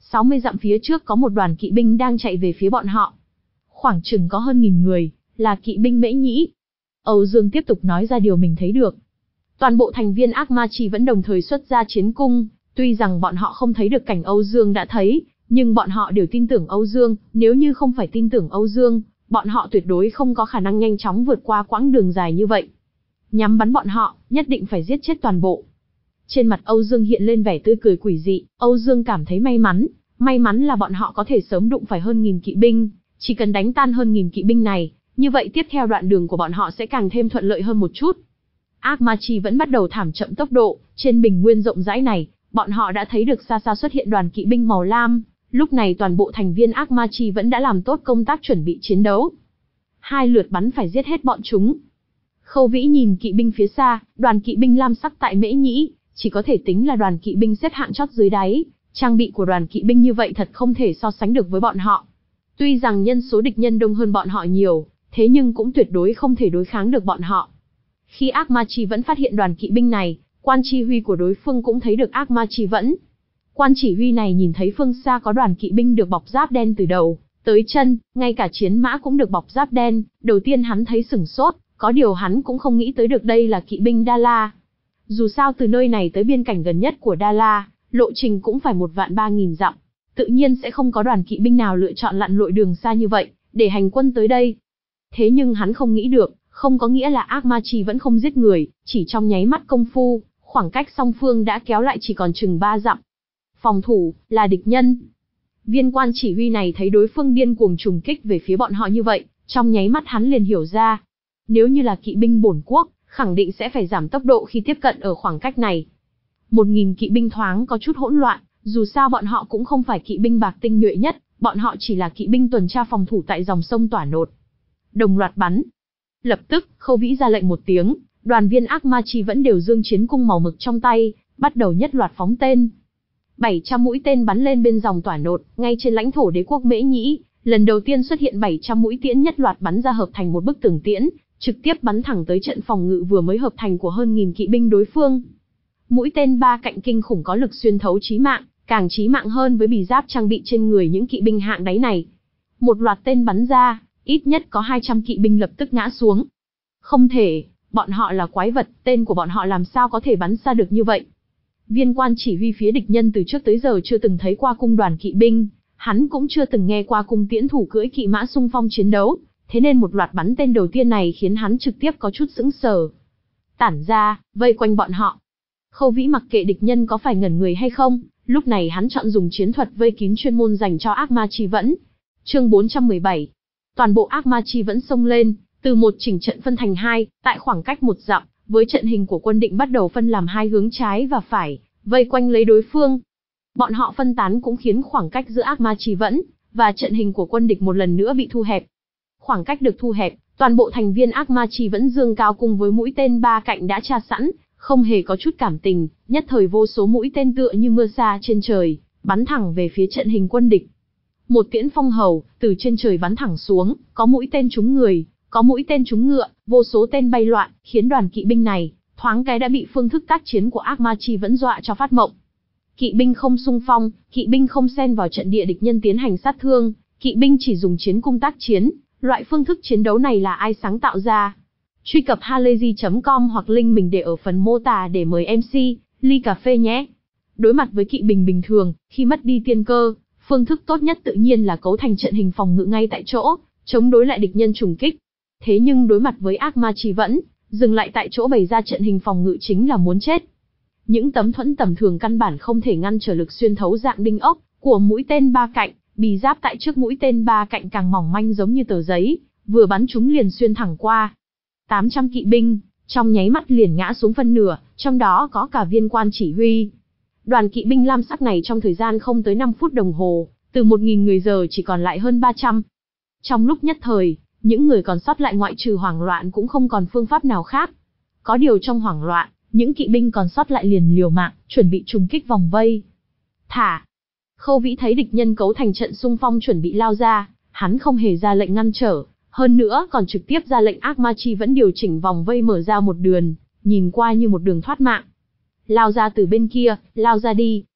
sáu mươi dặm phía trước có một đoàn kỵ binh đang chạy về phía bọn họ. Khoảng chừng có hơn nghìn người, là kỵ binh Mễ Nhĩ. Âu Dương tiếp tục nói ra điều mình thấy được. Toàn bộ thành viên Ác Ma Chi vẫn đồng thời xuất ra chiến cung, tuy rằng bọn họ không thấy được cảnh Âu Dương đã thấy, nhưng bọn họ đều tin tưởng Âu Dương, nếu như không phải tin tưởng Âu Dương, bọn họ tuyệt đối không có khả năng nhanh chóng vượt qua quãng đường dài như vậy. Nhắm bắn bọn họ, nhất định phải giết chết toàn bộ. Trên mặt Âu Dương hiện lên vẻ tươi cười quỷ dị, Âu Dương cảm thấy may mắn, may mắn là bọn họ có thể sớm đụng phải hơn nghìn kỵ binh, chỉ cần đánh tan hơn nghìn kỵ binh này, như vậy tiếp theo đoạn đường của bọn họ sẽ càng thêm thuận lợi hơn một chút. Ác Ma Chi vẫn bắt đầu thảm chậm tốc độ, trên bình nguyên rộng rãi này, bọn họ đã thấy được xa xa xuất hiện đoàn kỵ binh màu lam, lúc này toàn bộ thành viên Ác Ma Chi vẫn đã làm tốt công tác chuẩn bị chiến đấu. Hai lượt bắn phải giết hết bọn chúng. Khâu Vĩ nhìn kỵ binh phía xa, đoàn kỵ binh lam sắc tại Mễ Nhĩ, chỉ có thể tính là đoàn kỵ binh xếp hạng chót dưới đáy, trang bị của đoàn kỵ binh như vậy thật không thể so sánh được với bọn họ. Tuy rằng nhân số địch nhân đông hơn bọn họ nhiều, thế nhưng cũng tuyệt đối không thể đối kháng được bọn họ. Khi Ác Ma Chi vẫn phát hiện đoàn kỵ binh này, quan chỉ huy của đối phương cũng thấy được Ác Ma Chi vẫn. Quan chỉ huy này nhìn thấy phương xa có đoàn kỵ binh được bọc giáp đen từ đầu tới chân, ngay cả chiến mã cũng được bọc giáp đen, đầu tiên hắn thấy sửng sốt, có điều hắn cũng không nghĩ tới được đây là kỵ binh Đa La. Dù sao từ nơi này tới biên cảnh gần nhất của Đa La, lộ trình cũng phải một vạn ba nghìn dặm, tự nhiên sẽ không có đoàn kỵ binh nào lựa chọn lặn lội đường xa như vậy, để hành quân tới đây. Thế nhưng hắn không nghĩ được, không có nghĩa là Ác Ma Chi vẫn không giết người, chỉ trong nháy mắt công phu, khoảng cách song phương đã kéo lại chỉ còn chừng ba dặm. Phòng thủ, là địch nhân. Viên quan chỉ huy này thấy đối phương điên cuồng trùng kích về phía bọn họ như vậy, trong nháy mắt hắn liền hiểu ra. Nếu như là kỵ binh bổn quốc, khẳng định sẽ phải giảm tốc độ khi tiếp cận ở khoảng cách này. Một nghìn kỵ binh thoáng có chút hỗn loạn, dù sao bọn họ cũng không phải kỵ binh bạc tinh nhuệ nhất, bọn họ chỉ là kỵ binh tuần tra phòng thủ tại dòng sông Tỏa Nột. Đồng loạt bắn. Lập tức, Khâu Vĩ ra lệnh một tiếng, đoàn viên Ác Ma Chi vẫn đều dương chiến cung màu mực trong tay, bắt đầu nhất loạt phóng tên. bảy trăm mũi tên bắn lên bên dòng Tỏa Nột, ngay trên lãnh thổ đế quốc Mễ Nhĩ, lần đầu tiên xuất hiện bảy trăm mũi tiễn nhất loạt bắn ra hợp thành một bức tường tiễn, trực tiếp bắn thẳng tới trận phòng ngự vừa mới hợp thành của hơn nghìn kỵ binh đối phương. Mũi tên ba cạnh kinh khủng có lực xuyên thấu chí mạng, càng chí mạng hơn với bì giáp trang bị trên người những kỵ binh hạng đáy này. Một loạt tên bắn ra, ít nhất có hai trăm kỵ binh lập tức ngã xuống. Không thể, bọn họ là quái vật, tên của bọn họ làm sao có thể bắn xa được như vậy. Viên quan chỉ huy phía địch nhân từ trước tới giờ chưa từng thấy qua cung đoàn kỵ binh, hắn cũng chưa từng nghe qua cung tiễn thủ cưỡi kỵ mã xung phong chiến đấu, thế nên một loạt bắn tên đầu tiên này khiến hắn trực tiếp có chút sững sờ. Tản ra, vây quanh bọn họ. Khâu Vĩ mặc kệ địch nhân có phải ngẩn người hay không, lúc này hắn chọn dùng chiến thuật vây kín chuyên môn dành cho Ác Ma Chi Vẫn. Chương bốn trăm mười bảy. Toàn bộ Ác Ma Chi Vẫn xông lên, từ một chỉnh trận phân thành hai, tại khoảng cách một dặm, với trận hình của quân định bắt đầu phân làm hai hướng trái và phải, vây quanh lấy đối phương. Bọn họ phân tán cũng khiến khoảng cách giữa Ác Ma Chi Vẫn và trận hình của quân địch một lần nữa bị thu hẹp. Khoảng cách được thu hẹp, toàn bộ thành viên Ác Ma Chi Vẫn dương cao cùng với mũi tên ba cạnh đã tra sẵn, không hề có chút cảm tình, nhất thời vô số mũi tên tựa như mưa sa trên trời, bắn thẳng về phía trận hình quân địch. Một tiễn phong hầu, từ trên trời bắn thẳng xuống, có mũi tên trúng người, có mũi tên trúng ngựa, vô số tên bay loạn, khiến đoàn kỵ binh này, thoáng cái đã bị phương thức tác chiến của Ác Ma Chi Vẫn dọa cho phát mộng. Kỵ binh không xung phong, kỵ binh không xen vào trận địa địch nhân tiến hành sát thương, kỵ binh chỉ dùng chiến cung tác chiến, loại phương thức chiến đấu này là ai sáng tạo ra? Truy cập halayzi chấm com hoặc link mình để ở phần mô tả để mời em xê, ly cà phê nhé. Đối mặt với kỵ binh bình thường, khi mất đi tiên cơ, phương thức tốt nhất tự nhiên là cấu thành trận hình phòng ngự ngay tại chỗ, chống đối lại địch nhân trùng kích. Thế nhưng đối mặt với Ác Ma Chi Vẫn, dừng lại tại chỗ bày ra trận hình phòng ngự chính là muốn chết. Những tấm thuẫn tầm thường căn bản không thể ngăn trở lực xuyên thấu dạng đinh ốc của mũi tên ba cạnh, bì giáp tại trước mũi tên ba cạnh càng mỏng manh giống như tờ giấy, vừa bắn chúng liền xuyên thẳng qua. tám trăm kỵ binh, trong nháy mắt liền ngã xuống phân nửa, trong đó có cả viên quan chỉ huy. Đoàn kỵ binh lam sắc này trong thời gian không tới năm phút đồng hồ, từ một nghìn người giờ chỉ còn lại hơn ba trăm. Trong lúc nhất thời, những người còn sót lại ngoại trừ hoảng loạn cũng không còn phương pháp nào khác. Có điều trong hoảng loạn, những kỵ binh còn sót lại liền liều mạng, chuẩn bị trùng kích vòng vây. Thả! Khâu Vĩ thấy địch nhân cấu thành trận xung phong chuẩn bị lao ra, hắn không hề ra lệnh ngăn trở, hơn nữa còn trực tiếp ra lệnh Ác Ma Chi Vẫn điều chỉnh vòng vây mở ra một đường, nhìn qua như một đường thoát mạng. Lao ra từ bên kia, lao ra đi.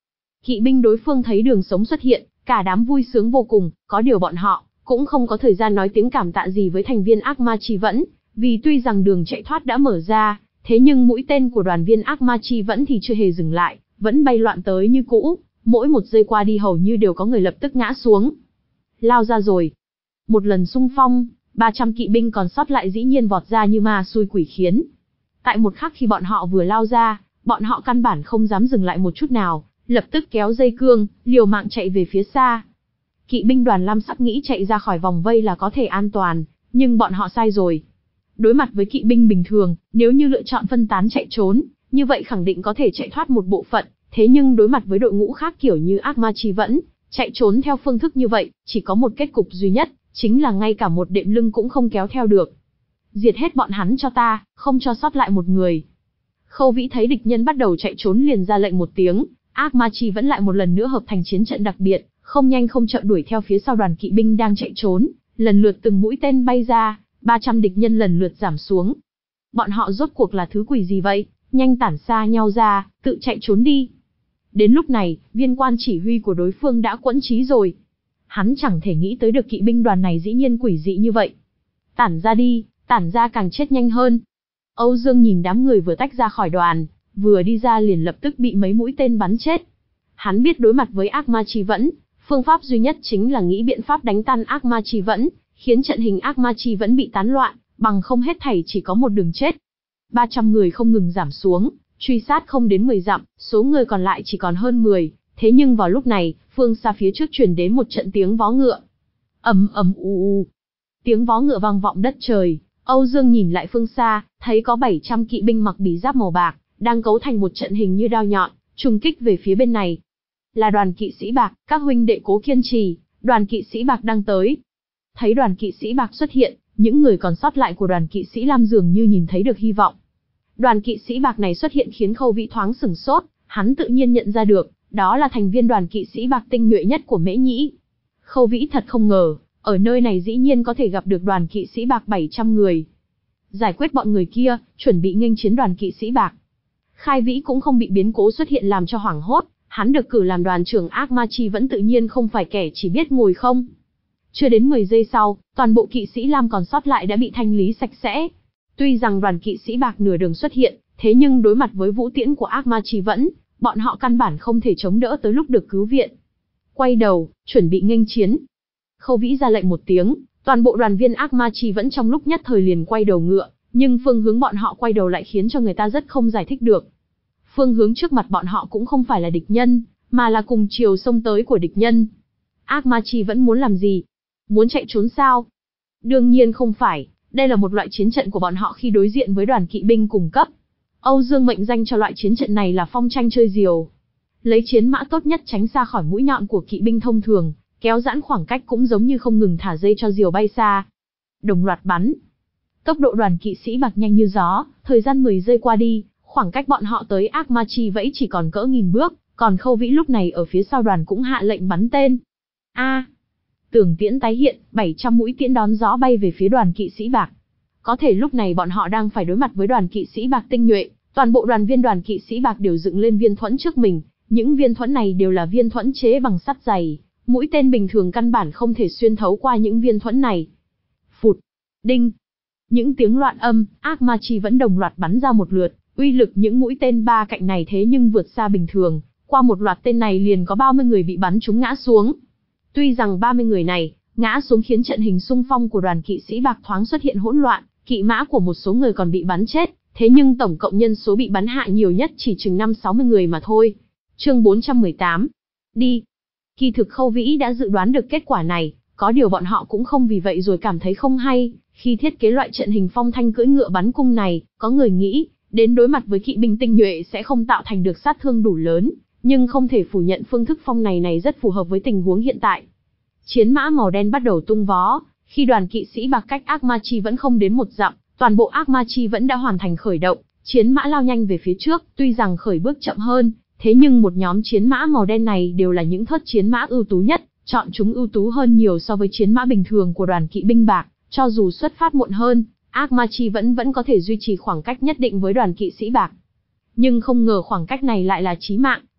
Kỵ binh đối phương thấy đường sống xuất hiện, cả đám vui sướng vô cùng, có điều bọn họ cũng không có thời gian nói tiếng cảm tạ gì với thành viên ác ma chi vẫn, vì tuy rằng đường chạy thoát đã mở ra, thế nhưng mũi tên của đoàn viên ác ma chi vẫn thì chưa hề dừng lại, vẫn bay loạn tới như cũ, mỗi một giây qua đi hầu như đều có người lập tức ngã xuống. Lao ra rồi. Một lần xung phong, ba trăm kỵ binh còn sót lại dĩ nhiên vọt ra như ma xui quỷ khiến. Tại một khắc khi bọn họ vừa lao ra, bọn họ căn bản không dám dừng lại một chút nào, lập tức kéo dây cương, liều mạng chạy về phía xa. Kỵ binh đoàn Lam Sắc nghĩ chạy ra khỏi vòng vây là có thể an toàn, nhưng bọn họ sai rồi. Đối mặt với kỵ binh bình thường, nếu như lựa chọn phân tán chạy trốn, như vậy khẳng định có thể chạy thoát một bộ phận, thế nhưng đối mặt với đội ngũ khác kiểu như ác ma chi vẫn, chạy trốn theo phương thức như vậy, chỉ có một kết cục duy nhất, chính là ngay cả một đệm lưng cũng không kéo theo được. Diệt hết bọn hắn cho ta, không cho sót lại một người. Khâu Vĩ thấy địch nhân bắt đầu chạy trốn liền ra lệnh một tiếng, ác ma chi vẫn lại một lần nữa hợp thành chiến trận đặc biệt, không nhanh không chậm đuổi theo phía sau đoàn kỵ binh đang chạy trốn, lần lượt từng mũi tên bay ra, ba trăm địch nhân lần lượt giảm xuống. Bọn họ rốt cuộc là thứ quỷ gì vậy, nhanh tản xa nhau ra, tự chạy trốn đi. Đến lúc này, viên quan chỉ huy của đối phương đã quẫn trí rồi. Hắn chẳng thể nghĩ tới được kỵ binh đoàn này dĩ nhiên quỷ dị như vậy. Tản ra đi, tản ra càng chết nhanh hơn. Âu Dương nhìn đám người vừa tách ra khỏi đoàn, vừa đi ra liền lập tức bị mấy mũi tên bắn chết. Hắn biết đối mặt với ác ma chi vẫn, phương pháp duy nhất chính là nghĩ biện pháp đánh tan ác ma chi vẫn, khiến trận hình ác ma chi vẫn bị tán loạn, bằng không hết thảy chỉ có một đường chết. ba trăm người không ngừng giảm xuống, truy sát không đến mười dặm, số người còn lại chỉ còn hơn mười, thế nhưng vào lúc này, phương xa phía trước truyền đến một trận tiếng vó ngựa. Ầm ầm u u. Tiếng vó ngựa vang vọng đất trời, Âu Dương nhìn lại phương xa, thấy có bảy trăm kỵ binh mặc bì giáp màu bạc, đang cấu thành một trận hình như đao nhọn, trùng kích về phía bên này. Là đoàn kỵ sĩ bạc, các huynh đệ cố kiên trì, đoàn kỵ sĩ bạc đang tới. Thấy đoàn kỵ sĩ bạc xuất hiện, những người còn sót lại của đoàn kỵ sĩ Lam dường như nhìn thấy được hy vọng. Đoàn kỵ sĩ bạc này xuất hiện khiến Khâu Vĩ thoáng sửng sốt, hắn tự nhiên nhận ra được, đó là thành viên đoàn kỵ sĩ bạc tinh nhuệ nhất của Mễ Nhĩ. Khâu Vĩ thật không ngờ, ở nơi này dĩ nhiên có thể gặp được đoàn kỵ sĩ bạc bảy trăm người. Giải quyết bọn người kia, chuẩn bị nghênh chiến đoàn kỵ sĩ bạc. Khai Vĩ cũng không bị biến cố xuất hiện làm cho hoảng hốt, hắn được cử làm đoàn trưởng ác ma chi vẫn tự nhiên không phải kẻ chỉ biết ngồi không. Chưa đến mười giây sau, toàn bộ kỵ sĩ Lam còn sót lại đã bị thanh lý sạch sẽ. Tuy rằng đoàn kỵ sĩ bạc nửa đường xuất hiện, thế nhưng đối mặt với vũ tiễn của ác ma chi vẫn, bọn họ căn bản không thể chống đỡ tới lúc được cứu viện. Quay đầu, chuẩn bị nghênh chiến. Khâu Vĩ ra lệnh một tiếng, toàn bộ đoàn viên ác ma chi vẫn trong lúc nhất thời liền quay đầu ngựa, nhưng phương hướng bọn họ quay đầu lại khiến cho người ta rất không giải thích được. Phương hướng trước mặt bọn họ cũng không phải là địch nhân, mà là cùng chiều xông tới của địch nhân. Ác ma chi vẫn muốn làm gì? Muốn chạy trốn sao? Đương nhiên không phải, đây là một loại chiến trận của bọn họ khi đối diện với đoàn kỵ binh cùng cấp. Âu Dương mệnh danh cho loại chiến trận này là phong tranh chơi diều. Lấy chiến mã tốt nhất tránh xa khỏi mũi nhọn của kỵ binh thông thường, kéo giãn khoảng cách cũng giống như không ngừng thả dây cho diều bay xa. Đồng loạt bắn. Tốc độ đoàn kỵ sĩ bạc nhanh như gió, thời gian mười giây qua đi, khoảng cách bọn họ tới ác ma chi vẫy chỉ còn cỡ nghìn bước, còn Khâu Vĩ lúc này ở phía sau đoàn cũng hạ lệnh bắn tên. A! À, tường tiễn tái hiện, bảy trăm mũi tiễn đón gió bay về phía đoàn kỵ sĩ bạc. Có thể lúc này bọn họ đang phải đối mặt với đoàn kỵ sĩ bạc tinh nhuệ, toàn bộ đoàn viên đoàn kỵ sĩ bạc đều dựng lên viên thuẫn trước mình, những viên thuẫn này đều là viên thuẫn chế bằng sắt dày, mũi tên bình thường căn bản không thể xuyên thấu qua những viên thuẫn này. Phụt, đinh, những tiếng loạn âm, ác ma chi vẫn đồng loạt bắn ra một lượt, uy lực những mũi tên ba cạnh này thế nhưng vượt xa bình thường, qua một loạt tên này liền có ba mươi người bị bắn trúng ngã xuống. Tuy rằng ba mươi người này ngã xuống khiến trận hình xung phong của đoàn kỵ sĩ bạc thoáng xuất hiện hỗn loạn, kỵ mã của một số người còn bị bắn chết, thế nhưng tổng cộng nhân số bị bắn hạ nhiều nhất chỉ chừng năm sáu mươi người mà thôi. Chương bốn trăm mười tám. Đi. Kỳ thực Khâu Vĩ đã dự đoán được kết quả này, có điều bọn họ cũng không vì vậy rồi cảm thấy không hay, khi thiết kế loại trận hình phong thanh cưỡi ngựa bắn cung này, có người nghĩ, đến đối mặt với kỵ binh tinh nhuệ sẽ không tạo thành được sát thương đủ lớn, nhưng không thể phủ nhận phương thức phong này này rất phù hợp với tình huống hiện tại. Chiến mã màu đen bắt đầu tung vó, khi đoàn kỵ sĩ bạc cách ác ma chi vẫn không đến một dặm, toàn bộ ác ma chi vẫn đã hoàn thành khởi động, chiến mã lao nhanh về phía trước, tuy rằng khởi bước chậm hơn, thế nhưng một nhóm chiến mã màu đen này đều là những thớt chiến mã ưu tú nhất, chọn chúng ưu tú hơn nhiều so với chiến mã bình thường của đoàn kỵ binh bạc, cho dù xuất phát muộn hơn, ác ma chi vẫn vẫn có thể duy trì khoảng cách nhất định với đoàn kỵ sĩ bạc. Nhưng không ngờ khoảng cách này lại là chí mạng,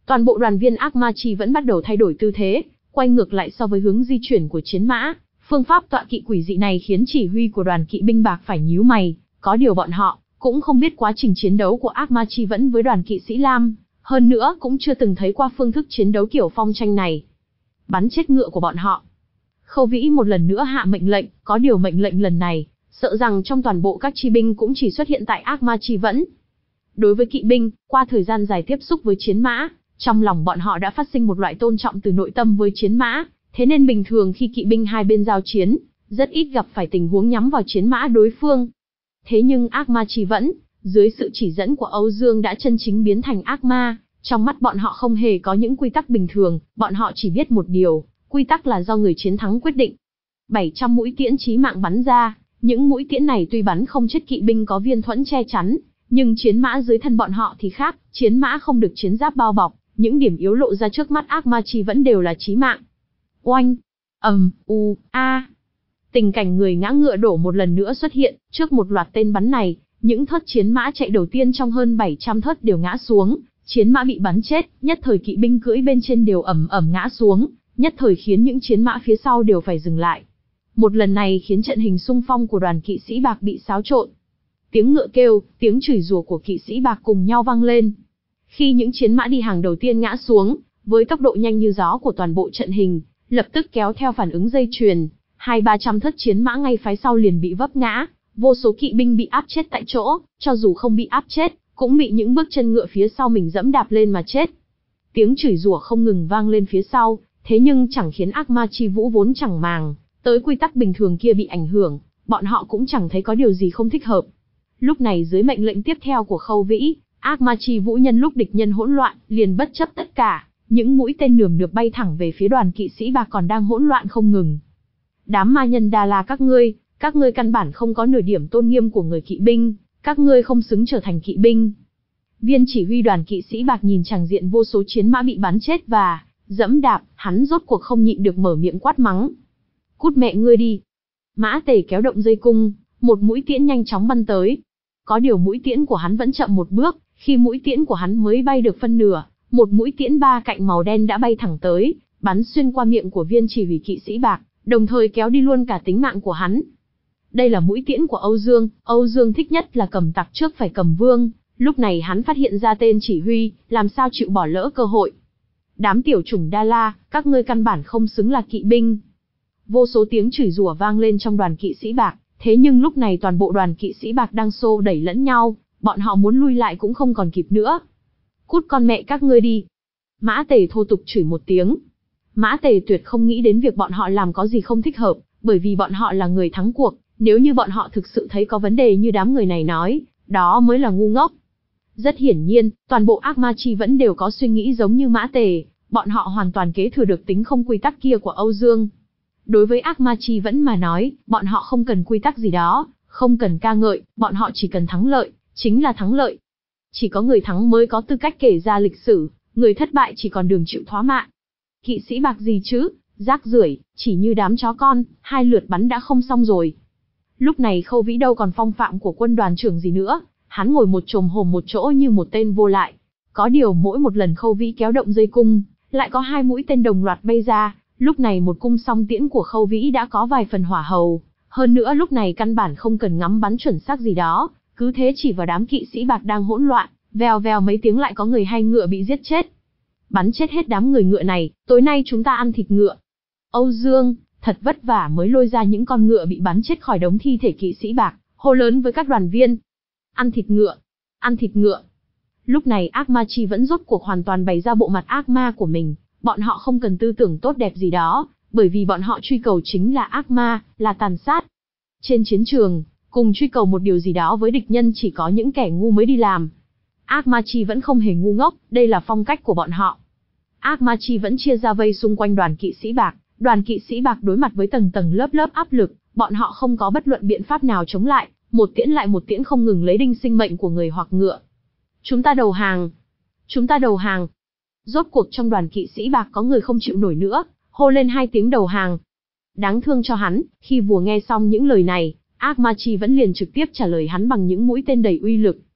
Toàn bộ đoàn viên ác ma chi vẫn bắt đầu thay đổi tư thế, quay ngược lại so với hướng di chuyển của chiến mã. Phương pháp tọa kỵ quỷ dị này khiến chỉ huy của đoàn kỵ binh bạc phải nhíu mày, có điều bọn họ cũng không biết quá trình chiến đấu của ác ma chi vẫn với đoàn kỵ sĩ lam, hơn nữa cũng chưa từng thấy qua phương thức chiến đấu kiểu phong tranh này. Bắn chết ngựa của bọn họ. Khâu Vĩ một lần nữa hạ mệnh lệnh, có điều mệnh lệnh lần này, sợ rằng trong toàn bộ các chi binh cũng chỉ xuất hiện tại ác ma chi vẫn. Đối với kỵ binh, qua thời gian dài tiếp xúc với chiến mã, trong lòng bọn họ đã phát sinh một loại tôn trọng từ nội tâm với chiến mã, thế nên bình thường khi kỵ binh hai bên giao chiến, rất ít gặp phải tình huống nhắm vào chiến mã đối phương. Thế nhưng ác ma chi vẫn, dưới sự chỉ dẫn của Âu Dương đã chân chính biến thành ác ma, trong mắt bọn họ không hề có những quy tắc bình thường, bọn họ chỉ biết một điều, quy tắc là do người chiến thắng quyết định. bảy trăm mũi tiễn chí mạng bắn ra, những mũi tiễn này tuy bắn không chết kỵ binh có viên thuẫn che chắn, nhưng chiến mã dưới thân bọn họ thì khác, chiến mã không được chiến giáp bao bọc, những điểm yếu lộ ra trước mắt ác ma chi vẫn đều là chí mạng. Oanh, ầm, u, a. Tình cảnh người ngã ngựa đổ một lần nữa xuất hiện, trước một loạt tên bắn này, những thớt chiến mã chạy đầu tiên trong hơn bảy trăm thớt đều ngã xuống, chiến mã bị bắn chết, nhất thời kỵ binh cưỡi bên trên đều ầm ầm ngã xuống, nhất thời khiến những chiến mã phía sau đều phải dừng lại. Một lần này khiến trận hình xung phong của đoàn kỵ sĩ bạc bị xáo trộn. Tiếng ngựa kêu, tiếng chửi rủa của kỵ sĩ bạc cùng nhau vang lên. Khi những chiến mã đi hàng đầu tiên ngã xuống, với tốc độ nhanh như gió của toàn bộ trận hình, lập tức kéo theo phản ứng dây chuyền, hai ba trăm thớt chiến mã ngay phái sau liền bị vấp ngã, vô số kỵ binh bị áp chết tại chỗ, cho dù không bị áp chết, cũng bị những bước chân ngựa phía sau mình dẫm đạp lên mà chết. Tiếng chửi rủa không ngừng vang lên phía sau, thế nhưng chẳng khiến ác ma chi vũ vốn chẳng màng tới quy tắc bình thường kia bị ảnh hưởng, bọn họ cũng chẳng thấy có điều gì không thích hợp. Lúc này dưới mệnh lệnh tiếp theo của Khâu Vĩ, ác ma chi vũ nhân lúc địch nhân hỗn loạn, liền bất chấp tất cả, những mũi tên nườm nượp bay thẳng về phía đoàn kỵ sĩ bạc còn đang hỗn loạn không ngừng. Đám ma nhân Đa La các ngươi, các ngươi căn bản không có nửa điểm tôn nghiêm của người kỵ binh, các ngươi không xứng trở thành kỵ binh. Viên chỉ huy đoàn kỵ sĩ bạc nhìn chàng diện vô số chiến mã bị bắn chết và dẫm đạp, hắn rốt cuộc không nhịn được mở miệng quát mắng. Cút mẹ ngươi đi. Mã Tề kéo động dây cung, một mũi tiễn nhanh chóng bắn tới. Có điều mũi tiễn của hắn vẫn chậm một bước, khi mũi tiễn của hắn mới bay được phân nửa, một mũi tiễn ba cạnh màu đen đã bay thẳng tới, bắn xuyên qua miệng của viên chỉ huy kỵ sĩ bạc, đồng thời kéo đi luôn cả tính mạng của hắn. Đây là mũi tiễn của Âu Dương, Âu Dương thích nhất là cầm tặc trước phải cầm vương, lúc này hắn phát hiện ra tên chỉ huy, làm sao chịu bỏ lỡ cơ hội. Đám tiểu chủng Đa La, các ngươi căn bản không xứng là kỵ binh. Vô số tiếng chửi rủa vang lên trong đoàn kỵ sĩ bạc, thế nhưng lúc này toàn bộ đoàn kỵ sĩ bạc đang xô đẩy lẫn nhau, bọn họ muốn lui lại cũng không còn kịp nữa. Cút con mẹ các ngươi đi. Mã Tề thô tục chửi một tiếng. Mã Tề tuyệt không nghĩ đến việc bọn họ làm có gì không thích hợp, bởi vì bọn họ là người thắng cuộc, nếu như bọn họ thực sự thấy có vấn đề như đám người này nói, đó mới là ngu ngốc. Rất hiển nhiên, toàn bộ ác ma chi vẫn đều có suy nghĩ giống như Mã Tề, bọn họ hoàn toàn kế thừa được tính không quy tắc kia của Âu Dương. Đối với ác ma chi vẫn mà nói, bọn họ không cần quy tắc gì đó, không cần ca ngợi, bọn họ chỉ cần thắng lợi, chính là thắng lợi. Chỉ có người thắng mới có tư cách kể ra lịch sử, người thất bại chỉ còn đường chịu thóa mạng. Kỵ sĩ bạc gì chứ, rác rưởi, chỉ như đám chó con, hai lượt bắn đã không xong rồi. Lúc này Khâu Vĩ đâu còn phong phạm của quân đoàn trưởng gì nữa, hắn ngồi một chồm hổm một chỗ như một tên vô lại. Có điều mỗi một lần Khâu Vĩ kéo động dây cung, lại có hai mũi tên đồng loạt bay ra, lúc này một cung song tiễn của Khâu Vĩ đã có vài phần hỏa hầu, hơn nữa lúc này căn bản không cần ngắm bắn chuẩn xác gì đó, cứ thế chỉ vào đám kỵ sĩ bạc đang hỗn loạn, vèo vèo mấy tiếng lại có người hay ngựa bị giết chết. Bắn chết hết đám người ngựa này, tối nay chúng ta ăn thịt ngựa. Âu Dương thật vất vả mới lôi ra những con ngựa bị bắn chết khỏi đống thi thể kỵ sĩ bạc, hô lớn với các đoàn viên. Ăn thịt ngựa, ăn thịt ngựa. Lúc này ác ma chi vẫn rốt cuộc hoàn toàn bày ra bộ mặt ác ma của mình, bọn họ không cần tư tưởng tốt đẹp gì đó, bởi vì bọn họ truy cầu chính là ác ma, là tàn sát. Trên chiến trường, cùng truy cầu một điều gì đó với địch nhân chỉ có những kẻ ngu mới đi làm. Ác ma chi vẫn không hề ngu ngốc, đây là phong cách của bọn họ. Ác ma chi vẫn chia ra vây xung quanh đoàn kỵ sĩ bạc, đoàn kỵ sĩ bạc đối mặt với tầng tầng lớp lớp áp lực, bọn họ không có bất luận biện pháp nào chống lại, một tiễn lại một tiễn không ngừng lấy đinh sinh mệnh của người hoặc ngựa. Chúng ta đầu hàng! Chúng ta đầu hàng! Rốt cuộc trong đoàn kỵ sĩ bạc có người không chịu nổi nữa, hô lên hai tiếng đầu hàng. Đáng thương cho hắn, khi vừa nghe xong những lời này, ác ma chi vẫn liền trực tiếp trả lời hắn bằng những mũi tên đầy uy lực.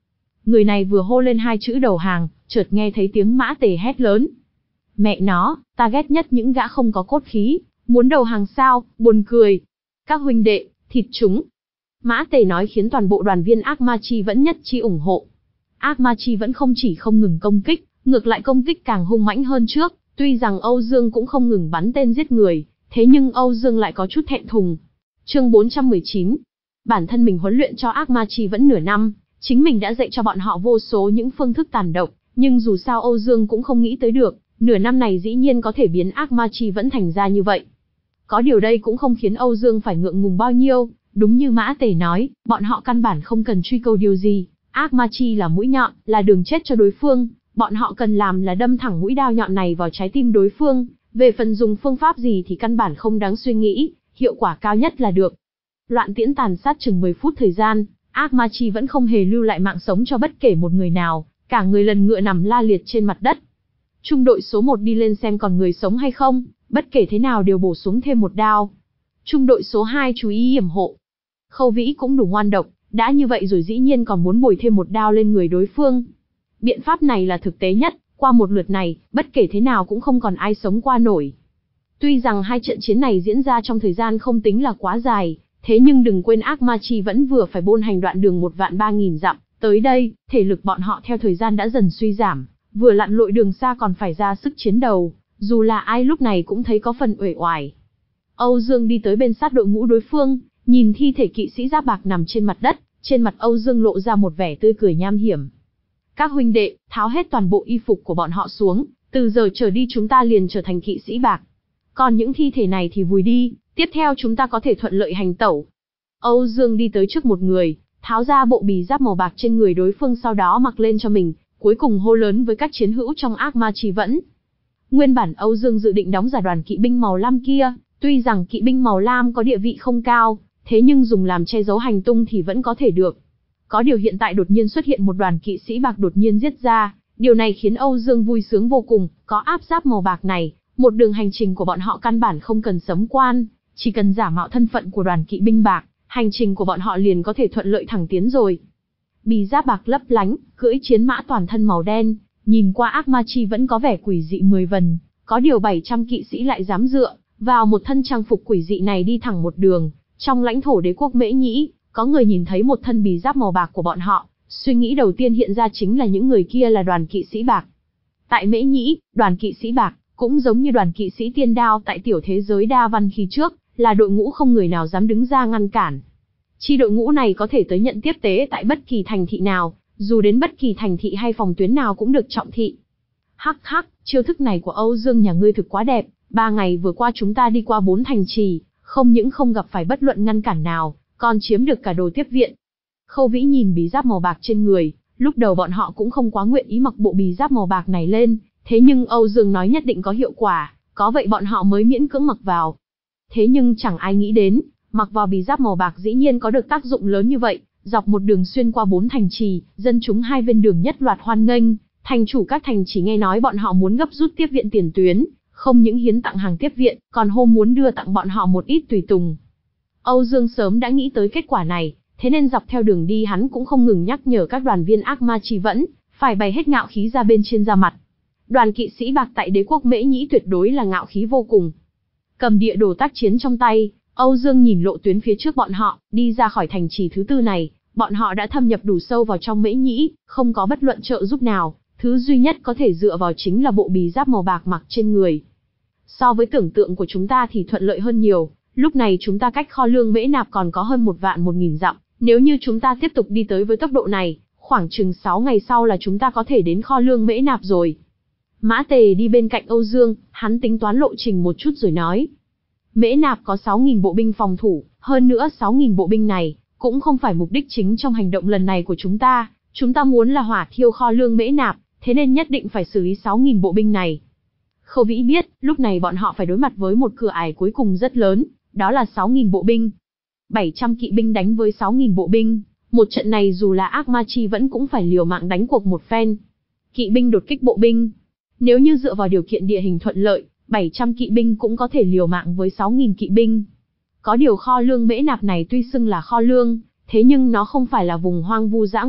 Người này vừa hô lên hai chữ đầu hàng, chợt nghe thấy tiếng Mã Tề hét lớn. Mẹ nó, ta ghét nhất những gã không có cốt khí, muốn đầu hàng sao, buồn cười. Các huynh đệ, thịt chúng. Mã Tề nói khiến toàn bộ đoàn viên Ác Ma Chi vẫn nhất trí ủng hộ. Ác Ma Chi vẫn không chỉ không ngừng công kích, ngược lại công kích càng hung mãnh hơn trước, tuy rằng Âu Dương cũng không ngừng bắn tên giết người, thế nhưng Âu Dương lại có chút thẹn thùng. Chương bốn trăm mười chín. Bản thân mình huấn luyện cho Ác Ma Chi vẫn nửa năm, chính mình đã dạy cho bọn họ vô số những phương thức tàn độc, nhưng dù sao Âu Dương cũng không nghĩ tới được, nửa năm này dĩ nhiên có thể biến Ác Ma Chi vẫn thành ra như vậy. Có điều đây cũng không khiến Âu Dương phải ngượng ngùng bao nhiêu, đúng như Mã Tề nói, bọn họ căn bản không cần truy cầu điều gì, Ác Ma Chi là mũi nhọn, là đường chết cho đối phương, bọn họ cần làm là đâm thẳng mũi đao nhọn này vào trái tim đối phương, về phần dùng phương pháp gì thì căn bản không đáng suy nghĩ, hiệu quả cao nhất là được. Loạn tiễn tàn sát chừng mười phút thời gian, Ác Ma Chi vẫn không hề lưu lại mạng sống cho bất kể một người nào, cả người lần ngựa nằm la liệt trên mặt đất. Trung đội số một đi lên xem còn người sống hay không, bất kể thế nào đều bổ xuống thêm một đao. Trung đội số hai chú ý yểm hộ. Khâu Vĩ cũng đủ ngoan độc, đã như vậy rồi dĩ nhiên còn muốn bồi thêm một đao lên người đối phương. Biện pháp này là thực tế nhất, qua một lượt này, bất kể thế nào cũng không còn ai sống qua nổi. Tuy rằng hai trận chiến này diễn ra trong thời gian không tính là quá dài, thế nhưng đừng quên Ác Ma Chi vẫn vừa phải bôn hành đoạn đường một vạn ba nghìn dặm, tới đây, thể lực bọn họ theo thời gian đã dần suy giảm, vừa lặn lội đường xa còn phải ra sức chiến đầu, dù là ai lúc này cũng thấy có phần uể oải. Âu Dương đi tới bên sát đội ngũ đối phương, nhìn thi thể kỵ sĩ giáp bạc nằm trên mặt đất, trên mặt Âu Dương lộ ra một vẻ tươi cười nham hiểm. Các huynh đệ, tháo hết toàn bộ y phục của bọn họ xuống, từ giờ trở đi chúng ta liền trở thành kỵ sĩ bạc. Còn những thi thể này thì vùi đi, tiếp theo chúng ta có thể thuận lợi hành tẩu. Âu Dương đi tới trước một người, tháo ra bộ bì giáp màu bạc trên người đối phương sau đó mặc lên cho mình, cuối cùng hô lớn với các chiến hữu trong Ác Ma Chi vẫn. Nguyên bản Âu Dương dự định đóng giả đoàn kỵ binh màu lam kia, tuy rằng kỵ binh màu lam có địa vị không cao, thế nhưng dùng làm che giấu hành tung thì vẫn có thể được. Có điều hiện tại đột nhiên xuất hiện một đoàn kỵ sĩ bạc đột nhiên giết ra, điều này khiến Âu Dương vui sướng vô cùng, có áp giáp màu bạc này, một đường hành trình của bọn họ căn bản không cần sấm quan, chỉ cần giả mạo thân phận của đoàn kỵ binh bạc, hành trình của bọn họ liền có thể thuận lợi thẳng tiến rồi. Bì giáp bạc lấp lánh, cưỡi chiến mã toàn thân màu đen, nhìn qua Ác Ma Chi vẫn có vẻ quỷ dị mười phần, có điều bảy trăm kỵ sĩ lại dám dựa vào một thân trang phục quỷ dị này đi thẳng một đường, trong lãnh thổ đế quốc Mễ Nhĩ, có người nhìn thấy một thân bì giáp màu bạc của bọn họ, suy nghĩ đầu tiên hiện ra chính là những người kia là đoàn kỵ sĩ bạc. Tại Mễ Nhĩ, đoàn kỵ sĩ bạc cũng giống như đoàn kỵ sĩ tiên đao tại tiểu thế giới đa văn khi trước, là đội ngũ không người nào dám đứng ra ngăn cản. Chi đội ngũ này có thể tới nhận tiếp tế tại bất kỳ thành thị nào, dù đến bất kỳ thành thị hay phòng tuyến nào cũng được trọng thị. Hắc hắc, chiêu thức này của Âu Dương nhà ngươi thực quá đẹp, ba ngày vừa qua chúng ta đi qua bốn thành trì, không những không gặp phải bất luận ngăn cản nào, còn chiếm được cả đồ tiếp viện. Khâu Vĩ nhìn bì giáp màu bạc trên người, lúc đầu bọn họ cũng không quá nguyện ý mặc bộ bì giáp màu bạc này lên, thế nhưng Âu Dương nói nhất định có hiệu quả, có vậy bọn họ mới miễn cưỡng mặc vào. Thế nhưng chẳng ai nghĩ đến, mặc vào bì giáp màu bạc dĩ nhiên có được tác dụng lớn như vậy, dọc một đường xuyên qua bốn thành trì, dân chúng hai bên đường nhất loạt hoan nghênh, thành chủ các thành trì nghe nói bọn họ muốn gấp rút tiếp viện tiền tuyến, không những hiến tặng hàng tiếp viện, còn hôm muốn đưa tặng bọn họ một ít tùy tùng. Âu Dương sớm đã nghĩ tới kết quả này, thế nên dọc theo đường đi hắn cũng không ngừng nhắc nhở các đoàn viên Ác Ma Chi vẫn phải bày hết ngạo khí ra bên trên da mặt. Đoàn kỵ sĩ bạc tại đế quốc Mễ Nhĩ tuyệt đối là ngạo khí vô cùng. Cầm địa đồ tác chiến trong tay, Âu Dương nhìn lộ tuyến phía trước bọn họ, đi ra khỏi thành trì thứ tư này, bọn họ đã thâm nhập đủ sâu vào trong Mễ Nhĩ, không có bất luận trợ giúp nào, thứ duy nhất có thể dựa vào chính là bộ bì giáp màu bạc mặc trên người. So với tưởng tượng của chúng ta thì thuận lợi hơn nhiều, lúc này chúng ta cách kho lương Mễ Nạp còn có hơn một vạn một nghìn dặm, nếu như chúng ta tiếp tục đi tới với tốc độ này, khoảng chừng sáu ngày sau là chúng ta có thể đến kho lương Mễ Nạp rồi. Mã Tề đi bên cạnh Âu Dương, hắn tính toán lộ trình một chút rồi nói. Mễ Nạp có sáu nghìn bộ binh phòng thủ, hơn nữa sáu nghìn bộ binh này, cũng không phải mục đích chính trong hành động lần này của chúng ta, chúng ta muốn là hỏa thiêu kho lương Mễ Nạp, thế nên nhất định phải xử lý sáu nghìn bộ binh này. Khâu Vĩ biết, lúc này bọn họ phải đối mặt với một cửa ải cuối cùng rất lớn, đó là sáu nghìn bộ binh. bảy trăm kỵ binh đánh với sáu nghìn bộ binh, một trận này dù là Ác Ma Chi vẫn cũng phải liều mạng đánh cuộc một phen. Kỵ binh đột kích bộ binh. Nếu như dựa vào điều kiện địa hình thuận lợi, bảy trăm kỵ binh cũng có thể liều mạng với sáu nghìn kỵ binh. Có điều kho lương Mễ Nạp này tuy xưng là kho lương, thế nhưng nó không phải là vùng hoang vu dã ngoại,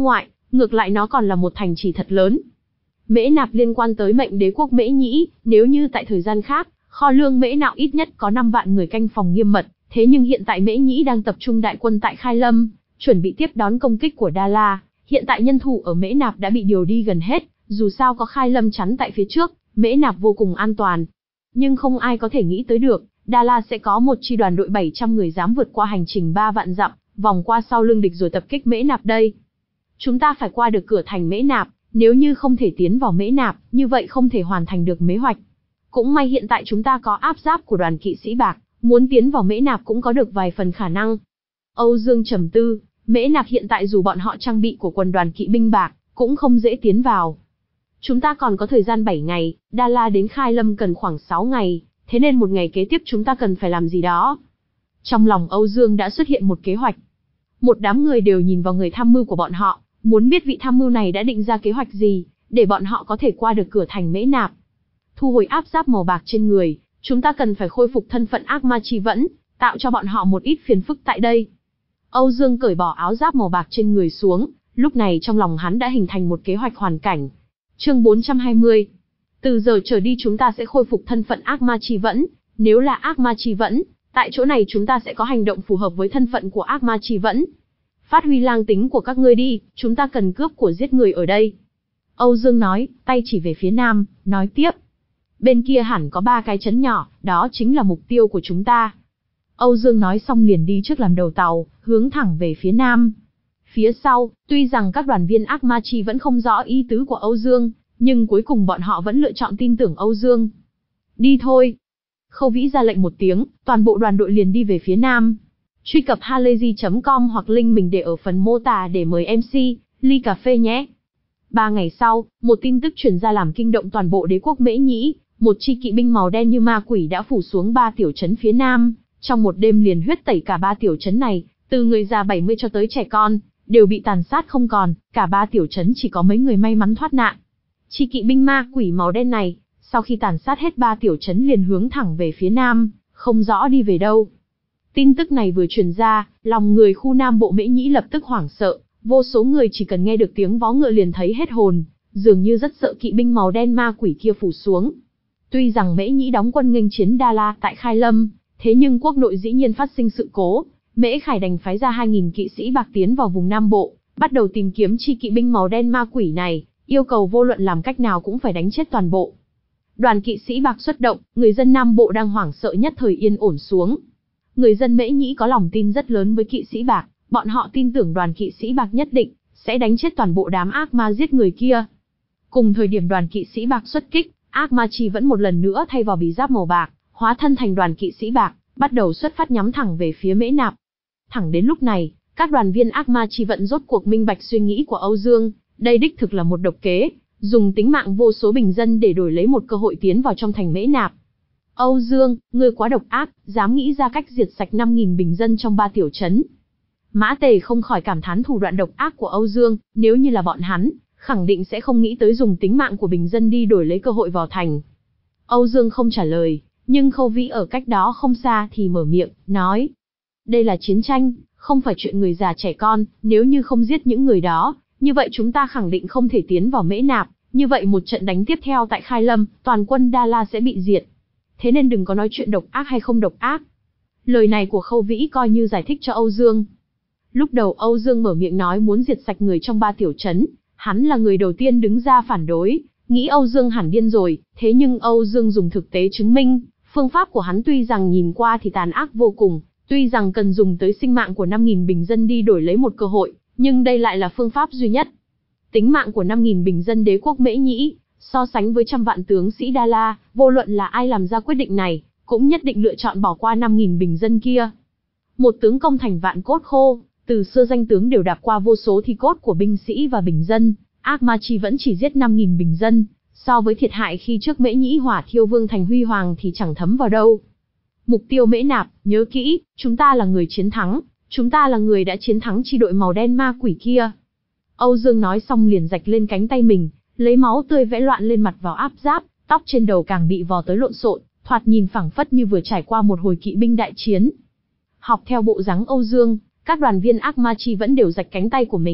ngược lại nó còn là một thành trì thật lớn. Mễ Nạp liên quan tới mệnh đế quốc Mễ Nhĩ, nếu như tại thời gian khác, kho lương Mễ Nạo ít nhất có năm vạn người canh phòng nghiêm mật, thế nhưng hiện tại Mễ Nhĩ đang tập trung đại quân tại Khai Lâm, chuẩn bị tiếp đón công kích của Đa La. Hiện tại nhân thủ ở Mễ Nạp đã bị điều đi gần hết, dù sao có Khai Lâm chắn tại phía trước, Mễ Nạp vô cùng an toàn. Nhưng không ai có thể nghĩ tới được, Đa La sẽ có một chi đoàn đội bảy trăm người dám vượt qua hành trình ba vạn dặm, vòng qua sau lưng địch rồi tập kích Mễ Nạp đây. Chúng ta phải qua được cửa thành Mễ Nạp, nếu như không thể tiến vào Mễ Nạp, như vậy không thể hoàn thành được mkế hoạch. Cũng may hiện tại chúng ta có áp giáp của đoàn kỵ sĩ bạc, muốn tiến vào Mễ Nạp cũng có được vài phần khả năng. Âu Dương trầm tư, Mễ Nạp hiện tại dù bọn họ trang bị của quân đoàn kỵ binh bạc, cũng không dễ tiến vào. Chúng ta còn có thời gian bảy ngày, Đa La đến Khai Lâm cần khoảng sáu ngày, thế nên một ngày kế tiếp chúng ta cần phải làm gì đó. Trong lòng Âu Dương đã xuất hiện một kế hoạch. Một đám người đều nhìn vào người tham mưu của bọn họ, muốn biết vị tham mưu này đã định ra kế hoạch gì, để bọn họ có thể qua được cửa thành Mễ Nạp. Thu hồi áp giáp màu bạc trên người, chúng ta cần phải khôi phục thân phận ác ma chi vẫn, tạo cho bọn họ một ít phiền phức tại đây. Âu Dương cởi bỏ áo giáp màu bạc trên người xuống, lúc này trong lòng hắn đã hình thành một kế hoạch hoàn cảnh. Chương bốn trăm hai mươi. Từ giờ trở đi chúng ta sẽ khôi phục thân phận ác ma chi vẫn, nếu là ác ma chi vẫn, tại chỗ này chúng ta sẽ có hành động phù hợp với thân phận của ác ma chi vẫn. Phát huy lang tính của các ngươi đi, chúng ta cần cướp của giết người ở đây. Âu Dương nói, tay chỉ về phía nam, nói tiếp. Bên kia hẳn có ba cái trấn nhỏ, đó chính là mục tiêu của chúng ta. Âu Dương nói xong liền đi trước làm đầu tàu, hướng thẳng về phía nam. Phía sau, tuy rằng các đoàn viên ác ma chi vẫn không rõ ý tứ của Âu Dương, nhưng cuối cùng bọn họ vẫn lựa chọn tin tưởng Âu Dương. Đi thôi. Khâu Vĩ ra lệnh một tiếng, toàn bộ đoàn đội liền đi về phía nam. Truy cập halayzi chấm com hoặc link mình để ở phần mô tả để mời em xê, ly cà phê nhé. Ba ngày sau, một tin tức truyền ra làm kinh động toàn bộ đế quốc Mễ Nhĩ, một chi kỵ binh màu đen như ma quỷ đã phủ xuống ba tiểu trấn phía nam, trong một đêm liền huyết tẩy cả ba tiểu trấn này, từ người già bảy mươi cho tới trẻ con, đều bị tàn sát không còn, cả ba tiểu trấn chỉ có mấy người may mắn thoát nạn. Chi kỵ binh ma quỷ màu đen này, sau khi tàn sát hết ba tiểu trấn liền hướng thẳng về phía nam, không rõ đi về đâu. Tin tức này vừa truyền ra, lòng người khu Nam Bộ Mễ Nhĩ lập tức hoảng sợ, vô số người chỉ cần nghe được tiếng vó ngựa liền thấy hết hồn, dường như rất sợ kỵ binh màu đen ma quỷ kia phủ xuống. Tuy rằng Mễ Nhĩ đóng quân nghênh chiến Đa La tại Khai Lâm, thế nhưng quốc nội dĩ nhiên phát sinh sự cố, Mễ Khải đành phái ra hai nghìn kỵ sĩ bạc tiến vào vùng Nam Bộ, bắt đầu tìm kiếm chi kỵ binh màu đen ma quỷ này, yêu cầu vô luận làm cách nào cũng phải đánh chết toàn bộ. Đoàn kỵ sĩ bạc xuất động, người dân Nam Bộ đang hoảng sợ nhất thời yên ổn xuống. Người dân Mễ Nhĩ có lòng tin rất lớn với kỵ sĩ bạc, bọn họ tin tưởng đoàn kỵ sĩ bạc nhất định sẽ đánh chết toàn bộ đám ác ma giết người kia. Cùng thời điểm đoàn kỵ sĩ bạc xuất kích, ác ma chi vẫn một lần nữa thay vào bì giáp màu bạc, hóa thân thành đoàn kỵ sĩ bạc, bắt đầu xuất phát nhắm thẳng về phía Mễ Nạp. Thẳng đến lúc này, các đoàn viên ác ma chi vận rốt cuộc minh bạch suy nghĩ của Âu Dương, đây đích thực là một độc kế, dùng tính mạng vô số bình dân để đổi lấy một cơ hội tiến vào trong thành Mễ Nạp. Âu Dương, ngươi quá độc ác, dám nghĩ ra cách diệt sạch năm nghìn bình dân trong ba tiểu trấn. Mã Tề không khỏi cảm thán thủ đoạn độc ác của Âu Dương, nếu như là bọn hắn, khẳng định sẽ không nghĩ tới dùng tính mạng của bình dân đi đổi lấy cơ hội vào thành. Âu Dương không trả lời, nhưng Khâu Vĩ ở cách đó không xa thì mở miệng, nói. Đây là chiến tranh, không phải chuyện người già trẻ con, nếu như không giết những người đó, như vậy chúng ta khẳng định không thể tiến vào Mễ Nạp, như vậy một trận đánh tiếp theo tại Khai Lâm, toàn quân Đa La sẽ bị diệt. Thế nên đừng có nói chuyện độc ác hay không độc ác. Lời này của Khâu Vĩ coi như giải thích cho Âu Dương. Lúc đầu Âu Dương mở miệng nói muốn diệt sạch người trong ba tiểu trấn, hắn là người đầu tiên đứng ra phản đối, nghĩ Âu Dương hẳn điên rồi, thế nhưng Âu Dương dùng thực tế chứng minh, phương pháp của hắn tuy rằng nhìn qua thì tàn ác vô cùng, tuy rằng cần dùng tới sinh mạng của năm nghìn bình dân đi đổi lấy một cơ hội, nhưng đây lại là phương pháp duy nhất. Tính mạng của năm nghìn bình dân đế quốc Mễ Nhĩ, so sánh với trăm vạn tướng sĩ Đa La, vô luận là ai làm ra quyết định này, cũng nhất định lựa chọn bỏ qua năm nghìn bình dân kia. Một tướng công thành vạn cốt khô, từ xưa danh tướng đều đạp qua vô số thi cốt của binh sĩ và bình dân, ác ma chi vẫn chỉ giết năm nghìn bình dân, so với thiệt hại khi trước Mễ Nhĩ hỏa thiêu vương thành huy hoàng thì chẳng thấm vào đâu. Mục tiêu Mễ Nạp, nhớ kỹ, chúng ta là người chiến thắng, chúng ta là người đã chiến thắng chi đội màu đen ma quỷ kia. Âu Dương nói xong liền rạch lên cánh tay mình, lấy máu tươi vẽ loạn lên mặt vào áp giáp, tóc trên đầu càng bị vò tới lộn xộn, thoạt nhìn phảng phất như vừa trải qua một hồi kỵ binh đại chiến. Học theo bộ dáng Âu Dương, các đoàn viên ác ma chi vẫn đều rạch cánh tay của mình,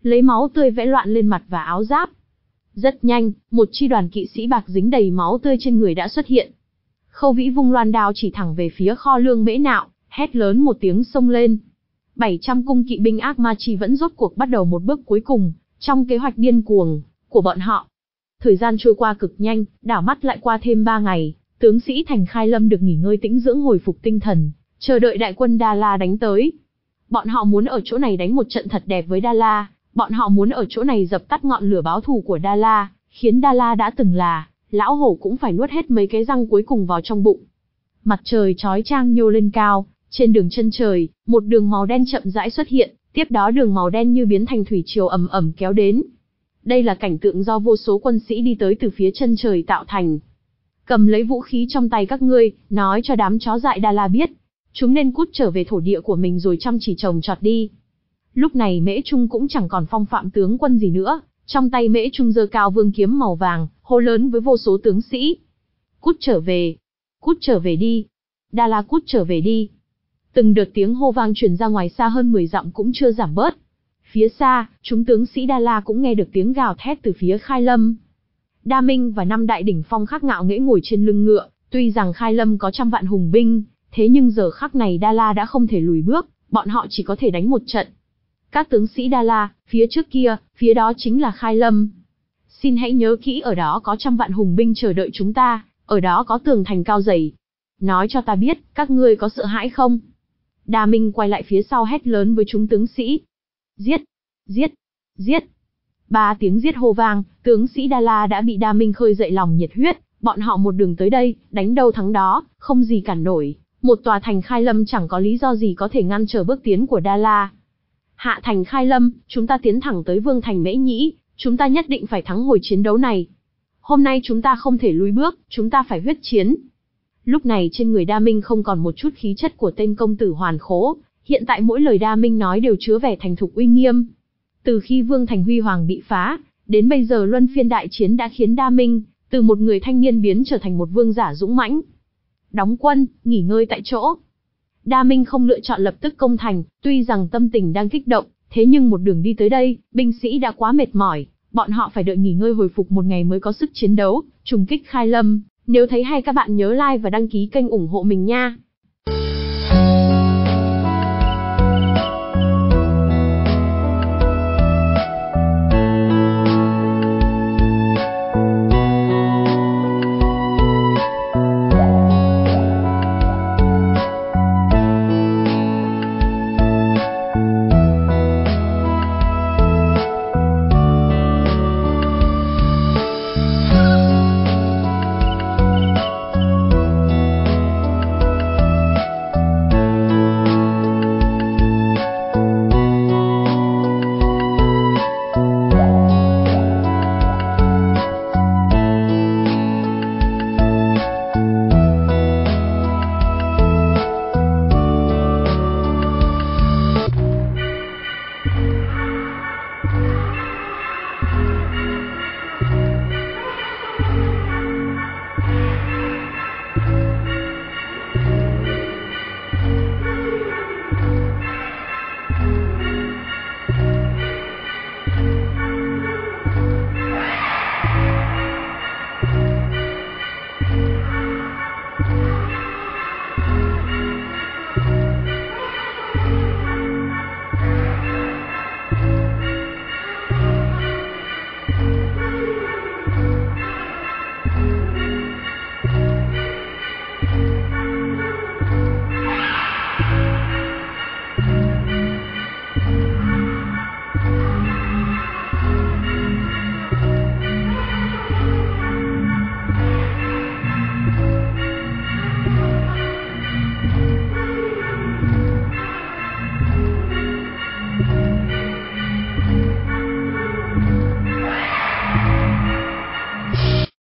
lấy máu tươi vẽ loạn lên mặt và áo giáp. Rất nhanh, một chi đoàn kỵ sĩ bạc dính đầy máu tươi trên người đã xuất hiện. Khâu Vĩ vung loan đao chỉ thẳng về phía kho lương Mễ Nạo, hét lớn một tiếng xông lên. bảy trăm cung kỵ binh ác ma chi vẫn rốt cuộc bắt đầu một bước cuối cùng, trong kế hoạch điên cuồng của bọn họ. Thời gian trôi qua cực nhanh, đảo mắt lại qua thêm ba ngày, tướng sĩ thành Khai Lâm được nghỉ ngơi tĩnh dưỡng hồi phục tinh thần, chờ đợi đại quân Đa La đánh tới. Bọn họ muốn ở chỗ này đánh một trận thật đẹp với Đa La, bọn họ muốn ở chỗ này dập tắt ngọn lửa báo thù của Đa La, khiến Đa La đã từng là lão hổ cũng phải nuốt hết mấy cái răng cuối cùng vào trong bụng. Mặt trời chói chang nhô lên cao, trên đường chân trời, một đường màu đen chậm rãi xuất hiện, tiếp đó đường màu đen như biến thành thủy triều ầm ầm kéo đến. Đây là cảnh tượng do vô số quân sĩ đi tới từ phía chân trời tạo thành. Cầm lấy vũ khí trong tay các ngươi, nói cho đám chó dại Đa La biết, chúng nên cút trở về thổ địa của mình rồi chăm chỉ trồng trọt đi. Lúc này Mễ Trung cũng chẳng còn phong phạm tướng quân gì nữa, trong tay Mễ Trung giơ cao vương kiếm màu vàng, hô lớn với vô số tướng sĩ. Cút trở về, cút trở về đi, Đa La cút trở về đi. Từng đợt tiếng hô vang truyền ra ngoài xa hơn mười dặm cũng chưa giảm bớt. Phía xa, chúng tướng sĩ Đa La cũng nghe được tiếng gào thét từ phía Khai Lâm. Đa Minh và năm đại đỉnh phong khác ngạo nghễ ngồi trên lưng ngựa, tuy rằng Khai Lâm có trăm vạn hùng binh, thế nhưng giờ khắc này Đa La đã không thể lùi bước, bọn họ chỉ có thể đánh một trận. Các tướng sĩ Đa La, phía trước kia, phía đó chính là Khai Lâm. Xin hãy nhớ kỹ, ở đó có trăm vạn hùng binh chờ đợi chúng ta, ở đó có tường thành cao dày. Nói cho ta biết, các ngươi có sợ hãi không? Đa Minh quay lại phía sau hét lớn với chúng tướng sĩ. Giết! Giết! Giết! Ba tiếng giết hô vang, tướng sĩ Đa La đã bị Đa Minh khơi dậy lòng nhiệt huyết, bọn họ một đường tới đây, đánh đâu thắng đó, không gì cản nổi. Một tòa thành Khai Lâm chẳng có lý do gì có thể ngăn trở bước tiến của Đa La. Hạ thành Khai Lâm, chúng ta tiến thẳng tới Vương thành Mễ Nhĩ, chúng ta nhất định phải thắng hồi chiến đấu này. Hôm nay chúng ta không thể lùi bước, chúng ta phải huyết chiến. Lúc này trên người Đa Minh không còn một chút khí chất của tên công tử hoàn khố, hiện tại mỗi lời Đa Minh nói đều chứa vẻ thành thục uy nghiêm. Từ khi Vương thành huy hoàng bị phá, đến bây giờ luân phiên đại chiến đã khiến Đa Minh, từ một người thanh niên biến trở thành một vương giả dũng mãnh. Đóng quân, nghỉ ngơi tại chỗ. Đa Minh không lựa chọn lập tức công thành, tuy rằng tâm tình đang kích động, thế nhưng một đường đi tới đây, binh sĩ đã quá mệt mỏi, bọn họ phải đợi nghỉ ngơi hồi phục một ngày mới có sức chiến đấu, trùng kích Khai Lâm. Nếu thấy hay các bạn nhớ like và đăng ký kênh ủng hộ mình nha.